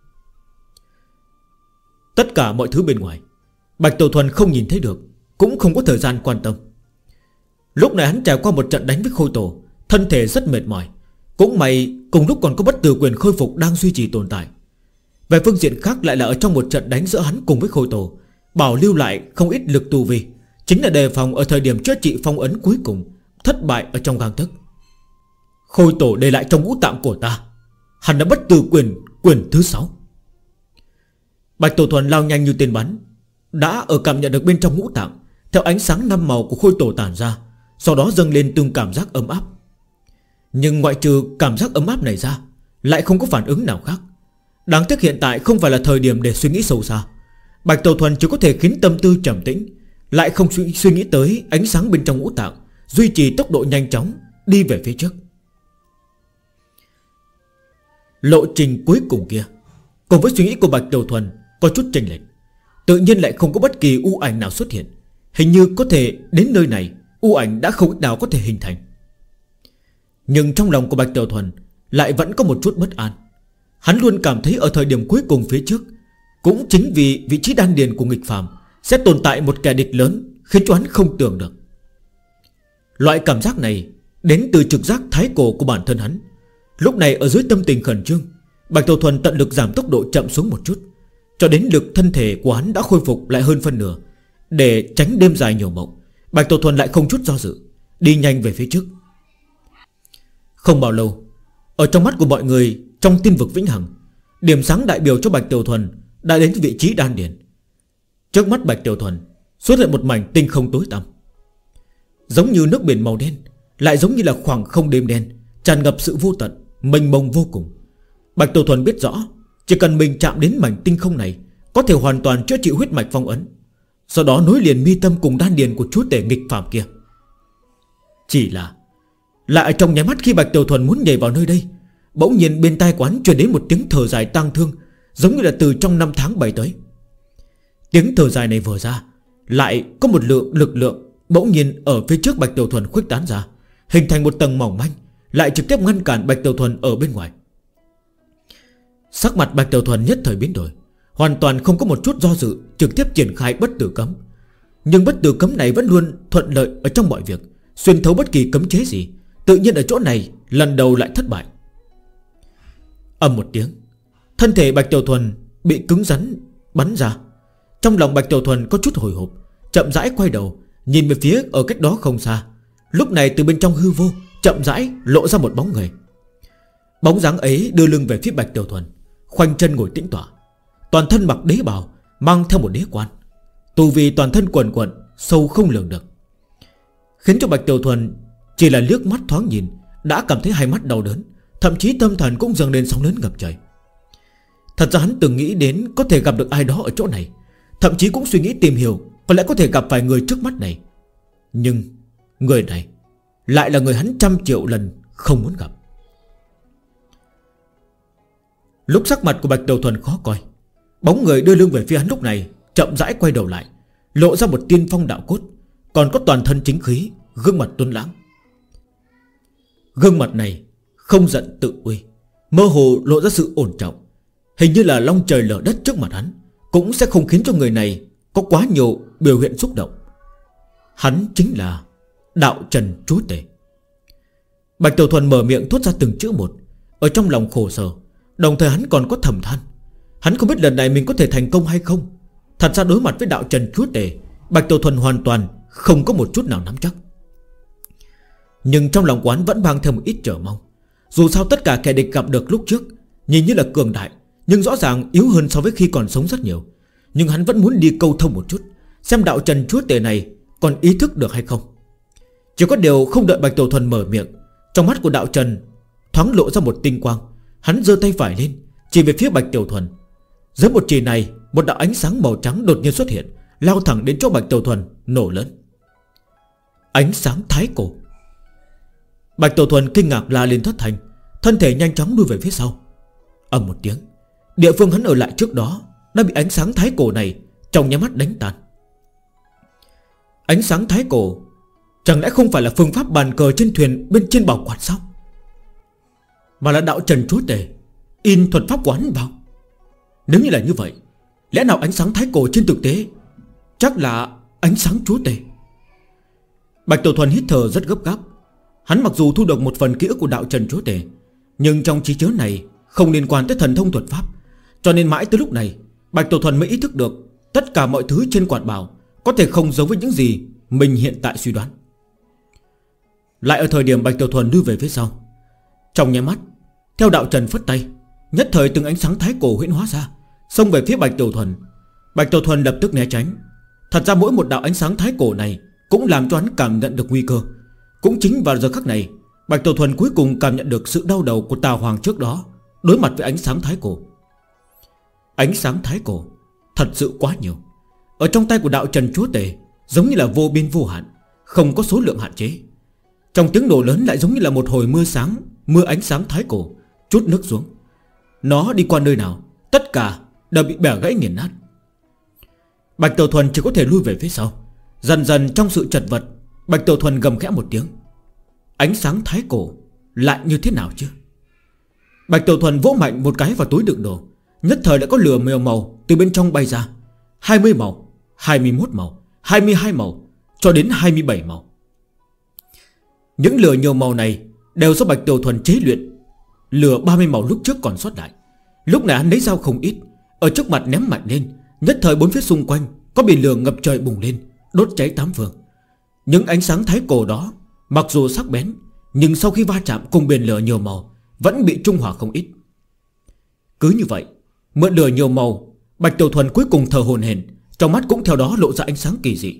Tất cả mọi thứ bên ngoài Bạch Tiểu Thuần không nhìn thấy được, cũng không có thời gian quan tâm. Lúc này hắn trải qua một trận đánh với Khôi Tổ, thân thể rất mệt mỏi. Cũng may cùng lúc còn có bất tử quyền khôi phục đang duy trì tồn tại. Về phương diện khác lại là ở trong một trận đánh giữa hắn cùng với Khôi Tổ, bảo lưu lại không ít lực tu vi, chính là đề phòng ở thời điểm chữa trị phong ấn cuối cùng thất bại ở trong gang tấc. Khôi tổ để lại trong ngũ tạng của ta, hắn đã bất tử quyền thứ 6. Bạch Tiểu Thuần lao nhanh như tên bắn, đã ở cảm nhận được bên trong ngũ tạng, theo ánh sáng 5 màu của khôi tổ tản ra, sau đó dâng lên từng cảm giác ấm áp. Nhưng ngoại trừ cảm giác ấm áp này ra, lại không có phản ứng nào khác. Đáng tiếc hiện tại không phải là thời điểm để suy nghĩ sâu xa. Bạch Tiểu Thuần chỉ có thể khiến tâm tư trầm tĩnh, lại không suy nghĩ tới ánh sáng bên trong ngũ tạng, duy trì tốc độ nhanh chóng đi về phía trước. Lộ trình cuối cùng kia cùng với suy nghĩ của Bạch Tiểu Thuần có chút chênh lệch. Tự nhiên lại không có bất kỳ u ảnh nào xuất hiện. Hình như có thể đến nơi này u ảnh đã không ít nào có thể hình thành. Nhưng trong lòng của Bạch Tiểu Thuần lại vẫn có một chút bất an. Hắn luôn cảm thấy ở thời điểm cuối cùng phía trước, cũng chính vì vị trí đan điền của nghịch phàm sẽ tồn tại một kẻ địch lớn, khiến cho hắn không tưởng được. Loại cảm giác này đến từ trực giác thái cổ của bản thân hắn. Lúc này ở dưới tâm tình khẩn trương, Bạch Tiểu Thuần tận lực giảm tốc độ chậm xuống một chút, cho đến lực thân thể của hắn đã khôi phục lại hơn phân nửa. Để tránh đêm dài nhiều mộng, Bạch Tiểu Thuần lại không chút do dự, đi nhanh về phía trước. Không bao lâu, ở trong mắt của mọi người trong tiên vực vĩnh hằng, điểm sáng đại biểu cho Bạch Tiểu Thuần đã đến vị trí đan điền. Trước mắt Bạch Tiểu Thuần xuất hiện một mảnh tinh không tối tăm, giống như nước biển màu đen, lại giống như là khoảng không đêm đen, tràn ngập sự vô tận, mênh mông vô cùng. Bạch Tiểu Thuần biết rõ, chỉ cần mình chạm đến mảnh tinh không này, có thể hoàn toàn chữa trị huyết mạch phong ấn, sau đó nối liền mi tâm cùng đan điền của chúa tể nghịch phàm kia. Chỉ là lại trong nháy mắt khi Bạch Tiểu Thuần muốn nhảy vào nơi đây, bỗng nhiên bên tai quán truyền đến một tiếng thở dài tang thương, giống như là từ trong năm tháng bay tới. Tiếng thở dài này vừa ra, lại có một lực lượng bỗng nhiên ở phía trước Bạch Tiểu Thuần khuếch tán ra, hình thành một tầng mỏng manh, lại trực tiếp ngăn cản Bạch Tiểu Thuần ở bên ngoài. Sắc mặt Bạch Tiểu Thuần nhất thời biến đổi, hoàn toàn không có một chút do dự, trực tiếp triển khai bất tử cấm. Nhưng bất tử cấm này vẫn luôn thuận lợi ở trong mọi việc, xuyên thấu bất kỳ cấm chế gì. Tự nhiên ở chỗ này lần đầu lại thất bại. Ầm một tiếng, thân thể Bạch Tiểu Thuần bị cứng rắn bắn ra. Trong lòng Bạch Tiểu Thuần có chút hồi hộp, chậm rãi quay đầu nhìn về phía ở cách đó không xa. Lúc này từ bên trong hư vô chậm rãi lộ ra một bóng người. Bóng dáng ấy đưa lưng về phía Bạch Tiểu Thuần, khoanh chân ngồi tĩnh tọa, toàn thân mặc đế bào, mang theo một đế quan, tu vi toàn thân quần quận, sâu không lường được, khiến cho Bạch Tiểu Thuần chỉ là liếc mắt thoáng nhìn đã cảm thấy hai mắt đau đớn, thậm chí tâm thần cũng dâng lên sóng lớn ngập trời. Thật ra hắn từng nghĩ đến có thể gặp được ai đó ở chỗ này, thậm chí cũng suy nghĩ tìm hiểu có lẽ có thể gặp vài người trước mắt này. Nhưng người này lại là người hắn 100 triệu lần không muốn gặp. Lúc sắc mặt của Bạch Tiểu Thuần khó coi, bóng người đưa lưng về phía hắn lúc này chậm rãi quay đầu lại, lộ ra một tiên phong đạo cốt, còn có toàn thân chính khí, gương mặt tuấn lãng. Gương mặt này không giận tự uy, mơ hồ lộ ra sự ổn trọng, hình như là long trời lở đất trước mặt hắn cũng sẽ không khiến cho người này có quá nhiều biểu hiện xúc động. Hắn chính là Đạo Trần Chúa Tể. Bạch Tiểu Thuần mở miệng thốt ra từng chữ một, ở trong lòng khổ sở, đồng thời hắn còn có thầm than. Hắn không biết lần này mình có thể thành công hay không. Thật ra đối mặt với Đạo Trần Chúa Tể, Bạch Tiểu Thuần hoàn toàn không có một chút nào nắm chắc. Nhưng trong lòng quán vẫn mang theo một ít chờ mong. Dù sao tất cả kẻ địch gặp được lúc trước nhìn như là cường đại, nhưng rõ ràng yếu hơn so với khi còn sống rất nhiều. Nhưng hắn vẫn muốn đi câu thông một chút, xem Đạo Trần Chúa Tể này còn ý thức được hay không. Chỉ có điều không đợi Bạch Tiểu Thuần mở miệng, trong mắt của Đạo Trần thoáng lộ ra một tinh quang. Hắn giơ tay phải lên chỉ về phía Bạch Tiểu Thuần. Dưới một chỉ này, một đạo ánh sáng màu trắng đột nhiên xuất hiện, lao thẳng đến chỗ Bạch Tiểu Thuần, nổ lớn. Ánh sáng thái cổ. Bạch Tiểu Thuần kinh ngạc la lên thất thanh, thân thể nhanh chóng lùi về phía sau. Ầm một tiếng, địa phương hắn ở lại trước đó đã bị ánh sáng thái cổ này trong nháy mắt đánh tan. Ánh sáng thái cổ chẳng lẽ không phải là phương pháp bàn cờ trên thuyền bên trên bảo quạt sao, mà là Đạo Trần Chúa Tể in thuật pháp của hắn vào. Nếu như là như vậy, lẽ nào ánh sáng thái cổ trên thực tế chắc là ánh sáng Chúa Tể? Bạch Tiểu Thuần hít thở rất gấp gáp. Hắn mặc dù thu được một phần ký ức của Đạo Trần Chúa Tể, nhưng trong trí nhớ này không liên quan tới thần thông thuật pháp, cho nên mãi tới lúc này Bạch Tiểu Thuần mới ý thức được tất cả mọi thứ trên quạt bào có thể không giống với những gì mình hiện tại suy đoán. Lại ở thời điểm Bạch Tiểu Thuần đưa về phía sau, Trong nháy mắt, theo đạo trần phất tay, nhất thời từng ánh sáng thái cổ huyễn hóa ra, xông về phía Bạch Tiểu Thuần. Bạch Tiểu Thuần lập tức né tránh. Thật ra mỗi một đạo ánh sáng thái cổ này cũng làm cho hắn cảm nhận được nguy cơ. Cũng chính vào giờ khắc này, Bạch Tiểu Thuần cuối cùng cảm nhận được sự đau đầu của Tà Hoàng trước đó đối mặt với ánh sáng thái cổ. Ánh sáng thái cổ thật sự quá nhiều. Ở trong tay của đạo trần chúa tể giống như là vô biên vô hạn, không có số lượng hạn chế. Trong tiếng nổ lớn lại giống như là một hồi mưa sáng, mưa ánh sáng thái cổ trút nước xuống. Nó đi qua nơi nào, tất cả đều bị bẻ gãy nghiền nát. Bạch Tiểu Thuần chỉ có thể lui về phía sau. Dần dần trong sự chật vật, Bạch Tiểu Thuần gầm khẽ một tiếng. Ánh sáng thái cổ lại như thế nào chứ? Bạch Tiểu Thuần vỗ mạnh một cái vào túi đựng đồ. Nhất thời đã có lửa mèo màu từ bên trong bay ra. 20 màu, 21 màu, 22 màu, cho đến 27 màu. Những lửa nhiều màu này đều do Bạch Tiểu Thuần chế luyện. Lửa 30 màu lúc trước còn sót lại. Lúc này hắn lấy dao không ít, ở trước mặt ném mạnh lên. Nhất thời bốn phía xung quanh có biển lửa ngập trời bùng lên, đốt cháy tám phương. Những ánh sáng thái cổ đó mặc dù sắc bén, nhưng sau khi va chạm cùng biển lửa nhiều màu vẫn bị trung hòa không ít. Cứ như vậy, mượn lửa nhiều màu, Bạch Tiểu Thuần cuối cùng thở hổn hển, trong mắt cũng theo đó lộ ra ánh sáng kỳ dị.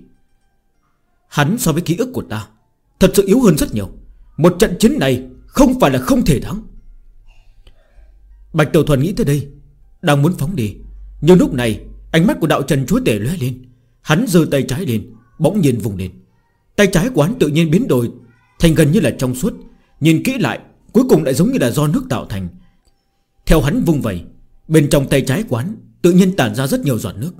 Hắn so với ký ức của ta thật sự yếu hơn rất nhiều. Một trận chiến này không phải là không thể thắng. Bạch Tiểu Thuần nghĩ tới đây, đang muốn phóng đi, nhưng lúc này ánh mắt của đạo trần chúa tể lóe lên. Hắn giơ tay trái lên, bỗng nhiên vùng lên. Tay trái của hắn tự nhiên biến đổi thành gần như là trong suốt. Nhìn kỹ lại, cuối cùng lại giống như là do nước tạo thành. Theo hắn vung vẩy, bên trong tay trái của hắn tự nhiên tản ra rất nhiều giọt nước.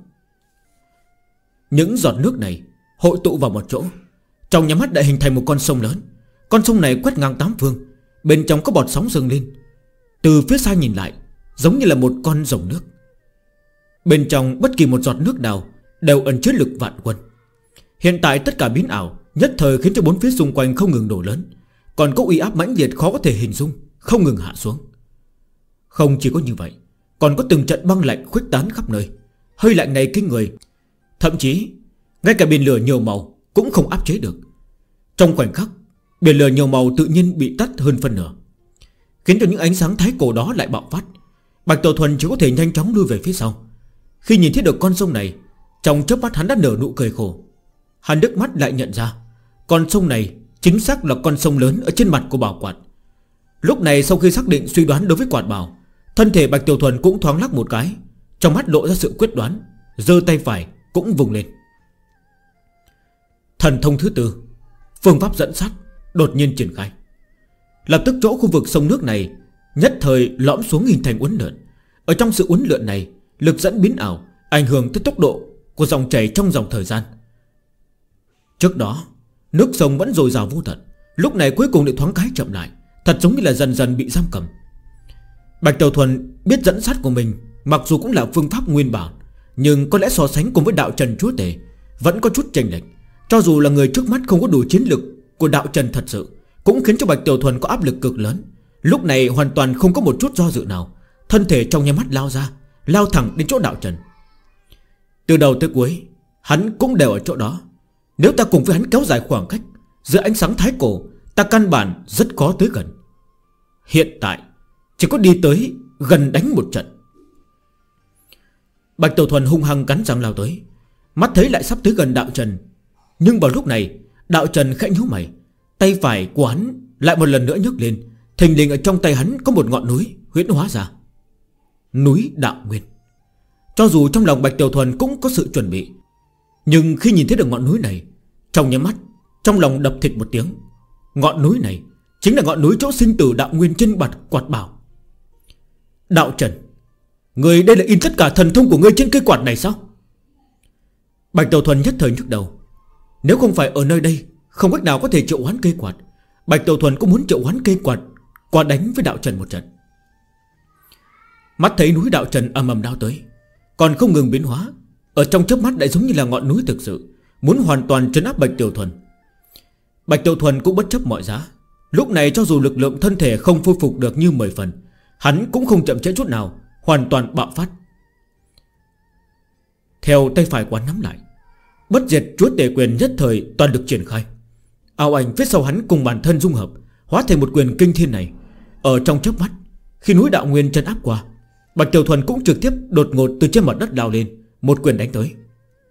Những giọt nước này hội tụ vào một chỗ, trong nháy mắt đã hình thành một con sông lớn. Con sông này quét ngang tám phương, bên trong có bọt sóng dâng lên. Từ phía xa nhìn lại, giống như là một con rồng nước. Bên trong bất kỳ một giọt nước nào đều ẩn chứa lực vạn quân. Hiện tại tất cả biến ảo, nhất thời khiến cho bốn phía xung quanh không ngừng đổ lớn. Còn có uy áp mãnh liệt khó có thể hình dung, không ngừng hạ xuống. Không chỉ có như vậy, còn có từng trận băng lạnh khuếch tán khắp nơi. Hơi lạnh này kinh người, thậm chí ngay cả biển lửa nhiều màu cũng không áp chế được. Trong khoảnh khắc, biển lửa nhiều màu tự nhiên bị tắt hơn phân nửa, khiến cho những ánh sáng thái cổ đó lại bạo phát. Bạch Tiểu Thuần chỉ có thể nhanh chóng lui về phía sau. Khi nhìn thấy được con sông này, trong chớp mắt hắn đã nở nụ cười khổ. Hắn nước mắt lại nhận ra con sông này chính xác là con sông lớn ở trên mặt của bảo quạt. Lúc này sau khi xác định suy đoán đối với quạt bảo, thân thể Bạch Tiểu Thuần cũng thoáng lắc một cái, trong mắt lộ ra sự quyết đoán, giơ tay phải cũng vùng lên. Thần thông thứ tư, phương pháp dẫn sát, đột nhiên triển khai. Lập tức chỗ khu vực sông nước này nhất thời lõm xuống hình thành uốn lượn. Ở trong sự uốn lượn này, lực dẫn biến ảo, ảnh hưởng tới tốc độ của dòng chảy trong dòng thời gian. Trước đó nước sông vẫn dồi dào vô tận, lúc này cuối cùng lại thoáng cái chậm lại, thật giống như là dần dần bị giam cầm. Bạch Tiểu Thuần biết dẫn sát của mình mặc dù cũng là phương pháp nguyên bản, nhưng có lẽ so sánh cùng với đạo trần chúa tể vẫn có chút chênh lệch. Cho dù là người trước mắt không có đủ chiến lực của đạo trần thật sự, cũng khiến cho Bạch Tiểu Thuần có áp lực cực lớn. Lúc này hoàn toàn không có một chút do dự nào, thân thể trong nháy mắt lao ra, lao thẳng đến chỗ đạo trần. Từ đầu tới cuối hắn cũng đều ở chỗ đó. Nếu ta cùng với hắn kéo dài khoảng cách, giữa ánh sáng thái cổ, ta căn bản rất khó tới gần. Hiện tại chỉ có đi tới gần đánh một trận. Bạch Tiểu Thuần hung hăng cắn răng lao tới, mắt thấy lại sắp tới gần đạo trần. Nhưng vào lúc này đạo trần khẽ nhíu mày, tay phải của hắn lại một lần nữa nhấc lên. Thình lình ở trong tay hắn có một ngọn núi huyễn hóa ra, núi Đạo Nguyên. Cho dù trong lòng Bạch Tiểu Thuần cũng có sự chuẩn bị, nhưng khi nhìn thấy được ngọn núi này, trong nháy mắt trong lòng đập thịt một tiếng. Ngọn núi này chính là ngọn núi chỗ sinh tử Đạo Nguyên trên bạt quạt bảo. Đạo Trần, người đây là in tất cả thần thông của ngươi trên cây quạt này sao? Bạch Tiểu Thuần nhất thời nhức đầu. Nếu không phải ở nơi đây không cách nào có thể triệu hoán cây quạt, Bạch Tiểu Thuần cũng muốn triệu hoán cây quạt qua đánh với đạo trần một trận. Mắt thấy núi đạo trần ầm ầm lao tới, còn không ngừng biến hóa, ở trong chớp mắt lại giống như là ngọn núi thực sự, muốn hoàn toàn trấn áp Bạch Tiểu Thuần. Bạch Tiểu Thuần cũng bất chấp mọi giá. Lúc này cho dù lực lượng thân thể không khôi phục được như 10 phần, hắn cũng không chậm trễ chút nào, hoàn toàn bạo phát. Theo tay phải quán nắm lại, bất diệt chúa tể quyền nhất thời toàn được triển khai. Ảo ảnh phía sau hắn cùng bản thân dung hợp, hóa thành một quyền kinh thiên này. Ở trong chớp mắt, khi núi đạo nguyên trấn áp qua, Bạch Tiểu Thuần cũng trực tiếp đột ngột từ trên mặt đất đào lên, một quyền đánh tới.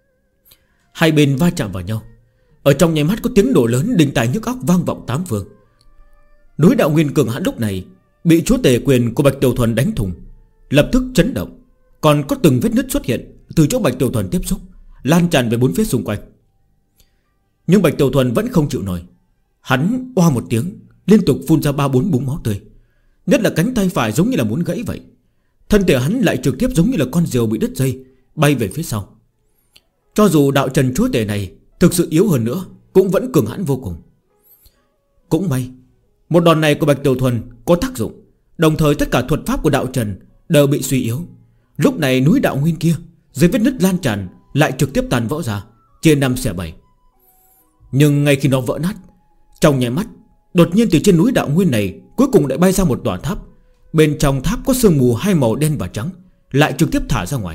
Hai bên va chạm vào nhau. Ở trong nháy mắt có tiếng nổ lớn đình tài nhức óc vang vọng tám phương. Núi đạo nguyên cường hãn lúc này bị chúa tể quyền của Bạch Tiểu Thuần đánh thủng, lập tức chấn động. Còn có từng vết nứt xuất hiện từ chỗ Bạch Tiểu Thuần tiếp xúc, lan tràn về bốn phía xung quanh. Nhưng Bạch Tiểu Thuần vẫn không chịu nổi. Hắn oa một tiếng, liên tục phun ra 3-4 búng máu tươi. Nhất là cánh tay phải giống như là muốn gãy vậy. Thân thể hắn lại trực tiếp giống như là con diều bị đứt dây, bay về phía sau. Cho dù đạo trần chúa tể này thực sự yếu hơn nữa, cũng vẫn cường hãn vô cùng. Cũng may, một đòn này của Bạch Tiểu Thuần có tác dụng. Đồng thời tất cả thuật pháp của đạo trần đều bị suy yếu. Lúc này núi đạo nguyên kia dưới vết nứt lan tràn lại trực tiếp tan vỡ ra, chia 5 xẻ 7. Nhưng ngay khi nó vỡ nát, trong nháy mắt, đột nhiên từ trên núi đạo nguyên này cuối cùng lại bay ra một tòa tháp. Bên trong tháp có sương mù hai màu đen và trắng, lại trực tiếp thả ra ngoài.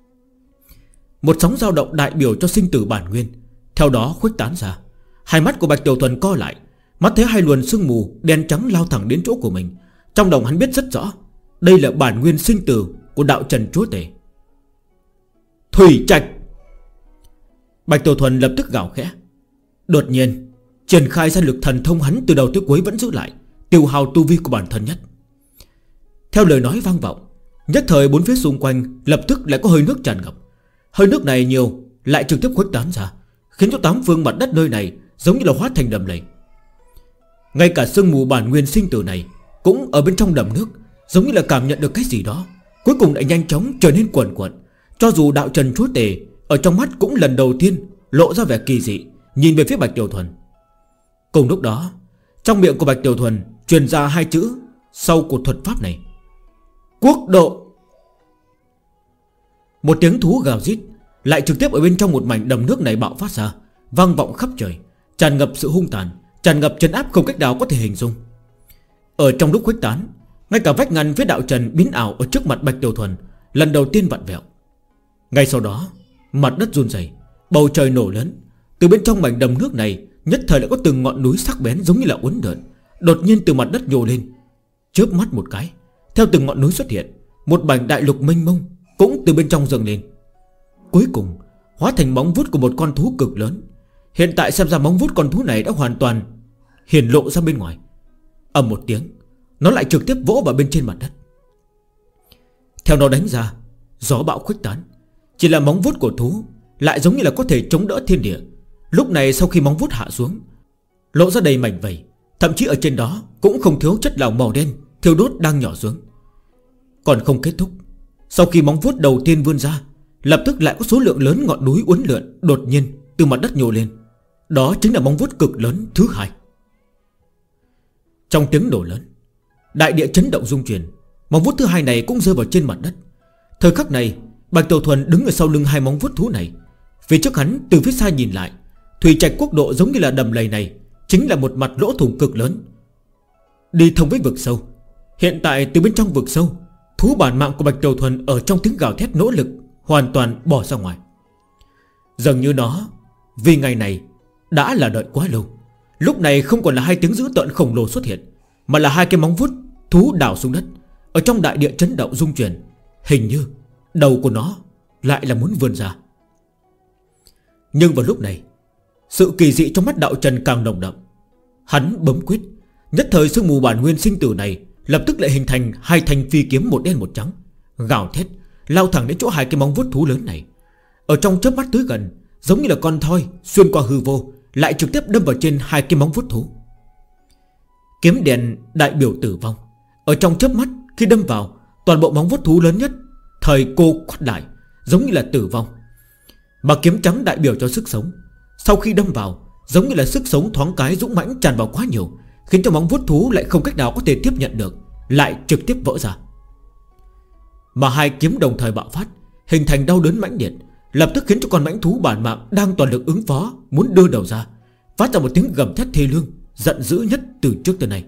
Một sóng dao động đại biểu cho sinh tử bản nguyên theo đó khuếch tán ra. Hai mắt của Bạch Tiểu Thuần co lại, mắt thấy hai luồng sương mù đen trắng lao thẳng đến chỗ của mình. Trong lòng hắn biết rất rõ, đây là bản nguyên sinh tử của đạo trần chúa tể. Thủy Trạch! Bạch Tiểu Thuần lập tức gào khẽ. Đột nhiên triển khai ra lực thần thông, hắn từ đầu tới cuối vẫn giữ lại, tiêu hao tu vi của bản thân nhất. Theo lời nói vang vọng, nhất thời bốn phía xung quanh lập tức lại có hơi nước tràn ngập. Hơi nước này nhiều lại trực tiếp khuếch tán ra, khiến cho tám phương mặt đất nơi này giống như là hóa thành đầm lầy. Ngay cả sương mù bản nguyên sinh tử này cũng ở bên trong đầm nước, giống như là cảm nhận được cái gì đó, cuối cùng lại nhanh chóng trở nên cuồn cuộn. Cho dù đạo trần chúa tể ở trong mắt cũng lần đầu tiên lộ ra vẻ kỳ dị, nhìn về phía Bạch Tiểu Thuần. Cùng lúc đó, trong miệng của Bạch Tiểu Thuần truyền ra hai chữ sau của thuật pháp này: quốc độ. Một tiếng thú gào rít lại trực tiếp ở bên trong một mảnh đầm nước này bạo phát ra, vang vọng khắp trời, tràn ngập sự hung tàn, tràn ngập trấn áp không cách nào có thể hình dung. Ở trong lúc khuếch tán, ngay cả vách ngăn phía đạo trần biến ảo ở trước mặt Bạch Tiểu Thuần lần đầu tiên vặn vẹo. Ngay sau đó, mặt đất run rẩy, bầu trời nổ lớn. Từ bên trong mảnh đầm nước này nhất thời lại có từng ngọn núi sắc bén giống như là uốn lượn, đột nhiên từ mặt đất nhô lên. Chớp mắt một cái, theo từng ngọn núi xuất hiện, một mảnh đại lục mênh mông cũng từ bên trong dâng lên, cuối cùng hóa thành móng vuốt của một con thú cực lớn. Hiện tại xem ra móng vuốt con thú này đã hoàn toàn hiển lộ ra bên ngoài. Ầm một tiếng, nó lại trực tiếp vỗ vào bên trên mặt đất. Theo nó đánh ra, gió bão khuếch tán. Chỉ là móng vuốt của thú lại giống như là có thể chống đỡ thiên địa. Lúc này sau khi móng vuốt hạ xuống, lộ ra đầy mảnh vảy, thậm chí ở trên đó cũng không thiếu chất lỏng màu đen thiêu đốt đang nhỏ xuống. Còn không kết thúc, sau khi móng vuốt đầu tiên vươn ra, lập tức lại có số lượng lớn ngọn núi uốn lượn đột nhiên từ mặt đất nhô lên. Đó chính là móng vuốt cực lớn thứ hai. Trong tiếng nổ lớn, đại địa chấn động rung chuyển. Móng vuốt thứ hai này cũng rơi vào trên mặt đất. Thời khắc này, Bạch Tiểu Thuần đứng ở sau lưng hai móng vuốt thú này. Phía trước hắn từ phía xa nhìn lại, thủy trạch quốc độ giống như là đầm lầy này chính là một mặt lỗ thủng cực lớn đi thông với vực sâu. Hiện tại từ bên trong vực sâu, thú bản mạng của Bạch Tiểu Thuần ở trong tiếng gào thét nỗ lực hoàn toàn bỏ ra ngoài. Dường như nó vì ngày này đã là đợi quá lâu. Lúc này không còn là hai tiếng dữ tợn khổng lồ xuất hiện, mà là hai cái móng vuốt thú đào xuống đất. Ở trong đại địa chấn động rung chuyển, hình như đầu của nó lại là muốn vươn ra. Nhưng vào lúc này, sự kỳ dị trong mắt đạo trần càng nồng đậm. Hắn bấm quyết, nhất thời sương mù bản nguyên sinh tử này lập tức lại hình thành hai thanh phi kiếm, một đen một trắng, gào thét lao thẳng đến chỗ hai cái móng vuốt thú lớn này. Ở trong chớp mắt tới gần, giống như là con thoi xuyên qua hư vô, lại trực tiếp đâm vào trên hai cái móng vuốt thú. Kiếm đèn đại biểu tử vong. Ở trong chớp mắt khi đâm vào, toàn bộ móng vuốt thú lớn nhất thời cô quắt lại, giống như là tử vong. Mà kiếm trắng đại biểu cho sức sống. Sau khi đâm vào, giống như là sức sống thoáng cái dũng mãnh tràn vào quá nhiều, khiến cho móng vuốt thú lại không cách nào có thể tiếp nhận được, lại trực tiếp vỡ ra. Mà hai kiếm đồng thời bạo phát, hình thành đau đớn mãnh liệt, lập tức khiến cho con mãnh thú bản mạng đang toàn lực ứng phó muốn đưa đầu ra, phát ra một tiếng gầm thét thê lương, giận dữ nhất từ trước tới nay.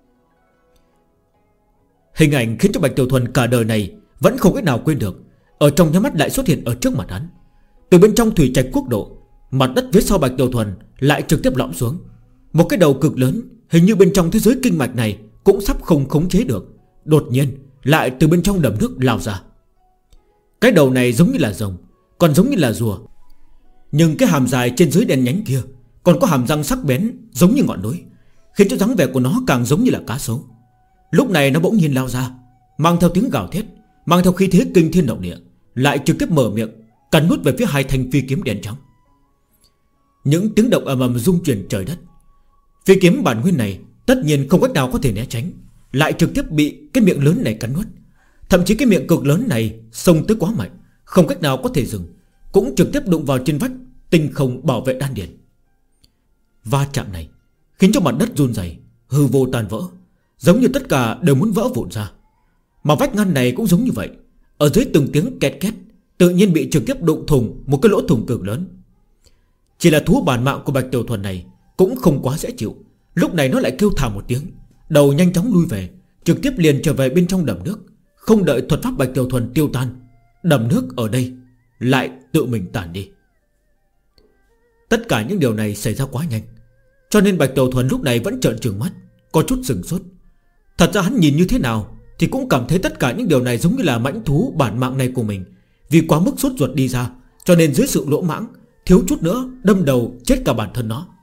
Hình ảnh khiến cho Bạch Tiểu Thuần cả đời này vẫn không cách nào quên được, ở trong nhắm mắt lại xuất hiện ở trước mặt hắn. Từ bên trong thủy trạch quốc độ, mặt đất phía sau Bạch Tiểu Thuần lại trực tiếp lõm xuống. Một cái đầu cực lớn, hình như bên trong thế giới kinh mạch này cũng sắp không khống chế được, đột nhiên lại từ bên trong đầm nước lao ra. Cái đầu này giống như là rồng, còn giống như là rùa, nhưng cái hàm dài trên dưới đen nhánh kia còn có hàm răng sắc bén giống như ngọn núi, khiến cho dáng vẻ của nó càng giống như là cá sấu. Lúc này nó bỗng nhiên lao ra, mang theo tiếng gào thét, mang theo khí thế kinh thiên động địa, lại trực tiếp mở miệng cắn nuốt về phía hai thanh phi kiếm đen trắng. Những tiếng động ầm ầm rung chuyển trời đất. Phi kiếm bản nguyên này tất nhiên không cách nào có thể né tránh, lại trực tiếp bị cái miệng lớn này cắn nuốt. Thậm chí cái miệng cực lớn này xông tới quá mạnh, không cách nào có thể dừng, cũng trực tiếp đụng vào trên vách tinh không bảo vệ đan điền. Va chạm này khiến cho mặt đất run rẩy, hư vô tan vỡ, giống như tất cả đều muốn vỡ vụn ra. Mà vách ngăn này cũng giống như vậy, ở dưới từng tiếng két két tự nhiên bị trực tiếp đụng thủng một cái lỗ thủng cực lớn. Chỉ là thú bản mạng của Bạch Tiểu Thuần này cũng không quá dễ chịu. Lúc này nó lại kêu thảm một tiếng, đầu nhanh chóng lui về, trực tiếp liền trở về bên trong đầm nước. Không đợi thuật pháp Bạch Tiểu Thuần tiêu tan, đầm nước ở đây lại tự mình tản đi. Tất cả những điều này xảy ra quá nhanh, cho nên Bạch Tiểu Thuần lúc này vẫn trợn trừng mắt, có chút sừng sốt. Thật ra hắn nhìn như thế nào thì cũng cảm thấy tất cả những điều này giống như là mãnh thú bản mạng này của mình, vì quá mức sốt ruột đi ra, cho nên dưới sự lỗ mãng thiếu chút nữa đâm đầu chết cả bản thân nó.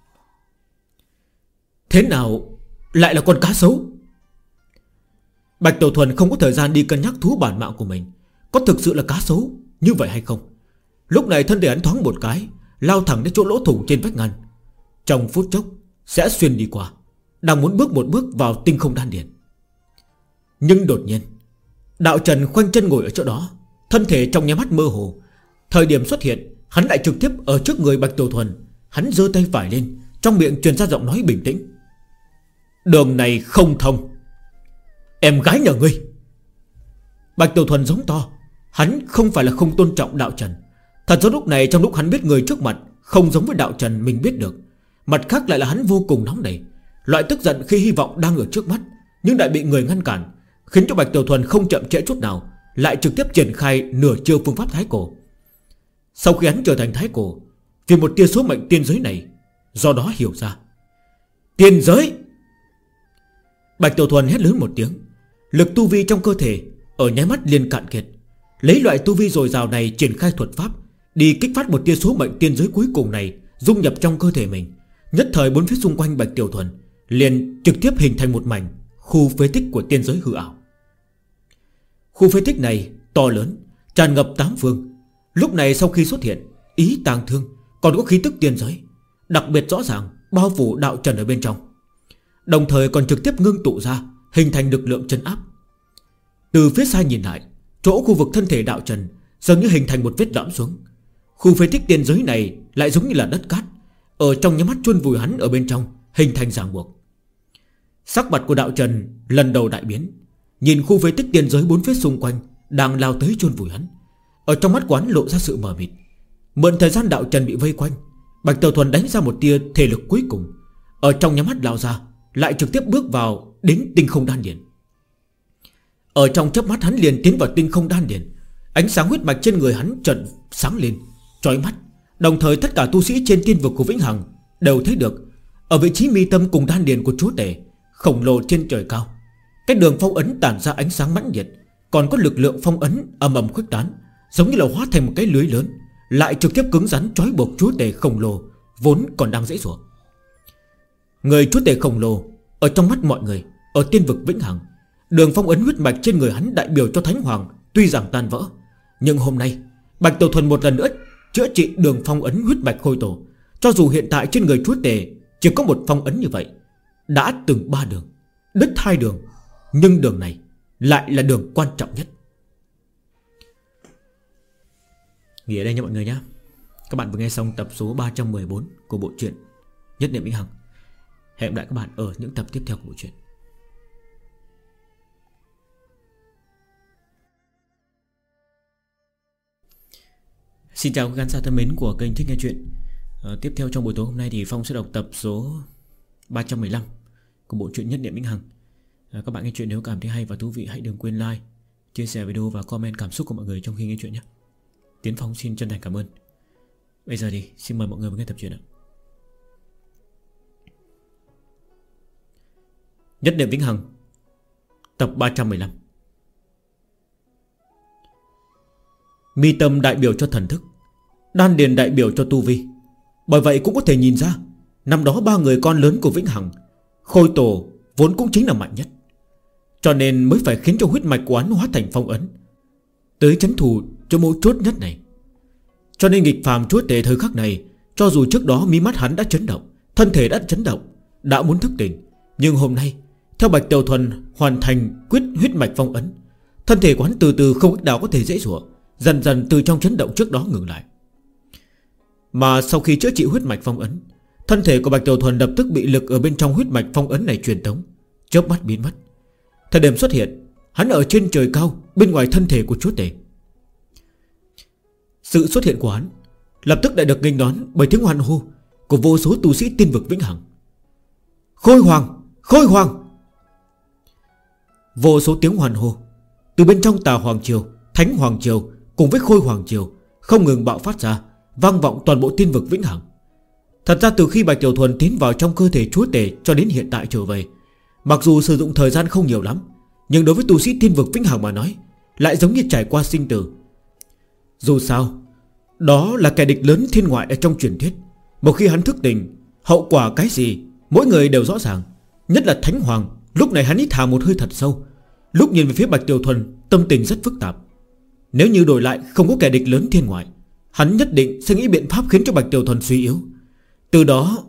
Thế nào lại là con cá sấu? Bạch Tiểu Thuần không có thời gian đi cân nhắc thú bản mạng của mình có thực sự là cá sấu như vậy hay không. Lúc này thân thể hắn thoáng một cái, lao thẳng đến chỗ lỗ thủng trên vách ngăn, trong phút chốc sẽ xuyên đi qua, đang muốn bước một bước vào tinh không đan điền. Nhưng đột nhiên Đạo Trần khoanh chân ngồi ở chỗ đó, thân thể trong nháy mắt mơ hồ. Thời điểm xuất hiện, hắn lại trực tiếp ở trước người Bạch Tiểu Thuần. Hắn giơ tay phải lên, trong miệng truyền ra giọng nói bình tĩnh: đường này không thông. Em gái nhà ngươi. Bạch Tiểu Thuần giống to. Hắn không phải là không tôn trọng Đạo Trần. Thật ra lúc này trong lúc hắn biết người trước mặt không giống với Đạo Trần mình biết được, mặt khác lại là hắn vô cùng nóng nảy. Loại tức giận khi hy vọng đang ở trước mắt nhưng lại bị người ngăn cản, khiến cho Bạch Tiểu Thuần không chậm trễ chút nào, lại trực tiếp triển khai nửa chiêu phương pháp thái cổ. Sau khi hắn trở thành thái cổ, vì một tia số mệnh tiên giới này, do đó hiểu ra tiên giới. Bạch Tiểu Thuần hét lớn một tiếng, lực tu vi trong cơ thể ở nháy mắt liền cạn kiệt. Lấy loại tu vi dồi dào này triển khai thuật pháp, đi kích phát một tia số mệnh tiên giới cuối cùng này dung nhập trong cơ thể mình. Nhất thời bốn phía xung quanh Bạch Tiểu Thuần liền trực tiếp hình thành một mảnh khu phế tích của tiên giới hư ảo. Khu phế tích này to lớn, tràn ngập tám phương. Lúc này sau khi xuất hiện, ý tàng thương còn có khí tức tiên giới đặc biệt rõ ràng bao phủ Đạo Trần ở bên trong, đồng thời còn trực tiếp ngưng tụ ra, hình thành lực lượng trấn áp. Từ phía xa nhìn lại, chỗ khu vực thân thể Đạo Trần dường như hình thành một vết lõm xuống. Khu phế tích tiên giới này lại giống như là đất cát, ở trong nhắm mắt chôn vùi hắn ở bên trong, hình thành ràng buộc. Sắc mặt của Đạo Trần lần đầu đại biến, nhìn khu phế tích tiên giới bốn phía xung quanh đang lao tới chôn vùi hắn. Ở trong mắt quán lộ ra sự mờ mịt. Mượn thời gian Đạo Trần bị vây quanh, Bạch Tiểu Thuần đánh ra một tia thể lực cuối cùng, ở trong nhắm mắt lao ra, lại trực tiếp bước vào đến tinh không đan điền. Ở trong chớp mắt hắn liền tiến vào tinh không đan điền. Ánh sáng huyết mạch trên người hắn chợt sáng lên, chói mắt. Đồng thời tất cả tu sĩ trên tiên vực của Vĩnh Hằng đều thấy được, ở vị trí mi tâm cùng đan điền của chúa tể khổng lồ trên trời cao, cái đường phong ấn tản ra ánh sáng mãnh liệt, còn có lực lượng phong ấn ầm ầm khuếch tán, giống như là hóa thành một cái lưới lớn, lại trực tiếp cứng rắn trói buộc chúa tể khổng lồ vốn còn đang dễ dụa. Người chúa tể khổng lồ ở trong mắt mọi người ở tiên vực Vĩnh Hằng, đường phong ấn huyết mạch trên người hắn đại biểu cho Thánh Hoàng tuy rằng tan vỡ, nhưng hôm nay Bạch Tiểu Thuần một lần nữa chữa trị đường phong ấn huyết mạch khôi tổ. Cho dù hiện tại trên người chúa tể chỉ có một phong ấn như vậy, đã từng 3 đường, đứt 2 đường, nhưng đường này lại là đường quan trọng nhất. Nghỉ ở đây nha mọi người nhé. Các bạn vừa nghe xong tập số 314 của bộ truyện Nhất Niệm Vĩnh Hằng. Hẹn gặp lại các bạn ở những tập tiếp theo của bộ truyện. Xin chào các khán giả thân mến của kênh Thích Nghe Chuyện. Tiếp theo trong buổi tối hôm nay thì Phong sẽ đọc tập số 315 của bộ truyện Nhất Niệm Vĩnh Hằng. Các bạn nghe chuyện nếu cảm thấy hay và thú vị, hãy đừng quên like, chia sẻ video và comment cảm xúc của mọi người trong khi nghe chuyện nhé. Tiến Phong xin chân thành cảm ơn. Bây giờ thì xin mời mọi người vào nghe tập truyện ạ. Nhất Niệm Vĩnh Hằng, tập 315. Mi tâm đại biểu cho thần thức, đan điền đại biểu cho tu vi. Bởi vậy cũng có thể nhìn ra năm đó ba người con lớn của Vĩnh Hằng, Khôi Tổ vốn cũng chính là mạnh nhất, cho nên mới phải khiến cho huyết mạch của hắn hóa thành phong ấn, tới trấn thủ cho mấu chốt nhất này. Cho nên nghịch phàm chúa tể thời khắc này, cho dù trước đó mí mắt hắn đã chấn động, thân thể đã chấn động, đã muốn thức tỉnh, nhưng hôm nay theo Bạch Tiểu Thuần hoàn thành quyết huyết mạch phong ấn, thân thể của hắn từ từ không cách nào có thể dễ dụa, dần dần từ trong chấn động trước đó ngừng lại. Mà sau khi chữa trị huyết mạch phong ấn, thân thể của Bạch Tiểu Thuần lập tức bị lực ở bên trong huyết mạch phong ấn này truyền tống, chớp mắt biến mất. Thời điểm xuất hiện, hắn ở trên trời cao, bên ngoài thân thể của chúa tể. Sự xuất hiện của hắn lập tức đã được nghênh đón bởi tiếng hoan hô của vô số tu sĩ tiên vực Vĩnh Hằng. Khôi Hoàng, Khôi Hoàng! Vô số tiếng hoan hô từ bên trong Tà Hoàng Triều, Thánh Hoàng Triều cùng với Khôi Hoàng Triều không ngừng bạo phát ra, vang vọng toàn bộ tiên vực Vĩnh Hằng. Thật ra từ khi Bạch Tiểu Thuần tiến vào trong cơ thể chúa tể cho đến hiện tại trở về, mặc dù sử dụng thời gian không nhiều lắm, nhưng đối với tu sĩ tiên vực Vĩnh Hằng mà nói, lại giống như trải qua sinh tử. Dù sao, đó là kẻ địch lớn thiên ngoại ở trong truyền thuyết. Một khi hắn thức tỉnh, hậu quả cái gì mỗi người đều rõ ràng. Nhất là Thánh Hoàng, lúc này hắn hít hà một hơi thật sâu, lúc nhìn về phía Bạch Tiểu Thuần, tâm tình rất phức tạp. Nếu như đổi lại không có kẻ địch lớn thiên ngoại, hắn nhất định sẽ nghĩ biện pháp khiến cho Bạch Tiểu Thuần suy yếu, từ đó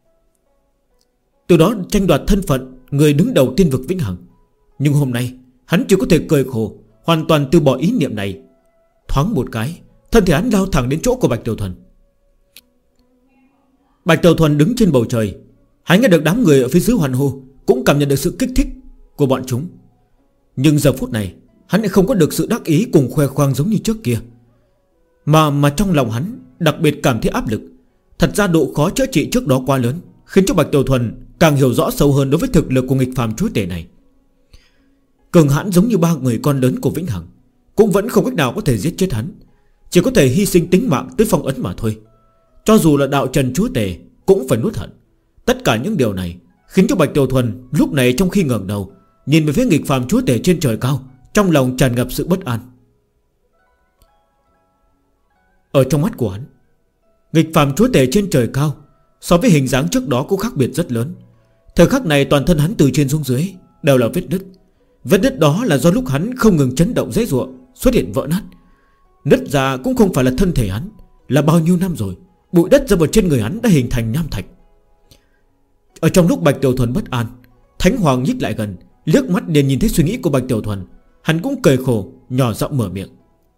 tranh đoạt thân phận người đứng đầu tiên vực Vĩnh Hằng. Nhưng hôm nay hắn chỉ có thể cười khổ, hoàn toàn từ bỏ ý niệm này. Thoáng một cái, thân thể hắn lao thẳng đến chỗ của Bạch Tiểu Thuần. Bạch Tiểu Thuần đứng trên bầu trời, hắn nghe được đám người ở phía dưới hoan hô, cũng cảm nhận được sự kích thích của bọn chúng. Nhưng giờ phút này hắn lại không có được sự đắc ý cùng khoe khoang giống như trước kia, mà trong lòng hắn đặc biệt cảm thấy áp lực. Thật ra độ khó chữa trị trước đó quá lớn, khiến cho Bạch Tiểu Thuần càng hiểu rõ sâu hơn đối với thực lực của nghịch phàm chúa tể này. Cường hãn giống như ba người con lớn của Vĩnh Hằng, cũng vẫn không cách nào có thể giết chết hắn, chỉ có thể hy sinh tính mạng tới phong ấn mà thôi. Cho dù là đạo trần chúa tể cũng phải nuốt hận. Tất cả những điều này khiến cho Bạch Tiểu Thuần lúc này trong khi ngẩng đầu nhìn về phía nghịch phàm chúa tể trên trời cao, trong lòng tràn ngập sự bất an. Ở trong mắt của hắn, nghịch phàm chúa tể trên trời cao so với hình dáng trước đó cũng khác biệt rất lớn. Thời khắc này toàn thân hắn từ trên xuống dưới đều là vết nứt. Vết nứt đó là do lúc hắn không ngừng chấn động dễ dụa xuất hiện vỡ nát. Nứt ra cũng không phải là thân thể hắn, là bao nhiêu năm rồi bụi đất rơi vào trên người hắn đã hình thành nham thạch. Ở trong lúc Bạch Tiểu Thuần bất an, Thánh Hoàng nhích lại gần, liếc mắt liền nhìn thấy suy nghĩ của Bạch Tiểu Thuần. Hắn cũng cười khổ, nhỏ giọng mở miệng.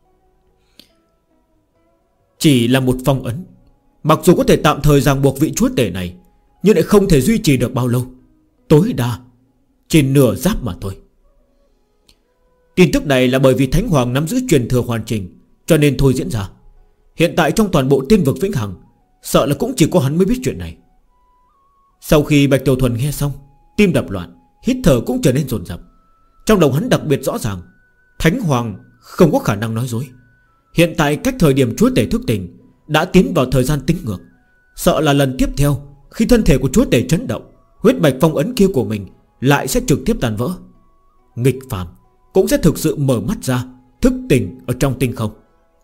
Chỉ là một phong ấn, mặc dù có thể tạm thời ràng buộc vị chúa tể này, nhưng lại không thể duy trì được bao lâu, tối đa chỉ nửa giáp mà thôi. Tin tức này là bởi vì Thánh Hoàng nắm giữ truyền thừa hoàn chỉnh, cho nên thôi diễn ra. Hiện tại trong toàn bộ tiên vực Vĩnh Hằng, sợ là cũng chỉ có hắn mới biết chuyện này. Sau khi Bạch Tiểu Thuần nghe xong, tim đập loạn, hít thở cũng trở nên dồn dập. Trong đầu hắn đặc biệt rõ ràng, Thánh Hoàng không có khả năng nói dối. Hiện tại cách thời điểm chúa tể thức tỉnh đã tiến vào thời gian tính ngược. Sợ là lần tiếp theo, khi thân thể của chúa tể chấn động, huyết mạch phong ấn kia của mình lại sẽ trực tiếp tan vỡ. Nghịch phàm cũng sẽ thực sự mở mắt ra, thức tỉnh ở trong tinh không.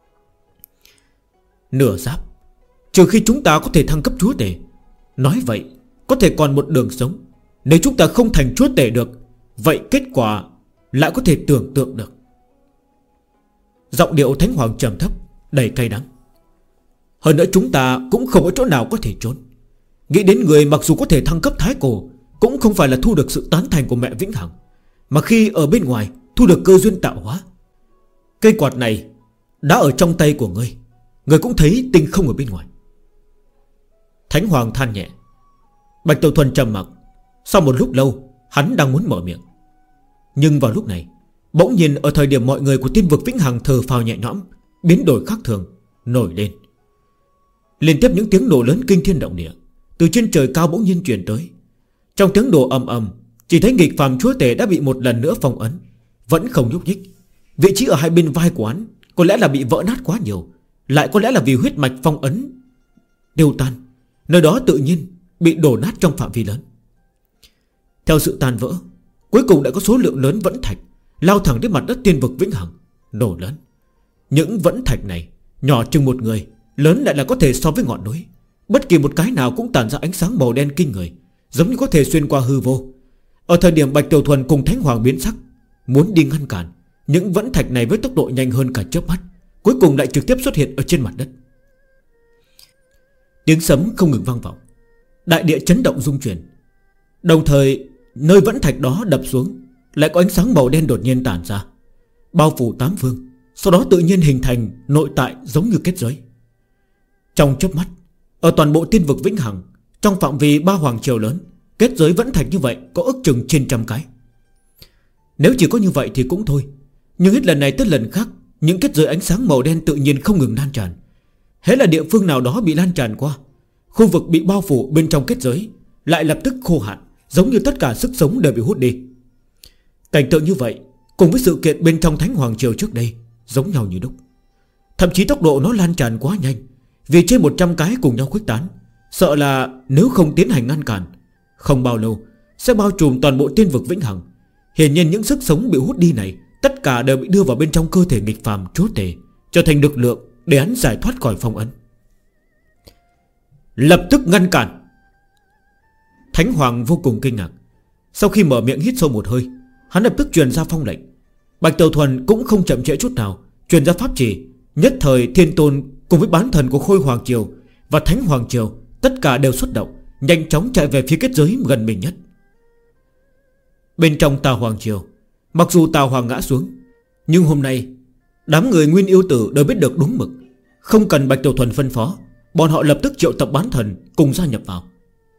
Nửa giáp, trừ khi chúng ta có thể thăng cấp chúa tể. Nói vậy có thể còn một đường sống. Nếu chúng ta không thành chúa tể được, vậy kết quả lại có thể tưởng tượng được. Giọng điệu Thánh Hoàng trầm thấp, đầy cay đắng. Hơn nữa chúng ta cũng không có chỗ nào có thể trốn. Nghĩ đến người mặc dù có thể thăng cấp thái cổ, cũng không phải là thu được sự tán thành của mẹ Vĩnh Hằng, mà khi ở bên ngoài thu được cơ duyên tạo hóa. Cây quạt này đã ở trong tay của ngươi, ngươi cũng thấy tinh không ở bên ngoài. Thánh Hoàng than nhẹ. Bạch Tiểu Thuần trầm mặc. Sau một lúc lâu, hắn đang muốn mở miệng, nhưng vào lúc này, bỗng nhiên ở thời điểm mọi người của tiên vực Vĩnh Hằng thở phào nhẹ nhõm, biến đổi khác thường nổi lên. Liên tiếp những tiếng nổ lớn kinh thiên động địa từ trên trời cao bỗng nhiên truyền tới. Trong tiếng nổ ầm ầm, chỉ thấy nghịch phàm chúa tể đã bị một lần nữa phong ấn, vẫn không nhúc nhích. Vị trí ở hai bên vai của hắn có lẽ là bị vỡ nát quá nhiều, lại có lẽ là vì huyết mạch phong ấn tiêu tan, nơi đó tự nhiên bị đổ nát trong phạm vi lớn. Theo sự tan vỡ, Cuối cùng đã có số lượng lớn vẫn thạch lao thẳng đến mặt đất tiên vực vĩnh hằng, nổ lớn. Những vẫn thạch này nhỏ chừng một người, lớn lại là có thể so với ngọn núi. Bất kỳ một cái nào cũng tản ra ánh sáng màu đen kinh người, giống như có thể xuyên qua hư vô. Ở thời điểm Bạch Tiểu Thuần cùng Thánh Hoàng biến sắc, muốn đi ngăn cản những vẫn thạch này với tốc độ nhanh hơn cả chớp mắt, cuối cùng lại trực tiếp xuất hiện ở trên mặt đất. Tiếng sấm không ngừng vang vọng, đại địa chấn động rung chuyển. Đồng thời nơi vẫn thạch đó đập xuống, lại có ánh sáng màu đen đột nhiên tản ra, bao phủ tám phương, sau đó tự nhiên hình thành nội tại giống như kết giới. Trong chớp mắt, ở toàn bộ tiên vực vĩnh hằng, trong phạm vi 3 hoàng triều lớn, kết giới vẫn thạch như vậy có ước chừng trên trăm cái. Nếu chỉ có như vậy thì cũng thôi, nhưng hết lần này tới lần khác, những kết giới ánh sáng màu đen tự nhiên không ngừng lan tràn. Hễ là địa phương nào đó bị lan tràn qua, khu vực bị bao phủ bên trong kết giới lại lập tức khô hạn, giống như tất cả sức sống đều bị hút đi. Cảnh tượng như vậy cùng với sự kiện bên trong Thánh Hoàng Triều trước đây giống nhau như đúc. Thậm chí tốc độ nó lan tràn quá nhanh, vì trên 100 cái cùng nhau khuếch tán, sợ là nếu không tiến hành ngăn cản, không bao lâu sẽ bao trùm toàn bộ tiên vực vĩnh hằng. Hiển nhiên những sức sống bị hút đi này tất cả đều bị đưa vào bên trong cơ thể nghịch phàm chúa tể, trở thành lực lượng để hắn giải thoát khỏi phong ấn. Lập tức ngăn cản. Thánh Hoàng vô cùng kinh ngạc. Sau khi mở miệng hít sâu một hơi, hắn lập tức truyền ra phong lệnh. Bạch Tiểu Thuần cũng không chậm trễ chút nào, truyền ra pháp chỉ. Nhất thời Thiên Tôn cùng với bán thần của Khôi Hoàng Triều và Thánh Hoàng Triều tất cả đều xuất động, nhanh chóng chạy về phía kết giới gần mình nhất. Bên trong Tà Hoàng Triều, mặc dù Tà Hoàng ngã xuống, nhưng hôm nay đám người Nguyên Yêu Tử đều biết được đúng mực. Không cần Bạch Tiểu Thuần phân phó, bọn họ lập tức triệu tập bán thần cùng gia nhập vào.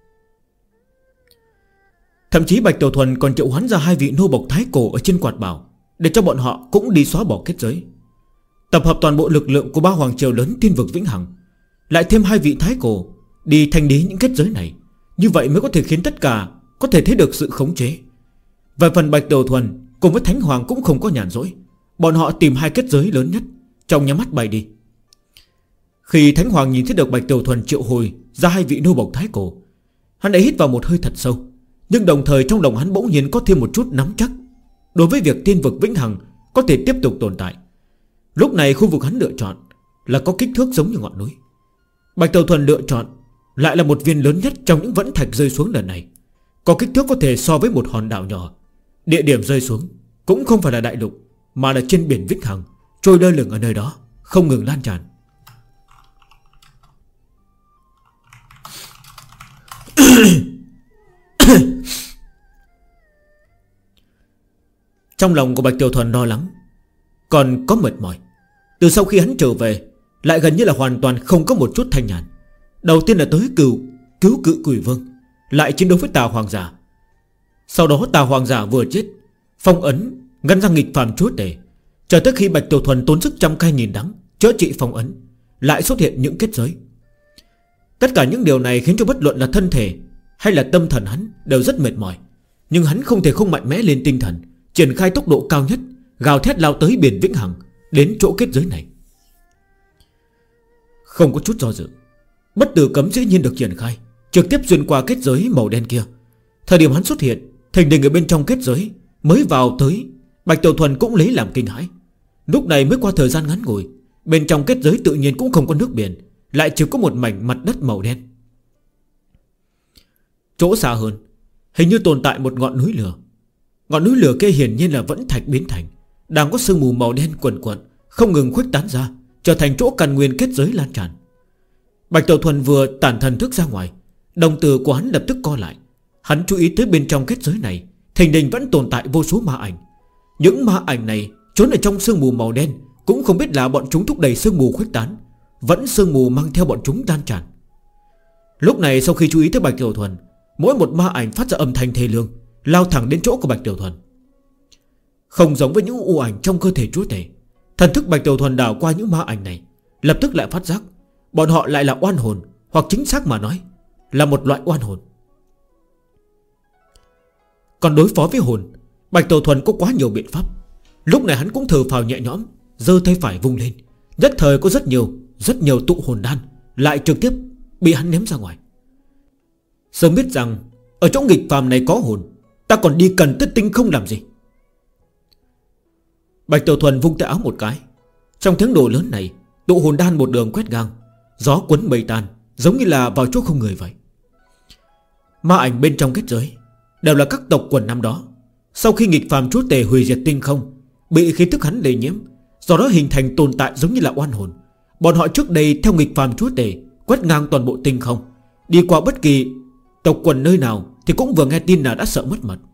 Thậm chí Bạch Tiểu Thuần còn triệu hoán ra 2 vị nô bộc thái cổ ở trên quạt bảo, để cho bọn họ cũng đi xóa bỏ kết giới. Tập hợp toàn bộ lực lượng của 3 hoàng triều lớn tiên vực vĩnh hằng, lại thêm 2 vị thái cổ đi thanh lý những kết giới này. Như vậy mới có thể khiến tất cả có thể thấy được sự khống chế. Về phần Bạch Tiểu Thuần cùng với Thánh Hoàng cũng không có nhàn rỗi, bọn họ tìm 2 kết giới lớn nhất, trong nhắm mắt bay đi. Khi Thánh Hoàng nhìn thấy được Bạch Tiểu Thuần triệu hồi ra 2 vị nô bộc thái cổ, hắn đã hít vào một hơi thật sâu, nhưng đồng thời trong lòng hắn bỗng nhiên có thêm một chút nắm chắc đối với việc tiên vực vĩnh hằng có thể tiếp tục tồn tại. Lúc này khu vực hắn lựa chọn là có kích thước giống như ngọn núi. Bạch Tiểu Thuần lựa chọn lại là một viên lớn nhất trong những vẫn thạch rơi xuống lần này, có kích thước có thể so với một hòn đảo nhỏ. Địa điểm rơi xuống cũng không phải là đại lục, mà là trên biển vĩnh hằng, trôi lơ lửng ở nơi đó, không ngừng lan tràn. Trong lòng của Bạch Tiểu Thuần lo lắng, còn có mệt mỏi. Từ sau khi hắn trở về, lại gần như là hoàn toàn không có một chút thanh nhàn. Đầu tiên là tới cứu cự Quỷ Vương, lại chiến đấu với Tà Hoàng giả. Sau đó Tà Hoàng giả vừa chết, phong ấn ngăn ra nghịch phàm chúa tể. Chờ tới khi Bạch Tiểu Thuần tốn sức trăm cay nghìn đắng chữa trị phong ấn, lại xuất hiện những kết giới. Tất cả những điều này khiến cho bất luận là thân thể hay là tâm thần hắn đều rất mệt mỏi. Nhưng hắn không thể không mạnh mẽ lên tinh thần, triển khai tốc độ cao nhất, gào thét lao tới biển vĩnh hằng, đến chỗ kết giới này. Không có chút do dự, bất tử cấm dĩ nhiên được triển khai, trực tiếp xuyên qua kết giới màu đen kia. Thời điểm hắn xuất hiện, thình lình ở bên trong kết giới mới vào tới, Bạch Tiểu Thuần cũng lấy làm kinh hãi. Lúc này mới qua thời gian ngắn ngủi, bên trong kết giới tự nhiên cũng không có nước biển, lại chỉ có một mảnh mặt đất màu đen. Chỗ xa hơn, hình như tồn tại một ngọn núi lửa. Ngọn núi lửa kia hiển nhiên là vẫn thạch biến thành, đang có sương mù màu đen quẩn quẩn, không ngừng khuếch tán ra, trở thành chỗ căn nguyên kết giới lan tràn. Bạch Tiểu Thuần vừa tản thần thức ra ngoài, đồng tử của hắn lập tức co lại. Hắn chú ý tới bên trong kết giới này thình lình vẫn tồn tại vô số ma ảnh. Những ma ảnh này trốn ở trong sương mù màu đen, cũng không biết là bọn chúng thúc đẩy sương mù khuếch tán, vẫn sương mù mang theo bọn chúng lan tràn. Lúc này sau khi chú ý tới Bạch Tiểu Thuần, mỗi một ma ảnh phát ra âm thanh thê lương, lao thẳng đến chỗ của Bạch Tiểu Thuần. Không giống với những u ảnh trong cơ thể chúa tể, thần thức Bạch Tiểu Thuần đảo qua những ma ảnh này, lập tức lại phát giác bọn họ lại là oan hồn, hoặc chính xác mà nói là một loại oan hồn. Còn đối phó với hồn, Bạch Tiểu Thuần có quá nhiều biện pháp. Lúc này hắn cũng thở phào nhẹ nhõm, giơ tay phải vung lên, nhất thời có rất nhiều tụ hồn đan lại trực tiếp bị hắn ném ra ngoài. Sớm biết rằng ở chỗ nghịch phàm này có hồn, Ta còn đi cần tới tinh không làm gì? Bạch Tiểu Thuần vung tay áo một cái. Trong tiếng đồ lớn này, tụ hồn đan một đường quét ngang, gió cuốn mây tan, giống như là vào chỗ không người vậy. Ma ảnh bên trong kết giới đều là các tộc quần năm đó. Sau khi nghịch phàm chúa tể hủy diệt tinh không, bị khí tức hắn lây nhiễm, do đó hình thành tồn tại giống như là oan hồn. Bọn họ trước đây theo nghịch phàm chúa tể quét ngang toàn bộ tinh không, đi qua bất kỳ tộc quần nơi nào thì cũng vừa nghe tin là đã sợ mất mật.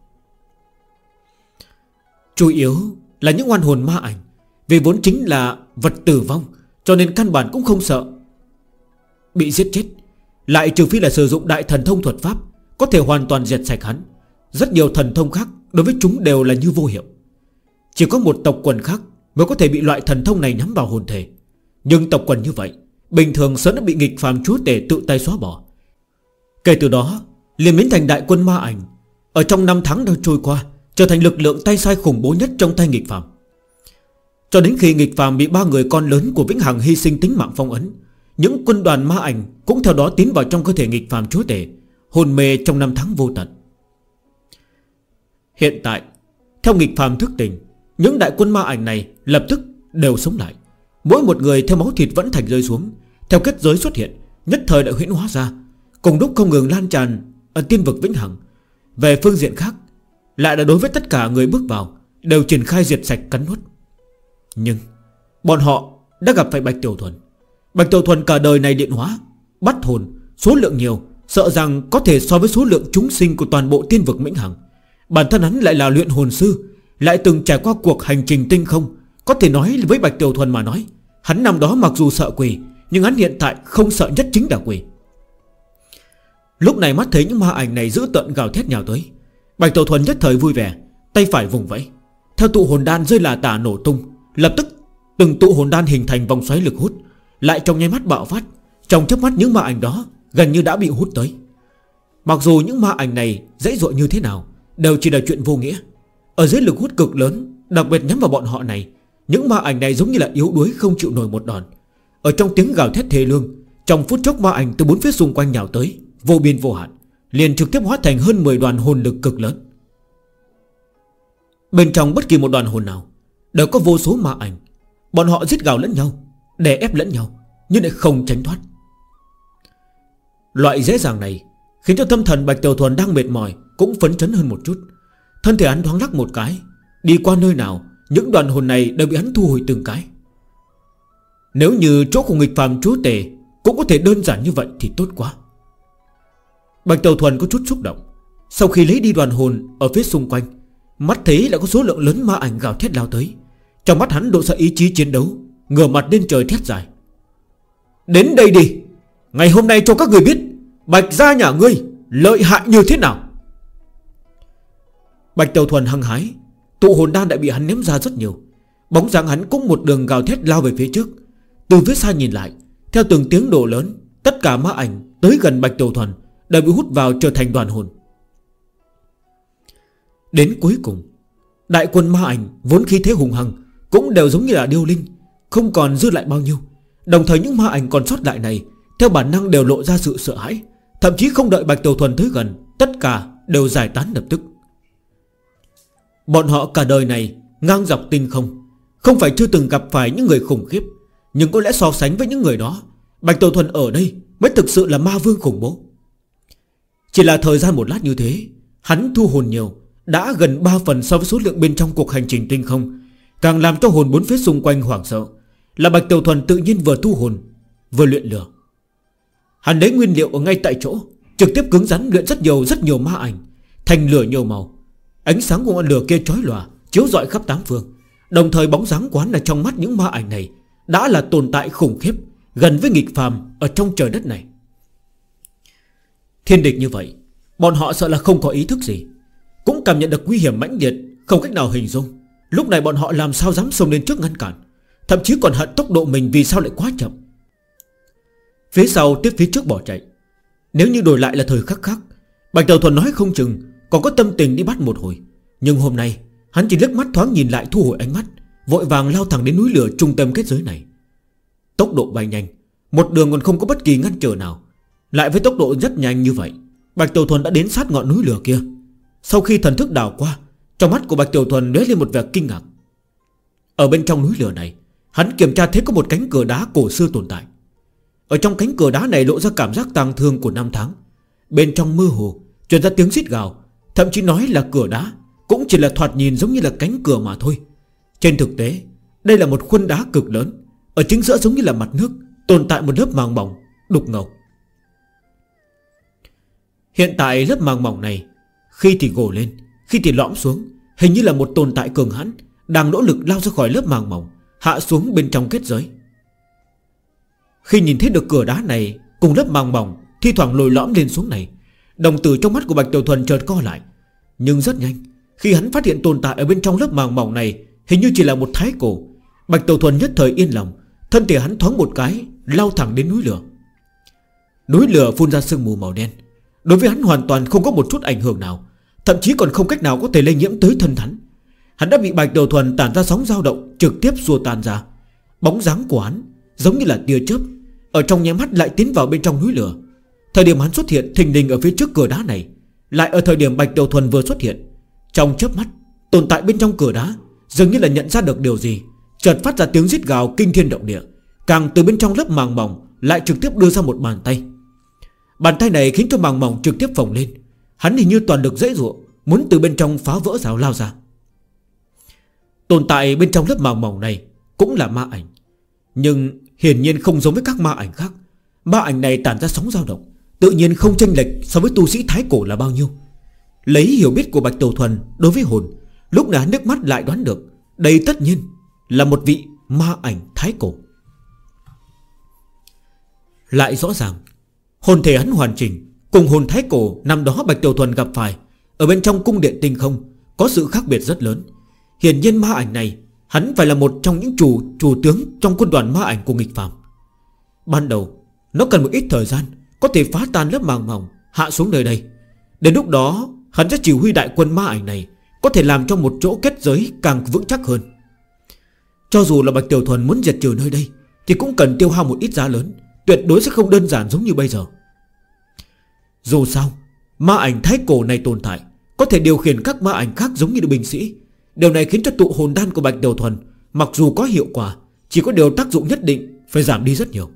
Chủ yếu là những oan hồn ma ảnh, vì vốn chính là vật tử vong, cho nên căn bản cũng không sợ bị giết chết. Lại trừ phi là sử dụng đại thần thông thuật pháp, có thể hoàn toàn diệt sạch hắn. Rất nhiều thần thông khác đối với chúng đều là như vô hiệu. Chỉ có một tộc quần khác mới có thể bị loại thần thông này nhắm vào hồn thể. Nhưng tộc quần như vậy bình thường sớm đã bị nghịch phàm chúa tể tự tay xóa bỏ. Kể từ đó liền biến thành đại quân ma ảnh. Ở trong 5 tháng đang trôi qua, trở thành lực lượng tay sai khủng bố nhất trong tay nghịch phàm. Cho đến khi nghịch phàm bị 3 người con lớn của Vĩnh Hằng hy sinh tính mạng phong ấn, những quân đoàn ma ảnh cũng theo đó tiến vào trong cơ thể nghịch phàm chúa tể, hồn mê trong 5 tháng vô tận. Hiện tại theo nghịch phàm thức tỉnh, những đại quân ma ảnh này lập tức đều sống lại. Mỗi một người theo máu thịt vẫn thành rơi xuống, theo kết giới xuất hiện, nhất thời đã huyễn hóa ra, cùng lúc không ngừng lan tràn ở tiên vực Vĩnh Hằng. Về phương diện khác, lại là đối với tất cả người bước vào đều triển khai diệt sạch cắn nuốt. Nhưng bọn họ đã gặp phải Bạch Tiểu Thuần. Bạch Tiểu Thuần cả đời này điện hóa, bắt hồn, số lượng nhiều, sợ rằng có thể so với số lượng chúng sinh của toàn bộ tiên vực Vĩnh Hằng. Bản thân hắn lại là luyện hồn sư, lại từng trải qua cuộc hành trình tinh không. Có thể nói với Bạch Tiểu Thuần mà nói, hắn năm đó mặc dù sợ quỷ, nhưng hắn hiện tại không sợ nhất chính là quỷ. Lúc này mắt thấy những ma ảnh này dữ tợn gào thét nhào tới, Bạch Tiểu Thuần nhất thời vui vẻ, tay phải vùng vẫy, theo tụ hồn đan rơi là tả nổ tung. Lập tức từng tụ hồn đan hình thành vòng xoáy lực hút, lại trong nháy mắt bạo phát. Trong chớp mắt những ma ảnh đó gần như đã bị hút tới. Mặc dù những ma ảnh này dãy dội như thế nào đều chỉ là chuyện vô nghĩa. Ở dưới lực hút cực lớn, đặc biệt nhắm vào bọn họ này, những ma ảnh này giống như là yếu đuối không chịu nổi một đòn. Ở trong tiếng gào thét thê lương, trong phút chốc ma ảnh từ bốn phía xung quanh nhào tới, vô biên vô hạn, liền trực tiếp hóa thành hơn 10 đoàn hồn lực cực lớn. Bên trong bất kỳ một đoàn hồn nào đều có vô số ma ảnh. Bọn họ giết gào lẫn nhau, đè ép lẫn nhau, nhưng lại không tránh thoát. Loại dễ dàng này khiến cho tâm thần Bạch Tiểu Thuần đang mệt mỏi cũng phấn chấn hơn một chút. Thân thể hắn thoáng lắc một cái, đi qua nơi nào những đoàn hồn này đều bị hắn thu hồi từng cái. Nếu như chỗ của nghịch phàm chúa tể cũng có thể đơn giản như vậy thì tốt quá. Bạch Tiểu Thuần có chút xúc động. Sau khi lấy đi đoàn hồn ở phía xung quanh, mắt thấy lại có số lượng lớn ma ảnh gào thét lao tới. Trong mắt hắn độ ra ý chí chiến đấu, ngửa mặt lên trời thét dài: đến đây đi, ngày hôm nay cho các người biết Bạch gia nhà ngươi lợi hại như thế nào. Bạch Tiểu Thuần hăng hái, tụ hồn đan đã bị hắn ném ra rất nhiều. Bóng dáng hắn cũng một đường gào thét lao về phía trước. Từ phía xa nhìn lại, theo từng tiếng đổ lớn, tất cả ma ảnh tới gần Bạch Tiểu Thuần đều bị hút vào trở thành đoàn hồn. Đến cuối cùng, đại quân ma ảnh vốn khí thế hùng hằng cũng đều giống như là điêu linh, không còn dư lại bao nhiêu. Đồng thời những ma ảnh còn sót lại này theo bản năng đều lộ ra sự sợ hãi. Thậm chí không đợi Bạch Tiểu Thuần tới gần, tất cả đều giải tán lập tức. Bọn họ cả đời này ngang dọc tinh không, không phải chưa từng gặp phải những người khủng khiếp, nhưng có lẽ so sánh với những người đó, Bạch Tiểu Thuần ở đây mới thực sự là ma vương khủng bố. Chỉ là thời gian một lát như thế, hắn thu hồn nhiều, đã gần 3 phần so với số lượng bên trong cuộc hành trình tinh không. Càng làm cho hồn bốn phía xung quanh hoảng sợ là Bạch Tiểu Thuần tự nhiên vừa thu hồn vừa luyện lửa. Hắn lấy nguyên liệu ở ngay tại chỗ, trực tiếp cứng rắn luyện rất nhiều ma ảnh thành lửa nhiều màu. Ánh sáng của ngọn lửa kia chói lòa, chiếu rọi khắp tám phương. Đồng thời bóng dáng quán là trong mắt những ma ảnh này đã là tồn tại khủng khiếp, gần với nghịch phàm ở trong trời đất này. Thiên địch như vậy, bọn họ sợ là không có ý thức gì, cũng cảm nhận được nguy hiểm mãnh liệt, không cách nào hình dung. Lúc này bọn họ làm sao dám xông lên trước ngăn cản, thậm chí còn hận tốc độ mình vì sao lại quá chậm. Phía sau tiếp phía trước bỏ chạy. Nếu như đổi lại là thời khắc khác, Bạch Tiểu Thuần nói không chừng còn có tâm tình đi bắt một hồi. Nhưng hôm nay hắn chỉ liếc mắt thoáng nhìn lại, thu hồi ánh mắt, vội vàng lao thẳng đến núi lửa trung tâm kết giới này. Tốc độ bay nhanh, một đường còn không có bất kỳ ngăn trở nào. Lại với tốc độ rất nhanh như vậy, Bạch Tiểu Thuần đã đến sát ngọn núi lửa kia. Sau khi thần thức đảo qua, trong mắt của Bạch Tiểu Thuần lóe lên một vẻ kinh ngạc. Ở bên trong núi lửa này, hắn kiểm tra thấy có một cánh cửa đá cổ xưa tồn tại. Ở trong cánh cửa đá này lộ ra cảm giác tang thương của năm tháng. Bên trong mơ hồ truyền ra tiếng rít gào. Thậm chí nói là cửa đá cũng chỉ là thoạt nhìn giống như là cánh cửa mà thôi. Trên thực tế, đây là một khuôn đá cực lớn. Ở chính giữa giống như là mặt nước tồn tại một lớp màng mỏng đục ngầu. Hiện tại lớp màng mỏng này khi thì gồ lên, khi thì lõm xuống, hình như là một tồn tại cường hãn đang nỗ lực lao ra khỏi lớp màng mỏng, hạ xuống bên trong kết giới. Khi nhìn thấy được cửa đá này cùng lớp màng mỏng thi thoảng lồi lõm lên xuống này, đồng tử trong mắt của Bạch Tiểu Thuần chợt co lại. Nhưng rất nhanh, khi hắn phát hiện tồn tại ở bên trong lớp màng mỏng này hình như chỉ là một thái cổ, Bạch Tiểu Thuần nhất thời yên lòng. Thân thể hắn thoáng một cái lao thẳng đến núi lửa. Núi lửa phun ra sương mù màu đen. Đối với hắn hoàn toàn không có một chút ảnh hưởng nào, thậm chí còn không cách nào có thể lây nhiễm tới thân hắn. Hắn đã bị Bạch Tiểu Thuần tản ra sóng dao động trực tiếp xua tan ra. Bóng dáng của hắn giống như là tia chớp ở trong nháy mắt lại tiến vào bên trong núi lửa. Thời điểm hắn xuất hiện thình lình ở phía trước cửa đá này, lại ở thời điểm Bạch Tiểu Thuần vừa xuất hiện, trong chớp mắt tồn tại bên trong cửa đá dường như là nhận ra được điều gì, chợt phát ra tiếng rít gào kinh thiên động địa. Càng từ bên trong lớp màng mỏng lại trực tiếp đưa ra một bàn tay. Bàn tay này khiến cho màng mỏng trực tiếp phồng lên. Hắn hình như toàn lực dễ dụa, muốn từ bên trong phá vỡ rào lao ra. Tồn tại bên trong lớp màng mỏng này cũng là ma ảnh, nhưng hiển nhiên không giống với các ma ảnh khác. Ma ảnh này tản ra sóng dao động, tự nhiên không chênh lệch so với tu sĩ thái cổ là bao nhiêu. Lấy hiểu biết của Bạch Tiểu Thuần đối với hồn, lúc này nước mắt lại đoán được đây tất nhiên là một vị ma ảnh thái cổ. Lại rõ ràng hồn thể hắn hoàn chỉnh cùng hồn thái cổ năm đó Bạch Tiểu Thuần gặp phải ở bên trong cung điện tinh không có sự khác biệt rất lớn. Hiển nhiên ma ảnh này hắn phải là một trong những chủ tướng trong quân đoàn ma ảnh của nghịch phàm. Ban đầu nó cần một ít thời gian có thể phá tan lớp màng mỏng hạ xuống nơi đây. Đến lúc đó hắn sẽ chỉ huy đại quân ma ảnh này có thể làm cho một chỗ kết giới càng vững chắc hơn. Cho dù là Bạch Tiểu Thuần muốn diệt trừ nơi đây thì cũng cần tiêu hao một ít giá lớn, tuyệt đối sẽ không đơn giản giống như bây giờ. Dù sao ma ảnh thái cổ này tồn tại có thể điều khiển các ma ảnh khác giống như binh sĩ. Điều này khiến cho tụ hồn đan của Bạch Tiểu Thuần mặc dù có hiệu quả, chỉ có điều tác dụng nhất định phải giảm đi rất nhiều.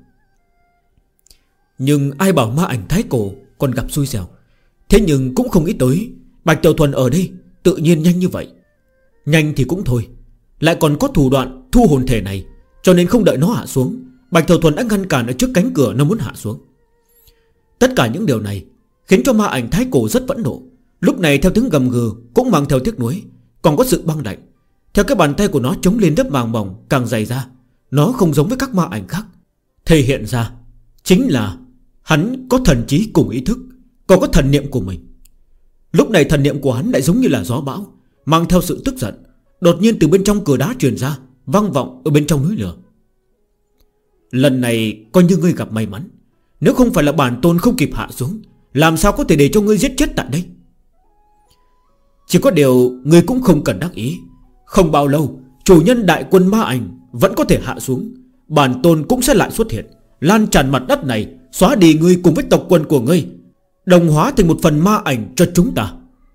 Nhưng ai bảo ma ảnh thái cổ còn gặp xui xẻo. Thế nhưng cũng không nghĩ tới Bạch Tiểu Thuần ở đây tự nhiên nhanh như vậy. Nhanh thì cũng thôi, lại còn có thủ đoạn thu hồn thể này, cho nên không đợi nó hạ xuống, Bạch Tiểu Thuần đã ngăn cản ở trước cánh cửa nó muốn hạ xuống. Tất cả những điều này khiến cho ma ảnh thái cổ rất phẫn nộ. Lúc này theo tiếng gầm gừ cũng mang theo tiếc nuối, còn có sự băng lạnh. Theo cái bàn tay của nó chống lên lớp màng mỏng càng dày ra, nó không giống với các ma ảnh khác. Thể hiện ra chính là hắn có thần trí cùng ý thức, còn có thần niệm của mình. Lúc này thần niệm của hắn lại giống như là gió bão, mang theo sự tức giận, đột nhiên từ bên trong cửa đá truyền ra, vang vọng ở bên trong núi lửa. Lần này coi như ngươi gặp may mắn. Nếu không phải là bản tôn không kịp hạ xuống, làm sao có thể để cho ngươi giết chết tại đây. Chỉ có điều ngươi cũng không cần đắc ý. Không bao lâu chủ nhân đại quân ma ảnh vẫn có thể hạ xuống, bản tôn cũng sẽ lại xuất hiện, lan tràn mặt đất này, xóa đi ngươi cùng với tộc quân của ngươi, đồng hóa thành một phần ma ảnh cho chúng ta.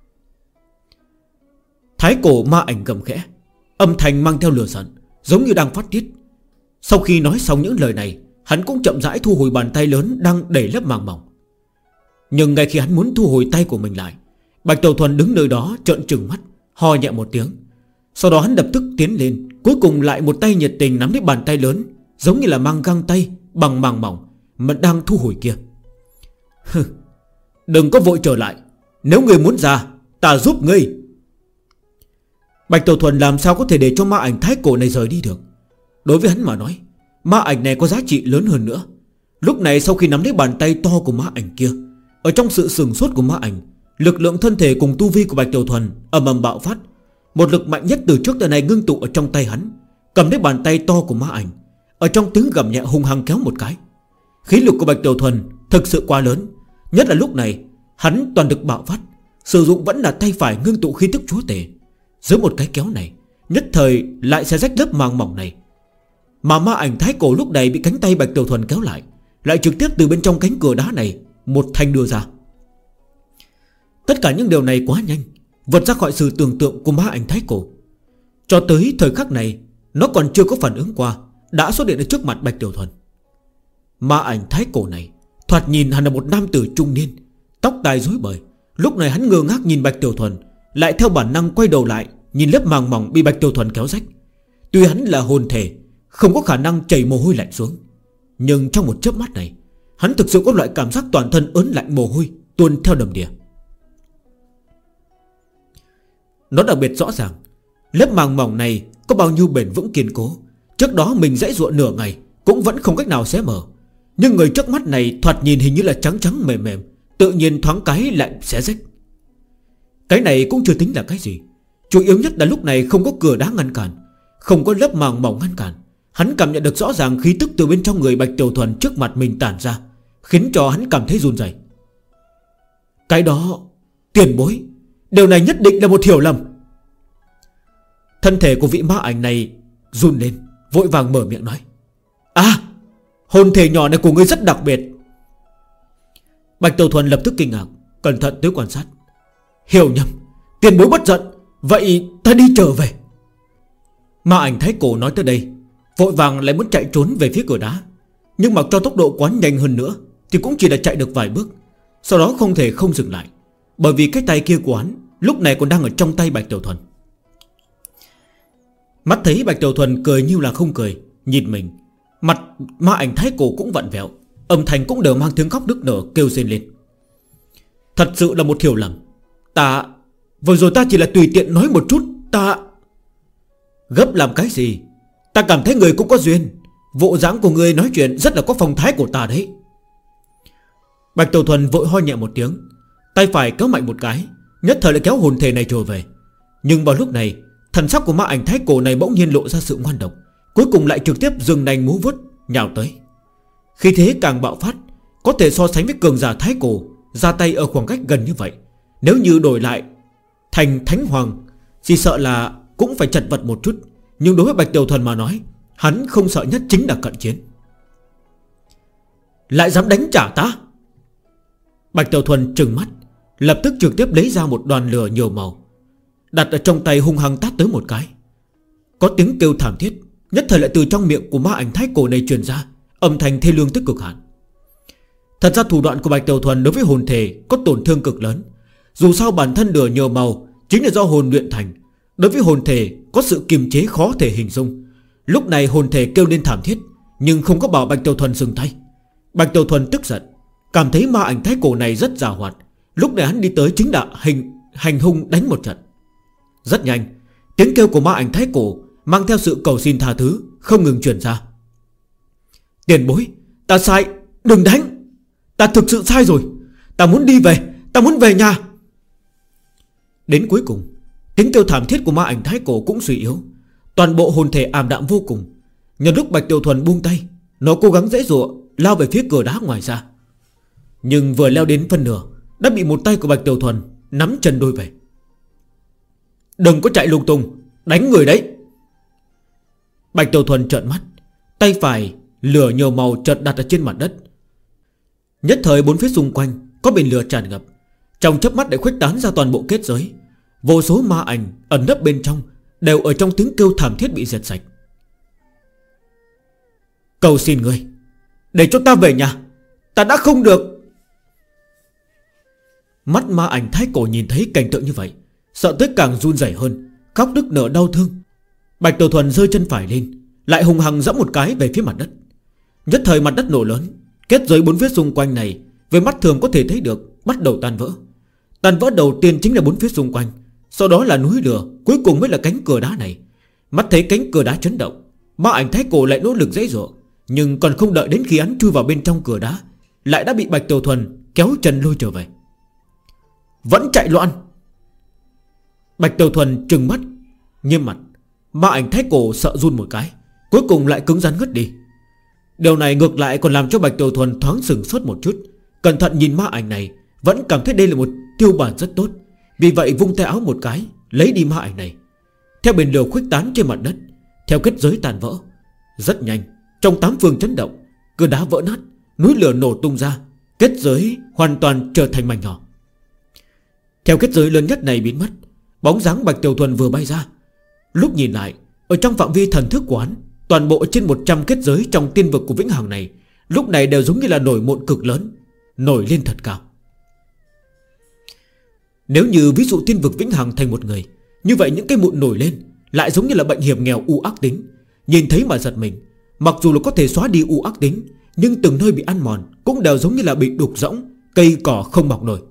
Thái cổ ma ảnh gầm khẽ, âm thanh mang theo lửa giận, giống như đang phát tiết. Sau khi nói xong những lời này, hắn cũng chậm rãi thu hồi bàn tay lớn đang đẩy lớp màng mỏng. Nhưng ngay khi hắn muốn thu hồi tay của mình lại, Bạch Tiểu Thuần đứng nơi đó trợn trừng mắt, ho nhẹ một tiếng. Sau đó hắn lập tức tiến lên, cuối cùng lại một tay nhiệt tình nắm lấy bàn tay lớn, giống như là mang găng tay bằng màng mỏng mà đang thu hồi kia. Đừng có vội trở lại, nếu ngươi muốn ra, ta giúp ngươi. Bạch Tiểu Thuần làm sao có thể để cho ma ảnh thái cổ này rời đi được. Đối với hắn mà nói, ma ảnh này có giá trị lớn hơn nữa. Lúc này sau khi nắm lấy bàn tay to của ma ảnh kia, ở trong sự sừng sốt của ma ảnh, lực lượng thân thể cùng tu vi của Bạch Tiểu Thuần ầm ầm bạo phát. Một lực mạnh nhất từ trước tới nay ngưng tụ ở trong tay hắn, cầm lấy bàn tay to của ma ảnh, ở trong tiếng gầm nhẹ hung hăng kéo một cái. Khí lực của Bạch Tiểu Thuần thực sự quá lớn. Nhất là lúc này hắn toàn lực bạo phát, sử dụng vẫn là tay phải ngưng tụ khí tức chúa tể. Dưới một cái kéo này, nhất thời lại sẽ rách lớp màng mỏng này. Mà ma ảnh thái cổ lúc này bị cánh tay Bạch Tiểu Thuần kéo lại, lại trực tiếp từ bên trong cánh cửa đá này một thanh đưa ra. Tất cả những điều này quá nhanh, vượt ra khỏi sự tưởng tượng của ma ảnh thái cổ. Cho tới thời khắc này nó còn chưa có phản ứng qua, đã xuất hiện ở trước mặt Bạch Tiểu Thuần. Ma ảnh thái cổ này thoạt nhìn hắn là một nam tử trung niên, tóc tai rối bời. Lúc này hắn ngơ ngác nhìn Bạch Tiểu Thuần, lại theo bản năng quay đầu lại nhìn lớp màng mỏng bị Bạch Tiểu Thuần kéo rách. Tuy hắn là hồn thể, không có khả năng chảy mồ hôi lạnh xuống, nhưng trong một chớp mắt này, hắn thực sự có loại cảm giác toàn thân ớn lạnh mồ hôi tuôn theo đầm đìa. Nó đặc biệt rõ ràng, lớp màng mỏng này có bao nhiêu bền vững kiên cố. Trước đó mình giãy giụa nửa ngày cũng vẫn không cách nào xé mở, nhưng người trước mắt này thoạt nhìn hình như là trắng trắng mềm mềm, tự nhiên thoáng cái lại xé rách. Cái này cũng chưa tính là cái gì. Chủ yếu nhất là lúc này không có cửa đá ngăn cản, không có lớp màng mỏng ngăn cản. Hắn cảm nhận được rõ ràng khí tức từ bên trong người Bạch Tiểu Thuần trước mặt mình tản ra, khiến cho hắn cảm thấy run rẩy. Cái đó, tiền bối, điều này nhất định là một hiểu lầm. Thân thể của vị ma ảnh này run lên, vội vàng mở miệng nói: hồn thể nhỏ này của ngươi rất đặc biệt. Bạch Tiểu Thuần lập tức kinh ngạc, cẩn thận tới quan sát. Hiểu nhầm, tiền bối bất giận, vậy ta đi trở về. Ma ảnh thái cổ nói tới đây, vội vàng lại muốn chạy trốn về phía cửa đá. Nhưng mặc cho tốc độ quán nhanh hơn nữa thì cũng chỉ là chạy được vài bước, sau đó không thể không dừng lại, bởi vì cái tay kia của hắn lúc này còn đang ở trong tay Bạch Tiểu Thuần. Mắt thấy Bạch Tiểu Thuần cười như là không cười nhìn mình, mặt ma ảnh thái cổ cũng vặn vẹo, âm thanh cũng đều mang tiếng khóc nức nở kêu rên lên. Thật sự là một hiểu lầm. Vừa rồi ta chỉ là tùy tiện nói một chút. Gấp làm cái gì? Ta cảm thấy người cũng có duyên. Bộ dáng của người nói chuyện rất là có phong thái của ta đấy. Bạch Tiểu Thuần vội ho nhẹ một tiếng, tay phải kéo mạnh một cái, nhất thời lại kéo hồn thể này trở về. Nhưng vào lúc này, thần sắc của ma ảnh thái cổ này bỗng nhiên lộ ra sự ngoan độc, cuối cùng lại trực tiếp dừng nành múa vuốt nhào tới. Khi thế càng bạo phát, có thể so sánh với cường giả thái cổ ra tay ở khoảng cách gần như vậy. Nếu như đổi lại thành thánh hoàng, chỉ sợ là cũng phải chật vật một chút. Nhưng đối với Bạch Tiểu Thuần mà nói, hắn không sợ nhất chính là cận chiến. Lại dám đánh trả ta? Bạch Tiểu Thuần trừng mắt, lập tức trực tiếp lấy ra một đoàn lửa nhiều màu, đặt ở trong tay hung hăng tát tới một cái. Có tiếng kêu thảm thiết nhất thời lại từ trong miệng của ma ảnh thái cổ này truyền ra, âm thanh thê lương tới cực hạn. Thật ra thủ đoạn của Bạch Tiểu Thuần đối với hồn thể có tổn thương cực lớn. Dù sao bản thân lửa nhiều màu chính là do hồn luyện thành, đối với hồn thể có sự kiềm chế khó thể hình dung. Lúc này hồn thể kêu lên thảm thiết, nhưng không có bảo Bạch Tiểu Thuần dừng tay. Bạch Tiểu Thuần tức giận, cảm thấy ma ảnh thái cổ này rất giàu hoạt. Lúc này hắn đi tới chính là hành hung đánh một trận. Rất nhanh, tiếng kêu của ma ảnh thái cổ mang theo sự cầu xin tha thứ không ngừng truyền ra. Tiền bối, ta sai, đừng đánh. Ta thực sự sai rồi. Ta muốn đi về, ta muốn về nhà. Đến cuối cùng, tiếng kêu thảm thiết của ma ảnh thái cổ cũng suy yếu, toàn bộ hồn thể ảm đạm vô cùng. Nhân lúc Bạch Tiểu Thuần buông tay, nó cố gắng giãy giụa lao về phía cửa đá ngoài ra. Nhưng vừa leo đến phân nửa đã bị một tay của Bạch Tiểu Thuần nắm chân đôi về. Đừng có chạy lung tung, đánh người đấy. Bạch Tiểu Thuần trợn mắt, tay phải lửa nhiều màu chợt đặt ở trên mặt đất. Nhất thời bốn phía xung quanh có biển lửa tràn ngập, trong chớp mắt để khuếch tán ra toàn bộ kết giới. Vô số ma ảnh ẩn nấp bên trong đều ở trong tiếng kêu thảm thiết bị diệt sạch. Cầu xin ngươi, để cho ta về nhà, ta đã không được. Mắt ma ảnh thái cổ nhìn thấy cảnh tượng như vậy, sợ tới càng run rẩy hơn, khóc nức nở đau thương. Bạch Tiểu Thuần giơ chân phải lên, lại hùng hăng giẫm một cái về phía mặt đất. Nhất thời mặt đất nổ lớn, kết giới bốn phía xung quanh này với mắt thường có thể thấy được bắt đầu tan vỡ. Tan vỡ đầu tiên chính là bốn phía xung quanh, sau đó là núi lửa, cuối cùng mới là cánh cửa đá này. Mắt thấy cánh cửa đá chấn động, ma ảnh thái cổ lại nỗ lực giãy giụa, nhưng còn không đợi đến khi hắn chui vào bên trong cửa đá, lại đã bị Bạch Tiểu Thuần kéo chân lôi trở về. Vẫn chạy loạn. Bạch Tiểu Thuần trừng mắt nghiêm mặt, ma ảnh thái cổ sợ run một cái, cuối cùng lại cứng rắn ngất đi. Điều này ngược lại còn làm cho Bạch Tiểu Thuần thoáng sừng sốt một chút, cẩn thận nhìn ma ảnh này, vẫn cảm thấy đây là một tiêu bản rất tốt. Vì vậy vung tay áo một cái, lấy đi ma ảnh này. Theo biển lửa khuếch tán trên mặt đất, theo kết giới tàn vỡ, rất nhanh trong tám phương chấn động, cửa đá vỡ nát, núi lửa nổ tung ra, kết giới hoàn toàn trở thành mảnh nhỏ. Theo kết giới lớn nhất này biến mất, Bóng dáng Bạch Tiểu Thuần vừa bay ra, lúc nhìn lại, ở trong phạm vi thần thức của hắn, toàn bộ trên 100 kết giới trong tiên vực của Vĩnh Hằng này lúc này đều giống như là nổi mụn cực lớn, nổi lên thật cao. Nếu như ví dụ tiên vực Vĩnh Hằng thành một người, như vậy những cái mụn nổi lên lại giống như là bệnh hiểm nghèo u ác tính. Nhìn thấy mà giật mình. Mặc dù là có thể xóa đi u ác tính, nhưng từng nơi bị ăn mòn cũng đều giống như là bị đục rỗng, cây cỏ không mọc nổi.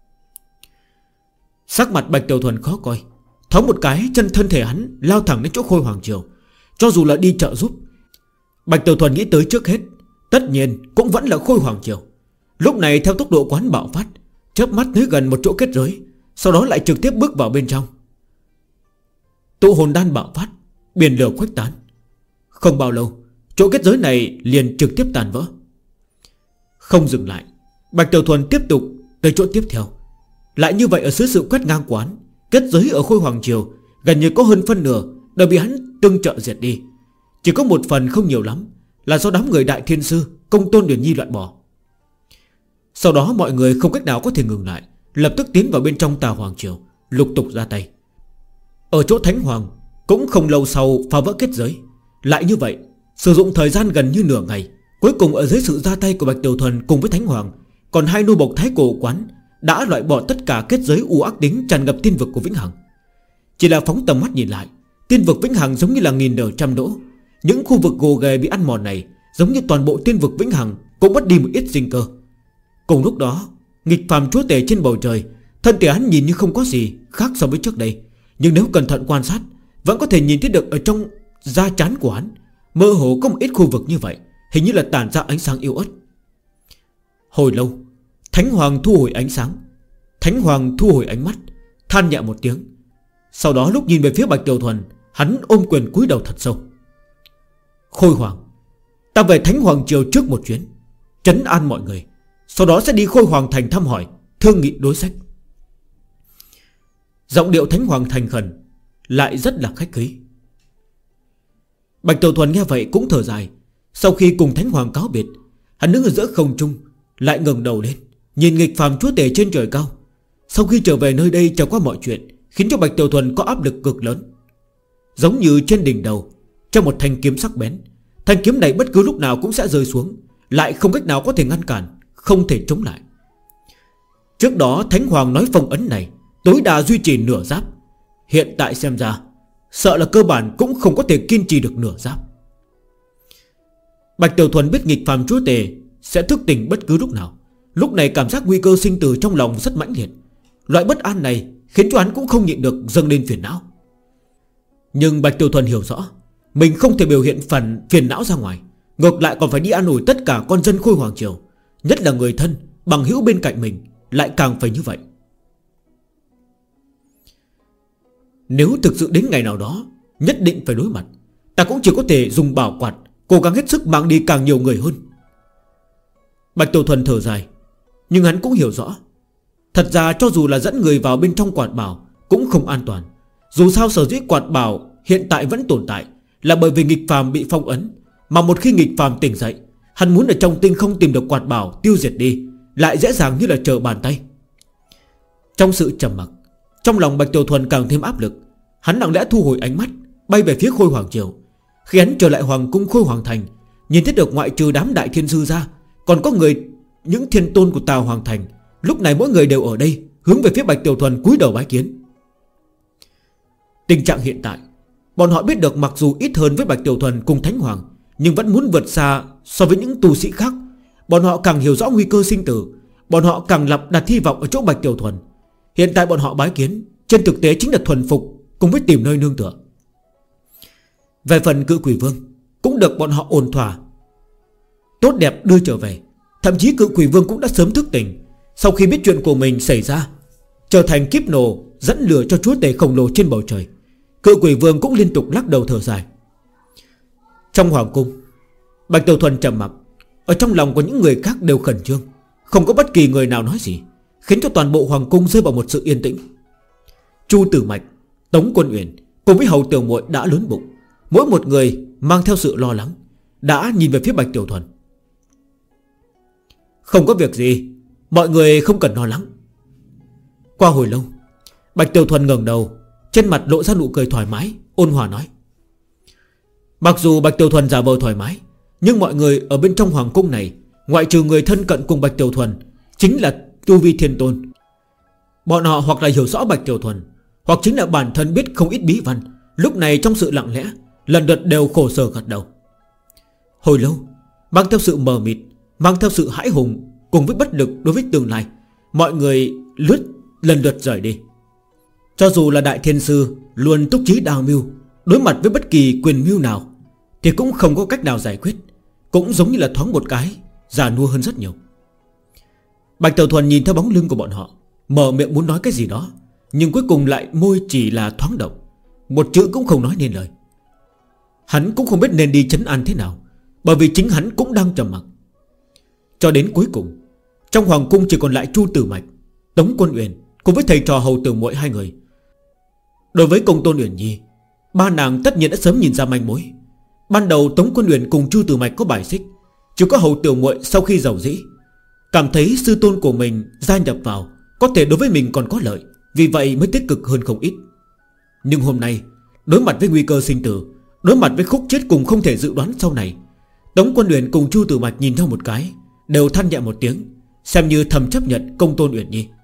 Sắc mặt Bạch Tiểu Thuần khó coi, thoáng một cái chân thân thể hắn lao thẳng đến chỗ Khôi Hoàng Triều. Cho dù là đi trợ giúp, Bạch Tiểu Thuần nghĩ tới trước hết tất nhiên cũng vẫn là Khôi Hoàng Triều. Lúc này theo tốc độ quán bạo phát, chớp mắt tới gần một chỗ kết giới, sau đó lại trực tiếp bước vào bên trong. Tụ hồn đan bạo phát, biển lửa khuếch tán. Không bao lâu, chỗ kết giới này liền trực tiếp tàn vỡ. Không dừng lại, Bạch Tiểu Thuần tiếp tục tới chỗ tiếp theo. Lại như vậy ở dưới sự quét ngang quán, kết giới ở Khôi Hoàng Triều gần như có hơn phân nửa đều bị hắn tương trợ diệt đi. Chỉ có một phần không nhiều lắm là do đám người Đại Thiên Sư, Công Tôn Điển Nhi loại bỏ. Sau đó mọi người không cách nào có thể ngừng lại, lập tức tiến vào bên trong Tà Hoàng Triều, lục tục ra tay. Ở chỗ Thánh Hoàng cũng không lâu sau phá vỡ kết giới. Lại như vậy, sử dụng thời gian gần như nửa ngày, cuối cùng ở dưới sự ra tay của Bạch Tiểu Thuần cùng với Thánh Hoàng, còn hai nô bộc Thái Cổ quán đã loại bỏ tất cả kết giới u ác tính tràn ngập tiên vực của Vĩnh Hằng. Chỉ là phóng tầm mắt nhìn lại, tiên vực Vĩnh Hằng giống như là nghìn nở trăm đỗ. Những khu vực gồ ghề bị ăn mòn này giống như toàn bộ tiên vực Vĩnh Hằng cũng mất đi một ít sinh cơ. Cùng lúc đó, nghịch phàm chúa tể trên bầu trời, thân thể hắn nhìn như không có gì khác so với trước đây, nhưng nếu cẩn thận quan sát, vẫn có thể nhìn thấy được ở trong da trán của hắn mơ hồ có một ít khu vực như vậy, hình như là tản ra ánh sáng yếu ớt. Hồi lâu, Thánh Hoàng thu hồi ánh sáng, Thánh Hoàng thu hồi ánh mắt, than nhẹ một tiếng. Sau đó lúc nhìn về phía Bạch Tiểu Thuần, hắn ôm quyền cúi đầu thật sâu. Khôi Hoàng, ta về Thánh Hoàng Triều trước một chuyến, trấn an mọi người, sau đó sẽ đi Khôi Hoàng Thành thăm hỏi, thương nghị đối sách. Giọng điệu Thánh Hoàng thành khẩn, lại rất là khách khí. Bạch Tiểu Thuần nghe vậy cũng thở dài. Sau khi cùng Thánh Hoàng cáo biệt, hắn đứng ở giữa không trung, lại ngẩng đầu lên nhìn nghịch phàm chúa tể trên trời cao. Sau khi trở về nơi đây trải qua mọi chuyện, khiến cho Bạch Tiểu Thuần có áp lực cực lớn. Giống như trên đỉnh đầu trong một thanh kiếm sắc bén, thanh kiếm này bất cứ lúc nào cũng sẽ rơi xuống, lại không cách nào có thể ngăn cản, không thể chống lại. Trước đó Thánh Hoàng nói phong ấn này tối đa duy trì nửa giáp, hiện tại xem ra sợ là cơ bản cũng không có thể kiên trì được nửa giáp. Bạch Tiểu Thuần biết nghịch phàm chúa tể sẽ thức tỉnh bất cứ lúc nào. Lúc này cảm giác nguy cơ sinh tử trong lòng rất mãnh liệt. Loại bất an này khiến cho hắn cũng không nhịn được dâng lên phiền não. Nhưng Bạch Tiểu Thuần hiểu rõ, mình không thể biểu hiện phần phiền não ra ngoài, ngược lại còn phải đi an ủi tất cả con dân Khôi Hoàng Triều, nhất là người thân, bằng hữu bên cạnh mình, lại càng phải như vậy. Nếu thực sự đến ngày nào đó nhất định phải đối mặt, ta cũng chỉ có thể dùng bảo quạt, cố gắng hết sức mang đi càng nhiều người hơn. Bạch Tiểu Thuần thở dài, nhưng hắn cũng hiểu rõ, thật ra cho dù là dẫn người vào bên trong quạt bảo cũng không an toàn. Dù sao sở dĩ quạt bảo hiện tại vẫn tồn tại là bởi vì nghịch phàm bị phong ấn, mà một khi nghịch phàm tỉnh dậy, hắn muốn ở trong tinh không tìm được quạt bảo tiêu diệt đi lại dễ dàng như là trở bàn tay. Trong sự trầm mặc, trong lòng Bạch Tiểu Thuần càng thêm áp lực. Hắn lặng lẽ thu hồi ánh mắt, bay về phía Khôi Hoàng Triều. Khi hắn trở lại Hoàng cung Khôi Hoàng Thành, nhìn thấy được ngoại trừ đám Đại Thiên Sư ra, còn có những thiên tôn của Tào Hoàng Thành. Lúc này mỗi người đều ở đây, hướng về phía Bạch Tiểu Thuần cúi đầu bái kiến. Tình trạng hiện tại, bọn họ biết được mặc dù ít hơn với Bạch Tiểu Thuần cùng Thánh Hoàng, nhưng vẫn muốn vượt xa so với những tu sĩ khác. Bọn họ càng hiểu rõ nguy cơ sinh tử, bọn họ càng đặt hy vọng ở chỗ Bạch Tiểu Thuần. Hiện tại bọn họ bái kiến, trên thực tế chính là thuần phục cùng với tìm nơi nương tựa. Về phần Cự Quỷ Vương cũng được bọn họ ổn thỏa tốt đẹp đưa trở về. Thậm chí Cự Quỷ Vương cũng đã sớm thức tỉnh, sau khi biết chuyện của mình xảy ra, trở thành kiếp nổ dẫn lửa cho chúa tể khổng lồ trên bầu trời. Cự Quỷ Vương cũng liên tục lắc đầu thở dài. Trong hoàng cung, Bạch Tiểu Thuần trầm mặc. Ở trong lòng của những người khác đều khẩn trương, không có bất kỳ người nào nói gì, khiến cho toàn bộ hoàng cung rơi vào một sự yên tĩnh. Chu Tử Mạch, Tống Quân Uyển cùng với Hầu Tiểu Muội đã lớn bụng, mỗi một người mang theo sự lo lắng, đã nhìn về phía Bạch Tiểu Thuần. Không có việc gì, mọi người không cần lo lắng. Qua hồi lâu, Bạch Tiểu Thuần ngẩng đầu, trên mặt lộ ra nụ cười thoải mái, ôn hòa nói: mặc dù Bạch Tiểu Thuần giả vờ thoải mái, nhưng mọi người ở bên trong hoàng cung này, ngoại trừ người thân cận cùng Bạch Tiểu Thuần, chính là tu vi thiên tôn. Bọn họ hoặc là hiểu rõ Bạch Tiểu Thuần, hoặc chính là bản thân biết không ít bí văn. Lúc này trong sự lặng lẽ, lần lượt đều khổ sở gật đầu. Hồi lâu, mang theo sự mờ mịt, mang theo sự hãi hùng, cùng với bất lực đối với tương lai, mọi người lần lượt rời đi. Cho dù là Đại Thiên Sư luôn túc trí đào mưu, đối mặt với bất kỳ quyền mưu nào thì cũng không có cách nào giải quyết, cũng giống như là thoáng một cái già nua hơn rất nhiều. Bạch Tiểu Thuần nhìn theo bóng lưng của bọn họ, mở miệng muốn nói cái gì đó, nhưng cuối cùng lại môi chỉ là thoáng động, một chữ cũng không nói nên lời. Hắn cũng không biết nên đi trấn an thế nào, bởi vì chính hắn cũng đang trầm mặc. Cho đến cuối cùng, trong hoàng cung chỉ còn lại Chu Tử Mạch, Tống Quân Uyển cùng với thầy trò Hầu Tử Muội hai người. Đối với Công Tôn Uyển Nhi, ba nàng tất nhiên đã sớm nhìn ra manh mối. Ban đầu Tống Quân Uyển cùng Chu Tử Mạch có bài xích, chỉ có Hầu Tử Muội sau khi giàu dĩ cảm thấy sư tôn của mình gia nhập vào có thể đối với mình còn có lợi, vì vậy mới tích cực hơn không ít. Nhưng hôm nay, đối mặt với nguy cơ sinh tử, đối mặt với khúc chết cùng không thể dự đoán sau này, Tống Quân Uyển cùng Chu Tử Mạch nhìn nhau một cái, đều than nhẹ một tiếng, xem như thầm chấp nhận Công Tôn Uyển Nhi.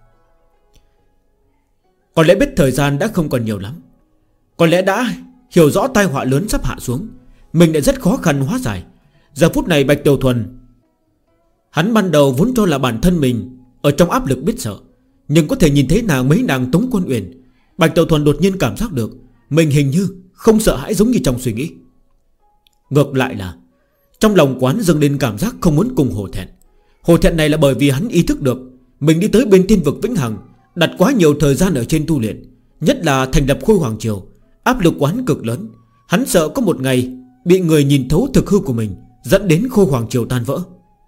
Có lẽ biết thời gian đã không còn nhiều lắm, có lẽ đã hiểu rõ tai họa lớn sắp hạ xuống, mình đã rất khó khăn hóa giải. Giờ phút này Bạch Tiểu Thuần, hắn ban đầu vốn cho là bản thân mình ở trong áp lực biết sợ, nhưng có thể nhìn thấy mấy nàng Tống Quân Uyển, Bạch Tiểu Thuần đột nhiên cảm giác được mình hình như không sợ hãi giống như trong suy nghĩ. Ngược lại là trong lòng quán dâng lên cảm giác không muốn cùng hổ thẹn. Hổ thẹn này là bởi vì hắn ý thức được mình đi tới bên tiên vực vĩnh hằng, đặt quá nhiều thời gian ở trên tu luyện, nhất là thành lập Khôi Hoàng Triều, áp lực quán cực lớn. Hắn sợ có một ngày bị người nhìn thấu thực hư của mình, dẫn đến Khôi Hoàng Triều tan vỡ.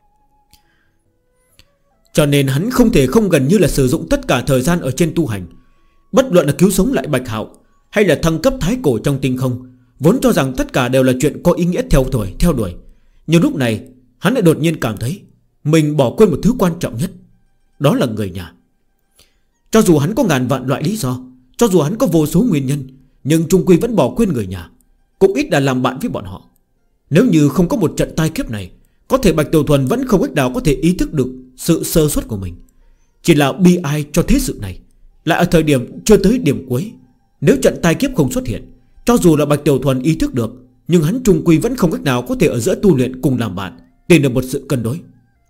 Cho nên hắn không thể không gần như là sử dụng tất cả thời gian ở trên tu hành. Bất luận là cứu sống lại Bạch Hạo hay là thăng cấp thái cổ trong tinh không, vốn cho rằng tất cả đều là chuyện có ý nghĩa theo đuổi. Nhưng lúc này hắn lại đột nhiên cảm thấy mình bỏ quên một thứ quan trọng nhất, đó là người nhà. Cho dù hắn có ngàn vạn loại lý do, cho dù hắn có vô số nguyên nhân, nhưng chung quy vẫn bỏ quên người nhà, cũng ít là làm bạn với bọn họ. Nếu như không có một trận tai kiếp này, có thể Bạch Tiểu Thuần vẫn không cách nào có thể ý thức được sự sơ suất của mình. Chỉ là bi ai cho thế sự này, lại ở thời điểm chưa tới điểm cuối. Nếu trận tai kiếp không xuất hiện, cho dù là Bạch Tiểu Thuần ý thức được, nhưng hắn chung quy vẫn không cách nào có thể ở giữa tu luyện cùng làm bạn, tìm được một sự cân đối.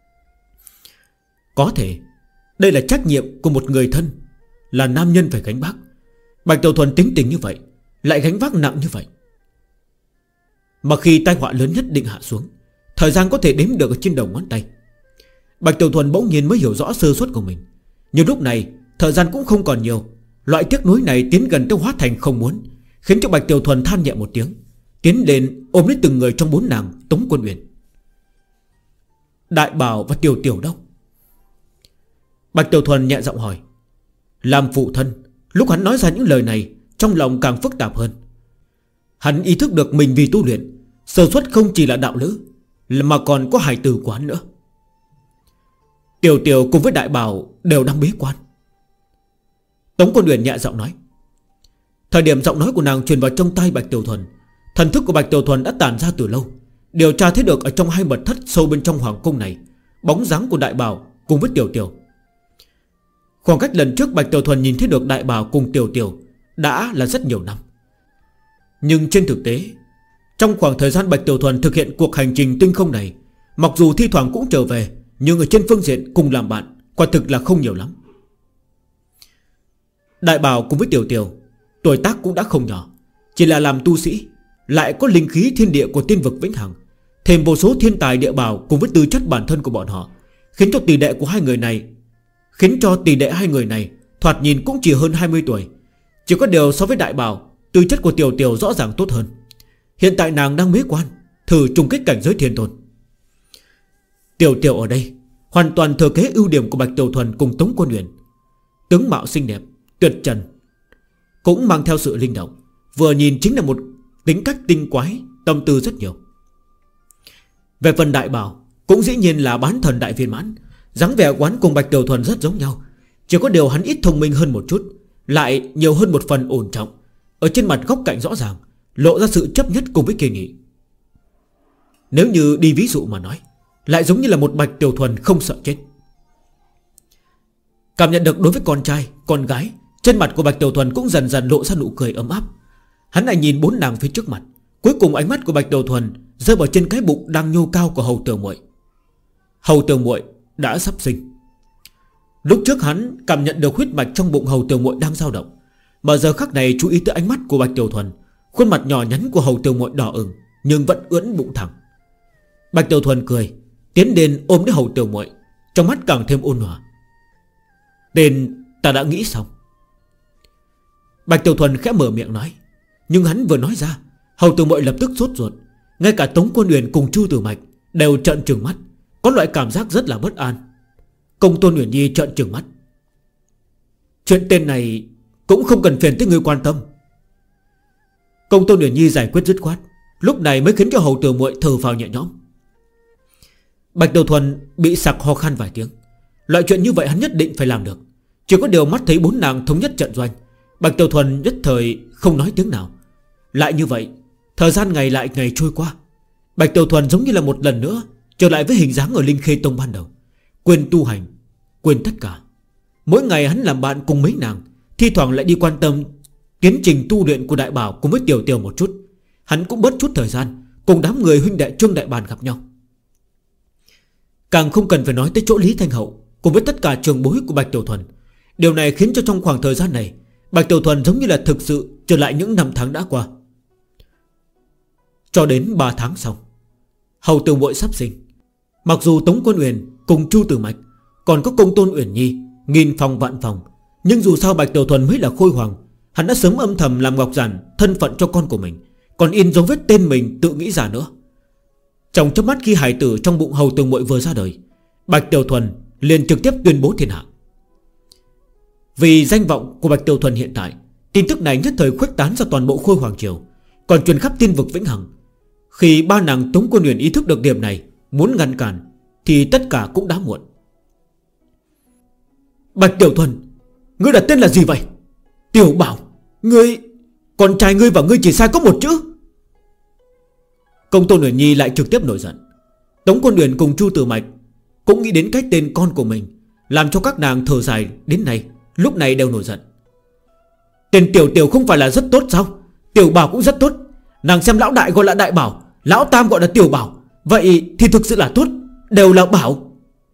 Có thể đây là trách nhiệm của một người thân, là nam nhân phải gánh vác. Bạch Tiểu Thuần tính tình như vậy, lại gánh vác nặng như vậy. Mà khi tai họa lớn nhất định hạ xuống, thời gian có thể đếm được ở trên đầu ngón tay. Bạch Tiểu Thuần bỗng nhiên mới hiểu rõ sơ suất của mình. Nhưng lúc này thời gian cũng không còn nhiều. Loại tiếc nuối này tiến gần tới hóa thành không muốn, khiến cho Bạch Tiểu Thuần than nhẹ một tiếng, tiến lên ôm lấy từng người trong bốn nàng Tống Quân Uyển. Đại Bảo và Tiểu Tiểu đâu? Bạch Tiểu Thuần nhẹ giọng hỏi. Làm phụ thân, lúc hắn nói ra những lời này, trong lòng càng phức tạp hơn. Hắn ý thức được mình vì tu luyện, sơ suất không chỉ là đạo lữ, mà còn có hài tử của hắn nữa. Tiểu Tiểu cùng với Đại Bảo đều đang bế quan. Tống Quân Uyển nhẹ giọng nói. Thời điểm giọng nói của nàng truyền vào trong tai Bạch Tiểu Thuần, thần thức của Bạch Tiểu Thuần đã tản ra từ lâu. Điều tra thấy được ở trong hai mật thất sâu bên trong hoàng cung này, bóng dáng của Đại Bảo cùng với Tiểu Tiểu. Khoảng cách lần trước Bạch Tiểu Thuần nhìn thấy được Đại Bảo cùng Tiểu Tiểu đã là rất nhiều năm. Nhưng trên thực tế, trong khoảng thời gian Bạch Tiểu Thuần thực hiện cuộc hành trình tinh không này, mặc dù thi thoảng cũng trở về, nhưng ở trên phương diện cùng làm bạn, quả thực là không nhiều lắm. Đại Bảo cùng với Tiểu Tiểu tuổi tác cũng đã không nhỏ, chỉ là làm tu sĩ, lại có linh khí thiên địa của tiên vực vĩnh hằng, thêm vô số thiên tài địa bảo cùng với tư chất bản thân của bọn họ, khiến cho tỷ đệ hai người này thoạt nhìn cũng chỉ hơn 20 tuổi. Chỉ có điều so với Đại Bảo, tư chất của Tiểu Tiểu rõ ràng tốt hơn. Hiện tại nàng đang bế quan, thử trùng kích cảnh giới thiên tôn. Tiểu Tiểu ở đây hoàn toàn thừa kế ưu điểm của Bạch Tiểu Thuần cùng Tống Quân Uyển. Tướng mạo xinh đẹp, tuyệt trần, cũng mang theo sự linh động, vừa nhìn chính là một tính cách tinh quái, tâm tư rất nhiều. Về phần Đại Bảo, cũng dĩ nhiên là bán thần đại viên mãn, dáng vẻ quán cùng Bạch Tiểu Thuần rất giống nhau. Chỉ có điều hắn ít thông minh hơn một chút, lại nhiều hơn một phần ổn trọng. Ở trên mặt góc cạnh rõ ràng lộ ra sự chấp nhất cùng với kỳ nghị. Nếu như đi ví dụ mà nói, lại giống như là một Bạch Tiểu Thuần không sợ chết. Cảm nhận được đối với con trai, con gái, trên mặt của Bạch Tiểu Thuần cũng dần dần lộ ra nụ cười ấm áp. Hắn lại nhìn 4 nàng phía trước mặt. Cuối cùng ánh mắt của Bạch Tiểu Thuần rơi vào trên cái bụng đang nhô cao của Hầu Tiểu Muội. Hầu Tiểu Muội đã sắp sinh. Lúc trước hắn cảm nhận được huyết mạch trong bụng Hầu Tiểu Muội đang dao động, mà giờ khắc này chú ý tới ánh mắt của Bạch Tiểu Thuần, khuôn mặt nhỏ nhắn của Hầu Tiểu Muội đỏ ửng nhưng vẫn ưỡn bụng thẳng. Bạch Tiểu Thuần cười, tiến đến ôm lấy Hầu Tiểu Muội, trong mắt càng thêm ôn hòa. Tên ta đã nghĩ xong. Bạch Tiểu Thuần khẽ mở miệng nói, nhưng hắn vừa nói ra, Hầu Tiểu Muội lập tức sốt ruột. Ngay cả Tống Quân Uyển cùng Chu Tử Mạch đều trợn trừng mắt, có loại cảm giác rất là bất an. Công Tôn Uyển Nhi trợn trừng mắt. Chuyện tên này cũng không cần phiền tới người quan tâm. Công Tôn Uyển Nhi giải quyết dứt khoát, lúc này mới khiến cho Hầu Tiểu Muội thở phào nhẹ nhõm. Bạch Tiểu Thuần bị sặc ho khan vài tiếng. Loại chuyện như vậy hắn nhất định phải làm được. Chỉ có điều mắt thấy 4 nàng thống nhất trận doanh, Bạch Tiểu Thuần nhất thời không nói tiếng nào. Lại như vậy, thời gian ngày lại ngày trôi qua. Bạch Tiểu Thuần giống như là một lần nữa trở lại với hình dáng ở Linh Khê Tông ban đầu, quên tu hành, quên tất cả. Mỗi ngày hắn làm bạn cùng mấy nàng, thi thoảng lại đi quan tâm tiến trình tu luyện của Đại Bảo cùng với Tiểu Tiểu một chút. Hắn cũng bớt chút thời gian cùng đám người huynh đệ Trương Đại Bàn gặp nhau. Càng không cần phải nói tới chỗ Lý Thanh Hậu cùng với tất cả trường bối của Bạch Tiểu Thuần. Điều này khiến cho trong khoảng thời gian này, Bạch Tiểu Thuần giống như là thực sự trở lại những năm tháng đã qua. Cho đến 3 tháng sau, Hầu Tiểu Muội sắp sinh. Mặc dù Tống Quân Uyển cùng Chu Tử Mạch còn có Công Tôn Uyển Nhi nghìn phòng vạn phòng, nhưng dù sao Bạch Tiểu Thuần mới là khôi hoàng. Hắn đã sớm âm thầm làm ngọc giản thân phận cho con của mình, còn in dấu vết tên mình tự nghĩ ra nữa. Trong chớp mắt khi hài tử trong bụng Hầu Tiểu Muội vừa ra đời, Bạch Tiểu Thuần liền trực tiếp tuyên bố thiên hạ. Vì danh vọng của Bạch Tiểu Thuần hiện tại, tin tức này nhất thời khuếch tán ra toàn bộ Khôi Hoàng Triều, còn truyền khắp tiên vực vĩnh hằng. Khi ba nàng Tống Quân Uyển ý thức được điểm này, muốn ngăn cản thì tất cả cũng đã muộn. Bạch Tiểu Thuần, ngươi đặt tên là gì vậy? Tiểu Bảo, ngươi, con trai ngươi và ngươi chỉ sai có một chữ. Công Tôn Uyển Nhi lại trực tiếp nổi giận. Tống Quân Uyển cùng Chu Tử Mạch cũng nghĩ đến cách tên con của mình, làm cho các nàng thở dài đến nay, lúc này đều nổi giận. Tên Tiểu Tiểu không phải là rất tốt sao? Tiểu Bảo cũng rất tốt. Nàng xem lão đại gọi là Đại Bảo, lão tam gọi là Tiểu Bảo, vậy thì thực sự là tốt, đều là bảo.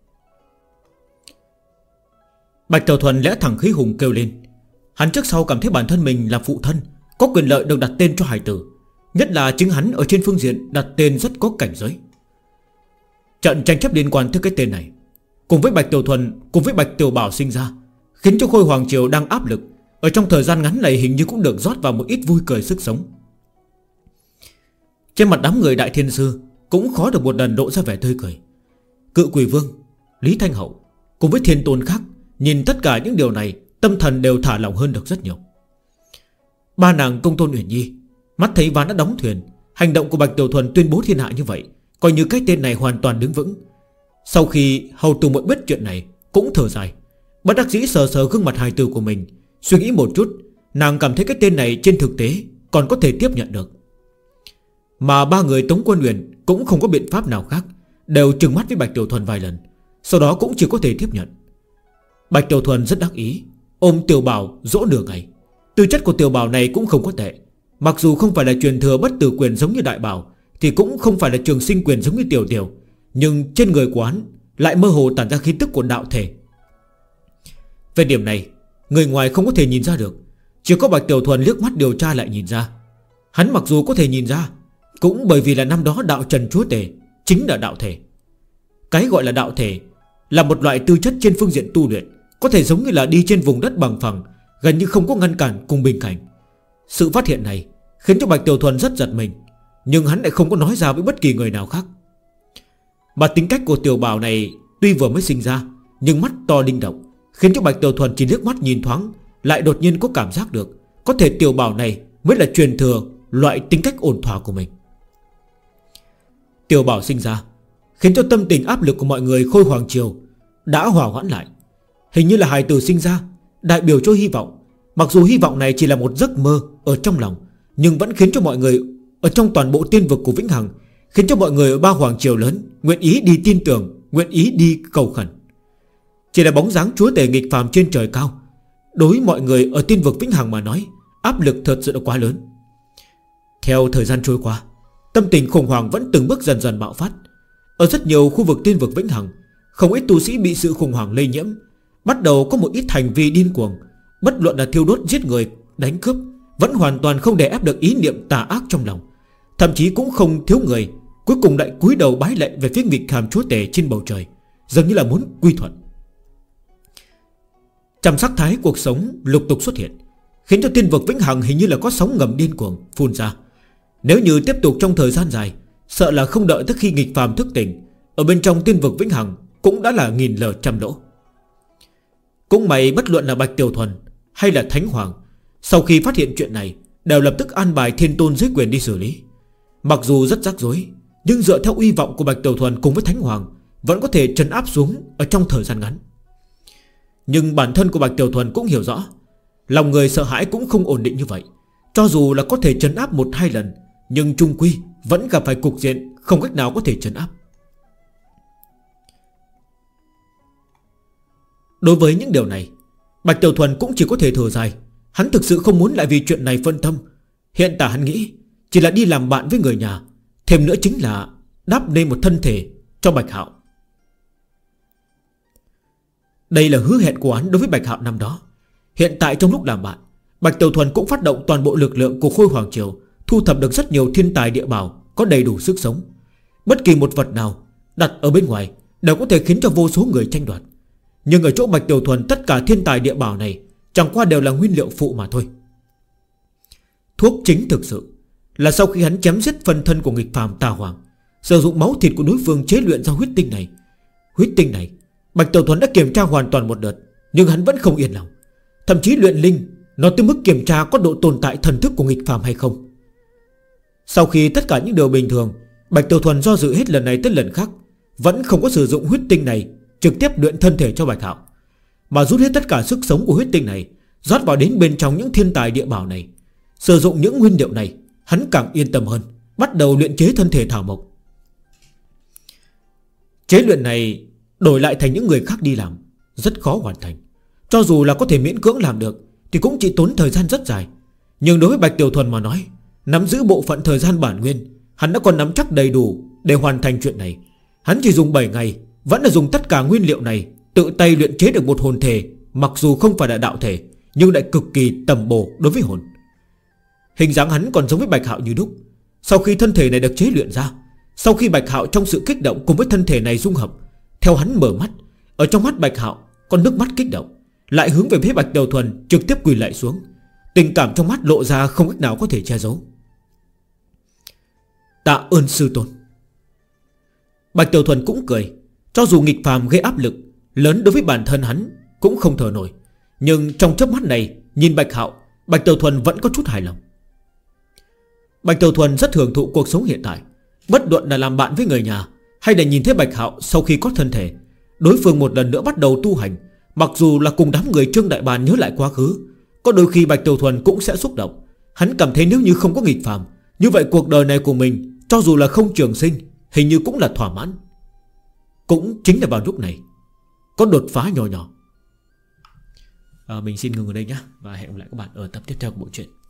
Bạch Tiểu Thuần lẽ thẳng khí hùng kêu lên. Hắn trước sau cảm thấy bản thân mình là phụ thân, có quyền lợi được đặt tên cho hài tử, nhất là chính hắn ở trên phương diện đặt tên rất có cảnh giới. Trận tranh chấp liên quan tới cái tên này, cùng với Bạch Tiểu Thuần cùng với Bạch Tiểu Bảo sinh ra, khiến cho Khôi Hoàng Triều đang áp lực. Ở trong thời gian ngắn này hình như cũng được rót vào một ít vui cười sức sống. Trên mặt đám người Đại Thiên Sư cũng khó được một lần độ ra vẻ tươi cười. Cự Quỷ Vương, Lý Thanh Hậu cùng với thiên tôn khác nhìn tất cả những điều này, tâm thần đều thả lỏng hơn được rất nhiều. Ba nàng Công Tôn Uyển Nhi mắt thấy ván đã đóng thuyền. Hành động của Bạch Tiểu Thuần tuyên bố thiên hạ như vậy, coi như cái tên này hoàn toàn đứng vững. Sau khi Hầu Tử Muội biết chuyện này cũng thở dài, bất đắc dĩ sờ sờ gương mặt hài tử của mình, suy nghĩ một chút, nàng cảm thấy cái tên này trên thực tế còn có thể tiếp nhận được. Mà ba người Tống Quân Uyển cũng không có biện pháp nào khác, đều trừng mắt với Bạch Tiểu Thuần vài lần, sau đó cũng chỉ có thể tiếp nhận. Bạch Tiểu Thuần rất đắc ý, ôm Tiểu Bảo dỗ nửa ngày. Tư chất của Tiểu Bảo này cũng không có tệ, mặc dù không phải là truyền thừa bất tử quyền giống như Đại Bảo, thì cũng không phải là trường sinh quyền giống như Tiểu Tiểu, nhưng trên người của hắn lại mơ hồ tản ra khí tức của đạo thể. Về điểm này, người ngoài không có thể nhìn ra được, chỉ có Bạch Tiểu Thuần liếc mắt điều tra lại nhìn ra. Hắn mặc dù có thể nhìn ra, cũng bởi vì là năm đó đạo Trần Chúa Tể chính là đạo thể. Cái gọi là đạo thể là một loại tư chất trên phương diện tu luyện, có thể giống như là đi trên vùng đất bằng phẳng, gần như không có ngăn cản cùng bình cảnh. Sự phát hiện này khiến cho Bạch Tiểu Thuần rất giật mình, nhưng hắn lại không có nói ra với bất kỳ người nào khác. Mà tính cách của Tiểu Bảo này tuy vừa mới sinh ra, nhưng mắt to linh động, khiến cho Bạch Tiểu Thuần chỉ liếc mắt nhìn thoáng, lại đột nhiên có cảm giác được có thể Tiểu Bảo này mới là truyền thừa loại tính cách ổn thỏa của mình. Tiểu Bảo sinh ra khiến cho tâm tình áp lực của mọi người Khôi Hoàng Triều đã hòa hoãn lại. Hình như là hài tử sinh ra đại biểu cho hy vọng, Mặc dù hy vọng này chỉ là một giấc mơ ở trong lòng, nhưng vẫn khiến cho mọi người ở trong toàn bộ tiên vực của Vĩnh Hằng, khiến cho mọi người ở ba hoàng triều lớn nguyện ý đi tin tưởng, nguyện ý đi cầu khẩn. Chỉ là bóng dáng chúa tể nghịch phàm trên trời cao, đối mọi người ở tiên vực Vĩnh Hằng mà nói, áp lực thật sự là quá lớn. Theo thời gian trôi qua, tâm tình khủng hoảng vẫn từng bước dần dần bạo phát. Ở rất nhiều khu vực tiên vực Vĩnh Hằng, không ít tu sĩ bị sự khủng hoảng lây nhiễm, bắt đầu có một ít hành vi điên cuồng. Bất luận là thiêu đốt, giết người, đánh cướp, vẫn hoàn toàn không đè ép được ý niệm tà ác trong lòng. Thậm chí cũng không thiếu người cuối cùng lại cúi đầu bái lạy về phía nghịch phàm chúa tể trên bầu trời, dường như là muốn quy thuận. Trăm sắc thái cuộc sống lục tục xuất hiện, khiến cho tiên vực Vĩnh Hằng hình như là có sóng ngầm điên cuồng phun ra. Nếu như tiếp tục trong thời gian dài, sợ là không đợi tới khi nghịch phàm thức tỉnh, ở bên trong tiên vực Vĩnh Hằng cũng đã là nghìn lở trăm lỗ. Cũng may bất luận là Bạch Tiểu Thuần hay là Thánh Hoàng, sau khi phát hiện chuyện này đều lập tức an bài thiên tôn dưới quyền đi xử lý. Mặc dù rất rắc rối, nhưng dựa theo uy vọng của Bạch Tiểu Thuần cùng với Thánh Hoàng, vẫn có thể trấn áp xuống ở trong thời gian ngắn. Nhưng bản thân của Bạch Tiểu Thuần cũng hiểu rõ, lòng người sợ hãi cũng không ổn định như vậy. Cho dù là có thể trấn áp 1-2 lần, nhưng chung quy vẫn gặp phải cục diện không cách nào có thể trấn áp. Đối với những điều này, Bạch Tiểu Thuần cũng chỉ có thể thở dài. Hắn thực sự không muốn lại vì chuyện này phân tâm. Hiện tại hắn nghĩ chỉ là đi làm bạn với người nhà, thêm nữa chính là đáp nên một thân thể cho Bạch Hạo. Đây là hứa hẹn của hắn đối với Bạch Hạo năm đó. Hiện tại trong lúc làm bạn, Bạch Tiểu Thuần cũng phát động toàn bộ lực lượng của Khôi Hoàng Triều, thu thập được rất nhiều thiên tài địa bảo có đầy đủ sức sống. Bất kỳ một vật nào đặt ở bên ngoài đều có thể khiến cho vô số người tranh đoạt. Nhưng ở chỗ Bạch Tiểu Thuần, tất cả thiên tài địa bảo này chẳng qua đều là nguyên liệu phụ mà thôi. Thuốc chính thực sự là sau khi hắn chém giết phân thân của nghịch phàm Tà Hoàng, sử dụng máu thịt của đối phương chế luyện ra huyết tinh này. Huyết tinh này Bạch Tiểu Thuần đã kiểm tra hoàn toàn một đợt, nhưng hắn vẫn không yên lòng. Thậm chí luyện linh, nó tới mức kiểm tra có độ tồn tại thần thức của nghịch phàm hay không. Sau khi tất cả những điều bình thường, Bạch Tiểu Thuần do dự hết lần này tới lần khác, vẫn không có sử dụng huyết tinh này trực tiếp luyện thân thể cho Bạch Hạo, mà rút hết tất cả sức sống của huyết tinh này rót vào đến bên trong những thiên tài địa bảo này. Sử dụng những nguyên liệu này, hắn càng yên tâm hơn, bắt đầu luyện chế thân thể thảo mộc. Chế luyện này đổi lại thành những người khác đi làm rất khó hoàn thành. Cho dù là có thể miễn cưỡng làm được thì cũng chỉ tốn thời gian rất dài. Nhưng đối với Bạch Tiểu Thuần mà nói, nắm giữ bộ phận thời gian bản nguyên, hắn đã còn nắm chắc đầy đủ để hoàn thành chuyện này. Hắn chỉ dùng 7 ngày, vẫn là dùng tất cả nguyên liệu này, tự tay luyện chế được một hồn thể, mặc dù không phải là đạo thể, nhưng lại cực kỳ tầm bổ đối với hồn. Hình dáng hắn còn giống với Bạch Hạo như đúc. Sau khi thân thể này được chế luyện ra, sau khi Bạch Hạo trong sự kích động cùng với thân thể này dung hợp, theo hắn mở mắt, ở trong mắt Bạch Hạo con nước mắt kích động, lại hướng về phía Bạch Tiểu Thuần trực tiếp quỳ lại xuống. Tình cảm trong mắt lộ ra không cách nào có thể che giấu. Tạ ơn sư tôn. Bạch Tiểu Thuần cũng cười. Cho dù nghịch phàm gây áp lực lớn đối với bản thân hắn cũng không thở nổi, nhưng trong chớp mắt này nhìn Bạch Hạo, Bạch Tiểu Thuần vẫn có chút hài lòng. Bạch Tiểu Thuần rất hưởng thụ cuộc sống hiện tại. Bất luận là làm bạn với người nhà, hay là nhìn thấy Bạch Hạo sau khi có thân thể, đối phương một lần nữa bắt đầu tu hành, mặc dù là cùng đám người Trương Đại Bàn nhớ lại quá khứ, có đôi khi Bạch Tiểu Thuần cũng sẽ xúc động. Hắn cảm thấy nếu như không có nghịch phàm, như vậy cuộc đời này của mình, cho dù là không trường sinh, hình như cũng là thỏa mãn. Cũng chính là vào lúc này có đột phá nhỏ nhỏ. Mình xin ngừng ở đây nhé, và hẹn gặp lại các bạn ở tập tiếp theo của bộ truyện.